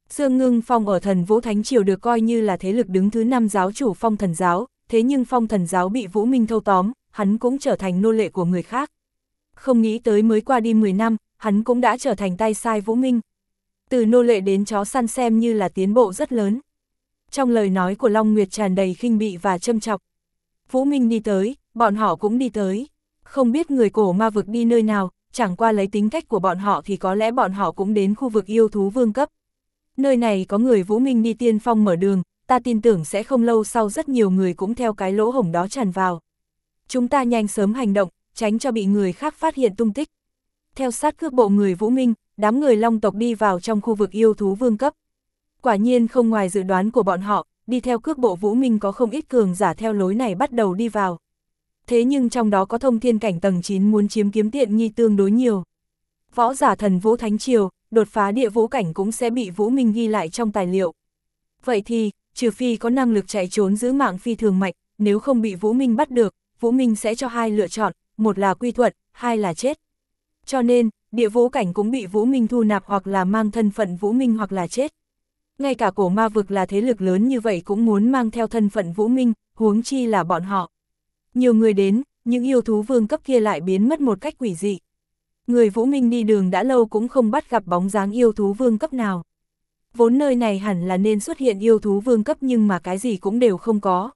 Dương Ngưng Phong ở Thần Vũ Thánh Triều được coi như là thế lực đứng thứ năm giáo chủ Phong Thần Giáo, thế nhưng Phong Thần Giáo bị Vũ Minh thâu tóm, hắn cũng trở thành nô lệ của người khác. Không nghĩ tới mới qua đi mười năm, hắn cũng đã trở thành tay sai Vũ Minh. Từ nô lệ đến chó săn xem như là tiến bộ rất lớn. Trong lời nói của Long Nguyệt tràn đầy khinh bỉ và châm chọc. Vũ Minh đi tới, bọn họ cũng đi tới. Không biết người cổ ma vực đi nơi nào, chẳng qua lấy tính cách của bọn họ thì có lẽ bọn họ cũng đến khu vực yêu thú vương cấp. Nơi này có người Vũ Minh đi tiên phong mở đường, ta tin tưởng sẽ không lâu sau rất nhiều người cũng theo cái lỗ hổng đó tràn vào. Chúng ta nhanh sớm hành động, tránh cho bị người khác phát hiện tung tích. Theo sát cước bộ người Vũ Minh, đám người Long tộc đi vào trong khu vực yêu thú vương cấp. Quả nhiên không ngoài dự đoán của bọn họ, đi theo cước bộ Vũ Minh có không ít cường giả theo lối này bắt đầu đi vào. Thế nhưng trong đó có thông thiên cảnh tầng chín muốn chiếm kiếm tiện nghi tương đối nhiều. Võ giả Thần Vũ Thánh Triều, đột phá địa vũ cảnh cũng sẽ bị Vũ Minh ghi lại trong tài liệu. Vậy thì, trừ phi có năng lực chạy trốn giữ mạng phi thường mạnh, nếu không bị Vũ Minh bắt được, Vũ Minh sẽ cho hai lựa chọn, một là quy thuận, hai là chết. Cho nên, địa vũ cảnh cũng bị Vũ Minh thu nạp hoặc là mang thân phận Vũ Minh hoặc là chết. Ngay cả cổ ma vực là thế lực lớn như vậy cũng muốn mang theo thân phận Vũ Minh, huống chi là bọn họ. Nhiều người đến, những yêu thú vương cấp kia lại biến mất một cách quỷ dị. Người Vũ Minh đi đường đã lâu cũng không bắt gặp bóng dáng yêu thú vương cấp nào. Vốn nơi này hẳn là nên xuất hiện yêu thú vương cấp nhưng mà cái gì cũng đều không có.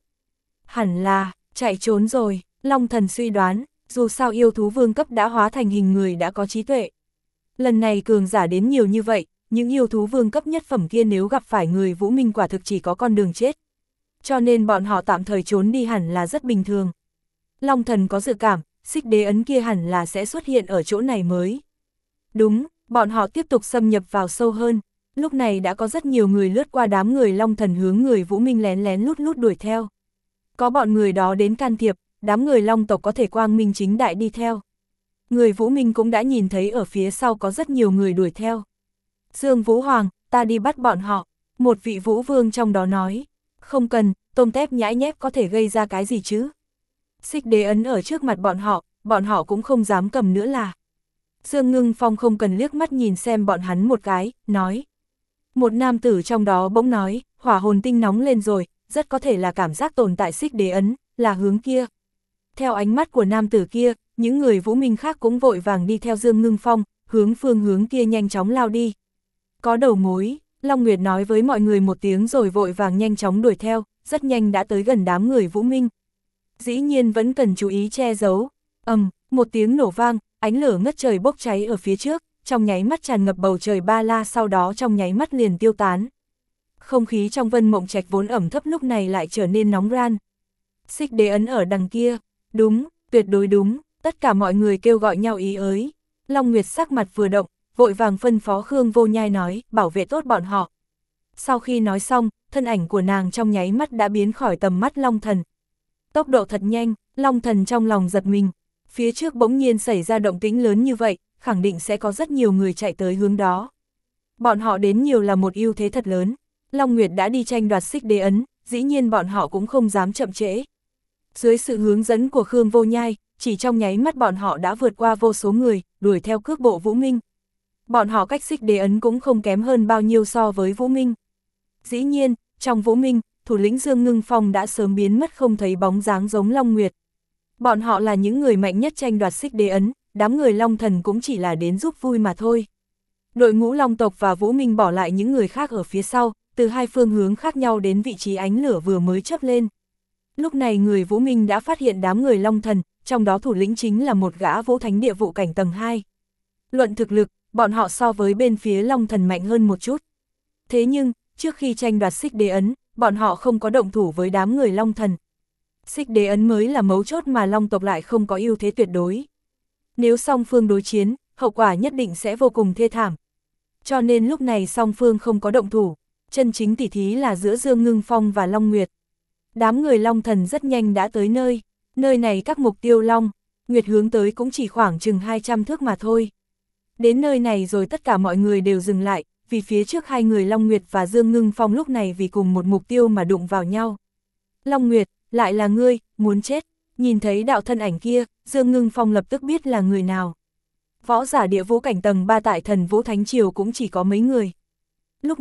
Hẳn là, chạy trốn rồi, Long Thần suy đoán, dù sao yêu thú vương cấp đã hóa thành hình người đã có trí tuệ. Lần này cường giả đến nhiều như vậy, những yêu thú vương cấp nhất phẩm kia nếu gặp phải người Vũ Minh quả thực chỉ có con đường chết. Cho nên bọn họ tạm thời trốn đi hẳn là rất bình thường. Long Thần có dự cảm, xích đế ấn kia hẳn là sẽ xuất hiện ở chỗ này mới. Đúng, bọn họ tiếp tục xâm nhập vào sâu hơn. Lúc này đã có rất nhiều người lướt qua đám người Long Thần hướng người Vũ Minh lén lén lút lút đuổi theo. Có bọn người đó đến can thiệp, đám người Long tộc có thể quang minh chính đại đi theo. Người Vũ Minh cũng đã nhìn thấy ở phía sau có rất nhiều người đuổi theo. Dương Vũ Hoàng, ta đi bắt bọn họ, một vị Vũ Vương trong đó nói. Không cần, tôm tép nhãi nhép có thể gây ra cái gì chứ. Xích đế ấn ở trước mặt bọn họ, bọn họ cũng không dám cầm nữa là. Dương Ngưng Phong không cần liếc mắt nhìn xem bọn hắn một cái, nói. Một nam tử trong đó bỗng nói, hỏa hồn tinh nóng lên rồi, rất có thể là cảm giác tồn tại xích đế ấn, là hướng kia. Theo ánh mắt của nam tử kia, những người Vũ Minh khác cũng vội vàng đi theo Dương Ngưng Phong, hướng phương hướng kia nhanh chóng lao đi. Có đầu mối, Long Nguyệt nói với mọi người một tiếng rồi vội vàng nhanh chóng đuổi theo, rất nhanh đã tới gần đám người Vũ Minh. Dĩ nhiên vẫn cần chú ý che giấu. Ầm, um, một tiếng nổ vang, ánh lửa ngất trời bốc cháy ở phía trước, trong nháy mắt tràn ngập bầu trời ba la sau đó trong nháy mắt liền tiêu tán. Không khí trong Vân Mộng Trạch vốn ẩm thấp lúc này lại trở nên nóng ran. Xích đế ấn ở đằng kia, đúng, tuyệt đối đúng, tất cả mọi người kêu gọi nhau ý ới. Long Nguyệt sắc mặt vừa động, vội vàng phân phó Khương Vô Nhai nói, bảo vệ tốt bọn họ. Sau khi nói xong, thân ảnh của nàng trong nháy mắt đã biến khỏi tầm mắt Long Thần. Tốc độ thật nhanh, Long Thần trong lòng giật mình. Phía trước bỗng nhiên xảy ra động tĩnh lớn như vậy, khẳng định sẽ có rất nhiều người chạy tới hướng đó. Bọn họ đến nhiều là một ưu thế thật lớn. Long Nguyệt đã đi tranh đoạt xích đế ấn, dĩ nhiên bọn họ cũng không dám chậm trễ. Dưới sự hướng dẫn của Khương Vô Nhai, chỉ trong nháy mắt bọn họ đã vượt qua vô số người, đuổi theo cước bộ Vũ Minh. Bọn họ cách xích đế ấn cũng không kém hơn bao nhiêu so với Vũ Minh. Dĩ nhiên, trong Vũ Minh, thủ lĩnh Dương Ngưng Phong đã sớm biến mất không thấy bóng dáng giống Long Nguyệt. Bọn họ là những người mạnh nhất tranh đoạt xích đế ấn, đám người Long Thần cũng chỉ là đến giúp vui mà thôi. Đội ngũ Long tộc và Vũ Minh bỏ lại những người khác ở phía sau, từ hai phương hướng khác nhau đến vị trí ánh lửa vừa mới chớp lên. Lúc này người Vũ Minh đã phát hiện đám người Long Thần, trong đó thủ lĩnh chính là một gã Vũ Thánh địa vụ cảnh tầng hai. Luận thực lực, bọn họ so với bên phía Long Thần mạnh hơn một chút. Thế nhưng, trước khi tranh đoạt xích đế ấn, bọn họ không có động thủ với đám người Long Thần. Xích đế ấn mới là mấu chốt mà Long tộc lại không có ưu thế tuyệt đối. Nếu song phương đối chiến, hậu quả nhất định sẽ vô cùng thê thảm. Cho nên lúc này song phương không có động thủ, chân chính tỉ thí là giữa Dương Ngưng Phong và Long Nguyệt. Đám người Long Thần rất nhanh đã tới nơi, nơi này các mục tiêu Long, Nguyệt hướng tới cũng chỉ khoảng chừng hai trăm thước mà thôi. Đến nơi này rồi tất cả mọi người đều dừng lại, vì phía trước hai người Long Nguyệt và Dương Ngưng Phong lúc này vì cùng một mục tiêu mà đụng vào nhau. Long Nguyệt, lại là ngươi, muốn chết, nhìn thấy đạo thân ảnh kia, Dương Ngưng Phong lập tức biết là người nào. Võ giả địa vũ cảnh tầng ba tại Thần Vũ Thánh Triều cũng chỉ có mấy người. Lúc này,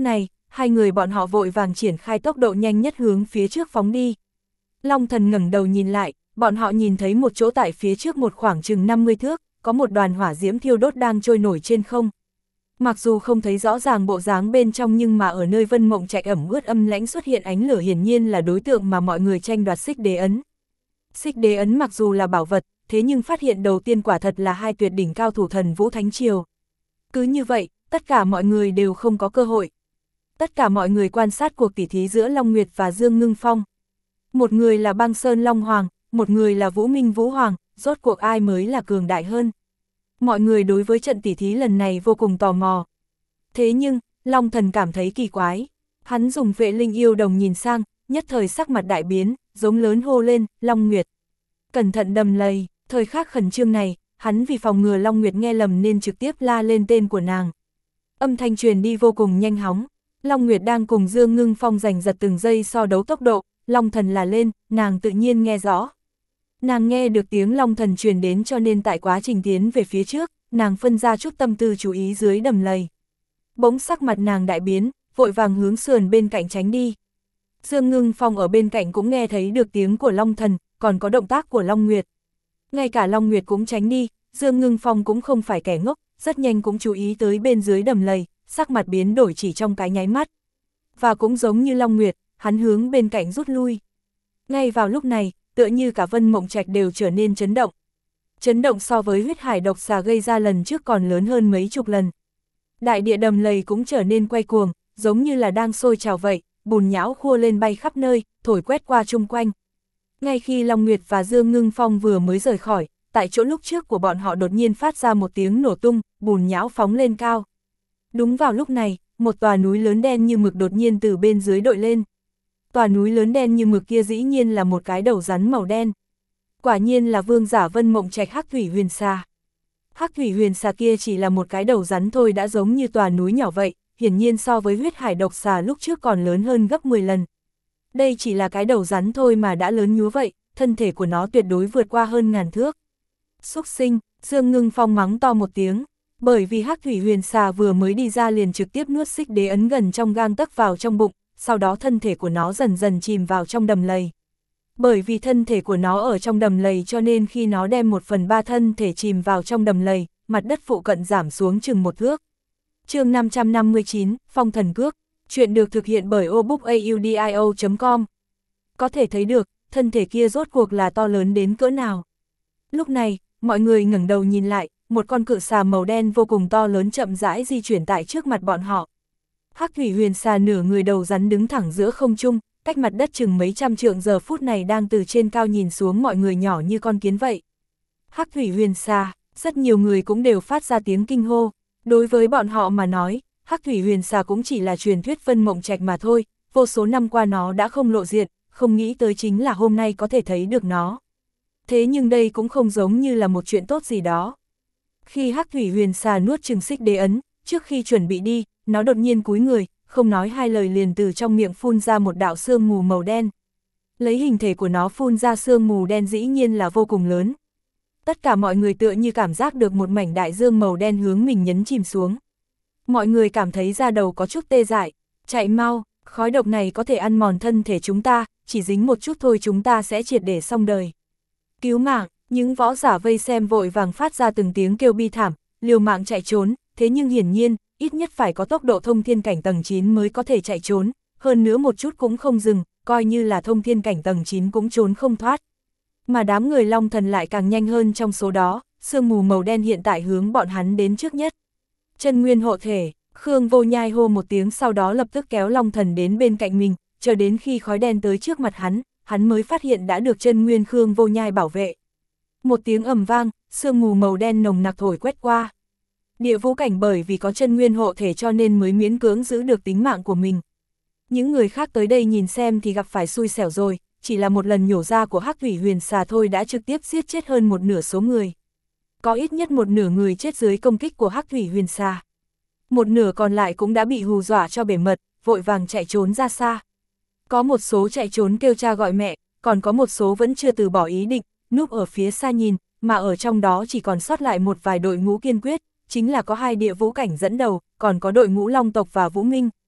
hai người bọn họ vội vàng triển khai tốc độ nhanh nhất hướng phía trước phóng đi. Long Thần ngẩng đầu nhìn lại, bọn họ nhìn thấy một chỗ tại phía trước một khoảng chừng năm mươi thước, có một đoàn hỏa diễm thiêu đốt đang trôi nổi trên không. Mặc dù không thấy rõ ràng bộ dáng bên trong nhưng mà ở nơi Vân Mộng Trạch ẩm ướt âm lãnh xuất hiện ánh lửa hiển nhiên là đối tượng mà mọi người tranh đoạt xích đế ấn. Xích đế ấn mặc dù là bảo vật, thế nhưng phát hiện đầu tiên quả thật là hai tuyệt đỉnh cao thủ Thần Vũ Thánh Triều. Cứ như vậy, tất cả mọi người đều không có cơ hội. Tất cả mọi người quan sát cuộc tỉ thí giữa Long Nguyệt và Dương Ngưng Phong. Một người là Băng Sơn Long Hoàng, một người là Vũ Minh Vũ Hoàng, rốt cuộc ai mới là cường đại hơn. Mọi người đối với trận tỉ thí lần này vô cùng tò mò. Thế nhưng, Long Thần cảm thấy kỳ quái. Hắn dùng vệ linh yêu đồng nhìn sang, nhất thời sắc mặt đại biến, giống lớn hô lên, Long Nguyệt. Cẩn thận đầm lầy, thời khắc khẩn trương này, hắn vì phòng ngừa Long Nguyệt nghe lầm nên trực tiếp la lên tên của nàng. Âm thanh truyền đi vô cùng nhanh hóng. Long Nguyệt đang cùng Dương Ngưng Phong giành giật từng giây so đấu tốc độ, Long Thần là lên, nàng tự nhiên nghe rõ. Nàng nghe được tiếng Long Thần truyền đến cho nên tại quá trình tiến về phía trước, nàng phân ra chút tâm tư chú ý dưới đầm lầy. Bỗng sắc mặt nàng đại biến, vội vàng hướng sườn bên cạnh tránh đi. Dương Ngưng Phong ở bên cạnh cũng nghe thấy được tiếng của Long Thần, còn có động tác của Long Nguyệt. Ngay cả Long Nguyệt cũng tránh đi, Dương Ngưng Phong cũng không phải kẻ ngốc, rất nhanh cũng chú ý tới bên dưới đầm lầy, sắc mặt biến đổi chỉ trong cái nháy mắt. Và cũng giống như Long Nguyệt, hắn hướng bên cạnh rút lui. Ngay vào lúc này, tựa như cả Vân Mộng Trạch đều trở nên chấn động. Chấn động so với huyết hải độc xà gây ra lần trước còn lớn hơn mấy chục lần. Đại địa đầm lầy cũng trở nên quay cuồng, giống như là đang sôi trào vậy, bùn nhão khua lên bay khắp nơi, thổi quét qua chung quanh. Ngay khi Long Nguyệt và Dương Ngưng Phong vừa mới rời khỏi, tại chỗ lúc trước của bọn họ đột nhiên phát ra một tiếng nổ tung, bùn nhão phóng lên cao. Đúng vào lúc này, một tòa núi lớn đen như mực đột nhiên từ bên dưới đội lên. Tòa núi lớn đen như mực kia dĩ nhiên là một cái đầu rắn màu đen. Quả nhiên là vương giả Vân Mộng Trạch Hắc Thủy Huyền Xà. Hắc Thủy Huyền Xà kia chỉ là một cái đầu rắn thôi đã giống như tòa núi nhỏ vậy, hiển nhiên so với huyết hải độc xà lúc trước còn lớn hơn gấp mười lần. Đây chỉ là cái đầu rắn thôi mà đã lớn nhúa vậy, thân thể của nó tuyệt đối vượt qua hơn ngàn thước. Xúc sinh, Dương Ngưng Phong mắng to một tiếng, bởi vì Hắc Thủy Huyền Xà vừa mới đi ra liền trực tiếp nuốt xích đế ấn gần trong gang tấc vào trong bụng, sau đó thân thể của nó dần dần chìm vào trong đầm lầy. Bởi vì thân thể của nó ở trong đầm lầy cho nên khi nó đem một phần ba thân thể chìm vào trong đầm lầy, mặt đất phụ cận giảm xuống chừng một thước. Chương năm trăm năm mươi chín, Phong Thần Cước, chuyện được thực hiện bởi obookaudio chấm com. Có thể thấy được, thân thể kia rốt cuộc là to lớn đến cỡ nào. Lúc này, mọi người ngẩng đầu nhìn lại, một con cự xà màu đen vô cùng to lớn chậm rãi di chuyển tại trước mặt bọn họ. Hắc Thủy Huyền Xà nửa người đầu rắn đứng thẳng giữa không trung, cách mặt đất chừng mấy trăm trượng giờ phút này đang từ trên cao nhìn xuống mọi người nhỏ như con kiến vậy. Hắc Thủy Huyền Xà, rất nhiều người cũng đều phát ra tiếng kinh hô. Đối với bọn họ mà nói, Hắc Thủy Huyền Xà cũng chỉ là truyền thuyết Vân Mộng Trạch mà thôi, vô số năm qua nó đã không lộ diện, không nghĩ tới chính là hôm nay có thể thấy được nó. Thế nhưng đây cũng không giống như là một chuyện tốt gì đó. Khi Hắc Thủy Huyền Xà nuốt chừng xích đế ấn, trước khi chuẩn bị đi, nó đột nhiên cúi người, không nói hai lời liền từ trong miệng phun ra một đạo sương mù màu đen. Lấy hình thể của nó phun ra sương mù đen dĩ nhiên là vô cùng lớn. Tất cả mọi người tựa như cảm giác được một mảnh đại dương màu đen hướng mình nhấn chìm xuống. Mọi người cảm thấy da đầu có chút tê dại, chạy mau, khói độc này có thể ăn mòn thân thể chúng ta, chỉ dính một chút thôi chúng ta sẽ triệt để xong đời. Cứu mạng, những võ giả vây xem vội vàng phát ra từng tiếng kêu bi thảm, liều mạng chạy trốn, thế nhưng hiển nhiên, ít nhất phải có tốc độ thông thiên cảnh tầng chín mới có thể chạy trốn, hơn nữa một chút cũng không dừng, coi như là thông thiên cảnh tầng chín cũng trốn không thoát. Mà đám người Long Thần lại càng nhanh hơn trong số đó, sương mù màu đen hiện tại hướng bọn hắn đến trước nhất. Chân nguyên hộ thể, Khương Vô Nhai hô một tiếng sau đó lập tức kéo Long Thần đến bên cạnh mình, chờ đến khi khói đen tới trước mặt hắn, hắn mới phát hiện đã được chân nguyên Khương Vô Nhai bảo vệ. Một tiếng ầm vang, sương mù màu đen nồng nặc thổi quét qua. Địa vũ cảnh bởi vì có chân nguyên hộ thể cho nên mới miễn cưỡng giữ được tính mạng của mình. Những người khác tới đây nhìn xem thì gặp phải xui xẻo rồi, chỉ là một lần nhổ ra của Hắc Thủy Huyền Xà thôi đã trực tiếp giết chết hơn một nửa số người. Có ít nhất một nửa người chết dưới công kích của Hắc Thủy Huyền Xà. Một nửa còn lại cũng đã bị hù dọa cho bể mật, vội vàng chạy trốn ra xa. Có một số chạy trốn kêu cha gọi mẹ, còn có một số vẫn chưa từ bỏ ý định, núp ở phía xa nhìn, mà ở trong đó chỉ còn sót lại một vài đội ngũ kiên quyết, chính là có hai địa vũ cảnh dẫn đầu, còn có đội ngũ Long tộc và Vũ Minh.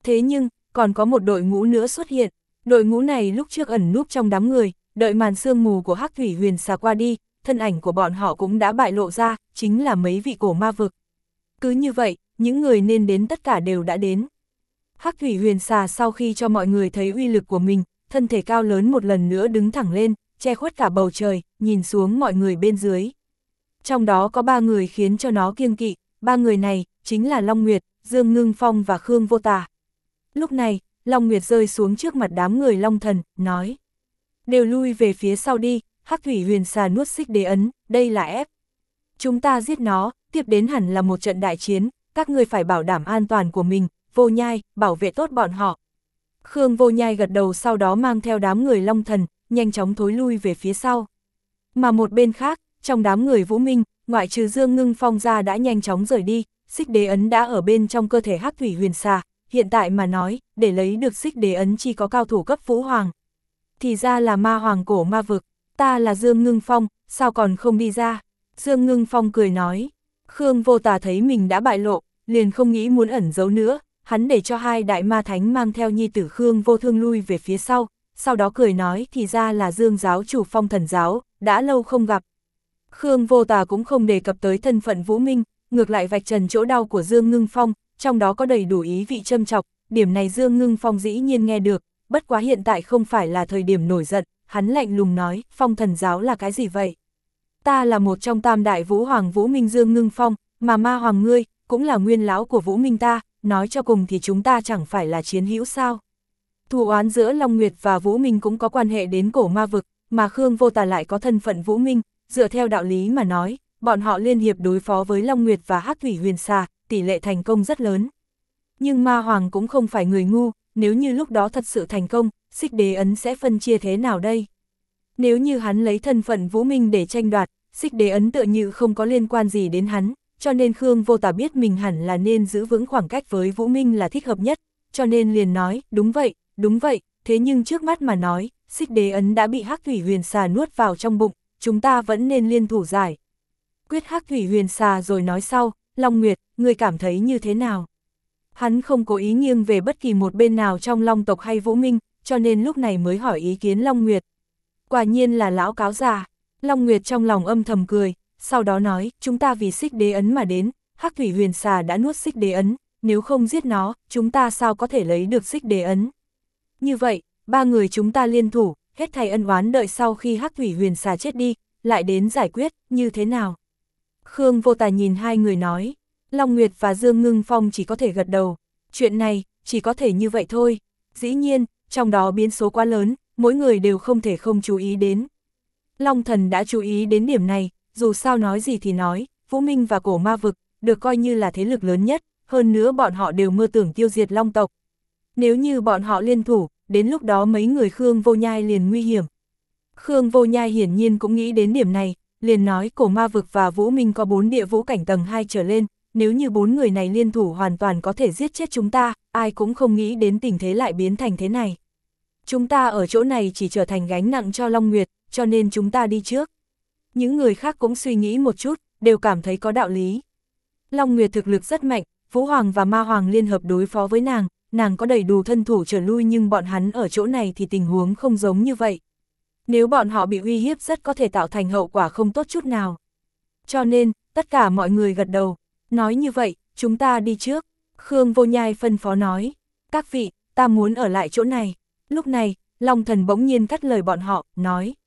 Thế nhưng, còn có một đội ngũ nữa xuất hiện, đội ngũ này lúc trước ẩn núp trong đám người, đợi màn sương mù của Hắc Thủy Huyền Xà qua đi, thân ảnh của bọn họ cũng đã bại lộ ra, chính là mấy vị cổ ma vực. Cứ như vậy, những người nên đến tất cả đều đã đến. Hắc Thủy Huyền Xà sau khi cho mọi người thấy uy lực của mình, thân thể cao lớn một lần nữa đứng thẳng lên, che khuất cả bầu trời, nhìn xuống mọi người bên dưới. Trong đó có ba người khiến cho nó kiêng kỵ, ba người này chính là Long Nguyệt, Dương Ngưng Phong và Khương Vô Tà. Lúc này, Long Nguyệt rơi xuống trước mặt đám người Long Thần, nói: đều lui về phía sau đi, Hắc Thủy Huyền Xà nuốt xích đế ấn, đây là ép. Chúng ta giết nó, tiếp đến hẳn là một trận đại chiến, các ngươi phải bảo đảm an toàn của mình, Vô Nhai, bảo vệ tốt bọn họ. Khương Vô Nhai gật đầu, sau đó mang theo đám người Long Thần, nhanh chóng thối lui về phía sau. Mà một bên khác, trong đám người Vũ Minh, ngoại trừ Dương Ngưng Phong ra đã nhanh chóng rời đi, xích đế ấn đã ở bên trong cơ thể Hắc Thủy Huyền Xà, hiện tại mà nói, để lấy được xích đế ấn chỉ có cao thủ cấp Vũ Hoàng. Thì ra là ma hoàng cổ ma vực, ta là Dương Ngưng Phong, sao còn không đi ra? Dương Ngưng Phong cười nói. Khương Vô Tà thấy mình đã bại lộ, liền không nghĩ muốn ẩn giấu nữa, hắn để cho hai đại ma thánh mang theo nhi tử Khương Vô Thương lui về phía sau, sau đó cười nói thì ra là Dương giáo chủ Phong Thần giáo, đã lâu không gặp. Khương Vô Tà cũng không đề cập tới thân phận Vũ Minh, ngược lại vạch trần chỗ đau của Dương Ngưng Phong, trong đó có đầy đủ ý vị châm chọc, điểm này Dương Ngưng Phong dĩ nhiên nghe được, bất quá hiện tại không phải là thời điểm nổi giận, hắn lạnh lùng nói, Phong Thần giáo là cái gì vậy? Ta là một trong tam đại Vũ Hoàng Vũ Minh Dương Ngưng Phong, mà ma hoàng ngươi, cũng là nguyên lão của Vũ Minh ta, nói cho cùng thì chúng ta chẳng phải là chiến hữu sao? Thù oán giữa Long Nguyệt và Vũ Minh cũng có quan hệ đến cổ ma vực, mà Khương Vô Tà lại có thân phận Vũ Minh, dựa theo đạo lý mà nói, bọn họ liên hiệp đối phó với Long Nguyệt và Hắc Thủy Huyền Xà, tỷ lệ thành công rất lớn. Nhưng ma hoàng cũng không phải người ngu, nếu như lúc đó thật sự thành công, xích đế ấn sẽ phân chia thế nào đây? Nếu như hắn lấy thân phận Vũ Minh để tranh đoạt, xích đế ấn tựa như không có liên quan gì đến hắn, cho nên Khương Vô Tà biết mình hẳn là nên giữ vững khoảng cách với Vũ Minh là thích hợp nhất, cho nên liền nói, đúng vậy, đúng vậy, thế nhưng trước mắt mà nói, xích đế ấn đã bị Hắc Thủy Huyền Xà nuốt vào trong bụng, chúng ta vẫn nên liên thủ giải quyết Hắc Thủy Huyền Xà rồi nói sau. Long Nguyệt, ngươi cảm thấy như thế nào? Hắn không cố ý nghiêng về bất kỳ một bên nào trong Long tộc hay Vũ Minh, cho nên lúc này mới hỏi ý kiến Long Nguyệt. Quả nhiên là lão cáo già. Long Nguyệt trong lòng âm thầm cười, sau đó nói, chúng ta vì xích đế ấn mà đến, Hắc Thủy Huyền Xà đã nuốt xích đế ấn, nếu không giết nó, chúng ta sao có thể lấy được xích đế ấn? Như vậy, ba người chúng ta liên thủ, hết thảy ân oán đợi sau khi Hắc Thủy Huyền Xà chết đi, lại đến giải quyết, như thế nào? Khương Vô Tà nhìn hai người nói, Long Nguyệt và Dương Ngưng Phong chỉ có thể gật đầu, chuyện này, chỉ có thể như vậy thôi. Dĩ nhiên, trong đó biến số quá lớn, mỗi người đều không thể không chú ý đến. Long Thần đã chú ý đến điểm này, dù sao nói gì thì nói, Vũ Minh và cổ ma vực, được coi như là thế lực lớn nhất, hơn nữa bọn họ đều mơ tưởng tiêu diệt Long tộc. Nếu như bọn họ liên thủ, đến lúc đó mấy người Khương Vô Nhai liền nguy hiểm. Khương Vô Nhai hiển nhiên cũng nghĩ đến điểm này, liền nói cổ ma vực và Vũ Minh có bốn địa vũ cảnh tầng hai trở lên, nếu như bốn người này liên thủ hoàn toàn có thể giết chết chúng ta, ai cũng không nghĩ đến tình thế lại biến thành thế này. Chúng ta ở chỗ này chỉ trở thành gánh nặng cho Long Nguyệt, cho nên chúng ta đi trước. Những người khác cũng suy nghĩ một chút, đều cảm thấy có đạo lý. Long Nguyệt thực lực rất mạnh, Vũ Hoàng và Ma Hoàng liên hợp đối phó với nàng, nàng có đầy đủ thân thủ trở lui, nhưng bọn hắn ở chỗ này thì tình huống không giống như vậy. Nếu bọn họ bị uy hiếp rất có thể tạo thành hậu quả không tốt chút nào. Cho nên, tất cả mọi người gật đầu, nói như vậy, chúng ta đi trước. Khương Vô Nhai phân phó nói, các vị, ta muốn ở lại chỗ này. Lúc này, Long Thần bỗng nhiên cắt lời bọn họ, nói,